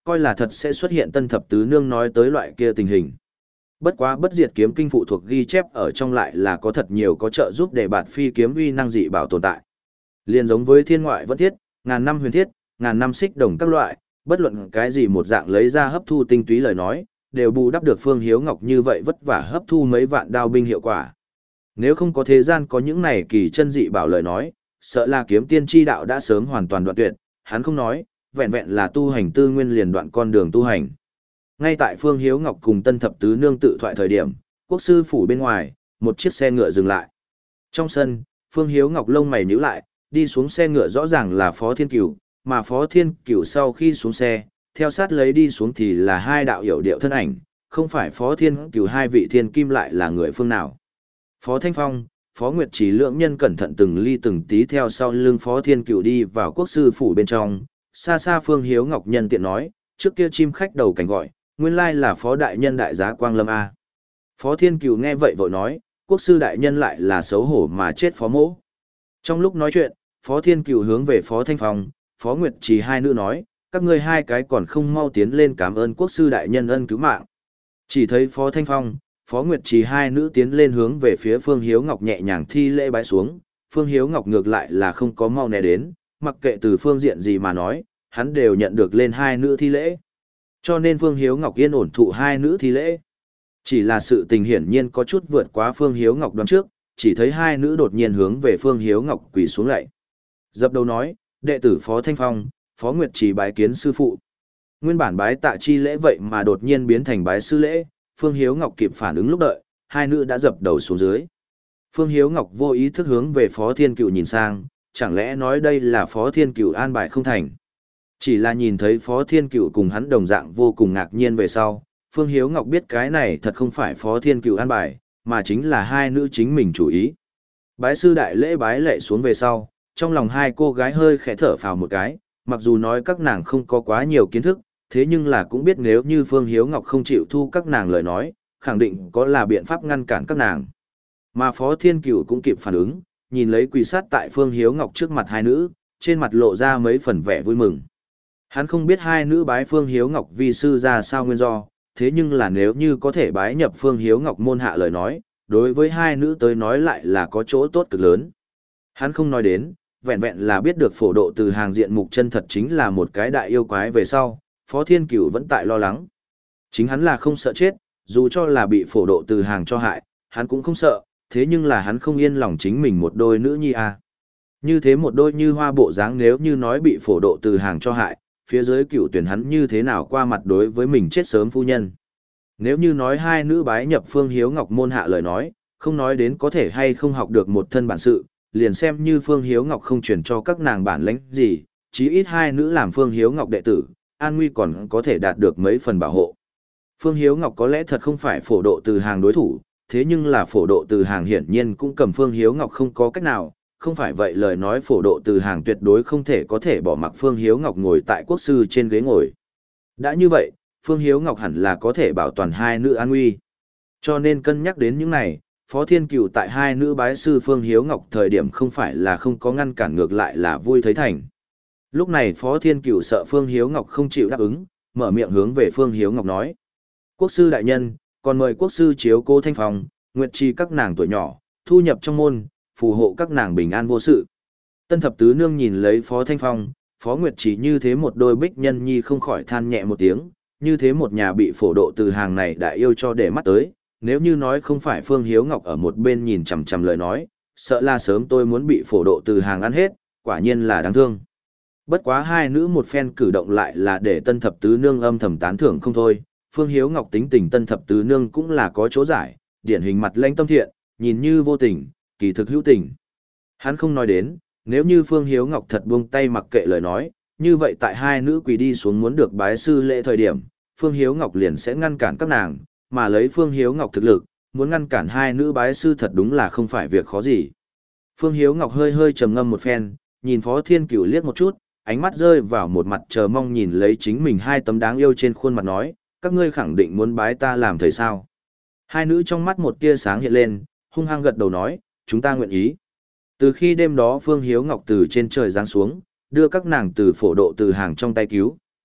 coi là thật sẽ xuất hiện tân thập tứ nương nói tới loại kia tình hình. Bất quá bất diệt kiếm kinh phụ thuộc ghi chép ở trong lại là có thật nhiều có trợ giúp để bạt phi kiếm uy năng dị bảo tồn tại. Liên giống với thiên ngoại vẫn thiết, ngàn năm huyền thiết, ngàn năm xích đồng các loại, bất luận cái gì một dạng lấy ra hấp thu tinh túy lời nói, đều bù đắp được Phương Hiếu Ngọc như vậy vất vả hấp thu mấy vạn đao binh hiệu quả. Nếu không có thế gian có những này kỳ chân dị bảo lời nói, sợ là kiếm tiên tri đạo đã sớm hoàn toàn đoạn tuyệt, hắn không nói, vẹn vẹn là tu hành tư nguyên liền đoạn con đường tu hành. Ngay tại Phương Hiếu Ngọc cùng Tân Thập Tứ Nương tự thoại thời điểm, quốc sư phủ bên ngoài, một chiếc xe ngựa dừng lại. Trong sân, Phương Hiếu Ngọc lông mày nhíu lại, đi xuống xe ngựa rõ ràng là Phó Thiên Cửu, mà Phó Thiên Cửu sau khi xuống xe, theo sát lấy đi xuống thì là hai đạo hiểu điệu thân ảnh, không phải Phó Thiên Cửu hai vị thiên kim lại là người phương nào. Phó Thanh Phong, Phó Nguyệt Trí lượng nhân cẩn thận từng ly từng tí theo sau lưng Phó Thiên Cửu đi vào quốc sư phủ bên trong, xa xa Phương Hiếu Ngọc nhân tiện nói, trước kia chim khách đầu cảnh gọi, nguyên lai là Phó đại nhân đại giá Quang Lâm A. Phó Thiên Cửu nghe vậy vội nói, quốc sư đại nhân lại là xấu hổ mà chết Phó mỗ. Trong lúc nói chuyện, Phó Thiên Cửu hướng về Phó Thanh Phong, Phó Nguyệt Trí hai nữ nói, các ngươi hai cái còn không mau tiến lên cảm ơn quốc sư đại nhân ân cứu mạng. Chỉ thấy Phó Thanh Phong, Phó Nguyệt Trí hai nữ tiến lên hướng về phía Phương Hiếu Ngọc nhẹ nhàng thi lễ bái xuống, Phương Hiếu Ngọc ngược lại là không có mau né đến, mặc kệ từ phương diện gì mà nói, hắn đều nhận được lên hai nữ thi lễ. Cho nên Phương Hiếu Ngọc yên ổn thụ hai nữ thi lễ. Chỉ là sự tình hiển nhiên có chút vượt quá Phương Hiếu Ngọc đoán trước, chỉ thấy hai nữ đột nhiên hướng về Phương Hiếu Ngọc quỳ xuống lạy. Dập đầu nói, đệ tử Phó Thanh Phong, Phó Nguyệt Trí bái kiến sư phụ. Nguyên bản bái tạ chi lễ vậy mà đột nhiên biến thành bái sư lễ, Phương Hiếu Ngọc kịp phản ứng lúc đợi, hai nữ đã dập đầu xuống dưới. Phương Hiếu Ngọc vô ý thức hướng về Phó Thiên Cửu nhìn sang, chẳng lẽ nói đây là Phó Thiên Cửu an bài không thành. Chỉ là nhìn thấy Phó Thiên Cửu cùng hắn đồng dạng vô cùng ngạc nhiên về sau, Phương Hiếu Ngọc biết cái này thật không phải Phó Thiên Cửu an bài, mà chính là hai nữ chính mình chủ ý. Bái sư đại lễ bái lệ xuống về sau, trong lòng hai cô gái hơi khẽ thở phào một cái, mặc dù nói các nàng không có quá nhiều kiến thức, thế nhưng là cũng biết nếu như Phương Hiếu Ngọc không chịu thu các nàng lời nói, khẳng định có là biện pháp ngăn cản các nàng. Mà Phó Thiên Cửu cũng kịp phản ứng, nhìn lấy quỳ sát tại Phương Hiếu Ngọc trước mặt hai nữ, trên mặt lộ ra mấy phần vẻ vui mừng. Hắn không biết hai nữ bái Phương Hiếu Ngọc vi sư ra sao nguyên do, thế nhưng là nếu như có thể bái nhập Phương Hiếu Ngọc môn hạ lời nói, đối với hai nữ tới nói lại là có chỗ tốt cực lớn. Hắn không nói đến, vẹn vẹn là biết được phổ độ từ hàng diện mục chân thật chính là một cái đại yêu quái về sau, Phó Thiên Cửu vẫn tại lo lắng. Chính hắn là không sợ chết, dù cho là bị phổ độ từ hàng cho hại, hắn cũng không sợ, thế nhưng là hắn không yên lòng chính mình một đôi nữ nhi à. Như thế một đôi như hoa bộ dáng nếu như nói bị phổ độ từ hàng cho hại, phía dưới cựu tuyển hắn như thế nào qua mặt đối với mình chết sớm phu nhân. Nếu như nói hai nữ bái nhập Phương Hiếu Ngọc môn hạ lời nói, không nói đến có thể hay không học được một thân bản sự, liền xem như Phương Hiếu Ngọc không truyền cho các nàng bản lãnh gì, chí ít hai nữ làm Phương Hiếu Ngọc đệ tử, an nguy còn có thể đạt được mấy phần bảo hộ. Phương Hiếu Ngọc có lẽ thật không phải phổ độ từ hàng đối thủ, thế nhưng là phổ độ từ hàng hiển nhiên cũng cầm Phương Hiếu Ngọc không có cách nào, không phải vậy lời nói phổ độ từ hàng tuyệt đối không thể có thể bỏ mặc Phương Hiếu Ngọc ngồi tại quốc sư trên ghế ngồi. Đã như vậy, Phương Hiếu Ngọc hẳn là có thể bảo toàn hai nữ an nguy. Cho nên cân nhắc đến những này, Phó Thiên Cửu tại hai nữ bái sư Phương Hiếu Ngọc thời điểm không phải là không có ngăn cản, ngược lại là vui thấy thành. Lúc này Phó Thiên Cửu sợ Phương Hiếu Ngọc không chịu đáp ứng, mở miệng hướng về Phương Hiếu Ngọc nói. Quốc sư đại nhân, còn mời quốc sư chiếu cố Thanh Phong, Nguyệt Chi các nàng tuổi nhỏ, thu nhập trong môn, phù hộ các nàng bình an vô sự. Tân thập tứ nương nhìn lấy Phó Thanh Phong, Phó Nguyệt Chi như thế một đôi bích nhân nhi không khỏi than nhẹ một tiếng, như thế một nhà bị phổ độ từ hàng này đã yêu cho để mắt tới, nếu như nói không phải Phương Hiếu Ngọc ở một bên nhìn chằm chằm lời nói, sợ là sớm tôi muốn bị phổ độ từ hàng ăn hết, quả nhiên là đáng thương. Bất quá hai nữ một phen cử động lại là để tân thập tứ nương âm thầm tán thưởng không thôi, Phương Hiếu Ngọc tính tình tân thập tứ nương cũng là có chỗ giải, điển hình mặt lãnh tâm thiện, nhìn như vô tình, kỳ thực hữu tình. Hắn không nói đến, nếu như Phương Hiếu Ngọc thật buông tay mặc kệ lời nói, như vậy tại hai nữ quỳ đi xuống muốn được bái sư lễ thời điểm, Phương Hiếu Ngọc liền sẽ ngăn cản các nàng, mà lấy Phương Hiếu Ngọc thực lực, muốn ngăn cản hai nữ bái sư thật đúng là không phải việc khó gì. Phương Hiếu Ngọc hơi hơi trầm ngâm một phen, nhìn Phó Thiên Cửu liếc một chút, ánh mắt rơi vào một mặt chờ mong nhìn lấy chính mình hai tấm đáng yêu trên khuôn mặt nói, các ngươi khẳng định muốn bái ta làm thầy sao. Hai nữ trong mắt một tia sáng hiện lên, hung hăng gật đầu nói, chúng ta nguyện ý. Từ khi đêm đó Phương Hiếu Ngọc từ trên trời giáng xuống, đưa các nàng từ phổ độ từ hàng trong tay cứu,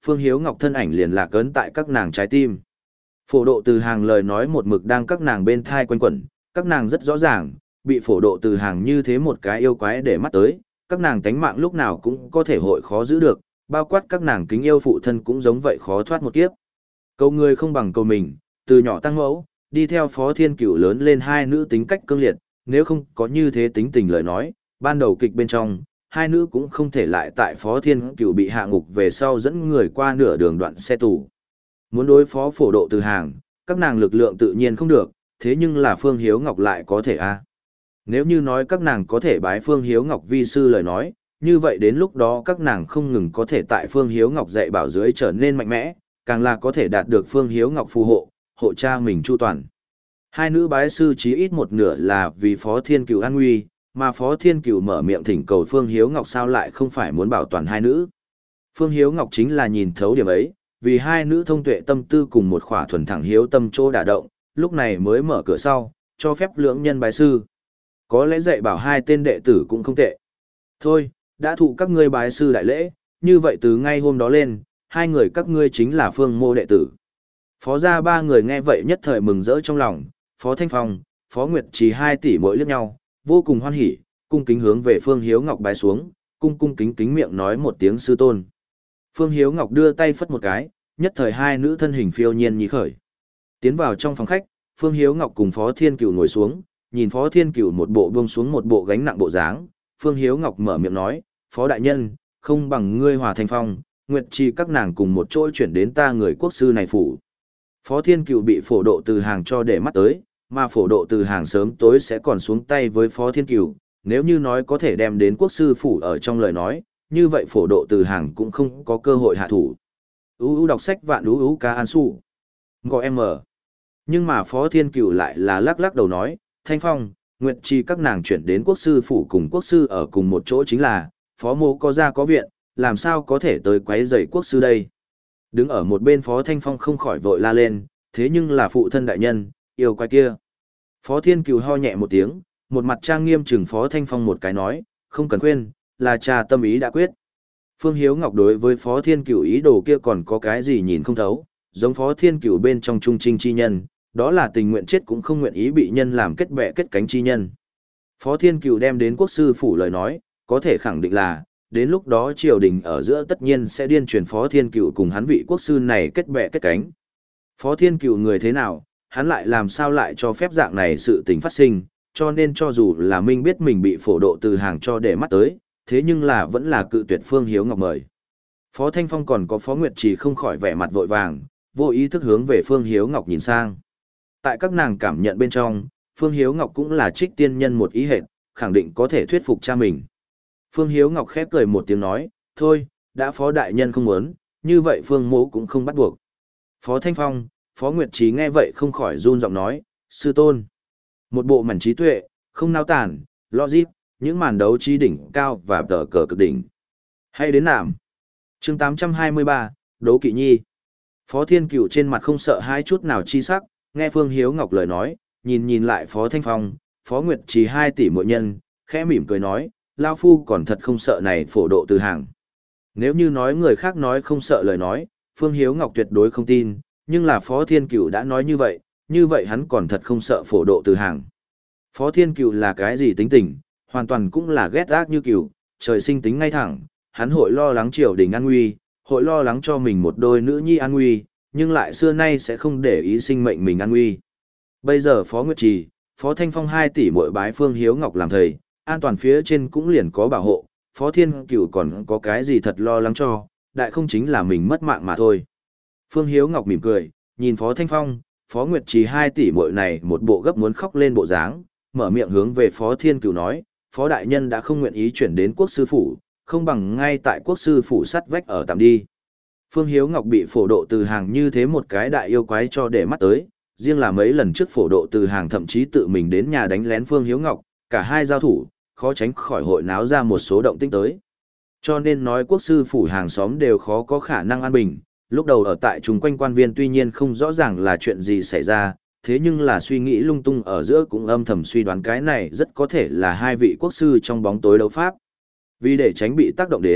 Phương Hiếu Ngọc thân ảnh liền lạc ấn tại các nàng trái tim. Phổ độ từ hàng lời nói một mực đang các nàng bên thai quanh quẩn, các nàng rất rõ ràng, bị phổ độ từ hàng như thế một cái yêu quái để mắt tới, các nàng tánh mạng lúc nào cũng có thể hội khó giữ được, bao quát các nàng kính yêu phụ thân cũng giống vậy khó thoát một kiếp. Cầu người không bằng cầu mình, từ nhỏ tăng mẫu, đi theo Phó Thiên Cửu lớn lên hai nữ tính cách cương liệt, nếu không có như thế tính tình lời nói, ban đầu kịch bên trong, hai nữ cũng không thể lại tại Phó Thiên Cửu bị hạ ngục về sau dẫn người qua nửa đường đoạn xe tù. Muốn đối phó phổ độ từ hàng, các nàng lực lượng tự nhiên không được, thế nhưng là Phương Hiếu Ngọc lại có thể a. Nếu như nói các nàng có thể bái Phương Hiếu Ngọc vi sư lời nói, như vậy đến lúc đó các nàng không ngừng có thể tại Phương Hiếu Ngọc dạy bảo dưới trở nên mạnh mẽ, càng là có thể đạt được Phương Hiếu Ngọc phù hộ, hộ cha mình chu toàn. Hai nữ bái sư chí ít một nửa là vì Phó Thiên Cửu an nguy, mà Phó Thiên Cửu mở miệng thỉnh cầu Phương Hiếu Ngọc sao lại không phải muốn bảo toàn hai nữ. Phương Hiếu Ngọc chính là nhìn thấu điểm ấy, vì hai nữ thông tuệ tâm tư cùng một khỏa thuần thẳng hiếu tâm chỗ đả động, lúc này mới mở cửa sau, cho phép lưỡng nhân bái sư. Có lẽ dạy bảo hai tên đệ tử cũng không tệ. Thôi, đã thụ các ngươi bái sư đại lễ, như vậy từ ngay hôm đó lên, hai người các ngươi chính là Phương mô đệ tử. Phó gia ba người nghe vậy nhất thời mừng rỡ trong lòng, Phó Thanh Phong, Phó Nguyệt Trì hai tỷ mỗi liếc nhau, vô cùng hoan hỉ, cung kính hướng về Phương Hiếu Ngọc bái xuống, cung cung kính kính miệng nói một tiếng sư tôn. Phương Hiếu Ngọc đưa tay phất một cái, nhất thời hai nữ thân hình phiêu nhiên nhí khởi. Tiến vào trong phòng khách, Phương Hiếu Ngọc cùng Phó Thiên Cửu ngồi xuống, nhìn Phó Thiên Cửu một bộ buông xuống một bộ gánh nặng bộ dáng, Phương Hiếu Ngọc mở miệng nói, Phó đại nhân, không bằng ngươi Hòa Thanh Phong, Nguyệt Trì các nàng cùng một chỗ chuyển đến ta người quốc sư này phủ. Phó Thiên Cửu bị phổ độ từ hàng cho để mắt tới, mà phổ độ từ hàng sớm tối sẽ còn xuống tay với Phó Thiên Cửu, nếu như nói có thể đem đến quốc sư phủ ở trong lời nói, như vậy phổ độ từ hàng cũng không có cơ hội hạ thủ. U U đọc sách vạn u u ca an su. Gọi em mở. Nhưng mà Phó Thiên Cửu lại là lắc lắc đầu nói, Thanh Phong, Nguyệt Trì các nàng chuyển đến quốc sư phủ cùng quốc sư ở cùng một chỗ chính là, Phó mô có gia có viện, làm sao có thể tới quấy rầy quốc sư đây. Đứng ở một bên Phó Thanh Phong không khỏi vội la lên, thế nhưng là phụ thân đại nhân, yêu quái kia. Phó Thiên Cửu ho nhẹ một tiếng, một mặt trang nghiêm chừng Phó Thanh Phong một cái nói, không cần khuyên, là cha tâm ý đã quyết. Phương Hiếu Ngọc đối với Phó Thiên Cửu ý đồ kia còn có cái gì nhìn không thấu, giống Phó Thiên Cửu bên trong trung trinh chi nhân, đó là tình nguyện chết cũng không nguyện ý bị nhân làm kết bè kết cánh chi nhân. Phó Thiên Cửu đem đến quốc sư phủ lời nói, có thể khẳng định là, đến lúc đó triều đình ở giữa tất nhiên sẽ điên truyền Phó Thiên Cửu cùng hắn vị quốc sư này kết bè kết cánh. Phó Thiên Cửu người thế nào, hắn lại làm sao lại cho phép dạng này sự tình phát sinh, cho nên cho dù là Minh biết mình bị phổ độ từ hàng cho để mắt tới, thế nhưng là vẫn là cự tuyệt Phương Hiếu Ngọc mời. Phó Thanh Phong còn có Phó Nguyệt Trì không khỏi vẻ mặt vội vàng, vô ý thức hướng về Phương Hiếu Ngọc nhìn sang. Tại các nàng cảm nhận bên trong, Phương Hiếu Ngọc cũng là trích tiên nhân một ý hệt, khẳng định có thể thuyết phục cha mình. Phương Hiếu Ngọc khép cười một tiếng nói, thôi, đã Phó đại nhân không muốn, như vậy Phương mỗ cũng không bắt buộc. Phó Thanh Phong, Phó Nguyệt Trí nghe vậy không khỏi run giọng nói, sư tôn. Một bộ mảnh trí tuệ, không nao tản, logic, những màn đấu trí đỉnh cao và tờ cờ cực đỉnh. Hay đến nạm. chương tám trăm hai mươi ba, Đỗ Kỵ Nhi. Phó Thiên Cửu trên mặt không sợ hai chút nào chi sắc, nghe Phương Hiếu Ngọc lời nói, nhìn nhìn lại Phó Thanh Phong, Phó Nguyệt Trì hai tỷ mỗi nhân, khẽ mỉm cười nói, Lao Phu còn thật không sợ này phổ độ từ hàng. Nếu như nói người khác nói không sợ lời nói, Phương Hiếu Ngọc tuyệt đối không tin, nhưng là Phó Thiên Cửu đã nói như vậy, như vậy hắn còn thật không sợ phổ độ từ hàng. Phó Thiên Cửu là cái gì tính tình, hoàn toàn cũng là ghét ác như cửu, trời sinh tính ngay thẳng, hắn hội lo lắng triều đình an nguy, hội lo lắng cho mình một đôi nữ nhi an nguy, nhưng lại xưa nay sẽ không để ý sinh mệnh mình an nguy. Bây giờ Phó Nguyệt Trì, Phó Thanh Phong hai tỷ mỗi bái Phương Hiếu Ngọc làm thầy, an toàn phía trên cũng liền có bảo hộ, Phó Thiên Cửu còn có cái gì thật lo lắng cho, đại không chính là mình mất mạng mà thôi. Phương Hiếu Ngọc mỉm cười, nhìn Phó Thanh Phong, Phó Nguyệt Trì hai tỷ mỗi này một bộ gấp muốn khóc lên bộ dáng, mở miệng hướng về Phó Thiên Cửu nói, Phó đại nhân đã không nguyện ý chuyển đến quốc sư phủ, không bằng ngay tại quốc sư phủ sắt vách ở tạm đi. Phương Hiếu Ngọc bị phổ độ từ hàng như thế một cái đại yêu quái cho để mắt tới, riêng là mấy lần trước phổ độ từ hàng thậm chí tự mình đến nhà đánh lén Phương Hiếu Ngọc, cả hai giao thủ, khó tránh khỏi hội náo ra một số động tĩnh tới. Cho nên nói quốc sư phủ hàng xóm đều khó có khả năng an bình, lúc đầu ở tại chung quanh quan viên tuy nhiên không rõ ràng là chuyện gì xảy ra, thế nhưng là suy nghĩ lung tung ở giữa cũng âm thầm suy đoán cái này rất có thể là hai vị quốc sư trong bóng tối đấu pháp. Vì để tránh bị tác động đến,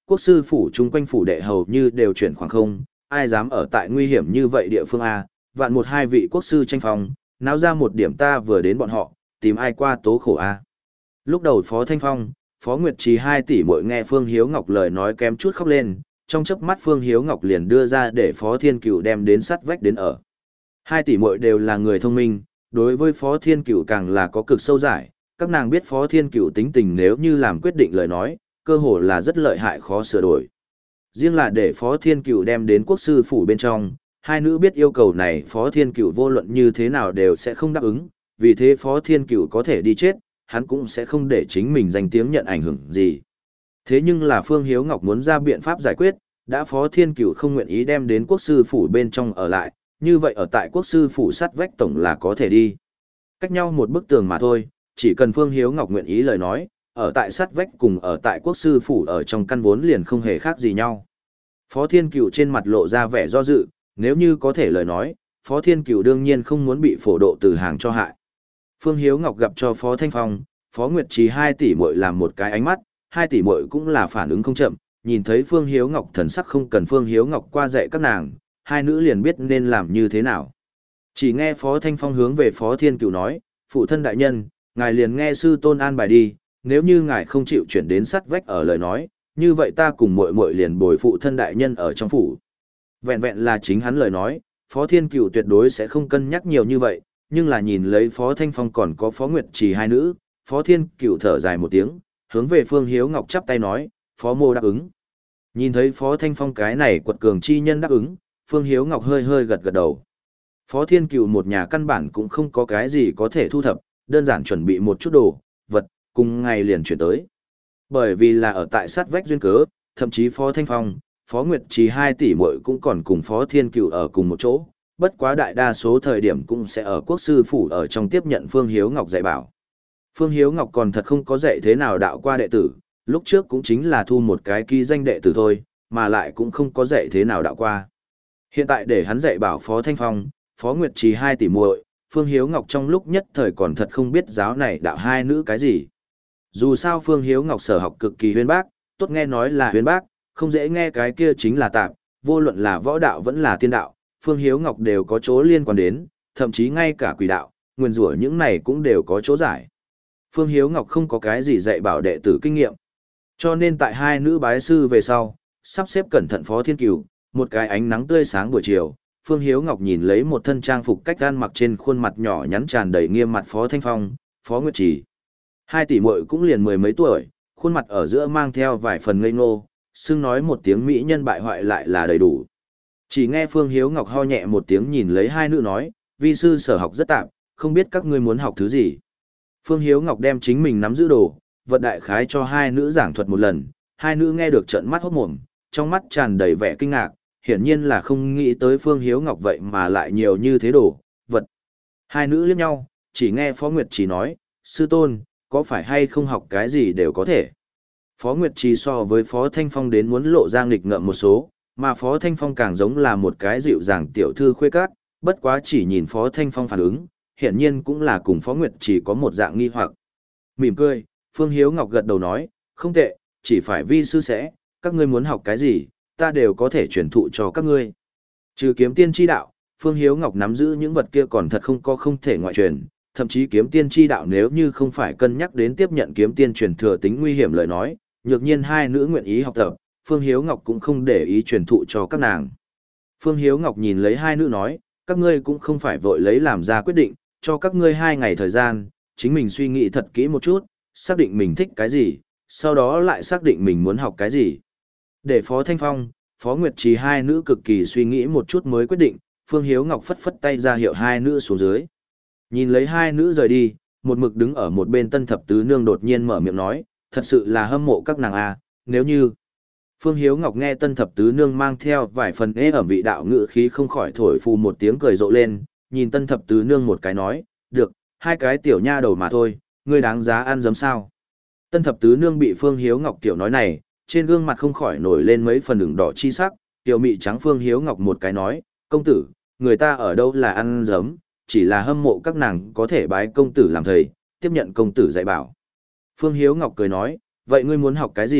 quốc sư phủ chung quanh phủ đệ hầu như đều chuyển khoảng không, ai dám ở tại nguy hiểm như vậy địa phương A, vạn một hai vị quốc sư tranh phong, náo ra một điểm ta vừa đến bọn họ, tìm ai qua tố khổ A. Lúc đầu Phó Thanh Phong, Phó Nguyệt Trì hai tỷ muội nghe Phương Hiếu Ngọc lời nói kém chút khóc lên, trong chớp mắt Phương Hiếu Ngọc liền đưa ra để Phó Thiên Cửu đem đến sắt vách đến ở. Hai tỷ muội đều là người thông minh, đối với Phó Thiên Cửu càng là có cực sâu giải, các nàng biết Phó Thiên Cửu tính tình nếu như làm quyết định lời nói, cơ hồ là rất lợi hại khó sửa đổi. Riêng là để Phó Thiên Cửu đem đến quốc sư phủ bên trong, hai nữ biết yêu cầu này Phó Thiên Cửu vô luận như thế nào đều sẽ không đáp ứng, vì thế Phó Thiên Cửu có thể đi chết, hắn cũng sẽ không để chính mình danh tiếng nhận ảnh hưởng gì. Thế nhưng là Phương Hiếu Ngọc muốn ra biện pháp giải quyết, đã Phó Thiên Cửu không nguyện ý đem đến quốc sư phủ bên trong ở lại, như vậy ở tại quốc sư phủ sát vách tổng là có thể đi. Cách nhau một bức tường mà thôi, chỉ cần Phương Hiếu Ngọc nguyện ý lời nói, ở tại sát vách cùng ở tại quốc sư phủ ở trong căn vốn liền không hề khác gì nhau. Phó Thiên Cửu trên mặt lộ ra vẻ do dự, nếu như có thể lời nói, Phó Thiên Cửu đương nhiên không muốn bị phổ độ từ hàng cho hại. Phương Hiếu Ngọc gặp cho Phó Thanh Phong, Phó Nguyệt Trì hai tỷ muội làm một cái ánh mắt, hai tỷ muội cũng là phản ứng không chậm, nhìn thấy Phương Hiếu Ngọc thần sắc không cần Phương Hiếu Ngọc qua dạy các nàng, hai nữ liền biết nên làm như thế nào. Chỉ nghe Phó Thanh Phong hướng về Phó Thiên Cửu nói, phụ thân đại nhân, ngài liền nghe sư tôn an bài đi, nếu như ngài không chịu chuyển đến sắt vách ở lời nói, như vậy ta cùng muội muội liền bồi phụ thân đại nhân ở trong phủ. Vẹn vẹn là chính hắn lời nói, Phó Thiên Cửu tuyệt đối sẽ không cân nhắc nhiều như vậy, nhưng là nhìn lấy Phó Thanh Phong còn có Phó Nguyệt Trì hai nữ, Phó Thiên Cửu thở dài một tiếng, hướng về Phương Hiếu Ngọc chắp tay nói, Phó mô đáp ứng. Nhìn thấy Phó Thanh Phong cái này quật cường chi nhân đáp ứng, Phương Hiếu Ngọc hơi hơi gật gật đầu. Phó Thiên Cửu một nhà căn bản cũng không có cái gì có thể thu thập, đơn giản chuẩn bị một chút đồ, vật, cùng ngày liền chuyển tới. Bởi vì là ở tại sát vách duyên cớ, thậm chí Phó Thanh Phong, Phó Nguyệt Trì hai tỷ muội cũng còn cùng Phó Thiên Cửu ở cùng một chỗ, bất quá đại đa số thời điểm cũng sẽ ở quốc sư phủ ở trong tiếp nhận Phương Hiếu Ngọc dạy bảo. Phương Hiếu Ngọc còn thật không có dạy thế nào đạo qua đệ tử, lúc trước cũng chính là thu một cái ký danh đệ tử thôi, mà lại cũng không có dạy thế nào đạo qua. Hiện tại để hắn dạy bảo Phó Thanh Phong, Phó Nguyệt Trì hai tỷ muội, Phương Hiếu Ngọc trong lúc nhất thời còn thật không biết giáo này đạo hai nữ cái gì. Dù sao Phương Hiếu Ngọc sở học cực kỳ huyên bác, tốt nghe nói là huyên bác, không dễ nghe cái kia chính là tạp, vô luận là võ đạo vẫn là tiên đạo, Phương Hiếu Ngọc đều có chỗ liên quan đến, thậm chí ngay cả quỷ đạo, nguyên rủa những này cũng đều có chỗ giải. Phương Hiếu Ngọc không có cái gì dạy bảo đệ tử kinh nghiệm. Cho nên tại hai nữ bái sư về sau, sắp xếp cẩn thận Phó Thiên Cửu, một cái ánh nắng tươi sáng buổi chiều, Phương Hiếu Ngọc nhìn lấy một thân trang phục cách ăn mặc trên khuôn mặt nhỏ nhắn tràn đầy nghiêm mặt Phó Thanh Phong, Phó Nguyệt Trì. Hai tỷ muội cũng liền mười mấy tuổi, khuôn mặt ở giữa mang theo vài phần ngây ngô, xưng nói một tiếng mỹ nhân bại hoại lại là đầy đủ. Chỉ nghe Phương Hiếu Ngọc ho nhẹ một tiếng nhìn lấy hai nữ nói, vi sư sở học rất tạm, không biết các ngươi muốn học thứ gì. Phương Hiếu Ngọc đem chính mình nắm giữ đồ, vật đại khái cho hai nữ giảng thuật một lần, hai nữ nghe được trợn mắt hốt mồm, trong mắt tràn đầy vẻ kinh ngạc, hiển nhiên là không nghĩ tới Phương Hiếu Ngọc vậy mà lại nhiều như thế đồ, vật. Hai nữ liếc nhau, chỉ nghe Phó Nguyệt Trì nói, sư tôn, có phải hay không học cái gì đều có thể. Phó Nguyệt Trì so với Phó Thanh Phong đến muốn lộ ra nghịch ngợm một số, mà Phó Thanh Phong càng giống là một cái dịu dàng tiểu thư khuê cát, bất quá chỉ nhìn Phó Thanh Phong phản ứng, hiển nhiên cũng là cùng Phó Nguyệt Trì có một dạng nghi hoặc. Mỉm cười, Phương Hiếu Ngọc gật đầu nói, không tệ, chỉ phải vi sư sẽ, các ngươi muốn học cái gì, ta đều có thể truyền thụ cho các ngươi. Trừ kiếm tiên chi đạo, Phương Hiếu Ngọc nắm giữ những vật kia còn thật không có không thể ngoại truyền, thậm chí kiếm tiên chi đạo nếu như không phải cân nhắc đến tiếp nhận kiếm tiên truyền thừa tính nguy hiểm lời nói, nhược nhiên hai nữ nguyện ý học tập, Phương Hiếu Ngọc cũng không để ý truyền thụ cho các nàng. Phương Hiếu Ngọc nhìn lấy hai nữ nói, các ngươi cũng không phải vội lấy làm ra quyết định, cho các ngươi hai ngày thời gian, chính mình suy nghĩ thật kỹ một chút, xác định mình thích cái gì, sau đó lại xác định mình muốn học cái gì. Để Phó Thanh Phong, Phó Nguyệt Trì hai nữ cực kỳ suy nghĩ một chút mới quyết định, Phương Hiếu Ngọc phất phất tay ra hiệu hai nữ xuống dưới. Nhìn lấy hai nữ rời đi, một mực đứng ở một bên Tân Thập Tứ Nương đột nhiên mở miệng nói, thật sự là hâm mộ các nàng à, nếu như... Phương Hiếu Ngọc nghe Tân Thập Tứ Nương mang theo vài phần ế ẩm vị đạo ngữ khí không khỏi thổi phù một tiếng cười rộ lên, nhìn Tân Thập Tứ Nương một cái nói, được, hai cái tiểu nha đầu mà thôi, ngươi đáng giá ăn giấm sao. Tân Thập Tứ Nương bị Phương Hiếu Ngọc tiểu nói này, trên gương mặt không khỏi nổi lên mấy phần ửng đỏ chi sắc, tiểu mị trắng Phương Hiếu Ngọc một cái nói, công tử, người ta ở đâu là ăn giấm, chỉ là hâm mộ các nàng có thể bái công tử làm thầy, tiếp nhận công tử dạy bảo. Phương Hiếu Ngọc cười nói, vậy ngươi muốn học cái gì,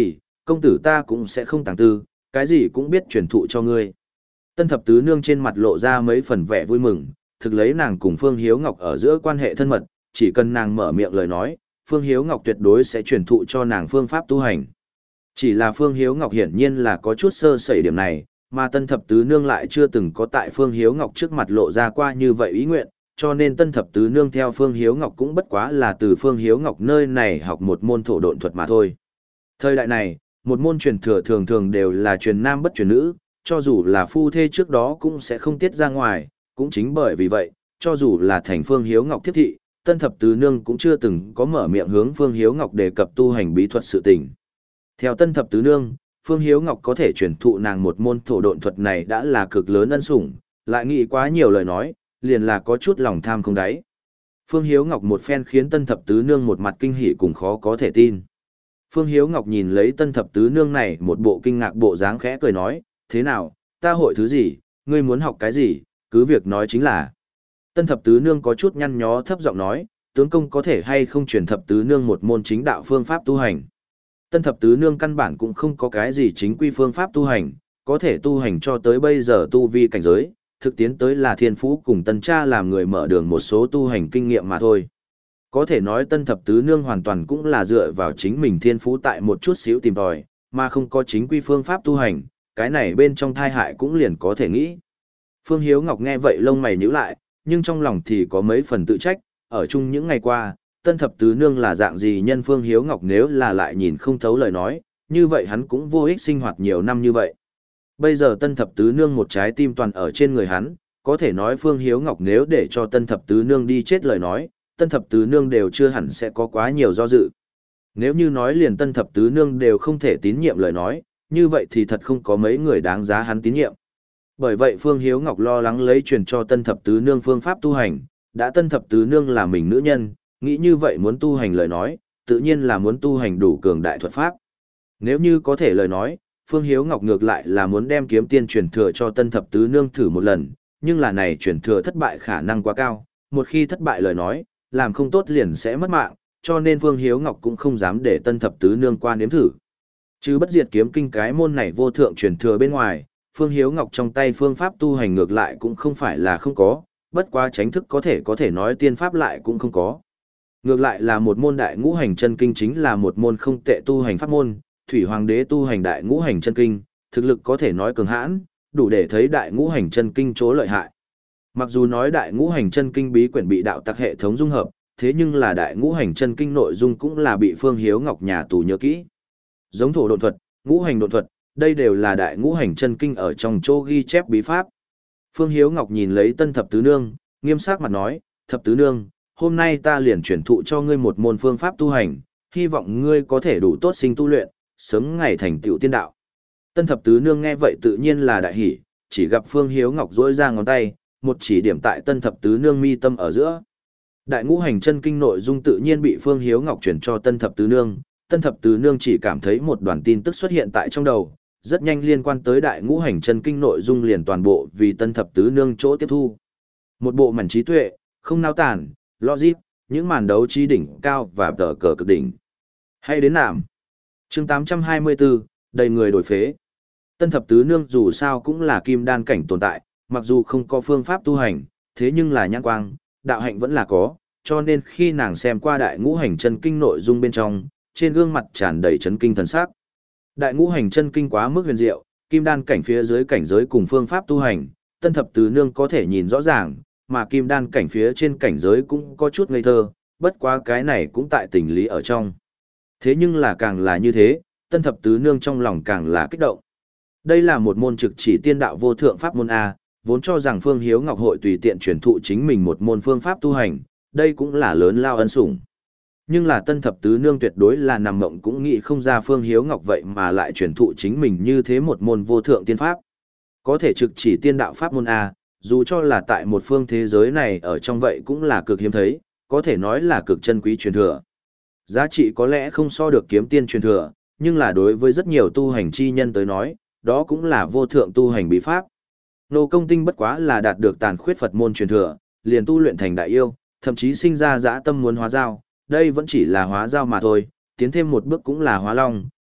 công tử ta cũng sẽ không tàng tư, cái gì cũng biết truyền thụ cho ngươi. Tân thập tứ nương trên mặt lộ ra mấy phần vẻ vui mừng, thực lấy nàng cùng Phương Hiếu Ngọc ở giữa quan hệ thân mật, chỉ cần nàng mở miệng lời nói, Phương Hiếu Ngọc tuyệt đối sẽ truyền thụ cho nàng phương pháp tu hành. Chỉ là Phương Hiếu Ngọc hiển nhiên là có chút sơ sẩy điểm này, mà Tân thập tứ nương lại chưa từng có tại Phương Hiếu Ngọc trước mặt lộ ra qua như vậy ý nguyện, cho nên Tân thập tứ nương theo Phương Hiếu Ngọc cũng bất quá là từ Phương Hiếu Ngọc nơi này học một môn thổ độn thuật mà thôi. Thời đại này, một môn truyền thừa thường thường đều là truyền nam bất truyền nữ, cho dù là phu thê trước đó cũng sẽ không tiết ra ngoài, cũng chính bởi vì vậy, cho dù là thành Phương Hiếu Ngọc tiếp thị, Tân thập tứ nương cũng chưa từng có mở miệng hướng Phương Hiếu Ngọc đề cập tu hành bí thuật sự tình. Theo Tân thập tứ nương, Phương Hiếu Ngọc có thể truyền thụ nàng một môn thổ độn thuật này đã là cực lớn ân sủng, lại nghĩ quá nhiều lời nói, liền là có chút lòng tham không đáy. Phương Hiếu Ngọc một phen khiến Tân thập tứ nương một mặt kinh hỉ cùng khó có thể tin. Phương Hiếu Ngọc nhìn lấy Tân thập tứ nương này một bộ kinh ngạc bộ dáng khẽ cười nói, thế nào, ta hội thứ gì, ngươi muốn học cái gì, cứ việc nói chính là. Tân thập tứ nương có chút nhăn nhó thấp giọng nói, tướng công có thể hay không truyền thập tứ nương một môn chính đạo phương pháp tu hành. Tân thập tứ nương căn bản cũng không có cái gì chính quy phương pháp tu hành, có thể tu hành cho tới bây giờ tu vi cảnh giới, thực tiến tới là thiên phú cùng tân cha làm người mở đường một số tu hành kinh nghiệm mà thôi. Có thể nói tân thập tứ nương hoàn toàn cũng là dựa vào chính mình thiên phú tại một chút xíu tìm tòi, mà không có chính quy phương pháp tu hành, cái này bên trong thai hại cũng liền có thể nghĩ. Phương Hiếu Ngọc nghe vậy lông mày nhíu lại, nhưng trong lòng thì có mấy phần tự trách, ở chung những ngày qua, tân thập tứ nương là dạng gì nhân Phương Hiếu Ngọc nếu là lại nhìn không thấu lời nói, như vậy hắn cũng vô ích sinh hoạt nhiều năm như vậy. Bây giờ tân thập tứ nương một trái tim toàn ở trên người hắn, có thể nói Phương Hiếu Ngọc nếu để cho tân thập tứ nương đi chết lời nói, tân thập tứ nương đều chưa hẳn sẽ có quá nhiều do dự. Nếu như nói liền tân thập tứ nương đều không thể tín nhiệm lời nói, như vậy thì thật không có mấy người đáng giá hắn tín nhiệm. Bởi vậy Phương Hiếu Ngọc lo lắng lấy truyền cho tân thập tứ nương phương pháp tu hành, đã tân thập tứ nương là mình nữ nhân, nghĩ như vậy muốn tu hành lời nói, tự nhiên là muốn tu hành đủ cường đại thuật pháp. Nếu như có thể lời nói, Phương Hiếu Ngọc ngược lại là muốn đem kiếm tiên truyền thừa cho tân thập tứ nương thử một lần, nhưng là này truyền thừa thất bại khả năng quá cao, một khi thất bại lời nói, làm không tốt liền sẽ mất mạng, cho nên Phương Hiếu Ngọc cũng không dám để tân thập tứ nương qua nếm thử. Chứ bất diệt kiếm kinh cái môn này vô thượng truyền thừa bên ngoài, Phương Hiếu Ngọc trong tay phương pháp tu hành ngược lại cũng không phải là không có, bất quá tránh thức có thể có thể nói tiên pháp lại cũng không có. Ngược lại là một môn đại ngũ hành chân kinh chính là một môn không tệ tu hành pháp môn, Thủy Hoàng đế tu hành đại ngũ hành chân kinh, thực lực có thể nói cường hãn, đủ để thấy đại ngũ hành chân kinh chỗ lợi hại. Mặc dù nói đại ngũ hành chân kinh bí quyển bị đạo tặc hệ thống dung hợp, thế nhưng là đại ngũ hành chân kinh nội dung cũng là bị Phương Hiếu Ngọc nhà tù nhớ kỹ. Giống thổ độn thuật, ngũ hành độn thuật, đây đều là đại ngũ hành chân kinh ở trong chỗ ghi chép bí pháp. Phương Hiếu Ngọc nhìn lấy tân thập tứ nương, nghiêm sắc mặt nói, thập tứ nương, hôm nay ta liền chuyển thụ cho ngươi một môn phương pháp tu hành, hy vọng ngươi có thể đủ tốt sinh tu luyện, sớm ngày thành tựu tiên đạo. Tân thập tứ nương nghe vậy tự nhiên là đại hỉ, chỉ gặp Phương Hiếu Ngọc duỗi ra ngón tay, một chỉ điểm tại tân thập tứ nương mi tâm ở giữa. Đại ngũ hành chân kinh nội dung tự nhiên bị Phương Hiếu Ngọc chuyển cho tân thập tứ nương, tân thập tứ nương chỉ cảm thấy một đoàn tin tức xuất hiện tại trong đầu, rất nhanh liên quan tới đại ngũ hành chân kinh nội dung liền toàn bộ vì tân thập tứ nương chỗ tiếp thu. Một bộ mảnh trí tuệ, không nao tản, logic, những màn đấu trí đỉnh cao và tờ cờ cực đỉnh. Hay đến nảm. Chương tám trăm hai mươi tư, đầy người đổi phế. Tân thập tứ nương dù sao cũng là kim đan cảnh tồn tại, mặc dù không có phương pháp tu hành, thế nhưng là nhãn quang, đạo hạnh vẫn là có, cho nên khi nàng xem qua đại ngũ hành chân kinh nội dung bên trong, trên gương mặt tràn đầy chấn kinh thần sắc. Đại ngũ hành chân kinh quá mức huyền diệu, kim đan cảnh phía dưới cảnh giới cùng phương pháp tu hành, tân thập tứ nương có thể nhìn rõ ràng, mà kim đan cảnh phía trên cảnh giới cũng có chút ngây thơ, bất quá cái này cũng tại tình lý ở trong. Thế nhưng là càng là như thế, tân thập tứ nương trong lòng càng là kích động. Đây là một môn trực chỉ tiên đạo vô thượng pháp môn A, vốn cho rằng Phương Hiếu Ngọc hội tùy tiện truyền thụ chính mình một môn phương pháp tu hành, đây cũng là lớn lao ân sủng. Nhưng là tân thập tứ nương tuyệt đối là nằm mộng cũng nghĩ không ra Phương Hiếu Ngọc vậy mà lại truyền thụ chính mình như thế một môn vô thượng tiên pháp. Có thể trực chỉ tiên đạo pháp môn A, dù cho là tại một phương thế giới này ở trong vậy cũng là cực hiếm thấy, có thể nói là cực chân quý truyền thừa. Giá trị có lẽ không so được kiếm tiên truyền thừa, nhưng là đối với rất nhiều tu hành chi nhân tới nói, đó cũng là vô thượng tu hành bí pháp. Nô Công Tinh bất quá là đạt được tàn khuyết Phật môn truyền thừa, liền tu luyện thành đại yêu, thậm chí sinh ra dã tâm muốn hóa giao, đây vẫn chỉ là hóa giao mà thôi, tiến thêm một bước cũng là hóa long,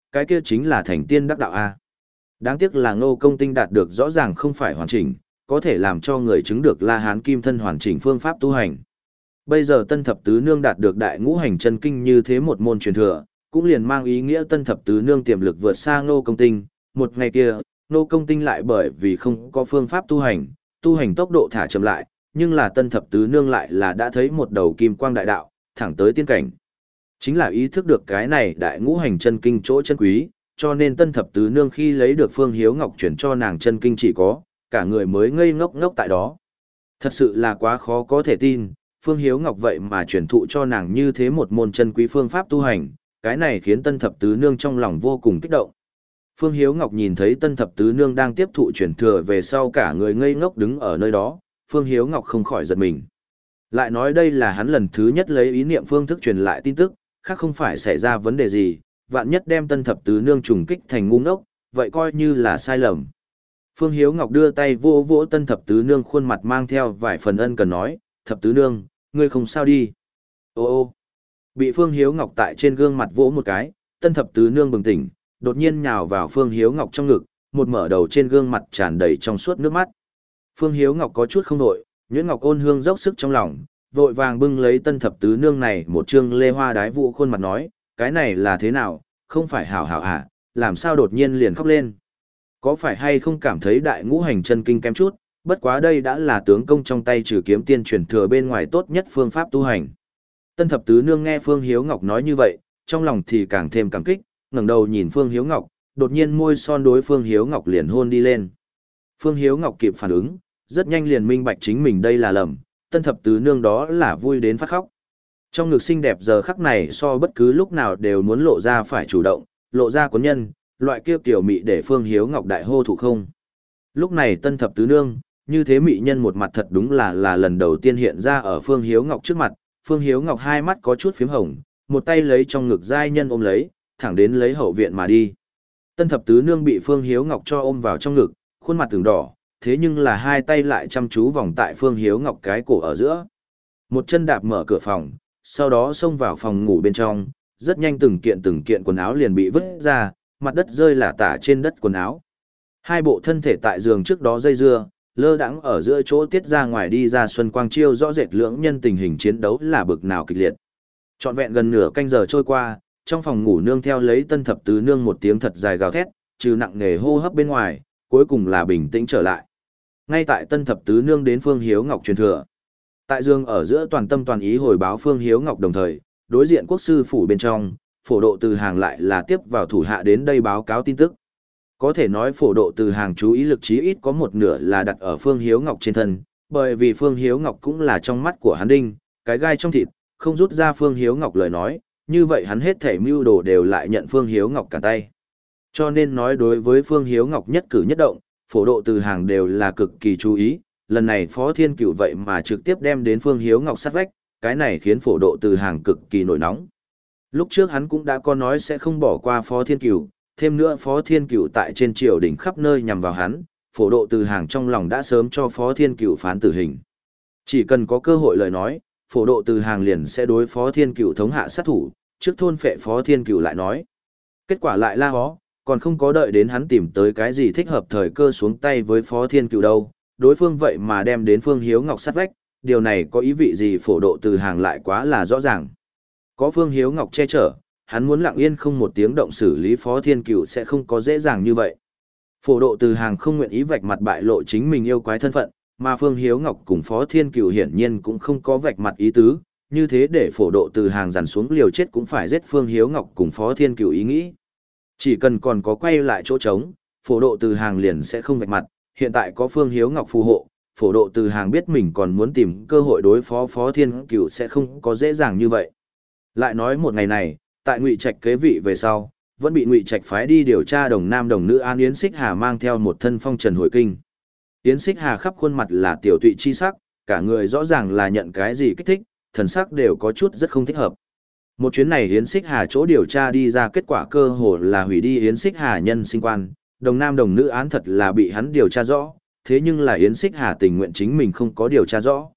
cái kia chính là thành tiên đắc đạo A. Đáng tiếc là Ngô Công Tinh đạt được rõ ràng không phải hoàn chỉnh, có thể làm cho người chứng được La Hán Kim Thân hoàn chỉnh phương pháp tu hành. Bây giờ Tân Thập Tứ Nương đạt được Đại Ngũ Hành Chân Kinh như thế một môn truyền thừa, cũng liền mang ý nghĩa Tân Thập Tứ Nương tiềm lực vượt xa Ngô Công Tinh. Một ngày kia, Ngô Công Tinh lại bởi vì không có phương pháp tu hành, tu hành tốc độ thả chậm lại, nhưng là Tân Thập Tứ Nương lại là đã thấy một đầu kim quang đại đạo, thẳng tới tiên cảnh. Chính là ý thức được cái này Đại Ngũ Hành Chân Kinh chỗ chân quý, cho nên Tân Thập Tứ Nương khi lấy được Phương Hiếu Ngọc chuyển cho nàng chân kinh chỉ có, cả người mới ngây ngốc ngốc tại đó. Thật sự là quá khó có thể tin, Phương Hiếu Ngọc vậy mà chuyển thụ cho nàng như thế một môn chân quý phương pháp tu hành, cái này khiến Tân Thập Tứ Nương trong lòng vô cùng kích động. Phương Hiếu Ngọc nhìn thấy Tân Thập Tứ Nương đang tiếp thụ chuyển thừa về sau cả người ngây ngốc đứng ở nơi đó, Phương Hiếu Ngọc không khỏi giật mình. Lại nói đây là hắn lần thứ nhất lấy ý niệm phương thức truyền lại tin tức, khác không phải xảy ra vấn đề gì, vạn nhất đem Tân Thập Tứ Nương trùng kích thành ngu ngốc, vậy coi như là sai lầm. Phương Hiếu Ngọc đưa tay vô vỗ Tân Thập Tứ Nương khuôn mặt mang theo vài phần ân cần nói, Thập Tứ Nương, ngươi không sao đi. Ô ô, bị Phương Hiếu Ngọc tại trên gương mặt vỗ một cái, Tân Thập Tứ Nương bừng tỉnh, đột nhiên nhào vào Phương Hiếu Ngọc trong ngực, một mở đầu trên gương mặt tràn đầy trong suốt nước mắt. Phương Hiếu Ngọc có chút không nổi, Nhuyễn Ngọc ôn hương dốc sức trong lòng, vội vàng bưng lấy Tân Thập Tứ Nương này một trương lê hoa đái vụ khuôn mặt nói, cái này là thế nào, không phải hảo hảo à, làm sao đột nhiên liền khóc lên. Có phải hay không cảm thấy Đại Ngũ Hành Chân Kinh kém chút, bất quá đây đã là tướng công trong tay trừ kiếm tiên truyền thừa bên ngoài tốt nhất phương pháp tu hành. Tân Thập Tứ Nương nghe Phương Hiếu Ngọc nói như vậy, trong lòng thì càng thêm cảm kích, ngẩng đầu nhìn Phương Hiếu Ngọc, đột nhiên môi son đối Phương Hiếu Ngọc liền hôn đi lên. Phương Hiếu Ngọc kịp phản ứng, rất nhanh liền minh bạch chính mình đây là lầm, Tân Thập Tứ Nương đó là vui đến phát khóc. Trong ngực xinh đẹp giờ khắc này so bất cứ lúc nào đều muốn lộ ra phải chủ động, lộ ra cuốn nhân, loại kia tiểu mị để Phương Hiếu Ngọc đại hô thụ không. Lúc này Tân Thập Tứ Nương, như thế mị nhân một mặt thật đúng là là lần đầu tiên hiện ra ở Phương Hiếu Ngọc trước mặt, Phương Hiếu Ngọc hai mắt có chút phím hồng, một tay lấy trong ngực giai nhân ôm lấy, thẳng đến lấy hậu viện mà đi. Tân Thập Tứ Nương bị Phương Hiếu Ngọc cho ôm vào trong ngực, khuôn mặt từng đỏ, thế nhưng là hai tay lại chăm chú vòng tại Phương Hiếu Ngọc cái cổ ở giữa. Một chân đạp mở cửa phòng, sau đó xông vào phòng ngủ bên trong, rất nhanh từng kiện từng kiện quần áo liền bị vứt ra, mặt đất rơi lả tả trên đất quần áo. Hai bộ thân thể tại giường trước đó dây dưa, lơ đãng ở giữa chỗ tiết ra ngoài đi ra Xuân Quang Chiêu rõ rệt lưỡng nhân tình hình chiến đấu là bực nào kịch liệt. Trọn vẹn gần nửa canh giờ trôi qua, trong phòng ngủ nương theo lấy Tân Thập Tứ Nương một tiếng thật dài gào thét, trừ nặng nề hô hấp bên ngoài, cuối cùng là bình tĩnh trở lại. Ngay tại Tân Thập Tứ Nương đến Phương Hiếu Ngọc truyền thừa. Tại giường ở giữa toàn tâm toàn ý hồi báo Phương Hiếu Ngọc đồng thời, đối diện quốc sư phủ bên trong, phổ độ từ hàng lại là tiếp vào thủ hạ đến đây báo cáo tin tức. Có thể nói phổ độ từ hàng chú ý lực chí ít có một nửa là đặt ở Phương Hiếu Ngọc trên thân, bởi vì Phương Hiếu Ngọc cũng là trong mắt của hắn đinh, cái gai trong thịt, không rút ra Phương Hiếu Ngọc lời nói, như vậy hắn hết thể mưu đồ đều lại nhận Phương Hiếu Ngọc cả tay. Cho nên nói đối với Phương Hiếu Ngọc nhất cử nhất động, phổ độ từ hàng đều là cực kỳ chú ý, lần này Phó Thiên Cửu vậy mà trực tiếp đem đến Phương Hiếu Ngọc sát vách, cái này khiến phổ độ từ hàng cực kỳ nổi nóng. Lúc trước hắn cũng đã có nói sẽ không bỏ qua Phó Thiên Cửu, thêm nữa Phó Thiên Cửu tại trên triều đình khắp nơi nhằm vào hắn, phổ độ từ hàng trong lòng đã sớm cho Phó Thiên Cửu phán tử hình. Chỉ cần có cơ hội lời nói, phổ độ từ hàng liền sẽ đối Phó Thiên Cửu thống hạ sát thủ, trước thôn phệ Phó Thiên Cửu lại nói. Kết quả lại la hó, còn không có đợi đến hắn tìm tới cái gì thích hợp thời cơ xuống tay với Phó Thiên Cửu đâu, đối phương vậy mà đem đến Phương Hiếu Ngọc sát vách, điều này có ý vị gì phổ độ từ hàng lại quá là rõ ràng. Có Phương Hiếu Ngọc che chở, hắn muốn lặng yên không một tiếng động xử lý Phó Thiên Cửu sẽ không có dễ dàng như vậy. Phổ độ từ hàng không nguyện ý vạch mặt bại lộ chính mình yêu quái thân phận, mà Phương Hiếu Ngọc cùng Phó Thiên Cửu hiển nhiên cũng không có vạch mặt ý tứ, như thế để phổ độ từ hàng dằn xuống liều chết cũng phải giết Phương Hiếu Ngọc cùng Phó Thiên Cửu ý nghĩ. Chỉ cần còn có quay lại chỗ trống, phổ độ từ hàng liền sẽ không vạch mặt, hiện tại có Phương Hiếu Ngọc phù hộ, phổ độ từ hàng biết mình còn muốn tìm cơ hội đối phó Phó Thiên Cửu sẽ không có dễ dàng như vậy. Lại nói một ngày này, tại Ngụy Trạch kế vị về sau, vẫn bị Ngụy Trạch phái đi điều tra đồng nam đồng nữ An Yến Xích Hà mang theo một thân phong trần hồi kinh. Yến Xích Hà khắp khuôn mặt là tiểu tụy chi sắc, cả người rõ ràng là nhận cái gì kích thích, thần sắc đều có chút rất không thích hợp. Một chuyến này Yến Xích Hà chỗ điều tra đi ra kết quả cơ hồ là hủy đi Yến Xích Hà nhân sinh quan, đồng nam đồng nữ án thật là bị hắn điều tra rõ, thế nhưng là Yến Xích Hà tình nguyện chính mình không có điều tra rõ.